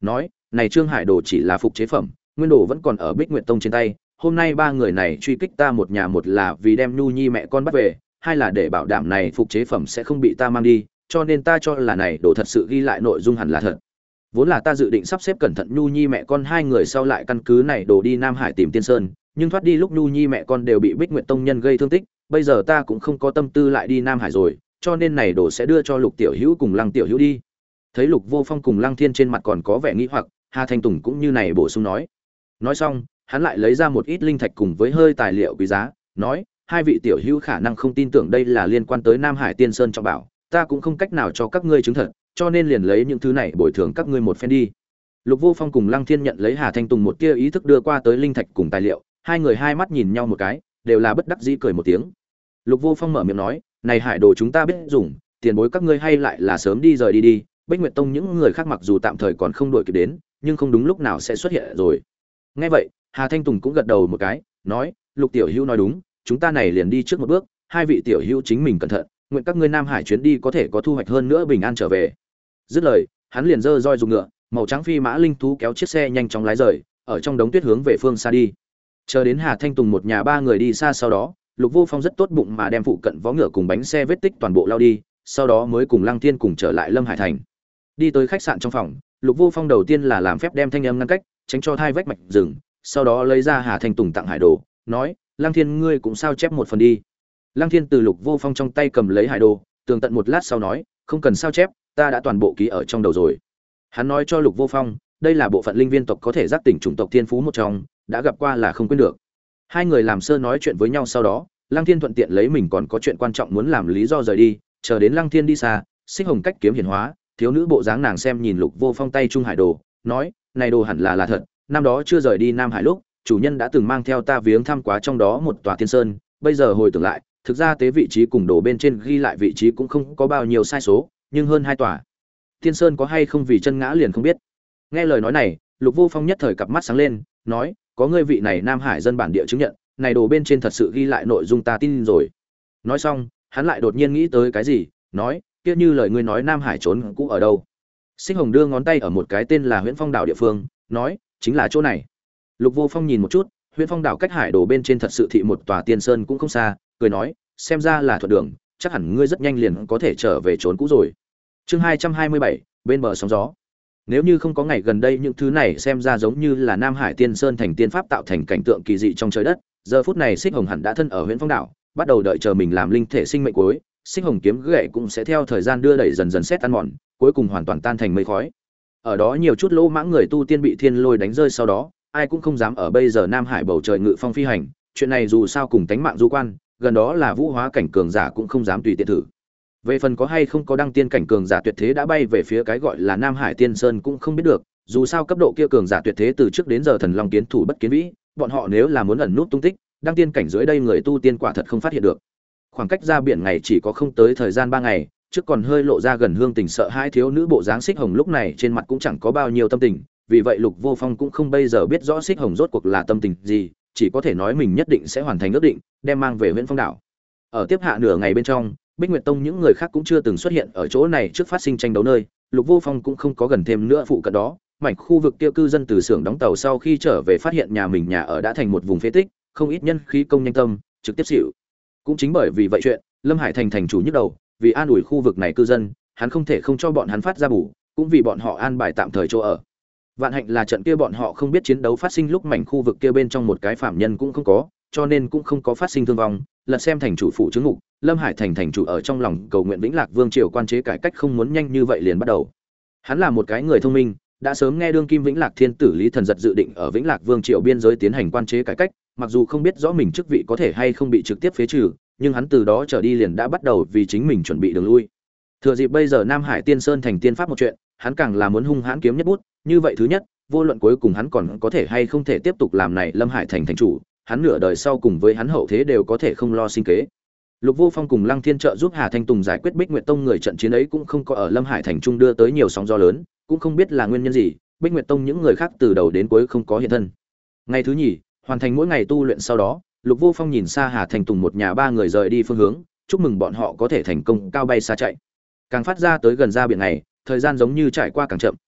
này Trương Hải Đồ chỉ là phục chế phẩm, nguyên đồ vẫn còn ở Bích Nguyệt Tông trên tay. Hôm nay ba người này truy kích ta một nhà, một là vì đem Nhu Nhi mẹ con bắt về, hai là để bảo đảm này phục chế phẩm sẽ không bị ta mang đi, cho nên ta cho là này đồ thật sự ghi lại nội dung hẳn là thật. Vốn là ta dự định sắp xếp cẩn thận Nhu Nhi mẹ con hai người sau lại căn cứ này đồ đi Nam Hải tìm Tiên Sơn, nhưng thoát đi lúc Nhu Nhi mẹ con đều bị Bích Nguyệt Tông nhân gây thương tích, bây giờ ta cũng không có tâm tư lại đi Nam Hải rồi, cho nên này đồ sẽ đưa cho Lục Tiểu Hữu cùng Lăng Tiểu Hữu đi. Thấy Lục Vô Phong cùng Lăng Thiên trên mặt còn có vẻ nghi hoặc, Hà Thanh Tùng cũng như này bổ sung nói. Nói xong, hắn lại lấy ra một ít linh thạch cùng với hơi tài liệu quý giá, nói: hai vị tiểu hữu khả năng không tin tưởng đây là liên quan tới Nam Hải Tiên Sơn trọng bảo, ta cũng không cách nào cho các ngươi chứng thật, cho nên liền lấy những thứ này bồi thường các ngươi một phen đi. Lục Vô Phong cùng Lăng Thiên nhận lấy Hà Thanh Tùng một tia ý thức đưa qua tới linh thạch cùng tài liệu, hai người hai mắt nhìn nhau một cái, đều là bất đắc dĩ cười một tiếng. Lục Vô Phong mở miệng nói: này hải đồ chúng ta biết dùng, tiền bối các ngươi hay lại là sớm đi rời đi đi. Bích Nguyệt Tông những người khác mặc dù tạm thời còn không đuổi kịp đến, nhưng không đúng lúc nào sẽ xuất hiện rồi. Nghe vậy, Hà Thanh Tùng cũng gật đầu một cái, nói: Lục tiểu hữu nói đúng, chúng ta này liền đi trước một bước, hai vị tiểu hữu chính mình cẩn thận, nguyện các ngươi Nam Hải chuyến đi có thể có thu hoạch hơn nữa bình an trở về. Dứt lời, hắn liền giơ roi dùng ngựa, màu trắng phi mã linh thú kéo chiếc xe nhanh chóng lái rời, ở trong đống tuyết hướng về phương xa đi. Chờ đến Hà Thanh Tùng một nhà ba người đi xa sau đó, Lục Vô Phong rất tốt bụng mà đem phụ cận vó ngựa cùng bánh xe vết tích toàn bộ lao đi, sau đó mới cùng Lăng Thiên cùng trở lại Lâm Hải thành. Đi tới khách sạn trong phòng, Lục Vô Phong đầu tiên là làm phép đem thanh âm ngăn cách, tránh cho thai vách mạch rừng, sau đó lấy ra Hà Thanh Tùng tặng hải đồ, nói: Lăng Thiên ngươi cũng sao chép một phần đi. Lăng Thiên từ Lục Vô Phong trong tay cầm lấy hải đồ, tường tận một lát sau nói: không cần sao chép, ta đã toàn bộ ký ở trong đầu rồi. Hắn nói cho Lục Vô Phong, đây là bộ phận linh viên tộc có thể giác tỉnh chủng tộc thiên phú một trong, đã gặp qua là không quên được. Hai người làm sơ nói chuyện với nhau sau đó, Lăng Thiên thuận tiện lấy mình còn có chuyện quan trọng muốn làm lý do rời đi, chờ đến Lăng Thiên đi xa, Xích Hồng cách kiếm hiển hóa, thiếu nữ bộ dáng nàng xem nhìn Lục Vô Phong tay trung hải đồ, nói: này đồ hẳn là thật, năm đó chưa rời đi Nam Hải lúc, chủ nhân đã từng mang theo ta viếng thăm quá trong đó một tòa tiên sơn, bây giờ hồi tưởng lại, thực ra tế vị trí cùng đồ bên trên ghi lại vị trí cũng không có bao nhiêu sai số, nhưng hơn hai tòa tiên sơn có hay không vì chân ngã liền không biết. Nghe lời nói này, Lục Vô Phong nhất thời cặp mắt sáng lên, nói: có ngươi vị này Nam Hải dân bản địa chứng nhận, này đồ bên trên thật sự ghi lại nội dung ta tin rồi. Nói xong, hắn lại đột nhiên nghĩ tới cái gì, nói: kia như lời ngươi nói Nam Hải trốn cũ ở đâu? Xích Hồng đưa ngón tay ở một cái tên là Huyễn Phong đảo địa phương, nói: chính là chỗ này. Lục Vô Phong nhìn một chút, Huyễn Phong đảo cách hải đồ bên trên thật sự thị một tòa tiên sơn cũng không xa, cười nói: xem ra là thuận đường, chắc hẳn ngươi rất nhanh liền có thể trở về trốn cũ rồi. Chương 227, bên bờ sóng gió. Nếu như không có ngày gần đây những thứ này xem ra giống như là Nam Hải Tiên Sơn thành tiên pháp tạo thành cảnh tượng kỳ dị trong trời đất, giờ phút này Xích Hồng hẳn đã thân ở Huyễn Phong đảo, bắt đầu đợi chờ mình làm linh thể sinh mệnh cuối, Xích Hồng kiếm gậy cũng sẽ theo thời gian đưa đẩy dần dần xét ăn mòn, cuối cùng hoàn toàn tan thành mây khói. Ở đó nhiều chút lỗ mãng người tu tiên bị thiên lôi đánh rơi sau đó, ai cũng không dám ở bây giờ Nam Hải bầu trời ngự phong phi hành, chuyện này dù sao cùng tánh mạng du quan, gần đó là vũ hóa cảnh cường giả cũng không dám tùy tiện thử. Về phần có hay không có đăng tiên cảnh cường giả tuyệt thế đã bay về phía cái gọi là Nam Hải Tiên Sơn cũng không biết được, dù sao cấp độ kia cường giả tuyệt thế từ trước đến giờ thần long kiến thủ bất kiến vĩ, bọn họ nếu là muốn ẩn nút tung tích, đăng tiên cảnh dưới đây người tu tiên quả thật không phát hiện được. Khoảng cách ra biển ngày chỉ có không tới thời gian 3 ngày, trước còn hơi lộ ra gần hương tình sợ hai thiếu nữ bộ dáng Xích Hồng lúc này trên mặt cũng chẳng có bao nhiêu tâm tình, vì vậy Lục Vô Phong cũng không bây giờ biết rõ Xích Hồng rốt cuộc là tâm tình gì, chỉ có thể nói mình nhất định sẽ hoàn thành ước định, đem mang về Huyễn Phong đảo. Ở tiếp hạ nửa ngày bên trong, Bích Nguyệt Tông những người khác cũng chưa từng xuất hiện ở chỗ này trước phát sinh tranh đấu nơi, Lục Vô Phong cũng không có gần thêm nữa phụ cận đó, mảnh khu vực kia cư dân từ xưởng đóng tàu sau khi trở về phát hiện nhà mình nhà ở đã thành một vùng phế tích, không ít nhân khí công nhanh tâm, trực tiếp xỉu. Cũng chính bởi vì vậy chuyện, Lâm Hải thành thành chủ nhức đầu, vì an ủi khu vực này cư dân, hắn không thể không cho bọn hắn phát ra bù, cũng vì bọn họ an bài tạm thời chỗ ở. Vạn hạnh là trận kia bọn họ không biết chiến đấu phát sinh lúc mảnh khu vực kia bên trong một cái phạm nhân cũng không có, cho nên cũng không có phát sinh thương vong. Lật xem thành chủ phủ chứng ngục, Lâm Hải thành thành chủ ở trong lòng cầu nguyện Vĩnh Lạc Vương triều quan chế cải cách không muốn nhanh như vậy liền bắt đầu. Hắn là một cái người thông minh, đã sớm nghe đương kim Vĩnh Lạc Thiên tử Lý Thần Giật dự định ở Vĩnh Lạc Vương triều biên giới tiến hành quan chế cải cách, mặc dù không biết rõ mình chức vị có thể hay không bị trực tiếp phế trừ, nhưng hắn từ đó trở đi liền đã bắt đầu vì chính mình chuẩn bị đường lui. Thừa dịp bây giờ Nam Hải Tiên Sơn thành tiên pháp một chuyện, hắn càng là muốn hung hãn kiếm nhất bút, như vậy thứ nhất, vô luận cuối cùng hắn còn có thể hay không thể tiếp tục làm này Lâm Hải thành thành chủ, hắn nửa đời sau cùng với hắn hậu thế đều có thể không lo sinh kế. Lục Vô Phong cùng Lăng Thiên trợ giúp Hà Thanh Tùng giải quyết Bích Nguyệt Tông người trận chiến ấy cũng không có ở Lâm Hải thành trung đưa tới nhiều sóng gió lớn, cũng không biết là nguyên nhân gì, Bích Nguyệt Tông những người khác từ đầu đến cuối không có hiện thân. Ngày thứ nhì, hoàn thành mỗi ngày tu luyện sau đó, Lục Vô Phong nhìn xa Hà Thanh Tùng một nhà ba người rời đi phương hướng, chúc mừng bọn họ có thể thành công cao bay xa chạy. Càng phát ra tới gần ra biển này, thời gian giống như trải qua càng chậm,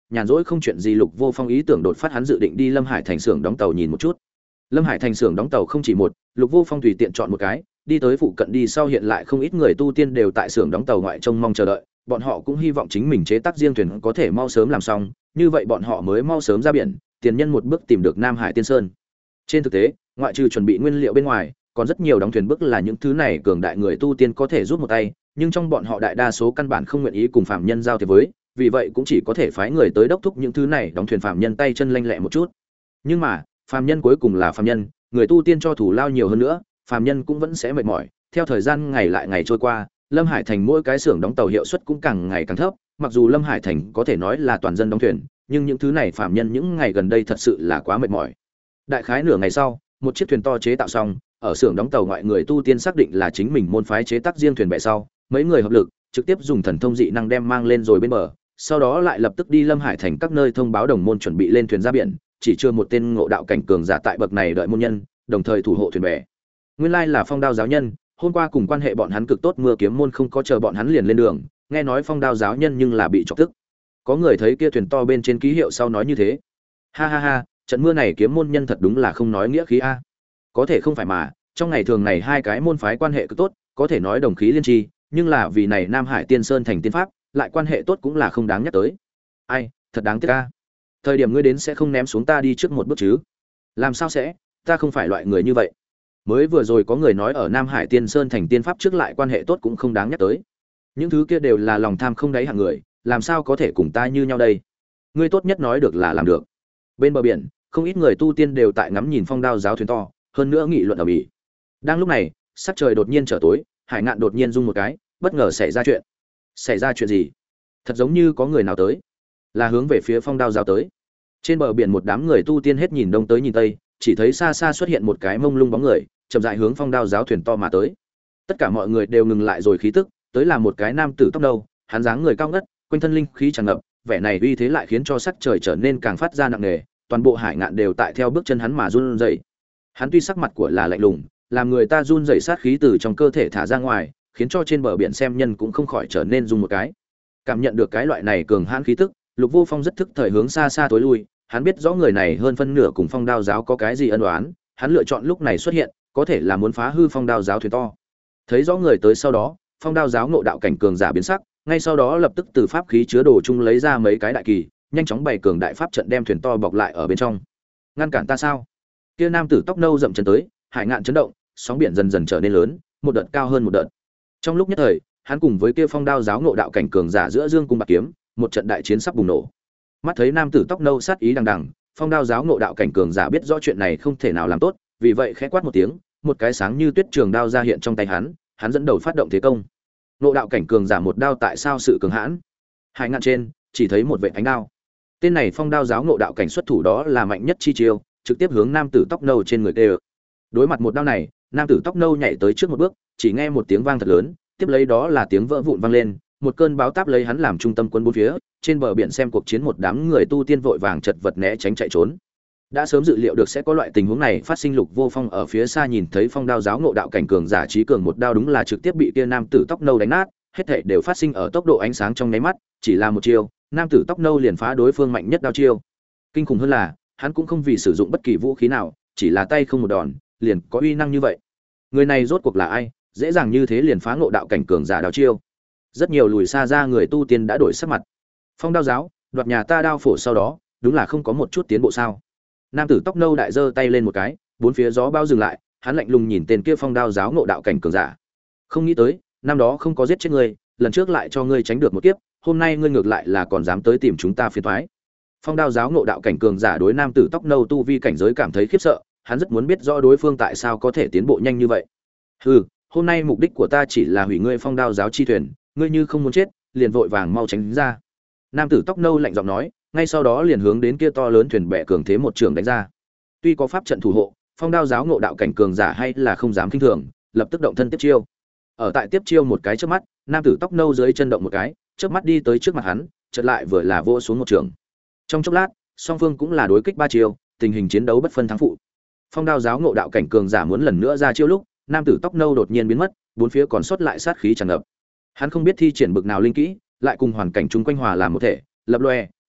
nhàn rỗi không chuyện gì Lục Vô Phong ý tưởng đột phát, hắn dự định đi Lâm Hải thành xưởng đóng tàu nhìn một chút. Lâm Hải thành xưởng đóng tàu không chỉ một, Lục Vô Phong tùy tiện chọn một cái, đi tới phụ cận đi sau hiện lại không ít người tu tiên đều tại xưởng đóng tàu ngoại trông mong chờ đợi, bọn họ cũng hy vọng chính mình chế tác riêng thuyền có thể mau sớm làm xong, như vậy bọn họ mới mau sớm ra biển, tiền nhân một bước tìm được Nam Hải Tiên Sơn. Trên thực tế, ngoại trừ chuẩn bị nguyên liệu bên ngoài, còn rất nhiều đóng thuyền bước là những thứ này cường đại người tu tiên có thể giúp một tay, nhưng trong bọn họ đại đa số căn bản không nguyện ý cùng phạm nhân giao thiệp với, vì vậy cũng chỉ có thể phái người tới đốc thúc những thứ này đóng thuyền phạm nhân tay chân lanh lẹ một chút. Nhưng mà, phạm nhân cuối cùng là phạm nhân, người tu tiên cho thủ lao nhiều hơn nữa, phạm nhân cũng vẫn sẽ mệt mỏi. Theo thời gian ngày lại ngày trôi qua, Lâm Hải thành mỗi cái xưởng đóng tàu hiệu suất cũng càng ngày càng thấp, mặc dù Lâm Hải thành có thể nói là toàn dân đóng thuyền, nhưng những thứ này phạm nhân những ngày gần đây thật sự là quá mệt mỏi. Đại khái nửa ngày sau, một chiếc thuyền to chế tạo xong, ở xưởng đóng tàu ngoại người tu tiên xác định là chính mình môn phái chế tác riêng thuyền bè sau, mấy người hợp lực, trực tiếp dùng thần thông dị năng đem mang lên rồi bên bờ, sau đó lại lập tức đi Lâm Hải thành các nơi thông báo đồng môn chuẩn bị lên thuyền ra biển, chỉ chưa một tên ngộ đạo cảnh cường giả tại bậc này đợi môn nhân, đồng thời thủ hộ thuyền bè. Nguyên lai là Phong Đao giáo nhân, hôm qua cùng quan hệ bọn hắn cực tốt, Mưa Kiếm môn không có chờ bọn hắn liền lên đường, nghe nói Phong Đao giáo nhân nhưng là bị chọc tức. Có người thấy kia thuyền to bên trên ký hiệu sau nói như thế. Ha ha ha, trận mưa này Kiếm môn nhân thật đúng là không nói nghĩa khí a. Có thể không phải mà, trong ngày thường này hai cái môn phái quan hệ cực tốt, có thể nói đồng khí liên tri, nhưng là vì này Nam Hải Tiên Sơn thành tiên pháp, lại quan hệ tốt cũng là không đáng nhắc tới. Ai, thật đáng tiếc a. Thời điểm ngươi đến sẽ không ném xuống ta đi trước một bước chứ? Làm sao sẽ, ta không phải loại người như vậy. Mới vừa rồi có người nói ở Nam Hải Tiên Sơn thành tiên pháp trước lại quan hệ tốt cũng không đáng nhắc tới. Những thứ kia đều là lòng tham không đáy hạng người, làm sao có thể cùng ta như nhau đây? Ngươi tốt nhất nói được là làm được. Bên bờ biển, không ít người tu tiên đều tại ngắm nhìn Phong Đao giáo thuyền to, hơn nữa nghị luận ở bỉ. Đang lúc này, sắc trời đột nhiên trở tối, Hải Ngạn đột nhiên rung một cái, bất ngờ xảy ra chuyện. Xảy ra chuyện gì? Thật giống như có người nào tới, là hướng về phía Phong Đao giáo tới. Trên bờ biển một đám người tu tiên hết nhìn đông tới nhìn tây, chỉ thấy xa xa xuất hiện một cái mông lung bóng người, chậm rãi hướng Phong Đao giáo thuyền to mà tới. Tất cả mọi người đều ngừng lại rồi khí tức, tới là một cái nam tử tóc nâu, hắn dáng người cao ngất, quanh thân linh khí tràn ngập, vẻ này uy thế lại khiến cho sắc trời trở nên càng phát ra nặng nề, toàn bộ Hải Ngạn đều tại theo bước chân hắn mà run rẩy. Hắn tuy sắc mặt của là lạnh lùng, làm người ta run rẩy sát khí từ trong cơ thể thả ra ngoài, khiến cho trên bờ biển xem nhân cũng không khỏi trở nên run một cái. Cảm nhận được cái loại này cường hãn khí tức, Lục Vô Phong rất thức thời hướng xa xa tối lui, hắn biết rõ người này hơn phân nửa cùng Phong Đao giáo có cái gì ân oán, hắn lựa chọn lúc này xuất hiện, có thể là muốn phá hư Phong Đao giáo thuyền to. Thấy rõ người tới sau đó, Phong Đao giáo ngộ đạo cảnh cường giả biến sắc, ngay sau đó lập tức từ pháp khí chứa đồ chung lấy ra mấy cái đại kỳ, nhanh chóng bày cường đại pháp trận đem thuyền to bọc lại ở bên trong. Ngăn cản ta sao? Kia nam tử tóc nâu dậm chân tới, Hải Ngạn chấn động, sóng biển dần dần trở nên lớn, một đợt cao hơn một đợt. Trong lúc nhất thời, hắn cùng với kia Phong Đao giáo ngộ đạo cảnh cường giả giữa dương cung bạc kiếm, một trận đại chiến sắp bùng nổ. Mắt thấy nam tử tóc nâu sát ý đằng đằng, Phong Đao giáo ngộ đạo cảnh cường giả biết rõ chuyện này không thể nào làm tốt, vì vậy khẽ quát một tiếng, một cái sáng như tuyết trường đao ra hiện trong tay hắn dẫn đầu phát động thế công. Ngộ đạo cảnh cường giả một đao tại sao sự cường hãn? Hải Ngạn trên, chỉ thấy một vệt ánh đao. Tên này Phong Đao giáo ngộ đạo cảnh xuất thủ đó là mạnh nhất chi chiêu, trực tiếp hướng nam tử tóc nâu trên người tê. Đối mặt một đao này, nam tử tóc nâu nhảy tới trước một bước, chỉ nghe một tiếng vang thật lớn, tiếp lấy đó là tiếng vỡ vụn vang lên, một cơn báo táp lấy hắn làm trung tâm quân bốn phía, trên bờ biển xem cuộc chiến một đám người tu tiên vội vàng chật vật né tránh chạy trốn. Đã sớm dự liệu được sẽ có loại tình huống này phát sinh, Lục Vô Phong ở phía xa nhìn thấy Phong Đao giáo ngộ đạo cảnh cường giả trí cường một đao đúng là trực tiếp bị kia nam tử tóc nâu đánh nát, hết thảy đều phát sinh ở tốc độ ánh sáng trong nháy mắt, chỉ là một chiêu, nam tử tóc nâu liền phá đối phương mạnh nhất đao chiêu. Kinh khủng hơn là, hắn cũng không vì sử dụng bất kỳ vũ khí nào, chỉ là tay không một đòn, liền có uy năng như vậy. Người này rốt cuộc là ai, dễ dàng như thế liền phá ngộ đạo cảnh cường giả đao chiêu. Rất nhiều lùi xa ra người tu tiên đã đổi sắc mặt. Phong Đao giáo, đoạt nhà ta đao phổ sau đó, đúng là không có một chút tiến bộ sao? Nam tử tóc nâu đại giơ tay lên một cái, bốn phía gió bao dừng lại, hắn lạnh lùng nhìn tên kia Phong Đao giáo ngộ đạo cảnh cường giả. Không nghĩ tới, năm đó không có giết chết ngươi, lần trước lại cho ngươi tránh được một kiếp, hôm nay ngươi ngược lại là còn dám tới tìm chúng ta phiền toái. Phong Đao giáo ngộ đạo cảnh cường giả đối nam tử tóc nâu tu vi cảnh giới cảm thấy khiếp sợ, hắn rất muốn biết rõ đối phương tại sao có thể tiến bộ nhanh như vậy. Hừ, hôm nay mục đích của ta chỉ là hủy ngươi Phong Đao giáo chi thuyền, ngươi như không muốn chết, liền vội vàng mau tránh ra. Nam tử tóc nâu lạnh giọng nói, ngay sau đó liền hướng đến kia to lớn thuyền bè cường thế một trường đánh ra. Tuy có pháp trận thủ hộ, Phong Đao giáo ngộ đạo cảnh cường giả hay là không dám khinh thường, lập tức động thân tiếp chiêu. Ở tại tiếp chiêu một cái chớp mắt, nam tử tóc nâu dưới chân động một cái, chớp mắt đi tới trước mặt hắn, chợt lại vừa là vỗ xuống một trường. Trong chốc lát, song phương cũng là đối kích ba chiêu, tình hình chiến đấu bất phân thắng phụ. Phong Đao giáo ngộ đạo cảnh cường giả muốn lần nữa ra chiêu lúc, nam tử tóc nâu đột nhiên biến mất, bốn phía còn sót lại sát khí tràn ngập. Hắn không biết thi triển bực nào linh kỹ, lại cùng hoàn cảnh chung quanh hòa làm một thể, lập loè,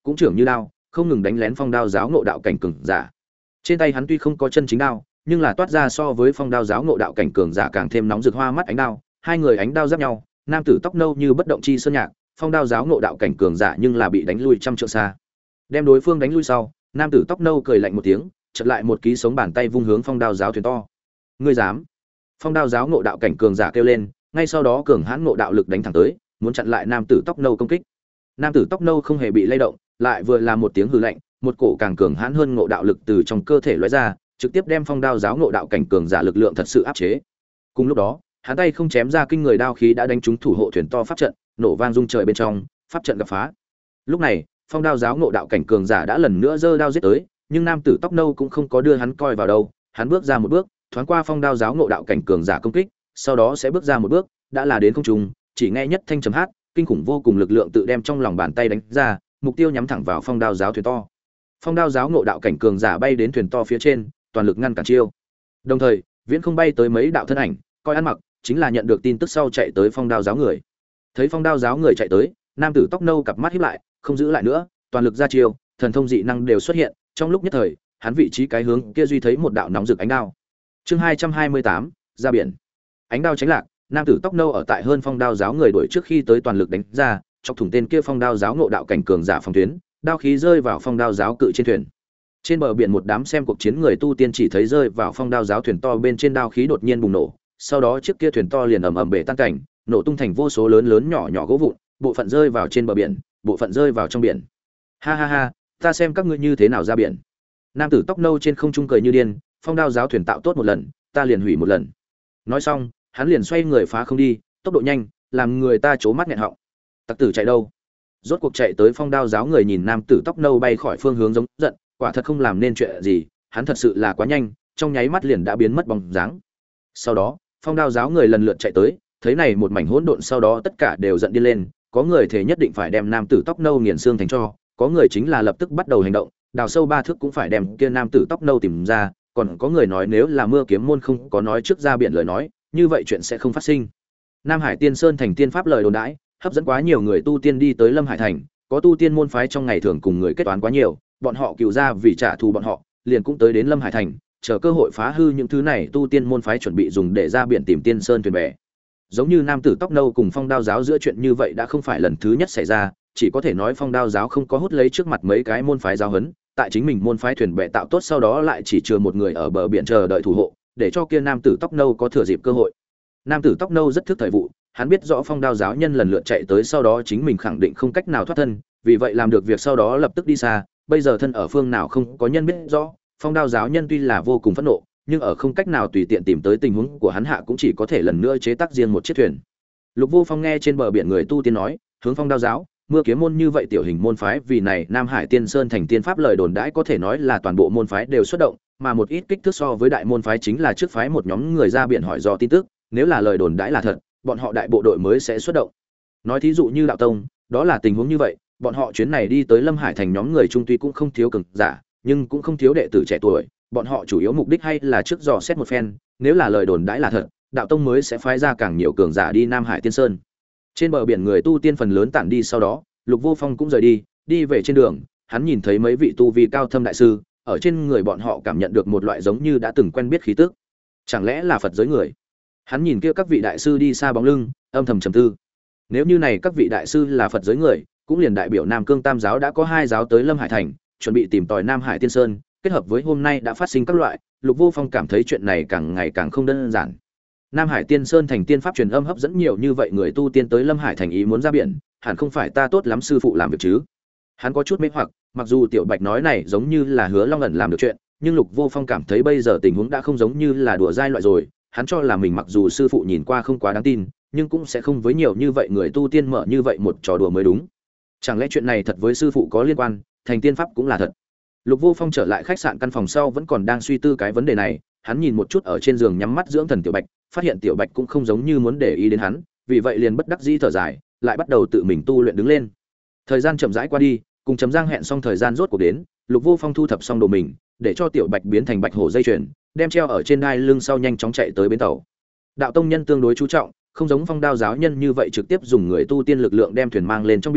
cũng trưởng như đao, không ngừng đánh lén phong đao giáo ngộ đạo cảnh cường giả. Trên tay hắn tuy không có chân chính đao, nhưng là toát ra so với phong đao giáo ngộ đạo cảnh cường giả càng thêm nóng rực hoa mắt ánh đao, hai người ánh đao giáp nhau, nam tử tóc nâu như bất động chi sơn nhạc, phong đao giáo ngộ đạo cảnh cường giả nhưng là bị đánh lui trăm trượng xa. Đem đối phương đánh lui sau, nam tử tóc nâu cười lạnh một tiếng, chợt lại một ký sống bàn tay vung hướng phong đao giáo thuyền to. Ngươi dám? Phong đao giáo ngộ đạo cảnh cường giả kêu lên, ngay sau đó cường hãn ngộ đạo lực đánh thẳng tới, muốn chặn lại nam tử tóc nâu công kích. Nam tử tóc nâu không hề bị lay động, lại vừa là một tiếng hừ lạnh, một cổ càng cường hãn hơn ngộ đạo lực từ trong cơ thể lóe ra, trực tiếp đem phong đao giáo ngộ đạo cảnh cường giả lực lượng thật sự áp chế. Cùng lúc đó, hắn tay không chém ra kinh người đao khí đã đánh trúng thủ hộ thuyền to pháp trận, nổ vang rung trời bên trong, pháp trận gặp phá. Lúc này, phong đao giáo ngộ đạo cảnh cường giả đã lần nữa giơ đao giết tới, nhưng nam tử tóc nâu cũng không có đưa hắn coi vào đâu, hắn bước ra một bước, thoáng qua phong đao giáo ngộ đạo cảnh cường giả công kích, sau đó sẽ bước ra một bước, đã là đến không trung, chỉ nghe nhất thanh trầm hát, kinh khủng vô cùng lực lượng tự đem trong lòng bàn tay đánh ra, mục tiêu nhắm thẳng vào phong đao giáo thuyền to. Phong đao giáo ngộ đạo cảnh cường giả bay đến thuyền to phía trên, toàn lực ngăn cản chiêu. Đồng thời, viễn không bay tới mấy đạo thân ảnh, coi ăn mặc, chính là nhận được tin tức sau chạy tới phong đao giáo người. Thấy phong đao giáo người chạy tới, nam tử tóc nâu cặp mắt híp lại, không giữ lại nữa, toàn lực ra chiêu, thần thông dị năng đều xuất hiện, trong lúc nhất thời, hắn vị trí cái hướng kia duy thấy một đạo nóng rực ánh đao. Chương 228, ra biển. Ánh đao tránh lạc, nam tử tóc nâu ở tại hơn phong đao giáo người đuổi trước khi tới toàn lực đánh ra, chọc thủng tên kia phong đao giáo ngộ đạo cảnh cường giả phòng tuyến, đao khí rơi vào phong đao giáo cự trên thuyền. Trên bờ biển một đám xem cuộc chiến người tu tiên chỉ thấy rơi vào phong đao giáo thuyền to bên trên đao khí đột nhiên bùng nổ, sau đó chiếc kia thuyền to liền ầm ầm bể tan cảnh, nổ tung thành vô số lớn lớn nhỏ nhỏ gỗ vụn, bộ phận rơi vào trên bờ biển, bộ phận rơi vào trong biển. Ha ha ha, ta xem các ngươi như thế nào ra biển. Nam tử tóc nâu trên không trung cười như điên, phong đao giáo thuyền tạo tốt một lần, ta liền hủy một lần. Nói xong, hắn liền xoay người phá không đi, tốc độ nhanh, làm người ta chố mắt nghẹn họng. Tặc tử chạy đâu? Rốt cuộc chạy tới phong đao giáo người nhìn nam tử tóc nâu bay khỏi phương hướng giống giận, quả thật không làm nên chuyện gì, hắn thật sự là quá nhanh, trong nháy mắt liền đã biến mất bóng dáng. Sau đó, phong đao giáo người lần lượt chạy tới, thấy này một mảnh hỗn độn, sau đó tất cả đều giận điên lên, có người thể nhất định phải đem nam tử tóc nâu nghiền xương thành tro, có người chính là lập tức bắt đầu hành động, đào sâu 3 thước cũng phải đem kia nam tử tóc nâu tìm ra, còn có người nói nếu là Mưa Kiếm môn không có nói trước ra biển lời nói, như vậy chuyện sẽ không phát sinh. Nam Hải Tiên Sơn thành tiên pháp lời đồn đãi, hấp dẫn quá nhiều người tu tiên đi tới Lâm Hải thành, có tu tiên môn phái trong ngày thường cùng người kết toán quá nhiều, bọn họ cừu ra vì trả thù bọn họ, liền cũng tới đến Lâm Hải thành, chờ cơ hội phá hư những thứ này tu tiên môn phái chuẩn bị dùng để ra biển tìm Tiên Sơn thuyền bè. Giống như nam tử tóc nâu cùng phong đao giáo giữa chuyện như vậy đã không phải lần thứ nhất xảy ra, chỉ có thể nói phong đao giáo không có hút lấy trước mặt mấy cái môn phái giáo huấn, tại chính mình môn phái thuyền bè tạo tốt sau đó lại chỉ chừa một người ở bờ biển chờ đợi thủ hộ, để cho kia nam tử tóc nâu có thừa dịp cơ hội. Nam tử tóc nâu rất thức thời vụ, hắn biết rõ phong đao giáo nhân lần lượt chạy tới sau đó chính mình khẳng định không cách nào thoát thân, vì vậy làm được việc sau đó lập tức đi xa, bây giờ thân ở phương nào không có nhân biết rõ, phong đao giáo nhân tuy là vô cùng phẫn nộ, nhưng ở không cách nào tùy tiện tìm tới tình huống của hắn hạ cũng chỉ có thể lần nữa chế tác riêng một chiếc thuyền. Lục Vô Phong nghe trên bờ biển người tu tiên nói, hướng phong đao giáo, Mưa Kiếm môn như vậy tiểu hình môn phái, vì này Nam Hải Tiên Sơn thành tiên pháp lời đồn đãi có thể nói là toàn bộ môn phái đều xuất động, mà một ít kích thước so với đại môn phái chính là trước phái một nhóm người ra biển hỏi dò tin tức, nếu là lời đồn đãi là thật, bọn họ đại bộ đội mới sẽ xuất động. Nói thí dụ như đạo tông, đó là tình huống như vậy, bọn họ chuyến này đi tới Lâm Hải thành nhóm người trung tuy cũng không thiếu cường giả, nhưng cũng không thiếu đệ tử trẻ tuổi, bọn họ chủ yếu mục đích hay là trước dò xét một phen, nếu là lời đồn đãi là thật, đạo tông mới sẽ phái ra càng nhiều cường giả đi Nam Hải Tiên Sơn. Trên bờ biển người tu tiên phần lớn tản đi sau đó, Lục Vô Phong cũng rời đi, đi về trên đường, hắn nhìn thấy mấy vị tu vi cao thâm đại sư, ở trên người bọn họ cảm nhận được một loại giống như đã từng quen biết khí tức. Chẳng lẽ là Phật giới người? Hắn nhìn kia các vị đại sư đi xa bóng lưng, âm thầm trầm tư. Nếu như này các vị đại sư là Phật giới người, cũng liền đại biểu Nam Cương Tam giáo đã có 2 giáo tới Lâm Hải thành, chuẩn bị tìm tòi Nam Hải Tiên Sơn, kết hợp với hôm nay đã phát sinh các loại, Lục Vô Phong cảm thấy chuyện này càng ngày càng không đơn giản. Nam Hải Tiên Sơn thành tiên pháp truyền âm hấp dẫn nhiều như vậy người tu tiên tới Lâm Hải thành ý muốn ra biển, hẳn không phải ta tốt lắm sư phụ làm việc chứ? Hắn có chút mê hoặc, mặc dù Tiểu Bạch nói này giống như là Hứa Long ẩn làm được chuyện, nhưng Lục Vô Phong cảm thấy bây giờ tình huống đã không giống như là đùa dai loại rồi, hắn cho là mình mặc dù sư phụ nhìn qua không quá đáng tin, nhưng cũng sẽ không với nhiều như vậy người tu tiên mở như vậy một trò đùa mới đúng. Chẳng lẽ chuyện này thật với sư phụ có liên quan, thành tiên pháp cũng là thật? Lục Vô Phong trở lại khách sạn căn phòng sau vẫn còn đang suy tư cái vấn đề này, hắn nhìn một chút ở trên giường nhắm mắt dưỡng thần Tiểu Bạch, phát hiện Tiểu Bạch cũng không giống như muốn để ý đến hắn, vì vậy liền bất đắc dĩ thở dài, lại bắt đầu tự mình tu luyện đứng lên. Thời gian chậm rãi qua đi, cùng Trầm Giang hẹn xong thời gian rốt cuộc đến, Lục Vô Phong thu thập xong đồ mình, để cho Tiểu Bạch biến thành bạch hổ dây chuyền, đem treo ở trên đai lưng sau nhanh chóng chạy tới bến tàu. Đạo tông nhân tương đối chú trọng, không giống phong đao giáo nhân như vậy trực tiếp dùng người tu tiên lực lượng đem thuyền mang lên trong biển,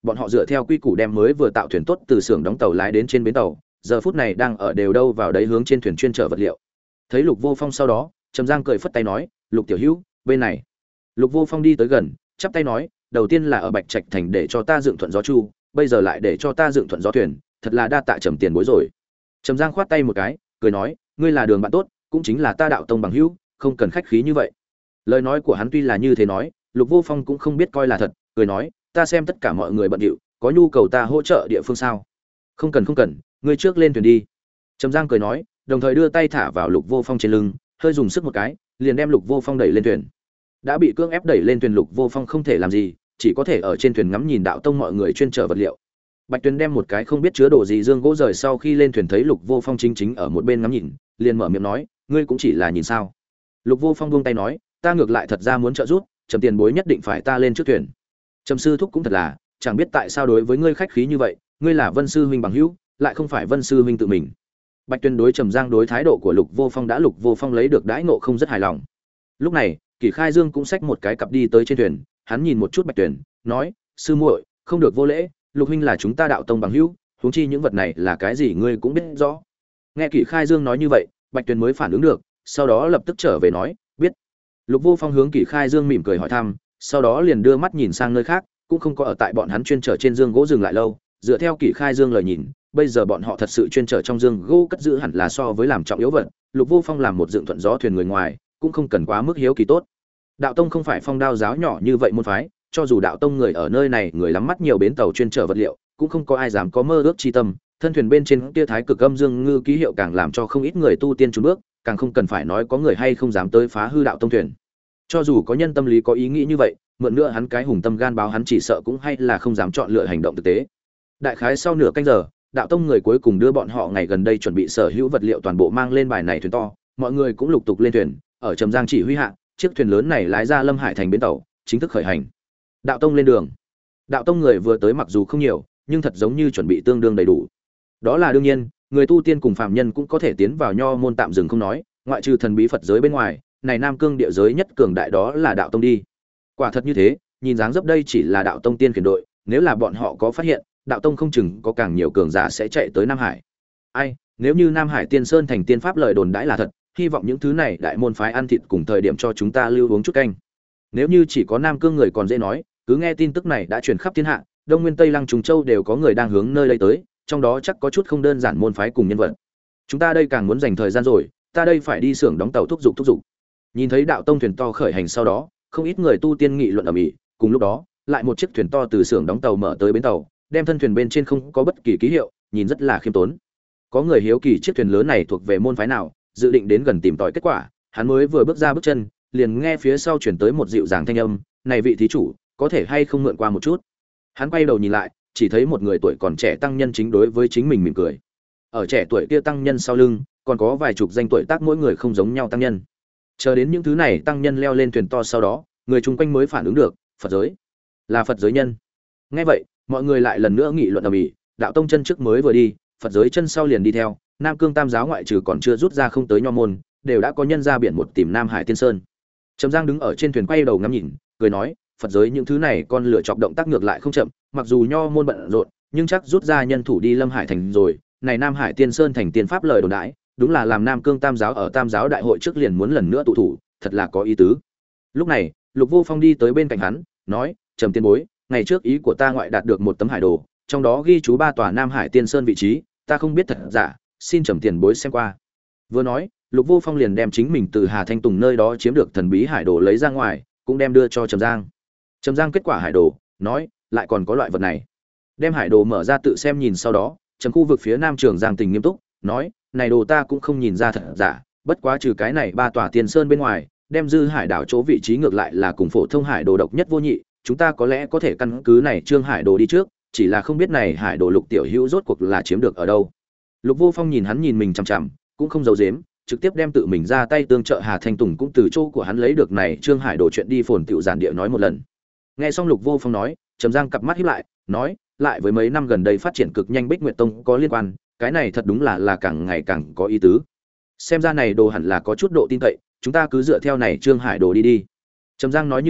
bọn họ dựa theo quy củ đem mới vừa tạo thuyền tốt từ xưởng đóng tàu lái đến trên bến tàu, giờ phút này đang ở đều đâu vào đấy hướng trên thuyền chuyên chở vật liệu. Thấy Lục Vô Phong sau đó, Trầm Giang cười phất tay nói, "Lục tiểu hữu, bên này." Lục Vô Phong đi tới gần, chắp tay nói, "Đầu tiên là ở Bạch Trạch thành để cho ta dựng thuận gió chu, bây giờ lại để cho ta dựng thuận gió thuyền, thật là đa tạ Trầm tiền bối rồi." Trầm Giang khoát tay một cái, cười nói, "Ngươi là Đường bạn tốt, cũng chính là ta đạo tông bằng hữu, không cần khách khí như vậy." Lời nói của hắn tuy là như thế nói, Lục Vô Phong cũng không biết coi là thật, cười nói, "Ta xem tất cả mọi người bận rộn, có nhu cầu ta hỗ trợ địa phương sao?" "Không cần không cần, ngươi trước lên thuyền đi." Trầm Giang cười nói, đồng thời đưa tay thả vào Lục Vô Phong trên lưng, hơi dùng sức một cái, liền đem Lục Vô Phong đẩy lên thuyền. Đã bị cưỡng ép đẩy lên thuyền, Lục Vô Phong không thể làm gì, chỉ có thể ở trên thuyền ngắm nhìn đạo tông mọi người chuyên chở vật liệu. Bạch Tuyền đem một cái không biết chứa đồ gì dương gỗ rời sau khi lên thuyền thấy Lục Vô Phong chính ở một bên ngắm nhìn, liền mở miệng nói, "Ngươi cũng chỉ là nhìn sao?" Lục Vô Phong buông tay nói, "Ta ngược lại thật ra muốn trợ giúp, Trầm tiền bối nhất định phải ta lên trước thuyền." Trầm sư thúc cũng thật là, chẳng biết tại sao đối với ngươi khách khí như vậy, ngươi là Vân sư huynh bằng hữu, lại không phải Vân sư huynh tự mình. Bạch Tuyên đối Trầm Giang đối thái độ của Lục Vô Phong đã Lục Vô Phong lấy được đãi ngộ không rất hài lòng. Lúc này, Kỷ Khai Dương cũng xách một cái cặp đi tới trên thuyền, hắn nhìn một chút Bạch Tuyển, nói, "Sư muội, không được vô lễ, Lục huynh là chúng ta đạo tông bằng hữu, huống chi những vật này là cái gì ngươi cũng biết rõ." Nghe Kỷ Khai Dương nói như vậy, Bạch Tuyển mới phản ứng được, sau đó lập tức trở về nói, "Biết." Lục Vô Phong hướng Kỷ Khai Dương mỉm cười hỏi thăm, sau đó liền đưa mắt nhìn sang nơi khác, cũng không có ở tại bọn hắn chuyên chở trên dương gỗ dừng lại lâu, dựa theo Kỷ Khai Dương lời nhìn, bây giờ bọn họ thật sự chuyên chở trong dương gỗ cất giữ hẳn là so với làm trọng yếu vật, Lục Vô Phong làm một dựng thuận gió thuyền người ngoài, cũng không cần quá mức hiếu kỳ tốt. Đạo tông không phải phong đao giáo nhỏ như vậy môn phái, cho dù đạo tông người ở nơi này người lắm mắt nhiều bến tàu chuyên chở vật liệu, cũng không có ai dám có mơ ước chi tâm, thân thuyền bên trên kia thái cực âm dương ngư ký hiệu càng làm cho không ít người tu tiên chùn bước, càng không cần phải nói có người hay không dám tới phá hư đạo tông thuyền. Cho dù có nhân tâm lý có ý nghĩ như vậy, mượn nữa hắn cái hùng tâm gan báo hắn chỉ sợ cũng hay là không dám chọn lựa hành động thực tế. Đại khái sau nửa canh giờ, đạo tông người cuối cùng đưa bọn họ ngày gần đây chuẩn bị sở hữu vật liệu toàn bộ mang lên bài này thuyền to, mọi người cũng lục tục lên thuyền, ở Trầm Giang chỉ huy hạ, chiếc thuyền lớn này lái ra Lâm Hải thành bến tàu, chính thức khởi hành. Đạo tông lên đường. Đạo tông người vừa tới mặc dù không nhiều, nhưng thật giống như chuẩn bị tương đương đầy đủ. Đó là đương nhiên, người tu tiên cùng phàm nhân cũng có thể tiến vào nho môn tạm dừng không nói, ngoại trừ thần bí Phật giới bên ngoài, này Nam Cương địa giới nhất cường đại đó là đạo tông đi. Quả thật như thế, nhìn dáng dấp đây chỉ là đạo tông tiên khiển đội, nếu là bọn họ có phát hiện, đạo tông không chừng có càng nhiều cường giả sẽ chạy tới Nam Hải. Ai, nếu như Nam Hải Tiên Sơn thành tiên pháp lời đồn đãi là thật, hy vọng những thứ này đại môn phái ăn thịt cùng thời điểm cho chúng ta lưu uống chút canh. Nếu như chỉ có Nam Cương người còn dễ nói, cứ nghe tin tức này đã truyền khắp thiên hạ, Đông Nguyên Tây Lăng Trùng Châu đều có người đang hướng nơi đây tới, trong đó chắc có chút không đơn giản môn phái cùng nhân vật. Chúng ta đây càng muốn dành thời gian rồi, ta đây phải đi xưởng đóng tàu thúc giục. Nhìn thấy đạo tông thuyền to khởi hành sau đó, không ít người tu tiên nghị luận ầm ĩ, cùng lúc đó, lại một chiếc thuyền to từ xưởng đóng tàu mở tới bến tàu, đem thân thuyền bên trên không có bất kỳ ký hiệu, nhìn rất là khiêm tốn. Có người hiếu kỳ chiếc thuyền lớn này thuộc về môn phái nào, dự định đến gần tìm tòi kết quả, hắn mới vừa bước ra bước chân, liền nghe phía sau chuyển tới một dịu dàng thanh âm, "Này vị thí chủ, có thể hay không mượn qua một chút?" Hắn quay đầu nhìn lại, chỉ thấy một người tuổi còn trẻ tăng nhân chính đối với chính mình mỉm cười. Ở trẻ tuổi kia tăng nhân sau lưng, còn có vài chục danh tuổi tác mỗi người không giống nhau tăng nhân. Chờ đến những thứ này tăng nhân leo lên thuyền to sau đó, người chung quanh mới phản ứng được, Phật giới, là Phật giới nhân. Nghe vậy, mọi người lại lần nữa nghị luận ầm ĩ, đạo tông chân trước mới vừa đi, Phật giới chân sau liền đi theo, Nam Cương Tam giáo ngoại trừ còn chưa rút ra không tới nho môn, đều đã có nhân ra biển một tìm Nam Hải Tiên Sơn. Trầm Giang đứng ở trên thuyền quay đầu ngắm nhìn, cười nói, Phật giới những thứ này con lựa chọc động tác ngược lại không chậm, mặc dù nho môn bận rộn, nhưng chắc rút ra nhân thủ đi Lâm Hải thành rồi, này Nam Hải Tiên Sơn thành tiên pháp lời đồn đãi, đúng là làm Nam Cương Tam giáo ở Tam giáo đại hội trước liền muốn lần nữa tụ thủ, thật là có ý tứ. Lúc này, Lục Vô Phong đi tới bên cạnh hắn, nói, Trầm tiên bối, ngày trước ý của ta ngoại đạt được một tấm hải đồ, trong đó ghi chú 3 tòa Nam Hải Tiên Sơn vị trí, ta không biết thật giả, xin Trầm tiền bối xem qua. Vừa nói, Lục Vô Phong liền đem chính mình từ Hà Thanh Tùng nơi đó chiếm được thần bí hải đồ lấy ra ngoài, cũng đem đưa cho Trầm Giang. Trầm Giang kết quả hải đồ, nói, lại còn có loại vật này. Đem hải đồ mở ra tự xem nhìn sau đó, Trầm khu vực phía Nam Trường Giang Tình nghiêm túc, nói, này đồ ta cũng không nhìn ra thật giả, bất quá trừ cái này 3 tòa Tiên Sơn bên ngoài, đem dư hải đảo chỗ vị trí ngược lại là cùng phổ thông hải đồ độc nhất vô nhị, chúng ta có lẽ có thể căn cứ này trương hải đồ đi trước, chỉ là không biết này hải đồ Lục tiểu hữu rốt cuộc là chiếm được ở đâu. Lục Vô Phong nhìn hắn nhìn mình chằm chằm, cũng không giấu giếm, trực tiếp đem tự mình ra tay tương trợ Hà Thanh Tùng cũng từ chỗ của hắn lấy được này trương hải đồ chuyện đi phồn tiểu giản địa nói một lần. Nghe xong Lục Vô Phong nói, Trầm Giang cặp mắt híp lại, nói, lại với mấy năm gần đây phát triển cực nhanh Bích Nguyệt Tông có liên quan, cái này thật đúng là càng ngày càng có ý tứ. Xem ra này đồ hẳn là có chút độ tin cậy, chúng ta cứ dựa theo này trương hải đồ đi đi. Trầm Giang nói như thế,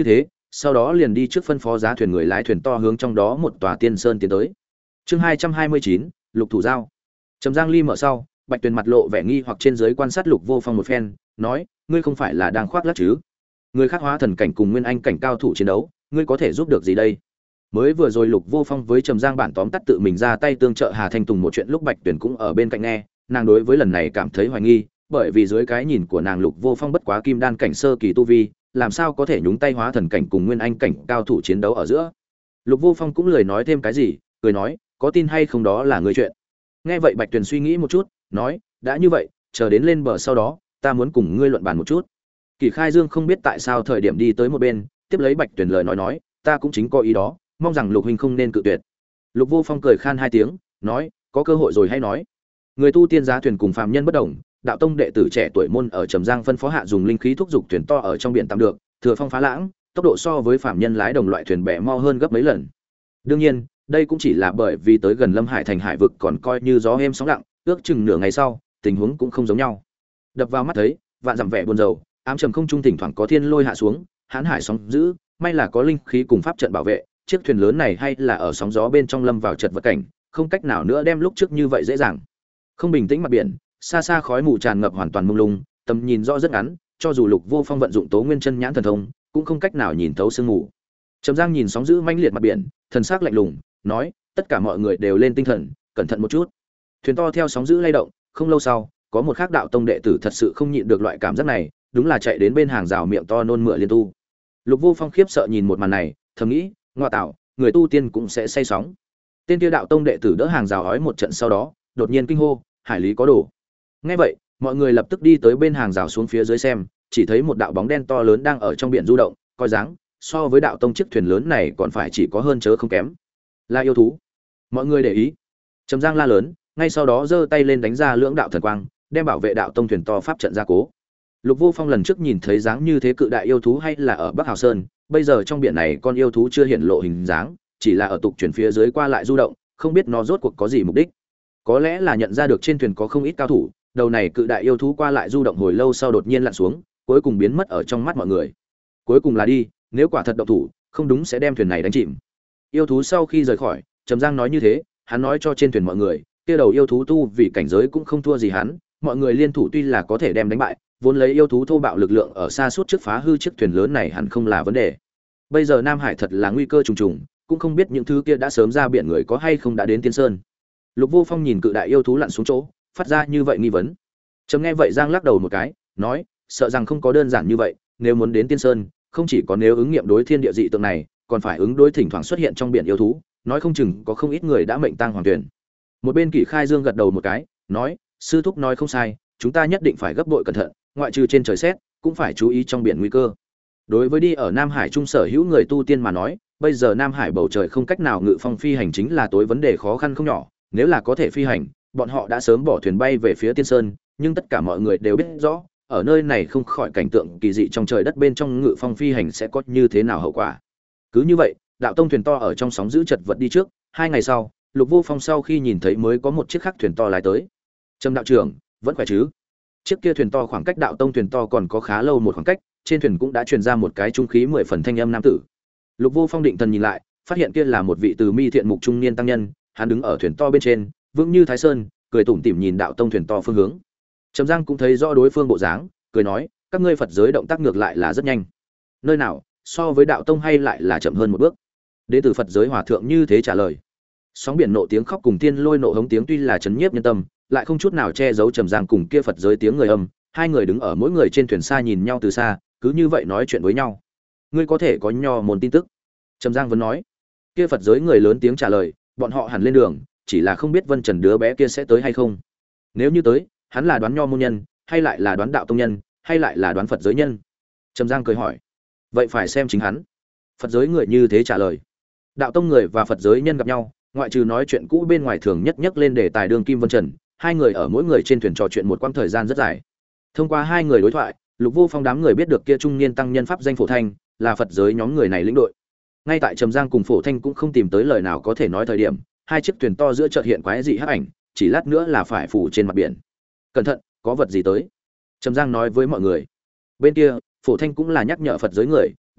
sau đó liền đi trước phân phó giá thuyền người lái thuyền to hướng trong đó một tòa tiên sơn tiến tới. Chương 229, Lục Thủ Giao. Trầm Giang Ly mở sau, Bạch Tuyền mặt lộ vẻ nghi hoặc trên dưới quan sát Lục Vô Phong một phen, nói: "Ngươi không phải là đang khoác lác chứ? Người khác hóa thần cảnh cùng nguyên anh cảnh cao thủ chiến đấu, ngươi có thể giúp được gì đây?" Mới vừa rồi Lục Vô Phong với Trầm Giang bản tóm tắt tự mình ra tay tương trợ Hà Thanh Tùng một chuyện lúc Bạch Tuyền cũng ở bên cạnh nghe, nàng đối với lần này cảm thấy hoài nghi, bởi vì dưới cái nhìn của nàng Lục Vô Phong bất quá kim đan cảnh sơ kỳ tu vi, làm sao có thể nhúng tay hóa thần cảnh cùng nguyên anh cảnh cao thủ chiến đấu ở giữa. Lục Vô Phong cũng lười nói thêm cái gì, cười nói: "Có tin hay không đó là người chuyện." Nghe vậy Bạch Tuyền suy nghĩ một chút, nói: "Đã như vậy, chờ đến lên bờ sau đó, ta muốn cùng ngươi luận bàn một chút." Kỳ Khai Dương không biết tại sao thời điểm đi tới một bên, tiếp lấy Bạch Tuyền lời nói: "Ta cũng chính có ý đó, mong rằng Lục huynh không nên cự tuyệt." Lục Vô Phong cười khan hai tiếng, nói: "Có cơ hội rồi hay nói." Người tu tiên giá thuyền cùng phàm nhân bất đồng, đạo tông đệ tử trẻ tuổi môn ở Trầm Giang phân phó hạ dùng linh khí thúc dục thuyền to ở trong biển tạm được, thừa phong phá lãng, tốc độ so với phàm nhân lái đồng loại thuyền bè mau hơn gấp mấy lần. Đương nhiên, đây cũng chỉ là bởi vì tới gần Lâm Hải thành hải vực còn coi như gió êm sóng lặng, ước chừng nửa ngày sau, tình huống cũng không giống nhau. Đập vào mắt thấy, vạn dặm vẻ buồn rầu, ám trầm không trung thỉnh thoảng có thiên lôi hạ xuống, hãn hải sóng dữ, may là có linh khí cùng pháp trận bảo vệ, chiếc thuyền lớn này hay là ở sóng gió bên trong lâm vào chật vật cảnh, không cách nào nữa đem lúc trước như vậy dễ dàng. Không bình tĩnh mặt biển, xa xa khói mù tràn ngập hoàn toàn mông lung, tầm nhìn rõ rất ngắn, cho dù Lục Vô Phong vận dụng Tố Nguyên Chân Nhãn thần thông, cũng không cách nào nhìn thấu sương mù. Trầm Giang nhìn sóng dữ mãnh liệt mặt biển, thần sắc lạnh lùng, nói: "Tất cả mọi người đều lên tinh thần, cẩn thận một chút." Thuyền to theo sóng dữ lay động, không lâu sau, có một khác đạo tông đệ tử thật sự không nhịn được loại cảm giác này, đúng là chạy đến bên hàng rào miệng to nôn mửa liên tu. Lục Vô Phong khiếp sợ nhìn một màn này, thầm nghĩ: "Ngoa tạo, người tu tiên cũng sẽ say sóng." Tên kia đạo tông đệ tử đỡ hàng rào ói một trận sau đó, đột nhiên kinh hô: "Hải lý có đồ!" Nghe vậy, mọi người lập tức đi tới bên hàng rào xuống phía dưới xem, chỉ thấy một đạo bóng đen to lớn đang ở trong biển du động, coi dáng, so với đạo tông chiếc thuyền lớn này còn phải chỉ có hơn chớ không kém. Là yêu thú. Mọi người để ý. Trầm Giang la lớn, ngay sau đó giơ tay lên đánh ra lưỡng đạo thần quang, đem bảo vệ đạo tông thuyền to pháp trận gia cố. Lục Vô Phong lần trước nhìn thấy dáng như thế cự đại yêu thú hay là ở Bắc Hào Sơn, bây giờ trong biển này con yêu thú chưa hiện lộ hình dáng, chỉ là ở tục chuyển phía dưới qua lại du động, không biết nó rốt cuộc có gì mục đích. Có lẽ là nhận ra được trên thuyền có không ít cao thủ, đầu này cự đại yêu thú qua lại du động hồi lâu sau đột nhiên lặn xuống, cuối cùng biến mất ở trong mắt mọi người. Cuối cùng là đi, nếu quả thật động thủ, không đúng sẽ đem thuyền này đánh chìm. Yêu thú sau khi rời khỏi, Trầm Giang nói như thế, hắn nói cho trên thuyền mọi người, kia đầu yêu thú tu vì cảnh giới cũng không thua gì hắn, mọi người liên thủ tuy là có thể đem đánh bại, vốn lấy yêu thú thô bạo lực lượng ở xa suốt trước phá hư chiếc thuyền lớn này hẳn không là vấn đề. Bây giờ Nam Hải thật là nguy cơ trùng trùng, cũng không biết những thứ kia đã sớm ra biển người có hay không đã đến Tiên Sơn. Lục Vô Phong nhìn cự đại yêu thú lặn xuống chỗ, phát ra như vậy nghi vấn. Trầm nghe vậy Giang lắc đầu một cái, nói: "Sợ rằng không có đơn giản như vậy, nếu muốn đến Tiên Sơn, không chỉ có nếu ứng nghiệm đối thiên địa dị tượng này, còn phải ứng đối thỉnh thoảng xuất hiện trong biển yêu thú, nói không chừng có không ít người đã mệnh tang hoàng tuyển." Một bên Kỷ Khai Dương gật đầu một cái, nói: "Sư thúc nói không sai, chúng ta nhất định phải gấp bội cẩn thận, ngoại trừ trên trời xét, cũng phải chú ý trong biển nguy cơ." Đối với đi ở Nam Hải trung sở hữu người tu tiên mà nói, bây giờ Nam Hải bầu trời không cách nào ngự phong phi hành chính là tối vấn đề khó khăn không nhỏ, nếu là có thể phi hành, bọn họ đã sớm bỏ thuyền bay về phía Tiên Sơn, nhưng tất cả mọi người đều biết rõ, ở nơi này không khỏi cảnh tượng kỳ dị trong trời đất bên trong ngự phong phi hành sẽ có như thế nào hậu quả. Cứ như vậy, đạo tông thuyền to ở trong sóng giữ chật vật đi trước, 2 ngày sau, Lục Vô Phong sau khi nhìn thấy mới có một chiếc khác thuyền to lái tới. Trầm đạo trưởng, vẫn khỏe chứ? Chiếc kia thuyền to khoảng cách đạo tông thuyền to còn có khá lâu một khoảng cách, trên thuyền cũng đã truyền ra một cái trung khí 10 phần thanh âm nam tử. Lục Vô Phong định thần nhìn lại, phát hiện kia là một vị từ mi thiện mục trung niên tăng nhân, hắn đứng ở thuyền to bên trên, vững như Thái Sơn, cười tủm tỉm nhìn đạo tông thuyền to phương hướng. Trầm Giang cũng thấy rõ đối phương bộ dáng, cười nói: "Các ngươi Phật giới động tác ngược lại là rất nhanh. Nơi nào, so với đạo tông hay lại là chậm hơn một bước?" Đệ tử Phật giới hòa thượng như thế trả lời. Sóng biển nộ tiếng khóc cùng tiên lôi nộ hống tiếng tuy là chấn nhiếp nhân tâm, lại không chút nào che giấu Trầm Giang cùng kia Phật giới tiếng người âm, hai người đứng ở mỗi người trên thuyền xa nhìn nhau từ xa, cứ như vậy nói chuyện với nhau. "Ngươi có thể có nho môn tin tức?" Trầm Giang vẫn nói. Kia Phật giới người lớn tiếng trả lời: "Bọn họ hẳn lên đường, chỉ là không biết Vân Trần đứa bé kia sẽ tới hay không. Nếu như tới, hắn là đoán nho môn nhân, hay lại là đoán đạo tông nhân, hay lại là đoán Phật giới nhân?" Trầm Giang cười hỏi. "Vậy phải xem chính hắn." Phật giới người như thế trả lời. Đạo tông người và Phật giới nhân gặp nhau, ngoại trừ nói chuyện cũ bên ngoài thường nhất lên đề tài đường kim Vân Trần, hai người ở mỗi người trên thuyền trò chuyện một quãng thời gian rất dài. Thông qua hai người đối thoại, Lục Vô Phong đám người biết được kia trung niên tăng nhân pháp danh Phổ Thanh, là Phật giới nhóm người này lĩnh đội. Ngay tại Trầm Giang cùng Phổ Thanh cũng không tìm tới lời nào có thể nói thời điểm, hai chiếc thuyền to giữa chợt hiện quái dị hắc ảnh, chỉ lát nữa là phải phủ trên mặt biển. "Cẩn thận, có vật gì tới." Trầm Giang nói với mọi người. Bên kia, Phổ Thanh cũng là nhắc nhở Phật giới người,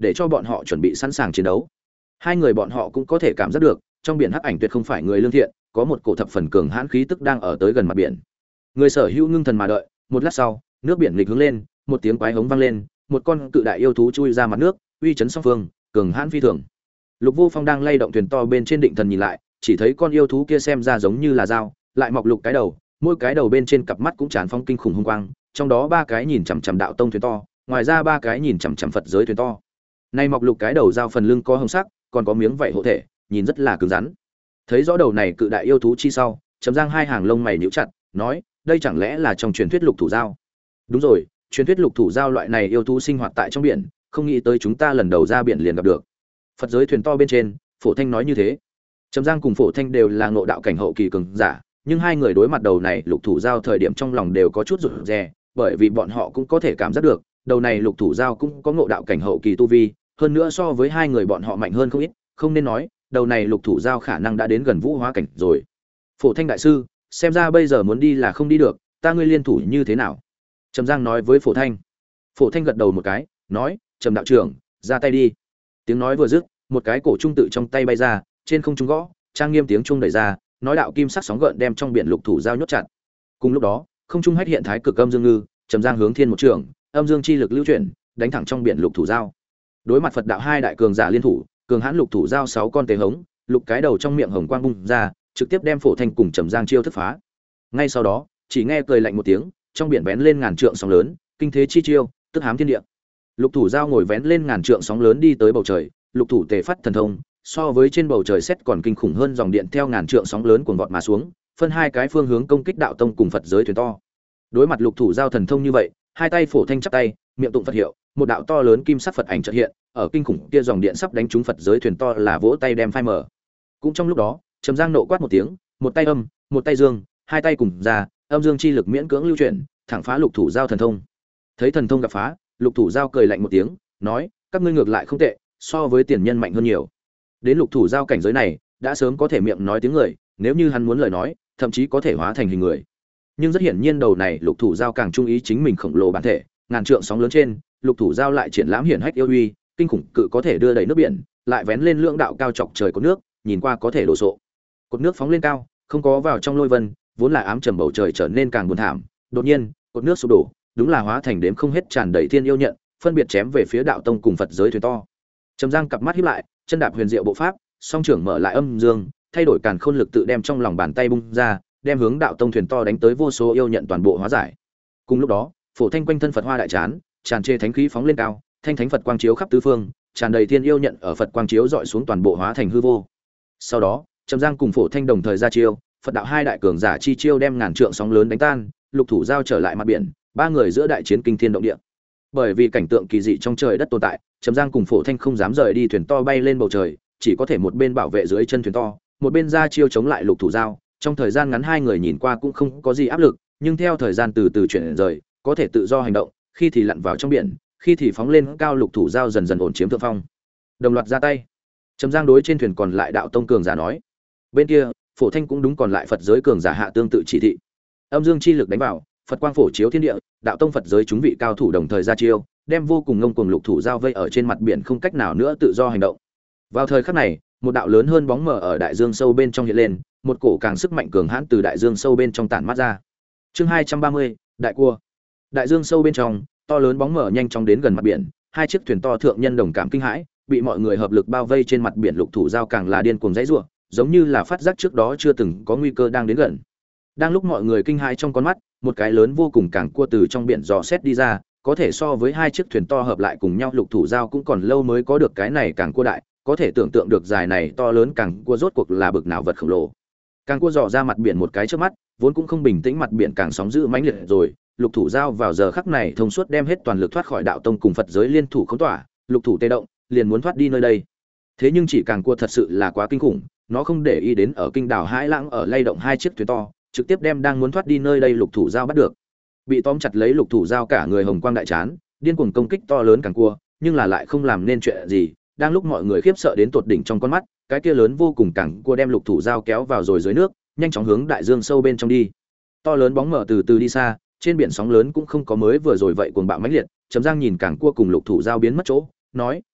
để cho bọn họ chuẩn bị sẵn sàng chiến đấu. Hai người bọn họ cũng có thể cảm giác được, trong biển hắc ảnh tuyệt không phải người lương thiện, có một cổ thập phần cường hãn khí tức đang ở tới gần mặt biển. Người sở hữu ngưng thần mà đợi, một lát sau, nước biển nghịch hướng lên, một tiếng quái hống vang lên, một con cự đại yêu thú chui ra mặt nước, uy chấn song phương, cường hãn phi thường. Lục Vô Phong đang lay động thuyền to bên trên định thần nhìn lại, chỉ thấy con yêu thú kia xem ra giống như là dao, lại mọc lục cái đầu, mỗi cái đầu bên trên cặp mắt cũng tràn phong kinh khủng hung quang, trong đó ba cái nhìn chằm chằm đạo tông thuyền to, ngoài ra ba cái nhìn chằm chằm Phật giới thuyền to. Nay mọc lục cái đầu dao phần lưng có hồng sắc, còn có miếng vảy hộ thể, nhìn rất là cứng rắn. Thấy rõ đầu này cự đại yêu thú chi sau, Trầm Giang hai hàng lông mày nhíu chặt, nói, đây chẳng lẽ là trong truyền thuyết lục thủ dao? Đúng rồi, truyền thuyết lục thủ dao loại này yêu thú sinh hoạt tại trong biển, không nghĩ tới chúng ta lần đầu ra biển liền gặp được. Phật giới thuyền to bên trên, Phổ Thanh nói như thế. Trầm Giang cùng Phổ Thanh đều là ngộ đạo cảnh hậu kỳ cường giả, nhưng hai người đối mặt đầu này lục thủ dao thời điểm trong lòng đều có chút rụt rè, bởi vì bọn họ cũng có thể cảm giác được, đầu này lục thủ dao cũng có ngộ đạo cảnh hậu kỳ tu vi, hơn nữa so với hai người bọn họ mạnh hơn không ít, không nên nói, đầu này lục thủ dao khả năng đã đến gần vũ hóa cảnh rồi. Phổ Thanh đại sư, xem ra bây giờ muốn đi là không đi được, ta ngươi liên thủ như thế nào? Trầm Giang nói với Phổ Thanh. Phổ Thanh gật đầu một cái, nói, Trầm đạo trưởng, ra tay đi. Tiếng nói vừa dứt, một cái cổ trung tự trong tay bay ra, trên không trung gõ, trang nghiêm tiếng trung đẩy ra, nói đạo kim sắc sóng gợn đem trong biển lục thủ dao nhốt chặt. Cùng lúc đó, không trung hét hiện thái cực âm dương ngư, Trầm Giang hướng thiên một trường, âm dương chi lực lưu chuyển, đánh thẳng trong biển lục thủ dao. Đối mặt Phật đạo hai đại cường giả liên thủ, cường hãn lục thủ dao 6 con tế hống, lục cái đầu trong miệng hồng quang bung ra, trực tiếp đem Phổ Thanh cùng Trầm Giang chiêu thức phá. Ngay sau đó, chỉ nghe cười lạnh một tiếng, trong biển vén lên ngàn trượng sóng lớn, kinh thế chi chiêu, tức hám thiên địa. Lục thủ dao ngồi vén lên ngàn trượng sóng lớn đi tới bầu trời, lục thủ tề phát thần thông, so với trên bầu trời xét còn kinh khủng hơn dòng điện theo ngàn trượng sóng lớn cuồn vọt mà xuống, phân hai cái phương hướng công kích đạo tông cùng Phật giới thuyền to. Đối mặt lục thủ dao thần thông như vậy, hai tay Phổ Thanh chắp tay, miệng tụng Phật hiệu, một đạo to lớn kim sắc Phật ảnh chợt hiện, ở kinh khủng kia dòng điện sắp đánh trúng Phật giới thuyền to là vỗ tay đem phai mở. Cũng trong lúc đó, Trầm Giang nộ quát một tiếng, một tay âm, một tay dương, hai tay cùng ra, âm dương chi lực miễn cưỡng lưu chuyển, thẳng phá lục thủ dao thần thông. Thấy thần thông gặp phá, lục thủ dao cười lạnh một tiếng, nói, các ngươi ngược lại không tệ, so với tiền nhân mạnh hơn nhiều. Đến lục thủ dao cảnh giới này, đã sớm có thể miệng nói tiếng người, nếu như hắn muốn lời nói, thậm chí có thể hóa thành hình người. Nhưng rất hiển nhiên đầu này lục thủ dao càng trung ý chính mình khổng lồ bản thể, ngàn trượng sóng lớn trên, lục thủ dao lại triển lãm hiển hách yêu uy, kinh khủng cự có thể đưa đẩy nước biển, lại vén lên lượng đạo cao chọc trời của nước, nhìn qua có thể đổ sộ. Cột nước phóng lên cao, không có vào trong lôi vân, vốn là ám trầm bầu trời trở nên càng buồn thảm, đột nhiên, cột nước sụp đổ, đúng là hóa thành đếm không hết tràn đầy thiên yêu nhận, phân biệt chém về phía đạo tông cùng Phật giới thuyền to. Trầm Giang cặp mắt híp lại, chân đạp huyền diệu bộ pháp, song trưởng mở lại âm dương, thay đổi càn khôn lực tự đem trong lòng bàn tay bung ra, đem hướng đạo tông thuyền to đánh tới vô số yêu nhận toàn bộ hóa giải. Cùng lúc đó, Phổ Thanh quanh thân Phật hoa đại chán, tràn trề thánh khí phóng lên cao, thanh thánh Phật quang chiếu khắp tứ phương, tràn đầy thiên yêu nhận ở Phật quang chiếu dọi xuống toàn bộ hóa thành hư vô. Sau đó, Trầm Giang cùng Phổ Thanh đồng thời ra chiêu, Phật đạo hai đại cường giả chi chiêu đem ngàn trượng sóng lớn đánh tan, lục thủ giao trở lại mặt biển, ba người giữa đại chiến kinh thiên động địa. Bởi vì cảnh tượng kỳ dị trong trời đất tồn tại, Trầm Giang cùng Phổ Thanh không dám rời đi thuyền to bay lên bầu trời, chỉ có thể một bên bảo vệ dưới chân thuyền to, một bên ra chiêu chống lại lục thủ giao. Trong thời gian ngắn hai người nhìn qua cũng không có gì áp lực, nhưng theo thời gian từ từ chuyển rời, có thể tự do hành động, khi thì lặn vào trong biển, khi thì phóng lên cao, lục thủ giao dần dần ổn chiếm thượng phong. Đồng loạt ra tay. Trầm Giang đối trên thuyền còn lại đạo tông cường giả nói. Bên kia, Phổ Thanh cũng đúng còn lại Phật giới cường giả hạ tương tự chỉ thị. Âm dương chi lực đánh vào, Phật quang phổ chiếu thiên địa, đạo tông Phật giới chúng vị cao thủ đồng thời ra chiêu, đem vô cùng ngông cuồng lục thủ giao vây ở trên mặt biển không cách nào nữa tự do hành động. Vào thời khắc này, một đạo lớn hơn bóng mờ ở đại dương sâu bên trong hiện lên, một cổ càng sức mạnh cường hãn từ đại dương sâu bên trong tản mát ra. Chương 230, đại cua. Đại dương sâu bên trong, to lớn bóng mờ nhanh chóng đến gần mặt biển, hai chiếc thuyền to thượng nhân đồng cảm kinh hãi, bị mọi người hợp lực bao vây trên mặt biển, lục thủ giao càng là điên cuồng giãy giụa, giống như là phát giác trước đó chưa từng có nguy cơ đang đến gần. Đang lúc mọi người kinh hãi trong con mắt, một cái lớn vô cùng càng cua từ trong biển dò xét đi ra, có thể so với hai chiếc thuyền to hợp lại cùng nhau, lục thủ giao cũng còn lâu mới có được cái này càng cua đại, có thể tưởng tượng được dài này to lớn càng cua rốt cuộc là bực nào vật khổng lồ. Càng cua dò ra mặt biển một cái trước mắt, vốn cũng không bình tĩnh mặt biển càng sóng dữ mãnh liệt rồi, lục thủ giao vào giờ khắc này thông suốt đem hết toàn lực thoát khỏi đạo tông cùng Phật giới liên thủ khống tỏa, lục thủ tê động, liền muốn thoát đi nơi đây. Thế nhưng chỉ càng cua thật sự là quá kinh khủng, nó không để ý đến ở kinh đảo Hải Lãng ở lay động hai chiếc thuyền to, trực tiếp đem đang muốn thoát đi nơi đây lục thủ giao bắt được. Bị tóm chặt lấy lục thủ giao cả người hồng quang đại chán, điên cuồng công kích to lớn càng cua, nhưng là lại không làm nên chuyện gì. Đang lúc mọi người khiếp sợ đến tột đỉnh trong con mắt, cái kia lớn vô cùng càng cua đem lục thủ giao kéo vào rồi dưới nước, nhanh chóng hướng đại dương sâu bên trong đi. To lớn bóng mờ từ từ đi xa, trên biển sóng lớn cũng không có mới vừa rồi vậy cuồng bạo mãnh liệt. Trầm Giang nhìn càng cua cùng lục thủ giao biến mất chỗ, nói: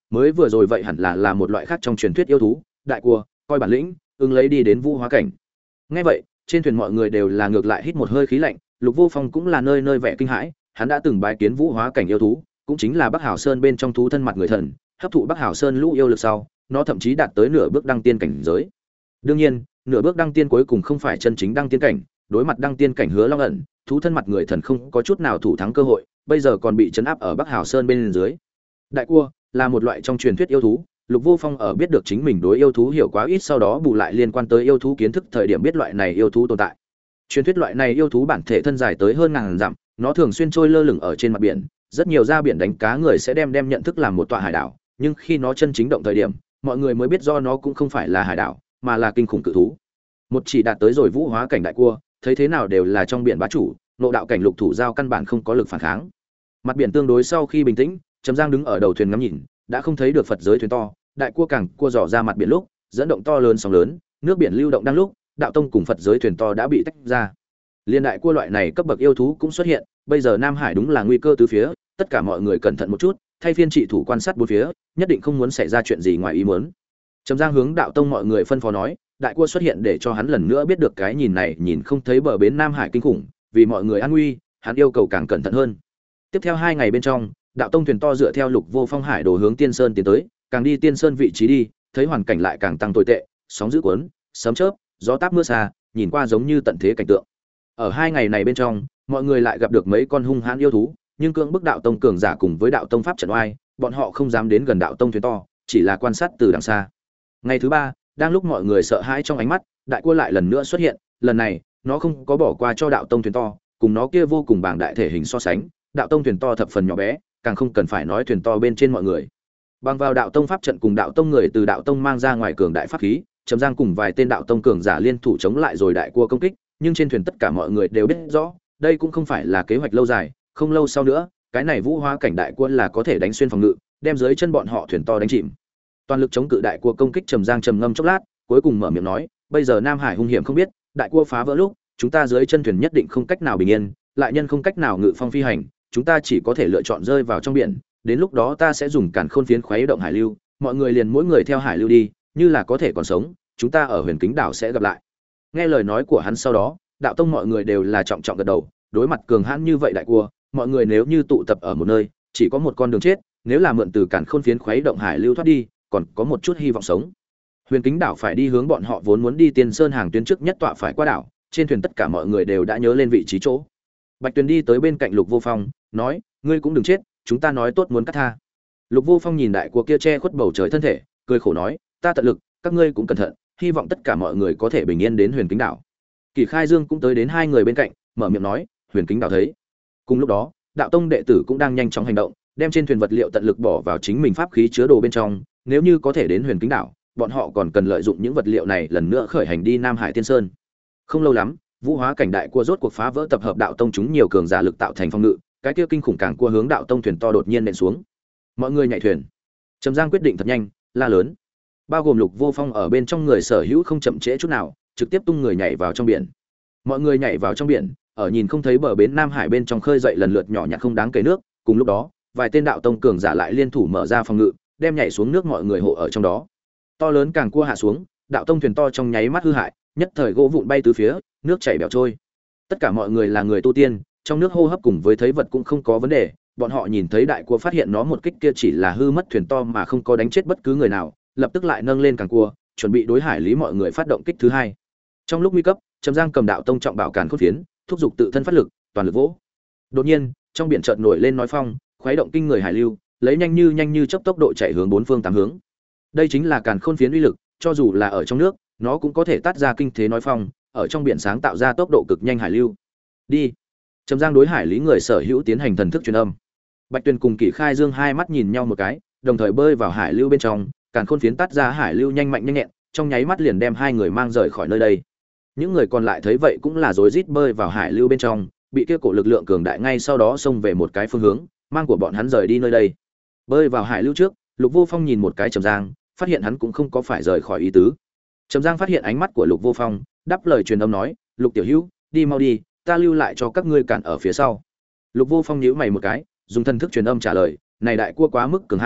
mới vừa rồi vậy hẳn là một loại khác trong truyền thuyết yêu thú, đại cua, coi bản lĩnh, ứng lấy đi đến vũ hóa cảnh. Nghe vậy, trên thuyền mọi người đều là ngược lại hít một hơi khí lạnh, Lục Vô Phong cũng là nơi nơi vẻ kinh hãi, hắn đã từng bái kiến vũ hóa cảnh yêu thú, cũng chính là Bắc Hào Sơn bên trong thú thân mặt người thần, hấp thụ Bắc Hào Sơn lũ yêu lực sau, nó thậm chí đạt tới nửa bước đăng tiên cảnh giới. Đương nhiên, nửa bước đăng tiên cuối cùng không phải chân chính đăng tiên cảnh, đối mặt đăng tiên cảnh Hứa Long ẩn, thú thân mặt người thần không có chút nào thủ thắng cơ hội, bây giờ còn bị trấn áp ở Bắc Hào Sơn bên dưới. Đại cua là một loại trong truyền thuyết yêu thú, Lục Vô Phong ở biết được chính mình đối yêu thú hiểu quá ít sau đó bù lại liên quan tới yêu thú kiến thức thời điểm biết loại này yêu thú tồn tại. Truyền thuyết loại này yêu thú bản thể thân dài tới hơn ngàn dặm, nó thường xuyên trôi lơ lửng ở trên mặt biển, rất nhiều ra biển đánh cá người sẽ đem nhận thức làm một tọa hải đảo, nhưng khi nó chân chính động thời điểm, mọi người mới biết do nó cũng không phải là hải đảo, mà là kinh khủng cự thú. Một chỉ đạt tới rồi vũ hóa cảnh đại cua, thấy thế nào đều là trong biển bá chủ, nộ đạo cảnh lục thủ giao căn bản không có lực phản kháng. Mặt biển tương đối sau khi bình tĩnh, Trầm Giang đứng ở đầu thuyền ngắm nhìn, đã không thấy được Phật giới thuyền to, đại cua càng cua dò ra mặt biển lúc, dẫn động to lớn sóng lớn, nước biển lưu động đang lúc, đạo tông cùng Phật giới thuyền to đã bị tách ra. Liên đại cua loại này cấp bậc yêu thú cũng xuất hiện, bây giờ Nam Hải đúng là nguy cơ tứ phía, tất cả mọi người cẩn thận một chút, thay phiên trị thủ quan sát bốn phía, nhất định không muốn xảy ra chuyện gì ngoài ý muốn. Trầm Giang hướng đạo tông mọi người phân phó nói, đại cua xuất hiện để cho hắn lần nữa biết được cái nhìn này nhìn không thấy bờ bến Nam Hải kinh khủng, vì mọi người an nguy, hắn yêu cầu càng cẩn thận hơn. Tiếp theo 2 ngày bên trong, đạo tông thuyền to dựa theo Lục Vô Phong hải đồ hướng Tiên Sơn tiến tới, càng đi Tiên Sơn vị trí đi, thấy hoàn cảnh lại càng tăng tồi tệ, sóng dữ cuốn, sấm chớp, gió táp mưa xa, nhìn qua giống như tận thế cảnh tượng. Ở 2 ngày này bên trong, mọi người lại gặp được mấy con hung hãn yêu thú, nhưng cưỡng bức đạo tông cường giả cùng với đạo tông pháp trận oai, bọn họ không dám đến gần đạo tông thuyền to, chỉ là quan sát từ đằng xa. Ngày thứ 3, đang lúc mọi người sợ hãi trong ánh mắt, đại cua lại lần nữa xuất hiện, lần này, nó không có bỏ qua cho đạo tông thuyền to, cùng nó kia vô cùng bảng đại thể hình so sánh, đạo tông thuyền to thập phần nhỏ bé, càng không cần phải nói thuyền to bên trên mọi người. Bằng vào đạo tông pháp trận cùng đạo tông người từ đạo tông mang ra ngoài cường đại pháp khí, Trầm Giang cùng vài tên đạo tông cường giả liên thủ chống lại rồi đại cua công kích, nhưng trên thuyền tất cả mọi người đều biết rõ, đây cũng không phải là kế hoạch lâu dài, không lâu sau nữa, cái này vũ hóa cảnh đại cua là có thể đánh xuyên phòng ngự, đem dưới chân bọn họ thuyền to đánh chìm. Toàn lực chống cự đại cua công kích, Trầm Giang trầm ngâm chốc lát, cuối cùng mở miệng nói, bây giờ Nam Hải hung hiểm không biết, đại cua phá vỡ lúc, chúng ta dưới chân thuyền nhất định không cách nào bình yên, lại nhân không cách nào ngự phong phi hành, chúng ta chỉ có thể lựa chọn rơi vào trong biển, đến lúc đó ta sẽ dùng càn khôn phiến khuấy động hải lưu, mọi người liền mỗi người theo hải lưu đi, như là có thể còn sống, chúng ta ở Huyền Kính đảo sẽ gặp lại. Nghe lời nói của hắn sau đó, đạo tông mọi người đều là trọng trọng gật đầu, đối mặt cường hãn như vậy đại cua, mọi người nếu như tụ tập ở một nơi, chỉ có một con đường chết, nếu là mượn từ càn khôn phiến khuấy động hải lưu thoát đi, còn có một chút hy vọng sống. Huyền Kính đảo phải đi hướng bọn họ vốn muốn đi Tiên Sơn hàng tuyến trước nhất tọa phải qua đảo, trên thuyền tất cả mọi người đều đã nhớ lên vị trí chỗ. Bạch Tuyền đi tới bên cạnh Lục Vô Phong, nói, ngươi cũng đừng chết, chúng ta nói tốt muốn cắt tha. Lục Vô Phong nhìn đại cua kia che khuất bầu trời thân thể, cười khổ nói, ta tận lực, các ngươi cũng cẩn thận, hy vọng tất cả mọi người có thể bình yên đến Huyền Kính đảo. Kỳ Khai Dương cũng tới đến hai người bên cạnh, mở miệng nói, Huyền Kính đảo thấy. Cùng lúc đó, đạo tông đệ tử cũng đang nhanh chóng hành động, đem trên thuyền vật liệu tận lực bỏ vào chính mình pháp khí chứa đồ bên trong, nếu như có thể đến Huyền Kính đảo, bọn họ còn cần lợi dụng những vật liệu này lần nữa khởi hành đi Nam Hải Tiên Sơn. Không lâu lắm, vũ hóa cảnh đại cua rốt cuộc phá vỡ tập hợp đạo tông chúng nhiều cường giả lực tạo thành phòng ngự, cái kia kinh khủng càng cua hướng đạo tông thuyền to đột nhiên nện xuống. Mọi người nhảy thuyền. Trầm Giang quyết định thật nhanh, la lớn. Bao gồm Lục Vô Phong ở bên trong người sở hữu không chậm trễ chút nào, trực tiếp tung người nhảy vào trong biển. Mọi người nhảy vào trong biển, ở nhìn không thấy bờ bến Nam Hải bên trong khơi dậy lần lượt nhỏ nhặt không đáng kể nước, cùng lúc đó, vài tên đạo tông cường giả lại liên thủ mở ra phòng ngự, đem nhảy xuống nước mọi người hộ ở trong đó. To lớn càng cua hạ xuống, đạo tông thuyền to trong nháy mắt hư hại, nhất thời gỗ vụn bay tứ phía, nước chảy bèo trôi. Tất cả mọi người là người tu tiên, trong nước hô hấp cùng với thấy vật cũng không có vấn đề, bọn họ nhìn thấy đại cua phát hiện nó một kích kia chỉ là hư mất thuyền to mà không có đánh chết bất cứ người nào, lập tức lại nâng lên càng cua, chuẩn bị đối hải lý mọi người phát động kích thứ hai. Trong lúc nguy cấp, Trầm Giang cầm đạo tông trọng bảo càn khôn phiến, thúc giục tự thân phát lực, toàn lực vỗ. Đột nhiên, trong biển chợt nổi lên nói phong, khuấy động kinh người hải lưu, lấy nhanh như chớp tốc độ chạy hướng bốn phương tám hướng. Đây chính là càn khôn phiến uy lực, cho dù là ở trong nước, nó cũng có thể tát ra kinh thế nói phong, ở trong biển sáng tạo ra tốc độ cực nhanh hải lưu. Đi. Trầm Giang đối hải lý người sở hữu tiến hành thần thức truyền âm. Bạch Tuyền cùng Kỷ Khai Dương hai mắt nhìn nhau một cái, đồng thời bơi vào hải lưu bên trong, càn khôn phiến tát ra hải lưu nhanh mạnh nhanh nhẹn, trong nháy mắt liền đem hai người mang rời khỏi nơi đây. Những người còn lại thấy vậy cũng là rối rít bơi vào hải lưu bên trong, bị kia cổ lực lượng cường đại ngay sau đó xông về một cái phương hướng, mang của bọn hắn rời đi nơi đây. Bơi vào hải lưu trước, Lục Vô Phong nhìn một cái Trầm Giang, phát hiện hắn cũng không có phải rời khỏi ý tứ. Trầm Giang phát hiện ánh mắt của Lục Vô Phong, đáp lời truyền âm nói, "Lục tiểu hữu, đi mau đi, ta lưu lại cho các ngươi cản ở phía sau." Lục Vô Phong nhíu mày một cái, dùng thần thức truyền âm trả lời, "Này đại cua quá mức cường hãn,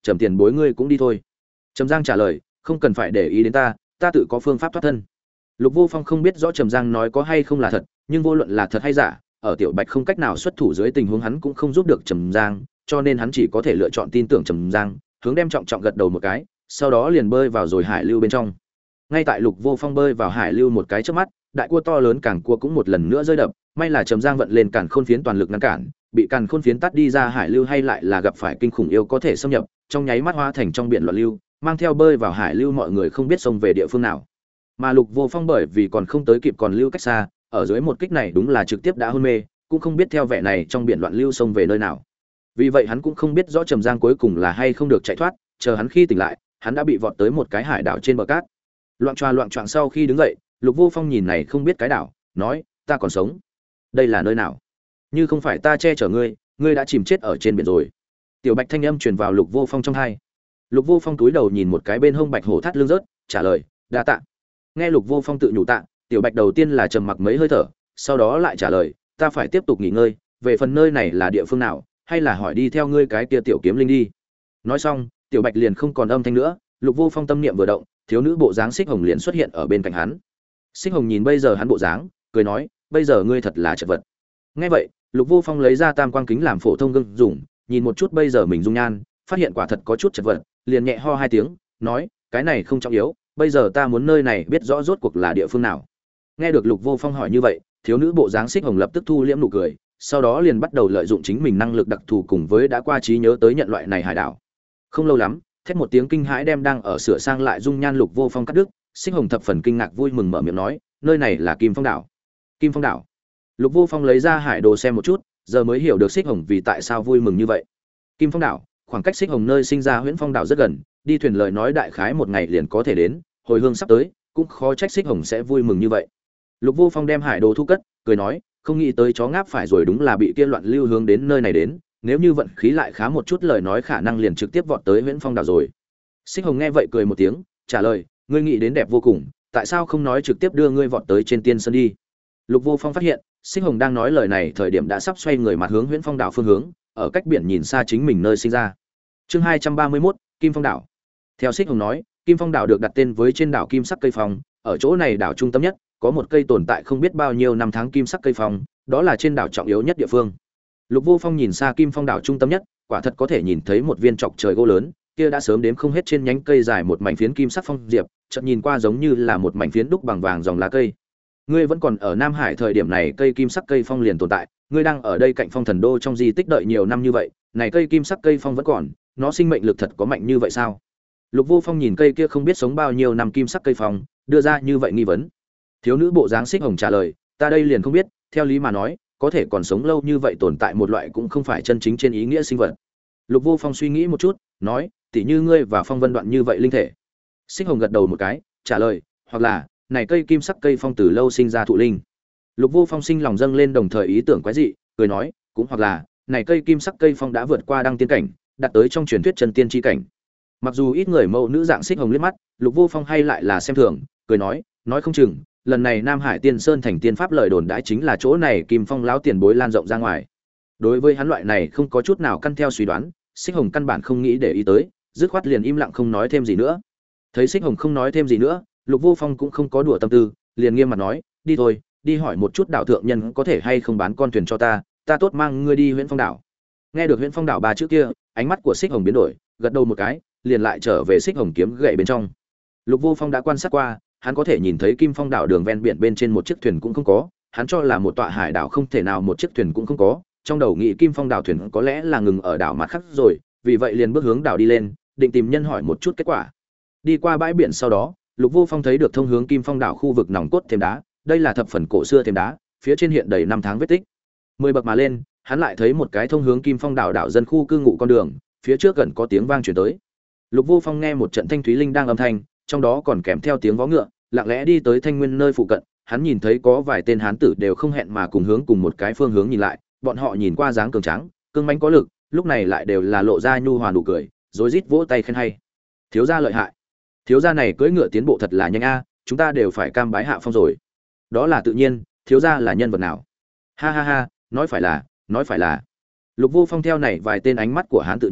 Trầm tiền bối ngươi cũng đi thôi. Trầm Giang trả lời, không cần phải để ý đến ta, ta tự có phương pháp thoát thân. Lục Vô Phong không biết rõ Trầm Giang nói có hay không là thật, nhưng vô luận là thật hay giả, ở Tiểu Bạch không cách nào xuất thủ dưới tình huống hắn cũng không giúp được Trầm Giang, cho nên hắn chỉ có thể lựa chọn tin tưởng Trầm Giang, hướng đem trọng trọng gật đầu một cái, sau đó liền bơi vào rồi hải lưu bên trong. Ngay tại Lục Vô Phong bơi vào hải lưu một cái chớp mắt, đại cua to lớn càn cua cũng một lần nữa rơi đập, may là Trầm Giang vận lên càn khôn phiến toàn lực ngăn cản, bị càn khôn phiến tắt đi ra hải lưu hay lại là gặp phải kinh khủng yêu có thể xâm nhập, trong nháy mắt hóa thành trong biển loạn lưu, mang theo bơi vào hải lưu mọi người không biết xông về địa phương nào. Mà Lục Vô Phong bởi vì còn không tới kịp còn lưu cách xa, ở dưới một kích này đúng là trực tiếp đã hôn mê, cũng không biết theo vẻ này trong biển loạn lưu xông về nơi nào. Vì vậy hắn cũng không biết rõ Trầm Giang cuối cùng là hay không được chạy thoát, chờ hắn khi tỉnh lại, hắn đã bị vọt tới một cái hải đảo trên bờ cát. Loạng choạng sau khi đứng dậy, Lục Vô Phong nhìn này không biết cái đảo, nói, ta còn sống. Đây là nơi nào? Như không phải ta che chở ngươi, ngươi đã chìm chết ở trên biển rồi. Tiểu Bạch thanh âm truyền vào Lục Vô Phong trong tai. Lục Vô Phong túi đầu nhìn một cái bên hông bạch hổ thắt lưng rớt, trả lời, đa tạ. Nghe Lục Vô Phong tự nhủ tạ, Tiểu Bạch đầu tiên là trầm mặc mấy hơi thở, sau đó lại trả lời, ta phải tiếp tục nghỉ ngơi, về phần nơi này là địa phương nào, hay là hỏi đi theo ngươi cái kia tiểu kiếm linh đi. Nói xong, Tiểu Bạch liền không còn âm thanh nữa, Lục Vô Phong tâm niệm vừa động, thiếu nữ bộ dáng Xích Hồng liền xuất hiện ở bên cạnh hắn. Xích Hồng nhìn bây giờ hắn bộ dáng, cười nói, bây giờ ngươi thật là chật vật. Nghe vậy, Lục Vô Phong lấy ra tam quang kính làm phổ thông gương dùng, nhìn một chút bây giờ mình dung nhan, phát hiện quả thật có chút chật vật, liền nhẹ ho hai tiếng, nói, cái này không trọng yếu, bây giờ ta muốn nơi này biết rõ rốt cuộc là địa phương nào. Nghe được Lục Vô Phong hỏi như vậy, thiếu nữ bộ dáng Xích Hồng lập tức thu liễm nụ cười, sau đó liền bắt đầu lợi dụng chính mình năng lực đặc thù cùng với đã qua trí nhớ tới nhận loại này hải đảo. Không lâu lắm, thét một tiếng kinh hãi đem đang ở sửa sang lại dung nhan Lục Vô Phong cắt đứt, Xích Hồng thập phần kinh ngạc vui mừng mở miệng nói, nơi này là Kim Phong đảo. Kim Phong đảo. Lục Vô Phong lấy ra hải đồ xem một chút, giờ mới hiểu được Xích Hồng vì tại sao vui mừng như vậy. Kim Phong đảo, khoảng cách Xích Hồng nơi sinh ra Huyễn Phong đảo rất gần, đi thuyền lời nói đại khái một ngày liền có thể đến, hồi hương sắp tới, cũng khó trách Xích Hồng sẽ vui mừng như vậy. Lục Vô Phong đem hải đồ thu cất, cười nói, không nghĩ tới chó ngáp phải rồi, đúng là bị kia loạn lưu hướng đến nơi này đến, nếu như vận khí lại khá một chút lời nói khả năng liền trực tiếp vọt tới Huyễn Phong đảo rồi. Xích Hồng nghe vậy cười một tiếng, trả lời, ngươi nghĩ đến đẹp vô cùng, tại sao không nói trực tiếp đưa ngươi vọt tới trên tiên sơn đi. Lục Vô Phong phát hiện, Xích Hồng đang nói lời này thời điểm đã sắp xoay người mặt hướng Huyễn Phong đảo phương hướng, ở cách biển nhìn xa chính mình nơi sinh ra. Chương 231, Kim Phong đảo. Theo Xích Hồng nói, Kim Phong đảo được đặt tên với trên đảo kim sắc cây phong, ở chỗ này đảo trung tâm nhất, có một cây tồn tại không biết bao nhiêu năm tháng kim sắc cây phong, đó là trên đảo trọng yếu nhất địa phương. Lục Vô Phong nhìn xa Kim Phong đảo trung tâm nhất, quả thật có thể nhìn thấy một viên chọc trời gỗ lớn, kia đã sớm đếm không hết trên nhánh cây dài một mảnh phiến kim sắc phong diệp, chợt nhìn qua giống như là một mảnh phiến đúc bằng vàng dòng lá cây. Ngươi vẫn còn ở Nam Hải thời điểm này cây kim sắc cây phong liền tồn tại, ngươi đang ở đây cạnh Phong Thần Đô trong di tích đợi nhiều năm như vậy, này cây kim sắc cây phong vẫn còn, nó sinh mệnh lực thật có mạnh như vậy sao? Lục Vô Phong nhìn cây kia không biết sống bao nhiêu năm kim sắc cây phong, đưa ra như vậy nghi vấn. Thiếu nữ bộ dáng Xích Hồng trả lời, ta đây liền không biết, theo lý mà nói, có thể còn sống lâu như vậy tồn tại một loại cũng không phải chân chính trên ý nghĩa sinh vật. Lục Vô Phong suy nghĩ một chút, nói, tỉ như ngươi và Phong Vân Đoạn như vậy linh thể. Xích Hồng gật đầu một cái, trả lời, hoặc là, này cây kim sắc cây phong từ lâu sinh ra thụ linh. Lục Vô Phong sinh lòng dâng lên đồng thời ý tưởng quái dị, cười nói, cũng hoặc là, này cây kim sắc cây phong đã vượt qua đăng tiên cảnh, đạt tới trong truyền thuyết chân tiên chi cảnh. Mặc dù ít người mẫu nữ dạng Xích Hồng liếc mắt, Lục Vô Phong hay lại là xem thường, cười nói không chừng, lần này Nam Hải Tiên Sơn thành tiên pháp lời đồn đãi chính là chỗ này Kim Phong lão tiền bối lan rộng ra ngoài. Đối với hắn loại này không có chút nào căn theo suy đoán, Xích Hồng căn bản không nghĩ để ý tới, dứt khoát liền im lặng không nói thêm gì nữa. Thấy Xích Hồng không nói thêm gì nữa, Lục Vô Phong cũng không có đùa tâm tư, liền nghiêm mặt nói, đi thôi, đi hỏi một chút đảo thượng nhân có thể hay không bán con thuyền cho ta, ta tốt mang ngươi đi Huyễn Phong đảo. Nghe được Huyễn Phong đảo ba chữ kia, ánh mắt của Xích Hồng biến đổi, gật đầu một cái, liền lại trở về Xích Hồng kiếm gậy bên trong. Lục Vô Phong đã quan sát qua, hắn có thể nhìn thấy Kim Phong đảo đường ven biển bên trên một chiếc thuyền cũng không có, hắn cho là một tọa hải đảo không thể nào một chiếc thuyền cũng không có, trong đầu nghĩ Kim Phong đảo thuyền có lẽ là ngừng ở đảo mặt khác rồi, vì vậy liền bước hướng đảo đi lên, định tìm nhân hỏi một chút kết quả. Đi qua bãi biển sau đó, Lục Vô Phong thấy được thông hướng Kim Phong đảo khu vực nòng cốt thềm đá, đây là thập phần cổ xưa thềm đá, phía trên hiện đầy năm tháng vết tích. 10 bậc mà lên, hắn lại thấy một cái thông hướng Kim Phong đảo đảo dân khu cư ngụ con đường, phía trước gần có tiếng vang truyền tới. Lục Vô Phong nghe một trận thanh thúy linh đang âm thanh, trong đó còn kèm theo tiếng vó ngựa, lặng lẽ đi tới Thanh Nguyên nơi phụ cận, hắn nhìn thấy có vài tên hán tử đều không hẹn mà cùng hướng cùng một cái phương hướng nhìn lại, bọn họ nhìn qua dáng cường tráng, cương mãnh có lực, lúc này lại đều là lộ ra nhu hòa nụ cười, rối rít vỗ tay khen hay. Thiếu gia lợi hại. Thiếu gia này cưỡi ngựa tiến bộ thật là nhanh a, chúng ta đều phải cam bái hạ phong rồi. Đó là tự nhiên, thiếu gia là nhân vật nào? Ha ha ha, nói phải là. Lục Vô Phong theo này vài tên ánh mắt của hắn tự nhìn,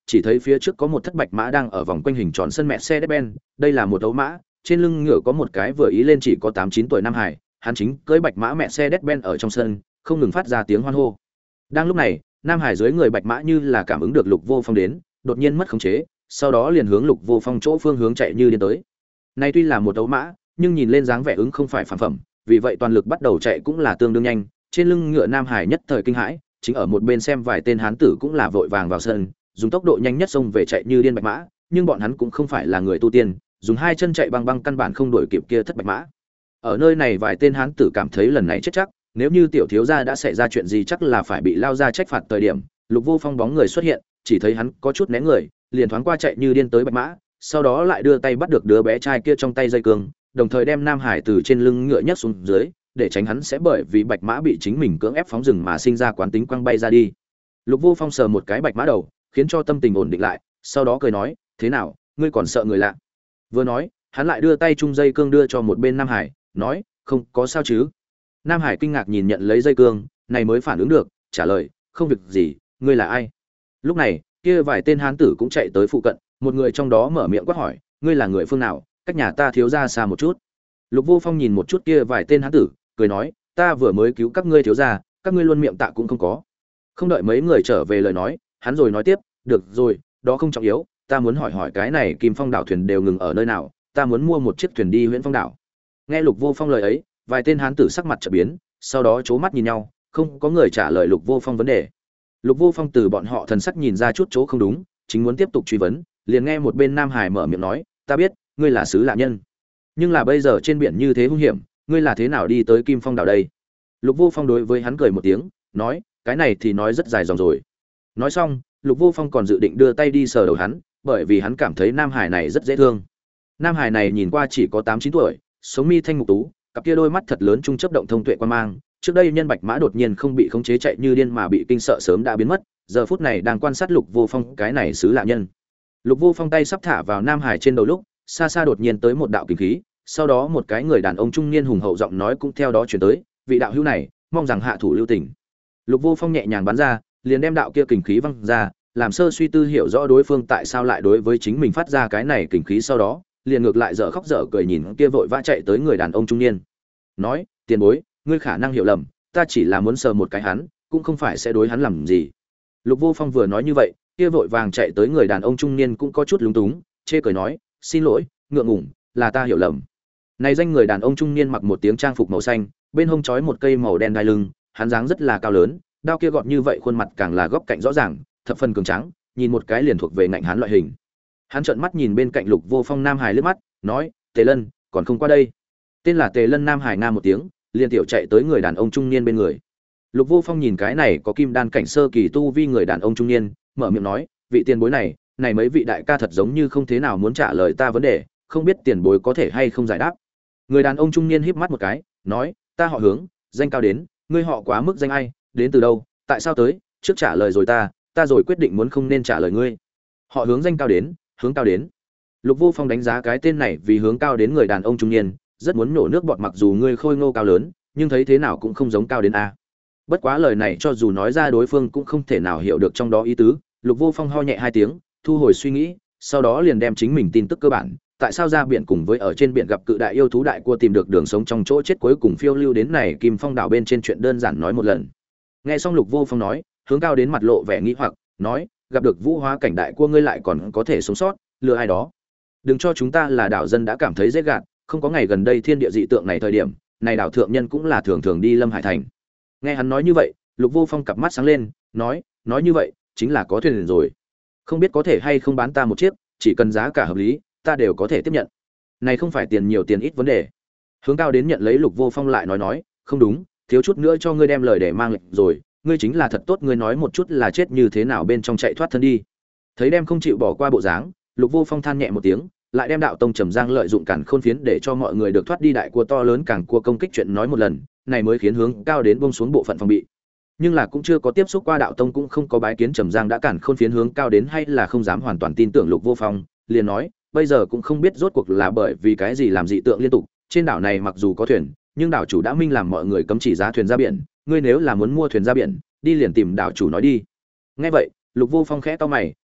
chỉ thấy phía trước có một thất bạch mã đang ở vòng quanh hình tròn sân Mercedes-Benz, đây là một đấu mã, trên lưng ngựa có một cái vừa ý lên chỉ có 8-9 tuổi nam hải, hắn chính cưỡi bạch mã Mercedes-Benz ở trong sân, không ngừng phát ra tiếng hoan hô. Đang lúc này, nam hải dưới người bạch mã như là cảm ứng được Lục Vô Phong đến, đột nhiên mất khống chế, sau đó liền hướng Lục Vô Phong chỗ phương hướng chạy như điên tới. Này tuy là một đấu mã, nhưng nhìn lên dáng vẻ ứng không phải phàm phẩm, vì vậy toàn lực bắt đầu chạy cũng là tương đương nhanh, trên lưng ngựa nam hải nhất thời kinh hãi, chính ở một bên xem vài tên hán tử cũng là vội vàng vào sân, dùng tốc độ nhanh nhất xông về chạy như điên bạch mã, nhưng bọn hắn cũng không phải là người tu tiên, dùng hai chân chạy băng băng căn bản không đuổi kịp kia thất bạch mã. Ở nơi này vài tên hán tử cảm thấy lần này chết chắc, nếu như tiểu thiếu gia đã xảy ra chuyện gì chắc là phải bị lao ra trách phạt thời điểm, Lục Vô Phong bóng người xuất hiện, chỉ thấy hắn có chút né người, liền thoáng qua chạy như điên tới bạch mã, sau đó lại đưa tay bắt được đứa bé trai kia trong tay dây cương, đồng thời đem Nam Hải từ trên lưng ngựa nhấc xuống dưới, để tránh hắn sẽ bởi vì bạch mã bị chính mình cưỡng ép phóng rừng mà sinh ra quán tính quăng bay ra đi. Lục Vô Phong sờ một cái bạch mã đầu, khiến cho tâm tình ổn định lại, sau đó cười nói, "Thế nào, ngươi còn sợ người lạ?" Vừa nói, hắn lại đưa tay chung dây cương đưa cho một bên Nam Hải, nói, "Không có sao chứ?" Nam Hải kinh ngạc nhìn nhận lấy dây cương, này mới phản ứng được, trả lời, "Không việc gì, ngươi là ai?" Lúc này, kia vài tên hán tử cũng chạy tới phụ cận, một người trong đó mở miệng quát hỏi, "Ngươi là người phương nào, cách nhà ta thiếu gia xa một chút." Lục Vô Phong nhìn một chút kia vài tên hán tử, cười nói, "Ta vừa mới cứu các ngươi thiếu gia, các ngươi luôn miệng tạ cũng không có." Không đợi mấy người trở về lời nói, hắn rồi nói tiếp, "Được rồi, đó không trọng yếu, ta muốn hỏi hỏi cái này Kim Phong đảo thuyền đều ngừng ở nơi nào, ta muốn mua một chiếc thuyền đi Huyễn Phong đảo." Nghe Lục Vô Phong lời ấy, vài tên hán tử sắc mặt chợt biến, sau đó chố mắt nhìn nhau, không có người trả lời Lục Vô Phong vấn đề. Lục Vô Phong từ bọn họ thần sắc nhìn ra chút chỗ không đúng, chính muốn tiếp tục truy vấn, liền nghe một bên Nam Hải mở miệng nói, "Ta biết, ngươi là sứ lạ nhân, nhưng là bây giờ trên biển như thế hung hiểm, ngươi là thế nào đi tới Kim Phong đảo đây?" Lục Vô Phong đối với hắn cười một tiếng, nói, "Cái này thì nói rất dài dòng rồi." Nói xong, Lục Vô Phong còn dự định đưa tay đi sờ đầu hắn, bởi vì hắn cảm thấy Nam Hải này rất dễ thương. Nam Hải này nhìn qua chỉ có 8-9 tuổi, sống mi thanh mục tú, cặp kia đôi mắt thật lớn trung chấp động thông tuệ quan mang, trước đây nhân bạch mã đột nhiên không bị khống chế chạy như điên mà bị kinh sợ sớm đã biến mất, giờ phút này đang quan sát Lục Vô Phong cái này xứ lạ nhân. Lục Vô Phong tay sắp thả vào Nam Hải trên đầu lúc, xa xa đột nhiên tới một đạo kinh khí, sau đó một cái người đàn ông trung niên hùng hậu giọng nói cũng theo đó truyền tới, "Vị đạo hữu này, mong rằng hạ thủ lưu tình." Lục Vô Phong nhẹ nhàng bắn ra, liền đem đạo kia kình khí văng ra, làm sơ suy tư hiểu rõ đối phương tại sao lại đối với chính mình phát ra cái này kình khí, sau đó liền ngược lại dở khóc dở cười nhìn kia vội vã chạy tới người đàn ông trung niên, nói, "Tiền bối, ngươi khả năng hiểu lầm, ta chỉ là muốn sờ một cái hắn, cũng không phải sẽ đối hắn làm gì." Lục Vô Phong vừa nói như vậy, kia vội vàng chạy tới người đàn ông trung niên cũng có chút lúng túng, chê cười nói, "Xin lỗi, ngượng ngùng, là ta hiểu lầm." Này danh người đàn ông trung niên mặc một tiếng trang phục màu xanh, bên hông trói một cây màu đen đai lưng, hắn dáng rất là cao lớn, đao kia gọt như vậy, khuôn mặt càng là góc cạnh rõ ràng, thập phần cường tráng, nhìn một cái liền thuộc về ngạnh hán loại hình. Hắn trợn mắt nhìn bên cạnh Lục Vô Phong Nam Hải liếc mắt, nói, "Tề Lân, còn không qua đây." Tên là Tề Lân Nam Hải nga một tiếng, liền tiểu chạy tới người đàn ông trung niên bên người. Lục Vô Phong nhìn cái này có kim đan cảnh sơ kỳ tu vi người đàn ông trung niên, mở miệng nói, "Vị tiền bối này, này mấy vị đại ca thật giống như không thế nào muốn trả lời ta vấn đề, không biết tiền bối có thể hay không giải đáp." Người đàn ông trung niên híp mắt một cái, nói, "Ta họ Hướng, danh cao đến, ngươi họ quá mức danh ai, đến từ đâu, tại sao tới, trước trả lời rồi ta rồi quyết định muốn không nên trả lời ngươi." Họ Hướng danh cao đến, Hướng cao đến. Lục Vô Phong đánh giá cái tên này vì hướng cao đến người đàn ông trung niên, rất muốn nổ nước bọt, mặc dù ngươi khôi ngô cao lớn, nhưng thấy thế nào cũng không giống cao đến a. Bất quá lời này cho dù nói ra đối phương cũng không thể nào hiểu được trong đó ý tứ. Lục Vô Phong ho nhẹ hai tiếng, thu hồi suy nghĩ, sau đó liền đem chính mình tin tức cơ bản, tại sao ra biển cùng với ở trên biển gặp cự đại yêu thú đại cua tìm được đường sống trong chỗ chết cuối cùng phiêu lưu đến này Kim Phong đảo bên trên chuyện đơn giản nói một lần. Nghe xong Lục Vô Phong nói, Hướng cao đến mặt lộ vẻ nghi hoặc, nói, "Gặp được vũ hóa cảnh đại cua ngươi lại còn có thể sống sót, lừa ai đó? Đừng cho chúng ta là đảo dân đã cảm thấy dễ gạt, không có ngày gần đây thiên địa dị tượng này thời điểm, này đảo thượng nhân cũng là thường thường đi Lâm Hải thành." Nghe hắn nói như vậy, Lục Vô Phong cặp mắt sáng lên, nói như vậy, chính là có thuyền rồi. Không biết có thể hay không bán ta một chiếc, chỉ cần giá cả hợp lý, ta đều có thể tiếp nhận. Này không phải tiền nhiều tiền ít vấn đề. Hướng cao đến nhận lấy Lục Vô Phong lại nói, "Không đúng, thiếu chút nữa cho ngươi đem lời để mang lệnh rồi, ngươi chính là thật tốt, ngươi nói một chút là chết như thế nào bên trong chạy thoát thân đi." Thấy đem không chịu bỏ qua bộ dáng, Lục Vô Phong than nhẹ một tiếng, lại đem đạo tông trầm giang lợi dụng cản khôn phiến để cho mọi người được thoát đi đại cua to lớn càng cua công kích chuyện nói một lần, này mới khiến Hướng cao đến buông xuống bộ phận phòng bị. Nhưng là cũng chưa có tiếp xúc qua đạo tông, cũng không có bái kiến trầm giang đã cản khôn phiến Hướng cao đến hay là không dám hoàn toàn tin tưởng Lục Vô Phong, liền nói, "Bây giờ cũng không biết rốt cuộc là bởi vì cái gì làm dị tượng liên tục, trên đảo này mặc dù có thuyền, nhưng đảo chủ đã minh làm mọi người cấm chỉ giá thuyền ra biển, ngươi nếu là muốn mua thuyền ra biển, đi liền tìm đảo chủ nói đi." Nghe vậy, Lục Vô Phong khẽ cau mày,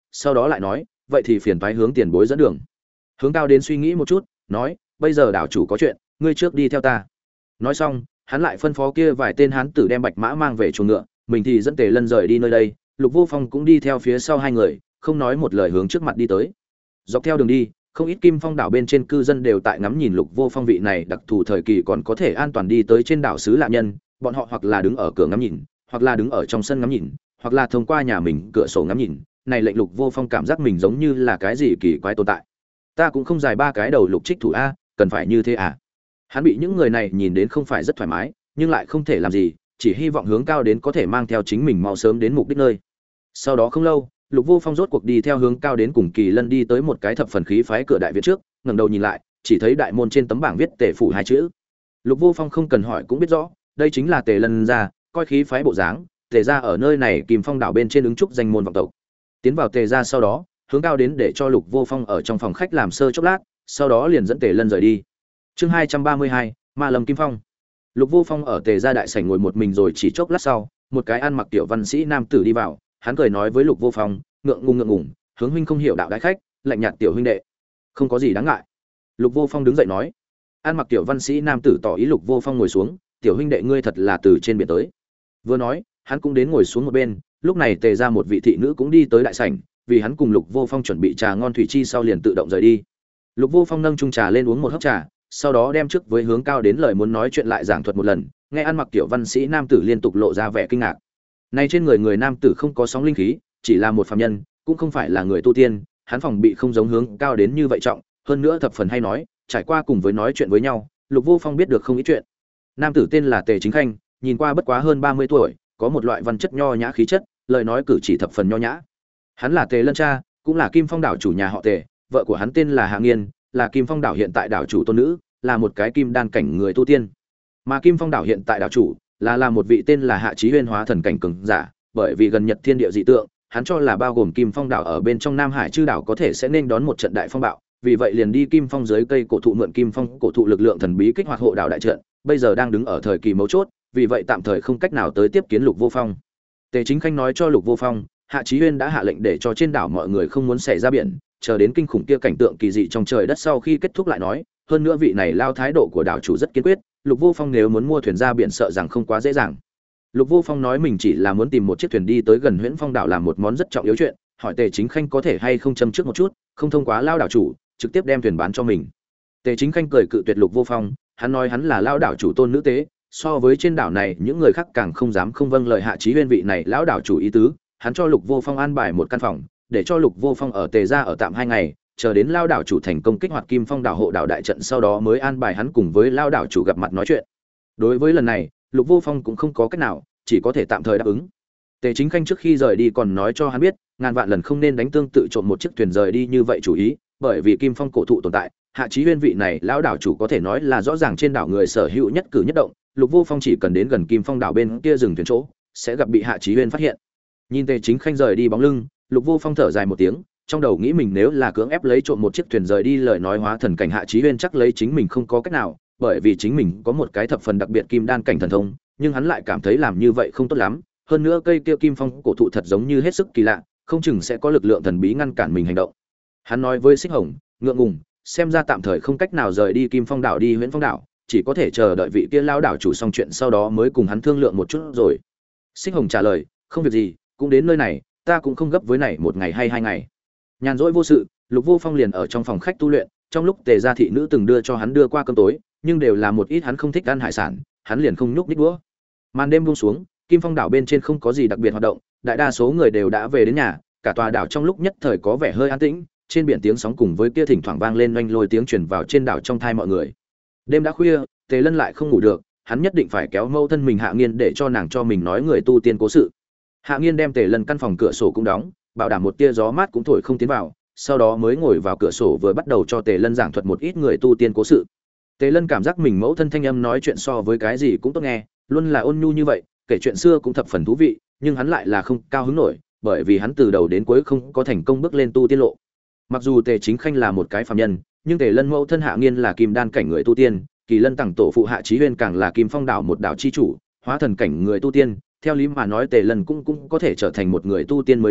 sau đó lại nói, vậy thì phiền toái hướng tiền bối dẫn đường. Hướng Cao đến suy nghĩ một chút, nói, bây giờ đảo chủ có chuyện, ngươi trước đi theo ta. Nói xong, hắn lại phân phó kia vài tên hán tử đem bạch mã mang về chuồng ngựa, mình thì dẫn Tề Lân rời đi nơi đây. Lục Vô Phong cũng đi theo phía sau hai người, không nói một lời hướng trước mặt đi tới. Dọc theo đường đi, không ít Kim Phong đảo bên trên cư dân đều tại ngắm nhìn Lục Vô Phong vị này đặc thù thời kỳ còn có thể an toàn đi tới trên đảo xứ lạ nhân, bọn họ hoặc là đứng ở cửa ngắm nhìn, hoặc là đứng ở trong sân ngắm nhìn, hoặc là thông qua nhà mình cửa sổ ngắm nhìn, này lệnh Lục Vô Phong cảm giác mình giống như là cái gì kỳ quái tồn tại. Ta cũng không dài ba cái đầu Lục Trích Thủ a, cần phải như thế à? Hắn bị những người này nhìn đến không phải rất thoải mái, nhưng lại không thể làm gì, chỉ hy vọng Hướng Cao đến có thể mang theo chính mình mau sớm đến mục đích nơi. Sau đó không lâu, Lục Vô Phong rốt cuộc đi theo Hướng Cao đến cùng Kỳ Lân đi tới một cái thập phần khí phái cửa đại viện trước, ngẩng đầu nhìn lại, chỉ thấy đại môn trên tấm bảng viết Tề phủ hai chữ. Lục Vô Phong không cần hỏi cũng biết rõ, đây chính là Tề Lân gia, coi khí phái bộ dáng, Tề gia ở nơi này Kim Phong đảo bên trên ứng trúc danh môn vọng tộc. Tiến vào Tề gia sau đó, Hướng Cao đến để cho Lục Vô Phong ở trong phòng khách làm sơ chốc lát, sau đó liền dẫn Tề Lân rời đi. Chương 232, Ma Lâm Kim Phong. Lục Vô Phong ở Tề gia đại sảnh ngồi một mình rồi chỉ chốc lát sau, một cái ăn mặc tiểu văn sĩ nam tử đi vào, hắn cười nói với Lục Vô Phong, ngượng ngùng, Hướng huynh không hiểu đạo đại khách, lạnh nhạt tiểu huynh đệ. Không có gì đáng ngại. Lục Vô Phong đứng dậy nói. Ăn mặc tiểu văn sĩ nam tử tỏ ý Lục Vô Phong ngồi xuống, tiểu huynh đệ ngươi thật là từ trên biển tới. Vừa nói, hắn cũng đến ngồi xuống một bên, lúc này Tề gia một vị thị nữ cũng đi tới đại sảnh, vì hắn cùng Lục Vô Phong chuẩn bị trà ngon thủy chi sau liền tự động rời đi. Lục Vô Phong nâng chung trà lên uống một hớp trà, sau đó đem trước với Hướng Cao đến lời muốn nói chuyện lại giảng thuật một lần, nghe ăn mặc tiểu văn sĩ nam tử liên tục lộ ra vẻ kinh ngạc. Này trên người nam tử không có sóng linh khí, chỉ là một phàm nhân, cũng không phải là người tu tiên, hắn phòng bị không giống Hướng Cao đến như vậy trọng, hơn nữa thập phần hay nói, trải qua cùng với nói chuyện với nhau, Lục Vô Phong biết được không ít chuyện. Nam tử tên là Tề Chính Khanh, nhìn qua bất quá hơn 30 tuổi, có một loại văn chất nho nhã khí chất, lời nói cử chỉ thập phần nho nhã. Hắn là Tề Lân cha, cũng là Kim Phong đảo chủ nhà họ Tề, vợ của hắn tên là Hạ Nghiên, là Kim Phong đảo hiện tại đảo chủ tôn nữ, là một cái kim đan cảnh người tu tiên. Mà Kim Phong đảo hiện tại đảo chủ là một vị tên là Hạ Chí Huyên hóa thần cảnh cường giả, bởi vì gần Nhật thiên địa dị tượng, hắn cho là bao gồm Kim Phong đảo ở bên trong Nam Hải chư đảo có thể sẽ nên đón một trận đại phong bạo, vì vậy liền đi Kim Phong dưới cây cổ thụ mượn Kim Phong cổ thụ lực lượng thần bí kích hoạt hộ đảo đại trận, bây giờ đang đứng ở thời kỳ mấu chốt, vì vậy tạm thời không cách nào tới tiếp kiến Lục Vô Phong. Tề Chính Khanh nói cho Lục Vô Phong, Hạ Chí Huyên đã hạ lệnh để cho trên đảo mọi người không muốn xảy ra biển, chờ đến kinh khủng kia cảnh tượng kỳ dị trong trời đất sau khi kết thúc lại nói, hơn nữa vị này lao thái độ của đảo chủ rất kiên quyết, Lục Vô Phong nếu muốn mua thuyền ra biển sợ rằng không quá dễ dàng. Lục Vô Phong nói mình chỉ là muốn tìm một chiếc thuyền đi tới gần Huyễn Phong đảo làm một món rất trọng yếu chuyện, hỏi Tề Chính Khanh có thể hay không châm trước một chút, không thông qua lao đảo chủ, trực tiếp đem thuyền bán cho mình. Tề Chính Khanh cười cự tuyệt Lục Vô Phong, hắn nói hắn là lao đảo chủ tôn nữ tế, so với trên đảo này những người khác càng không dám không vâng lời Hạ Chí Huyên vị này lão đảo chủ ý tứ, hắn cho Lục Vô Phong an bài một căn phòng, để cho Lục Vô Phong ở Tề gia ở tạm 2 ngày, chờ đến lao đảo chủ thành công kích hoạt Kim Phong đảo hộ đảo đại trận sau đó mới an bài hắn cùng với lao đảo chủ gặp mặt nói chuyện. Đối với lần này, Lục Vô Phong cũng không có cách nào, chỉ có thể tạm thời đáp ứng. Tề Chính Khanh trước khi rời đi còn nói cho hắn biết, ngàn vạn lần không nên đánh tương tự trộm một chiếc thuyền rời đi như vậy chủ ý, bởi vì Kim Phong cổ thụ tồn tại, Hạ Chí Huyên vị này lão đảo chủ có thể nói là rõ ràng trên đảo người sở hữu nhất cử nhất động, Lục Vô Phong chỉ cần đến gần Kim Phong đảo bên kia dừng thuyền chỗ, sẽ gặp bị Hạ Chí Huyên phát hiện. Nhìn Tề Chính Khanh rời đi bóng lưng, Lục Vô Phong thở dài một tiếng, trong đầu nghĩ mình nếu là cưỡng ép lấy trộm một chiếc thuyền rời đi lời nói hóa thần cảnh Hạ Chí Huyên chắc lấy chính mình không có cách nào, bởi vì chính mình có một cái thập phần đặc biệt kim đan cảnh thần thông, nhưng hắn lại cảm thấy làm như vậy không tốt lắm, hơn nữa cây kia Kim Phong cổ thụ thật giống như hết sức kỳ lạ, không chừng sẽ có lực lượng thần bí ngăn cản mình hành động. Hắn nói với Xích Hồng, ngượng ngùng, xem ra tạm thời không cách nào rời đi Kim Phong đảo đi Huyễn Phong đảo, chỉ có thể chờ đợi vị kia lão đảo chủ xong chuyện sau đó mới cùng hắn thương lượng một chút rồi. Xích Hồng trả lời, không việc gì, cũng đến nơi này, ta cũng không gấp với này một ngày hay 2 ngày. Nhàn rỗi vô sự, Lục Vô Phong liền ở trong phòng khách tu luyện, trong lúc Tề gia thị nữ từng đưa cho hắn đưa qua cơm tối, nhưng đều là một ít hắn không thích ăn hải sản, hắn liền không nhúc nhích đũa. Màn đêm buông xuống, Kim Phong đảo bên trên không có gì đặc biệt hoạt động, đại đa số người đều đã về đến nhà, cả tòa đảo trong lúc nhất thời có vẻ hơi an tĩnh, trên biển tiếng sóng cùng với kia thỉnh thoảng vang lên oanh lôi tiếng truyền vào trên đảo trong tai mọi người. Đêm đã khuya, Tề Lân lại không ngủ được, hắn nhất định phải kéo mâu thân mình Hạ Nghiên để cho nàng cho mình nói người tu tiên cố sự. Hạ Nghiên đem Tề Lân căn phòng cửa sổ cũng đóng, bảo đảm một tia gió mát cũng thổi không tiến vào, sau đó mới ngồi vào cửa sổ vừa bắt đầu cho Tề Lân giảng thuật một ít người tu tiên cố sự. Tề Lân cảm giác mình mẫu thân thanh âm nói chuyện so với cái gì cũng tốt nghe, luôn là ôn nhu như vậy, kể chuyện xưa cũng thập phần thú vị, nhưng hắn lại là không cao hứng nổi, bởi vì hắn từ đầu đến cuối không có thành công bước lên tu tiên lộ. Mặc dù Tề Chính Khanh là một cái phàm nhân, nhưng Tề Lân mẫu thân Hạ Nghiên là kim đan cảnh người tu tiên, Kỳ Lân tặng tổ phụ Hạ Chí Huyên càng là Kim Phong đảo một đảo chi chủ, hóa thần cảnh người tu tiên, theo lý mà nói Tề Lân cũng có thể trở thành một người tu tiên mới đúng,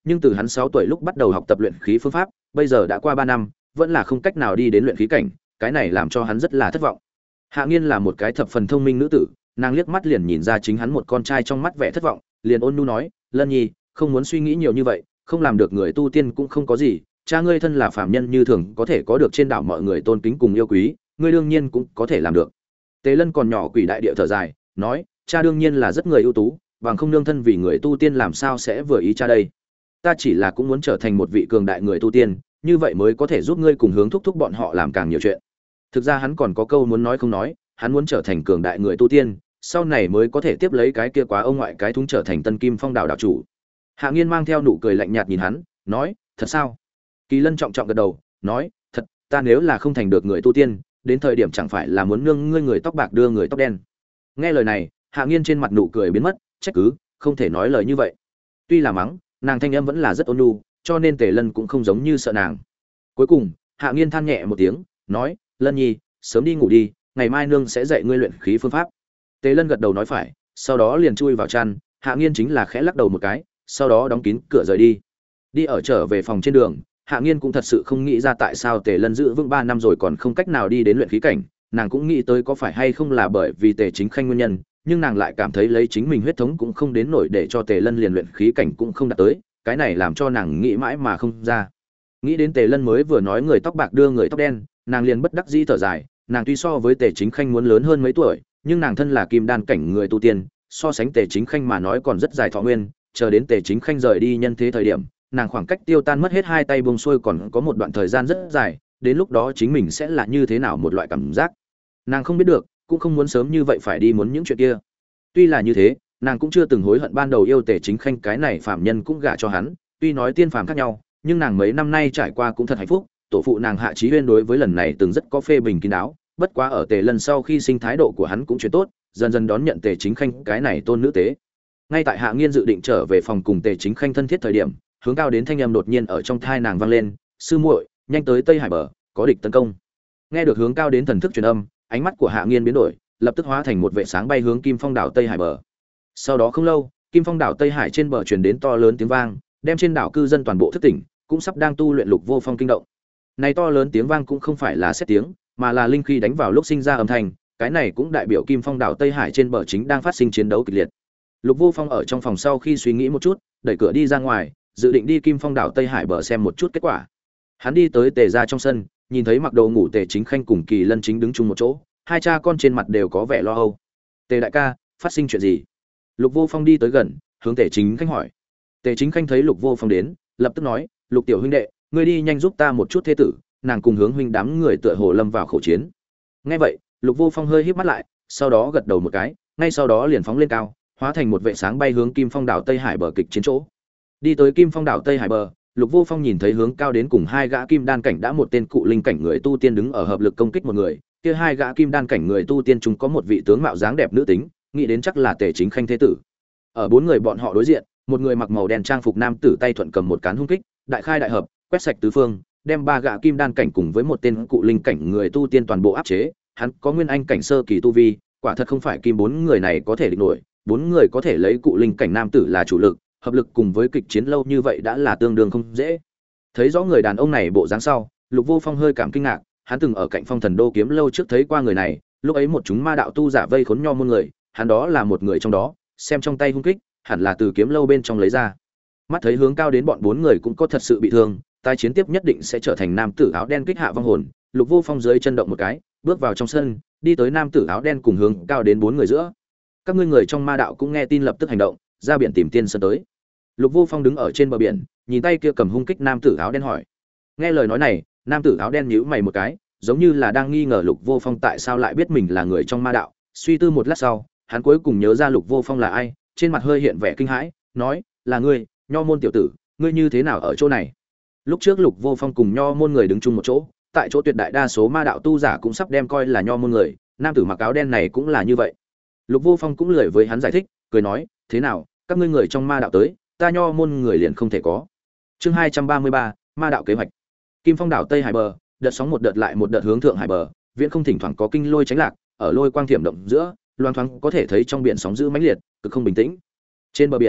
nhưng từ hắn 6 tuổi lúc bắt đầu học tập luyện khí phương pháp, bây giờ đã qua 3 năm, vẫn là không cách nào đi đến luyện khí cảnh, cái này làm cho hắn rất là thất vọng. Hạ Nghiên là một cái thập phần thông minh nữ tử, nàng liếc mắt liền nhìn ra chính hắn một con trai trong mắt vẻ thất vọng, liền ôn nhu nói, "Lân Nhi, không muốn suy nghĩ nhiều như vậy, không làm được người tu tiên cũng không có gì, cha ngươi thân là phàm nhân như thường có thể có được trên đảo mọi người tôn kính cùng yêu quý, ngươi đương nhiên cũng có thể làm được." Tề Lân còn nhỏ quỷ đại địa thở dài, nói, "Cha đương nhiên là rất người ưu tú, bằng không nương thân vì người tu tiên làm sao sẽ vừa ý cha đây. Ta chỉ là cũng muốn trở thành một vị cường đại người tu tiên, như vậy mới có thể giúp ngươi cùng hướng thúc thúc bọn họ làm càng nhiều chuyện." Thực ra hắn còn có câu muốn nói không nói, hắn muốn trở thành cường đại người tu tiên, sau này mới có thể tiếp lấy cái kia quá ông ngoại cái thúng trở thành Tân Kim Phong đảo đảo chủ. Hạ Nghiên mang theo nụ cười lạnh nhạt nhìn hắn, nói, "Thật sao?" Kỳ Lân trọng trọng gật đầu, nói, "Thật, ta nếu là không thành được người tu tiên, đến thời điểm chẳng phải là muốn nương ngươi người tóc bạc đưa người tóc đen." Nghe lời này, Hạ Nghiên trên mặt nụ cười biến mất, trách cứ, không thể nói lời như vậy. Tuy là mắng, nàng thanh âm vẫn là rất ôn nhu, cho nên Tề Lân cũng không giống như sợ nàng. Cuối cùng, Hạ Nghiên than nhẹ một tiếng, nói, "Lân Nhi, sớm đi ngủ đi, ngày mai nương sẽ dạy ngươi luyện khí phương pháp." Tề Lân gật đầu nói phải, sau đó liền chui vào chăn, Hạ Nghiên chính là khẽ lắc đầu một cái, sau đó đóng kín cửa rời đi. Đi ở trở về phòng trên đường, Hạ Nghiên cũng thật sự không nghĩ ra tại sao Tề Lân giữ vững 3 năm rồi còn không cách nào đi đến luyện khí cảnh, nàng cũng nghĩ tới có phải hay không là bởi vì Tề Chính Khanh nguyên nhân, nhưng nàng lại cảm thấy lấy chính mình huyết thống cũng không đến nổi để cho Tề Lân liền luyện khí cảnh cũng không đạt tới, cái này làm cho nàng nghĩ mãi mà không ra. Nghĩ đến Tề Lân mới vừa nói người tóc bạc đưa người tóc đen, nàng liền bất đắc dĩ thở dài, nàng tuy so với Tề Chính Khanh muốn lớn hơn mấy tuổi, nhưng nàng thân là kim đan cảnh người tu tiên, so sánh Tề Chính Khanh mà nói còn rất dài thọ nguyên, chờ đến Tề Chính Khanh rời đi nhân thế thời điểm, nàng khoảng cách tiêu tan mất hết hai tay buông xuôi còn có một đoạn thời gian rất dài, đến lúc đó chính mình sẽ là như thế nào một loại cảm giác. Nàng không biết được, cũng không muốn sớm như vậy phải đi muốn những chuyện kia. Tuy là như thế, nàng cũng chưa từng hối hận ban đầu yêu Tề Chính Khanh cái này phàm nhân cũng gả cho hắn, tuy nói tiên phàm khác nhau, nhưng nàng mấy năm nay trải qua cũng thật hạnh phúc, tổ phụ nàng Hạ Chí Huyên đối với lần này từng rất có phê bình kín đáo, bất quá ở Tề Lân sau khi sinh thái độ của hắn cũng chuyển tốt, dần dần đón nhận Tề Chính Khanh cái này tôn nữ tế. Ngay tại Hạ Nghiên dự định trở về phòng cùng Tề Chính Khanh thân thiết thời điểm, hướng cao đến thanh âm đột nhiên ở trong thai nàng vang lên, "Sư muội, nhanh tới Tây Hải bờ, có địch tấn công." Nghe được hướng cao đến thần thức truyền âm, ánh mắt của Hạ Nghiên biến đổi, lập tức hóa thành một vệ sáng bay hướng Kim Phong đảo Tây Hải bờ. Sau đó không lâu, Kim Phong đảo Tây Hải trên bờ truyền đến to lớn tiếng vang, đem trên đảo cư dân toàn bộ thức tỉnh, cũng sắp đang tu luyện Lục Vô Phong kinh động. Này to lớn tiếng vang cũng không phải là sét tiếng, mà là linh khí đánh vào lúc sinh ra âm thanh, cái này cũng đại biểu Kim Phong đảo Tây Hải trên bờ chính đang phát sinh chiến đấu kịch liệt. Lục Vô Phong ở trong phòng sau khi suy nghĩ một chút, đẩy cửa đi ra ngoài, dự định đi Kim Phong đảo Tây Hải bờ xem một chút kết quả. Hắn đi tới Tề gia trong sân, nhìn thấy mặc đồ ngủ Tề Chính Khanh cùng Kỳ Lân chính đứng chung một chỗ, hai cha con trên mặt đều có vẻ lo âu. "Tề đại ca, phát sinh chuyện gì?" Lục Vô Phong đi tới gần, hướng Tề Chính Khanh hỏi. Tề Chính Khanh thấy Lục Vô Phong đến, lập tức nói, "Lục tiểu huynh đệ, ngươi đi nhanh giúp ta một chút thế tử." Nàng cùng hướng huynh đám người tựa hồ lâm vào khẩu chiến. Nghe vậy, Lục Vô Phong hơi híp mắt lại, sau đó gật đầu một cái, ngay sau đó liền phóng lên cao, hóa thành một vệ sáng bay hướng Kim Phong đảo Tây Hải bờ kịch chiến chỗ. Đi tới Kim Phong đảo Tây Hải bờ, Lục Vô Phong nhìn thấy hướng cao đến cùng hai gã kim đan cảnh đã một tên cụ linh cảnh người tu tiên đứng ở hợp lực công kích một người, kia hai gã kim đan cảnh người tu tiên chúng có một vị tướng mạo dáng đẹp nữ tính, nghĩ đến chắc là Tề Chính Khanh thế tử. Ở bốn người bọn họ đối diện, một người mặc màu đen trang phục nam tử tay thuận cầm một cán hung kích, đại khai đại hợp, quét sạch tứ phương, đem ba gã kim đan cảnh cùng với một tên cụ linh cảnh người tu tiên toàn bộ áp chế, hắn có nguyên anh cảnh sơ kỳ tu vi, quả thật không phải kim bốn người này có thể địch nổi, bốn người có thể lấy cụ linh cảnh nam tử là chủ lực, hợp lực cùng với kịch chiến lâu như vậy đã là tương đương không dễ. Thấy rõ người đàn ông này bộ dáng sau, Lục Vô Phong hơi cảm kinh ngạc, hắn từng ở cạnh Phong Thần Đô kiếm lâu trước thấy qua người này, lúc ấy một chúng ma đạo tu giả vây khốn nho môn người, hắn đó là một người trong đó, xem trong tay hung kích, hẳn là từ kiếm lâu bên trong lấy ra. Mắt thấy hướng cao đến bọn bốn người cũng có thật sự bị thương, tái chiến tiếp nhất định sẽ trở thành nam tử áo đen kích hạ vong hồn. Lục Vô Phong dưới chân động một cái, bước vào trong sân, đi tới nam tử áo đen cùng hướng cao đến bốn người giữa. Các ngươi người trong ma đạo cũng nghe tin lập tức hành động, ra biển tìm tiên sơn tới. Lục Vô Phong đứng ở trên bờ biển, nhìn tay kia cầm hung kích nam tử áo đen hỏi. Nghe lời nói này, nam tử áo đen nhíu mày một cái, giống như là đang nghi ngờ Lục Vô Phong tại sao lại biết mình là người trong ma đạo. Suy tư một lát sau, hắn cuối cùng nhớ ra Lục Vô Phong là ai, trên mặt hơi hiện vẻ kinh hãi, nói: "Là ngươi, Nho môn tiểu tử, ngươi như thế nào ở chỗ này?" Lúc trước Lục Vô Phong cùng Nho môn người đứng chung một chỗ, tại chỗ tuyệt đại đa số ma đạo tu giả cũng sắp đem coi là Nho môn người, nam tử mặc áo đen này cũng là như vậy. Lục Vô Phong cũng lười với hắn giải thích, cười nói: "Thế nào, các ngươi người trong ma đạo tới, ta Nho môn người liền không thể có." Chương 233, ma đạo kế hoạch. Kim Phong đảo Tây Hải bờ, đợt sóng một đợt lại một đợt hướng thượng hải bờ, viễn không thỉnh thoảng có kinh lôi tránh lạc, ở lôi quang thiểm động giữa, loang thoáng có thể thấy trong biển sóng dữ mãnh liệt, cực không bình tĩnh. Trên bờ biển,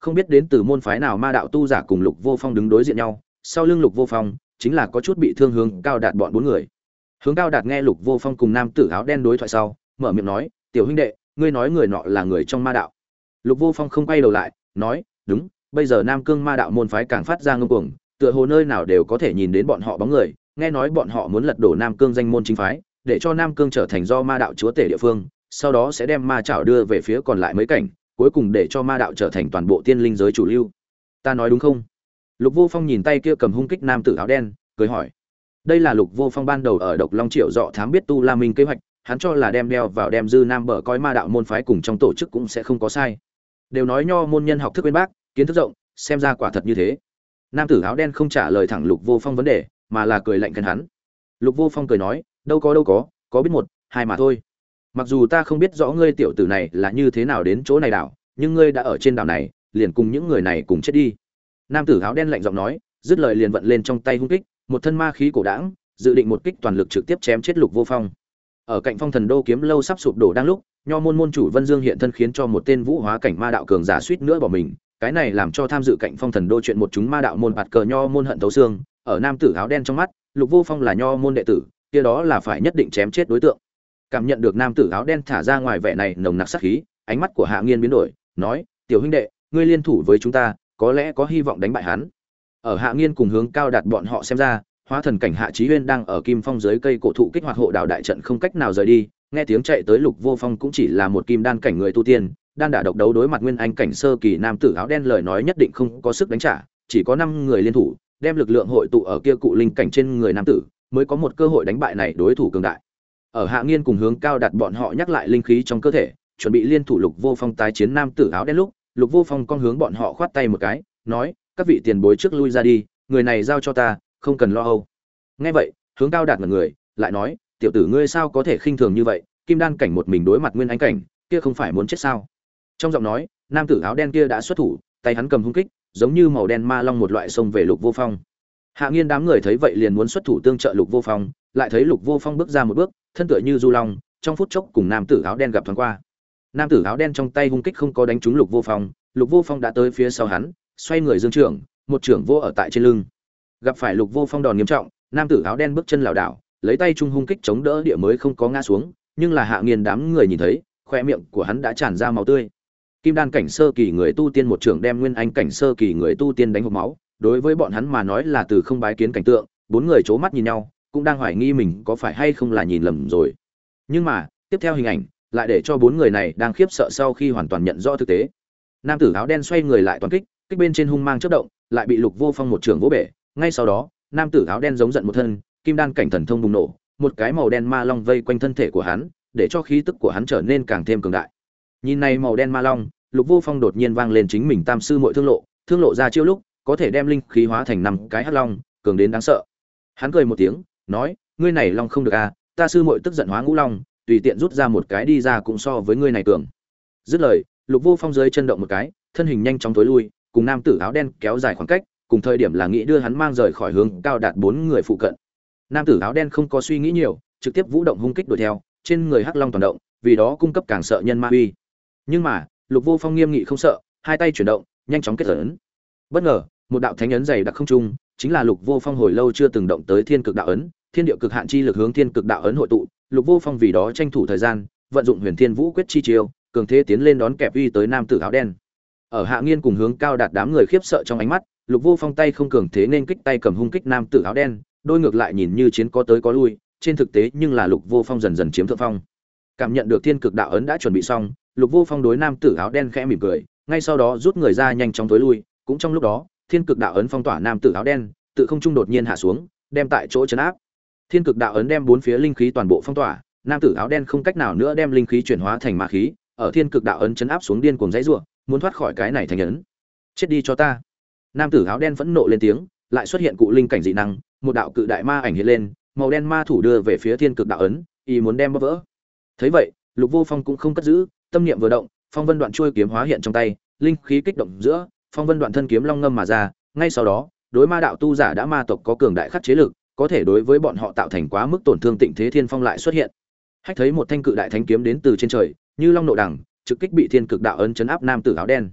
không biết đến từ môn phái nào ma đạo tu giả cùng Lục Vô Phong đứng đối diện nhau, sau lưng Lục Vô Phong chính là có chút bị thương Hướng Cao Đạt bọn bốn người. Hướng Cao Đạt nghe Lục Vô Phong cùng nam tử áo đen đối thoại sau, mở miệng nói, "Tiểu huynh đệ, ngươi nói người nọ là người trong ma đạo?" Lục Vô Phong không quay đầu lại, nói, "Đúng, bây giờ Nam Cương ma đạo môn phái càng phát ra ngông cuồng, tựa hồ nơi nào đều có thể nhìn đến bọn họ bóng người, nghe nói bọn họ muốn lật đổ Nam Cương danh môn chính phái, để cho Nam Cương trở thành do ma đạo chúa tể địa phương, sau đó sẽ đem ma chảo đưa về phía còn lại mấy cảnh, cuối cùng để cho ma đạo trở thành toàn bộ tiên linh giới chủ lưu. Ta nói đúng không?" Lục Vô Phong nhìn tay kia cầm hung kích nam tử áo đen, cười hỏi. Đây là Lục Vô Phong ban đầu ở Độc Long Triệu Dọ thám biết Tu La Minh kế hoạch, hắn cho là đem đeo vào đem dư nam bờ coi ma đạo môn phái cùng trong tổ chức cũng sẽ không có sai. Đều nói nho môn nhân học thức bên bác, kiến thức rộng, xem ra quả thật như thế. Nam tử áo đen không trả lời thẳng Lục Vô Phong vấn đề, mà là cười lạnh khen hắn. Lục Vô Phong cười nói, đâu có biết một, hai mà thôi. Mặc dù ta không biết rõ ngươi tiểu tử này là như thế nào đến chỗ này đảo, nhưng ngươi đã ở trên đảo này, liền cùng những người này cùng chết đi. Nam tử áo đen lạnh giọng nói, dứt lời liền vận lên trong tay hung kích, một thân ma khí cổ đãng, dự định một kích toàn lực trực tiếp chém chết Lục Vô Phong. Ở cạnh Phong Thần Đô kiếm lâu sắp sụp đổ đang lúc, nho môn môn chủ Vân Dương hiện thân khiến cho một tên vũ hóa cảnh ma đạo cường giả suýt nữa bỏ mình, cái này làm cho tham dự cạnh Phong Thần Đô chuyện một chúng ma đạo môn bạt cờ nho môn hận thấu xương, ở nam tử áo đen trong mắt, Lục Vô Phong là nho môn đệ tử, kia đó là phải nhất định chém chết đối tượng. Cảm nhận được nam tử áo đen thả ra ngoài vẻ này nồng nặc sát khí, ánh mắt của Hạ Nghiên biến đổi, nói: "Tiểu huynh đệ, ngươi liên thủ với chúng ta, có lẽ có hy vọng đánh bại hắn." Ở Hạ Nghiên cùng Hướng Cao Đạt bọn họ xem ra, hóa thần cảnh Hạ Chí Huyên đang ở Kim Phong dưới cây cổ thụ kích hoạt hộ đạo đại trận không cách nào rời đi, nghe tiếng chạy tới Lục Vô Phong cũng chỉ là một kim đan cảnh người tu tiên, đan đả độc đấu đối mặt nguyên anh cảnh sơ kỳ nam tử áo đen lời nói nhất định không có sức đánh trả, chỉ có 5 người liên thủ, đem lực lượng hội tụ ở kia cụ linh cảnh trên người nam tử, mới có một cơ hội đánh bại này đối thủ cường đại. Ở Hạ Nghiên cùng Hướng Cao Đạt bọn họ nhắc lại linh khí trong cơ thể, chuẩn bị liên thủ Lục Vô Phong tái chiến nam tử áo đen lúc, Lục Vô Phong con hướng bọn họ khoát tay một cái, nói: "Các vị tiền bối trước lui ra đi, người này giao cho ta, không cần lo âu." Nghe vậy, Hướng Cao Đạt ngẩn người, lại nói: "Tiểu tử ngươi sao có thể khinh thường như vậy, kim đan cảnh một mình đối mặt nguyên anh cảnh, kia không phải muốn chết sao?" Trong giọng nói, nam tử áo đen kia đã xuất thủ, tay hắn cầm hung kích, giống như màu đen ma long một loại xông về Lục Vô Phong. Hạ Nghiên đám người thấy vậy liền muốn xuất thủ tương trợ Lục Vô Phong, lại thấy Lục Vô Phong bước ra một bước, thân tựa như du long, trong phút chốc cùng nam tử áo đen gặp thoáng qua. Nam tử áo đen trong tay hung kích không có đánh trúng Lục Vô Phong đã tới phía sau hắn, xoay người dương trưởng, một trưởng vô ở tại trên lưng. Gặp phải Lục Vô Phong đòn nghiêm trọng, nam tử áo đen bước chân lảo đảo, lấy tay trung hung kích chống đỡ địa mới không có ngã xuống, nhưng là Hạ Nghiên đám người nhìn thấy, khoe miệng của hắn đã tràn ra máu tươi. Kim đan cảnh sơ kỳ người tu tiên một trưởng đem nguyên anh cảnh sơ kỳ người tu tiên đánh hộc máu, đối với bọn hắn mà nói là từ không bái kiến cảnh tượng, bốn người chố mắt nhìn nhau, cũng đang hoài nghi mình có phải hay không là nhìn lầm rồi. Nhưng mà, tiếp theo hình ảnh lại để cho bốn người này đang khiếp sợ sau khi hoàn toàn nhận rõ thực tế. Nam tử áo đen xoay người lại toàn kích, kích bên trên hung mang chớp động, lại bị Lục Vô Phong một trưởng vỗ bể, ngay sau đó, nam tử áo đen giống giận một thân, kim đan cảnh thần thông bùng nổ, một cái màu đen ma long vây quanh thân thể của hắn, để cho khí tức của hắn trở nên càng thêm cường đại. Nhìn này màu đen ma long, Lục Vô Phong đột nhiên vang lên chính mình tam sư muội thương lộ ra chiêu lúc, có thể đem linh khí hóa thành 5 cái hắc long, cường đến đáng sợ. Hắn cười một tiếng, nói: "Ngươi này long không được à, ta sư muội tức giận hóa ngũ long, tùy tiện rút ra một cái đi ra cũng so với ngươi này cường." Dứt lời, Lục Vô Phong dưới chân động một cái, thân hình nhanh chóng tối lui, cùng nam tử áo đen kéo dài khoảng cách, cùng thời điểm là nghĩ đưa hắn mang rời khỏi Hướng Cao Đạt 4 người phụ cận. Nam tử áo đen không có suy nghĩ nhiều, trực tiếp vũ động hung kích đuổi theo, trên người hắc long toàn động, vì đó cung cấp càng sợ nhân ma uy. Nhưng mà, Lục Vô Phong nghiêm nghị không sợ, hai tay chuyển động, nhanh chóng kết ấn. Bất ngờ, một đạo thánh ấn dày đặc không trung, chính là Lục Vô Phong hồi lâu chưa từng động tới Thiên Cực Đạo ấn, thiên địa cực hạn chi lực hướng Thiên Cực Đạo ấn hội tụ, Lục Vô Phong vì đó tranh thủ thời gian, vận dụng Huyền Thiên Vũ quyết chi chiêu, cường thế tiến lên đón kẹp uy tới nam tử áo đen. Ở Hạ Nghiên cùng Hướng Cao Đạt đám người khiếp sợ trong ánh mắt, Lục Vô Phong tay không cường thế nên kích tay cầm hung kích nam tử áo đen, đôi ngược lại nhìn như chiến có tới có lui, trên thực tế nhưng là Lục Vô Phong dần dần chiếm thượng phong. Cảm nhận được Thiên Cực Đạo ấn đã chuẩn bị xong, Lục Vô Phong đối nam tử áo đen khẽ mỉm cười, ngay sau đó rút người ra nhanh chóng tối lui, cũng trong lúc đó, Thiên Cực Đạo ấn phong tỏa nam tử áo đen, tự không trung đột nhiên hạ xuống, đem tại chỗ trấn áp. Thiên Cực Đạo ấn đem bốn phía linh khí toàn bộ phong tỏa, nam tử áo đen không cách nào nữa đem linh khí chuyển hóa thành ma khí, ở Thiên Cực Đạo ấn trấn áp xuống điên cuồng giãy giụa, muốn thoát khỏi cái này thành ấn. Chết đi cho ta. Nam tử áo đen phẫn nộ lên tiếng, lại xuất hiện cụ linh cảnh dị năng, một đạo cự đại ma ảnh hiện lên, màu đen ma thủ đưa về phía Thiên Cực Đạo ấn, ý muốn đem bóp vỡ. Thấy vậy, Lục Vô Phong cũng không cất giữ, tâm niệm vừa động, phong vân đoạn chuôi kiếm hóa hiện trong tay, linh khí kích động giữa, phong vân đoạn thân kiếm long ngâm mà ra, ngay sau đó, đối ma đạo tu giả đã ma tộc có cường đại khắc chế lực, có thể đối với bọn họ tạo thành quá mức tổn thương Tịnh Thế Thiên Phong lại xuất hiện. Hách thấy một thanh cự đại thánh kiếm đến từ trên trời, như long nộ đằng, trực kích bị Thiên Cực Đạo ấn chấn áp nam tử áo đen.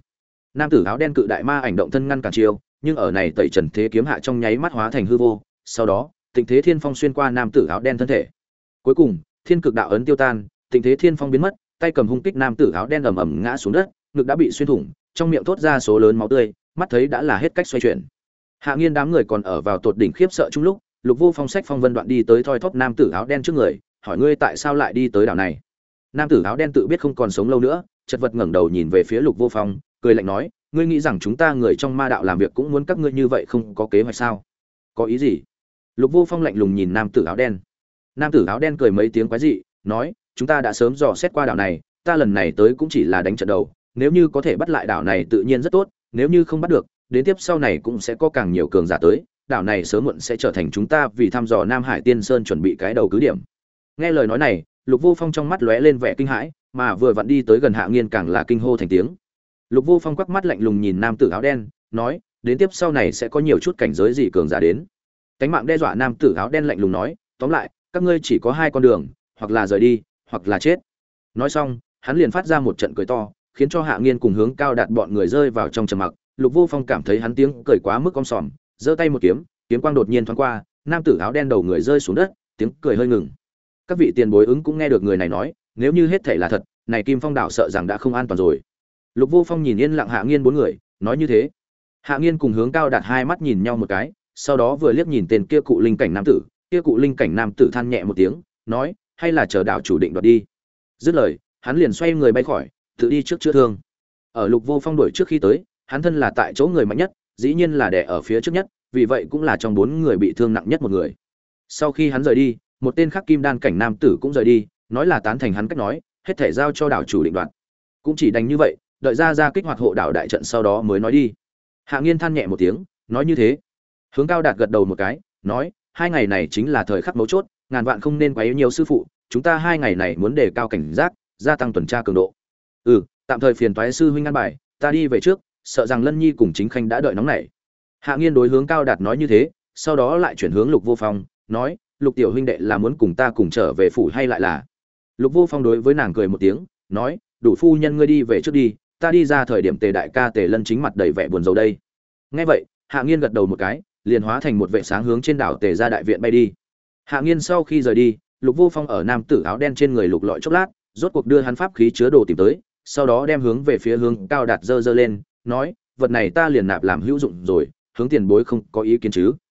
nam tử áo đen cự đại ma ảnh động thân ngăn cản chiêu, nhưng ở này tẩy trần thế kiếm hạ trong nháy mắt hóa thành hư vô, sau đó Tịnh Thế Thiên Phong xuyên qua nam tử áo đen thân thể. Cuối cùng, Thiên Cực Đạo ấn tiêu tan, Tịnh Thế Thiên Phong biến mất, tay cầm hung kích nam tử áo đen ầm ầm ngã xuống đất, ngực đã bị xuyên thủng, trong miệng thốt ra số lớn máu tươi, mắt thấy đã là hết cách xoay chuyển. Hạ Nghiên đám người còn ở vào tột đỉnh khiếp sợ chung lúc, Lục Vô Phong xách phong vân đoạn đi tới thoi thóp nam tử áo đen trước người, hỏi ngươi tại sao lại đi tới đảo này? Nam tử áo đen tự biết không còn sống lâu nữa, chật vật ngẩng đầu nhìn về phía Lục Vô Phong, cười lạnh nói, ngươi nghĩ rằng chúng ta người trong ma đạo làm việc cũng muốn các ngươi như vậy không có kế hoạch sao? Có ý gì? Lục Vô Phong lạnh lùng nhìn nam tử áo đen. Nam tử áo đen cười mấy tiếng quái dị, nói, chúng ta đã sớm dò xét qua đảo này, ta lần này tới cũng chỉ là đánh trận đầu, nếu như có thể bắt lại đảo này tự nhiên rất tốt, nếu như không bắt được, đến tiếp sau này cũng sẽ có càng nhiều cường giả tới, đảo này sớm muộn sẽ trở thành chúng ta vì thăm dò Nam Hải Tiên Sơn chuẩn bị cái đầu cứ điểm. Nghe lời nói này, Lục Vô Phong trong mắt lóe lên vẻ kinh hãi, mà vừa vặn đi tới gần Hạ Nghiên càng là kinh hô thành tiếng. Lục Vô Phong quắc mắt lạnh lùng nhìn nam tử áo đen, nói, đến tiếp sau này sẽ có nhiều chút cảnh giới gì cường giả đến. Cánh mạng đe dọa nam tử áo đen lạnh lùng nói, tóm lại, các ngươi chỉ có hai con đường, hoặc là rời đi, hoặc là chết. Nói xong, hắn liền phát ra một trận cười to, khiến cho Hạ Nghiên cùng Hướng Cao Đạt bọn người rơi vào trong trầm mặc. Lục Vô Phong cảm thấy hắn tiếng cười quá mức om sòm, giơ tay một kiếm, kiếm quang đột nhiên thoáng qua, nam tử áo đen đầu người rơi xuống đất, tiếng cười hơi ngừng. Các vị tiền bối ứng cũng nghe được người này nói, nếu như hết thảy là thật, này Kim Phong đảo sợ rằng đã không an toàn rồi. Lục Vô Phong nhìn yên lặng Hạ Nghiên bốn người, nói như thế. Hạ Nghiên cùng Hướng Cao Đạt hai mắt nhìn nhau một cái, sau đó vừa liếc nhìn tên kia cụ linh cảnh nam tử, kia cụ linh cảnh nam tử than nhẹ một tiếng, nói, hay là chờ đảo chủ định đoạt đi. Dứt lời, hắn liền xoay người bay khỏi, tự đi trước chữa thương. Ở Lục Vô Phong đuổi trước khi tới, hắn thân là tại chỗ người mạnh nhất, dĩ nhiên là đè ở phía trước nhất, vì vậy cũng là trong bốn người bị thương nặng nhất một người. Sau khi hắn rời đi, một tên khác kim đan cảnh nam tử cũng rời đi, nói là tán thành hắn cách nói, hết thể giao cho đảo chủ định đoạt. Cũng chỉ đành như vậy, đợi ra kích hoạt hộ đảo đại trận sau đó mới nói đi. Hạ Nghiên than nhẹ một tiếng, nói như thế. Hướng Cao Đạt gật đầu một cái, nói, hai ngày này chính là thời khắc mấu chốt, ngàn vạn không nên quá yếu nhiều sư phụ, chúng ta hai ngày này muốn đề cao cảnh giác, gia tăng tuần tra cường độ. Tạm thời phiền toái sư huynh ăn bài, ta đi về trước, sợ rằng Lân Nhi cùng Chính Khanh đã đợi nóng nảy. Hạ Nghiên đối Hướng Cao Đạt nói như thế, sau đó lại chuyển hướng Lục Vô Phong, nói, Lục tiểu huynh đệ là muốn cùng ta cùng trở về phủ hay lại là? Lục Vô Phong đối với nàng cười một tiếng, nói, đủ phu nhân ngươi đi về trước đi, ta đi ra thời điểm Tề đại ca Tề Lân chính mặt đầy vẻ buồn rầu đây. Nghe vậy, Hạ Nghiên gật đầu một cái, liền hóa thành một vệ sáng hướng trên đảo Tề ra đại viện bay đi. Hạ Nghiên sau khi rời đi, Lục Vô Phong ở nam tử áo đen trên người lục lọi chốc lát, rốt cuộc đưa hắn pháp khí chứa đồ tìm tới, sau đó đem hướng về phía Hướng Cao Đạt giơ lên, nói, vật này ta liền nạp làm hữu dụng rồi, Hướng tiền bối không có ý kiến chứ?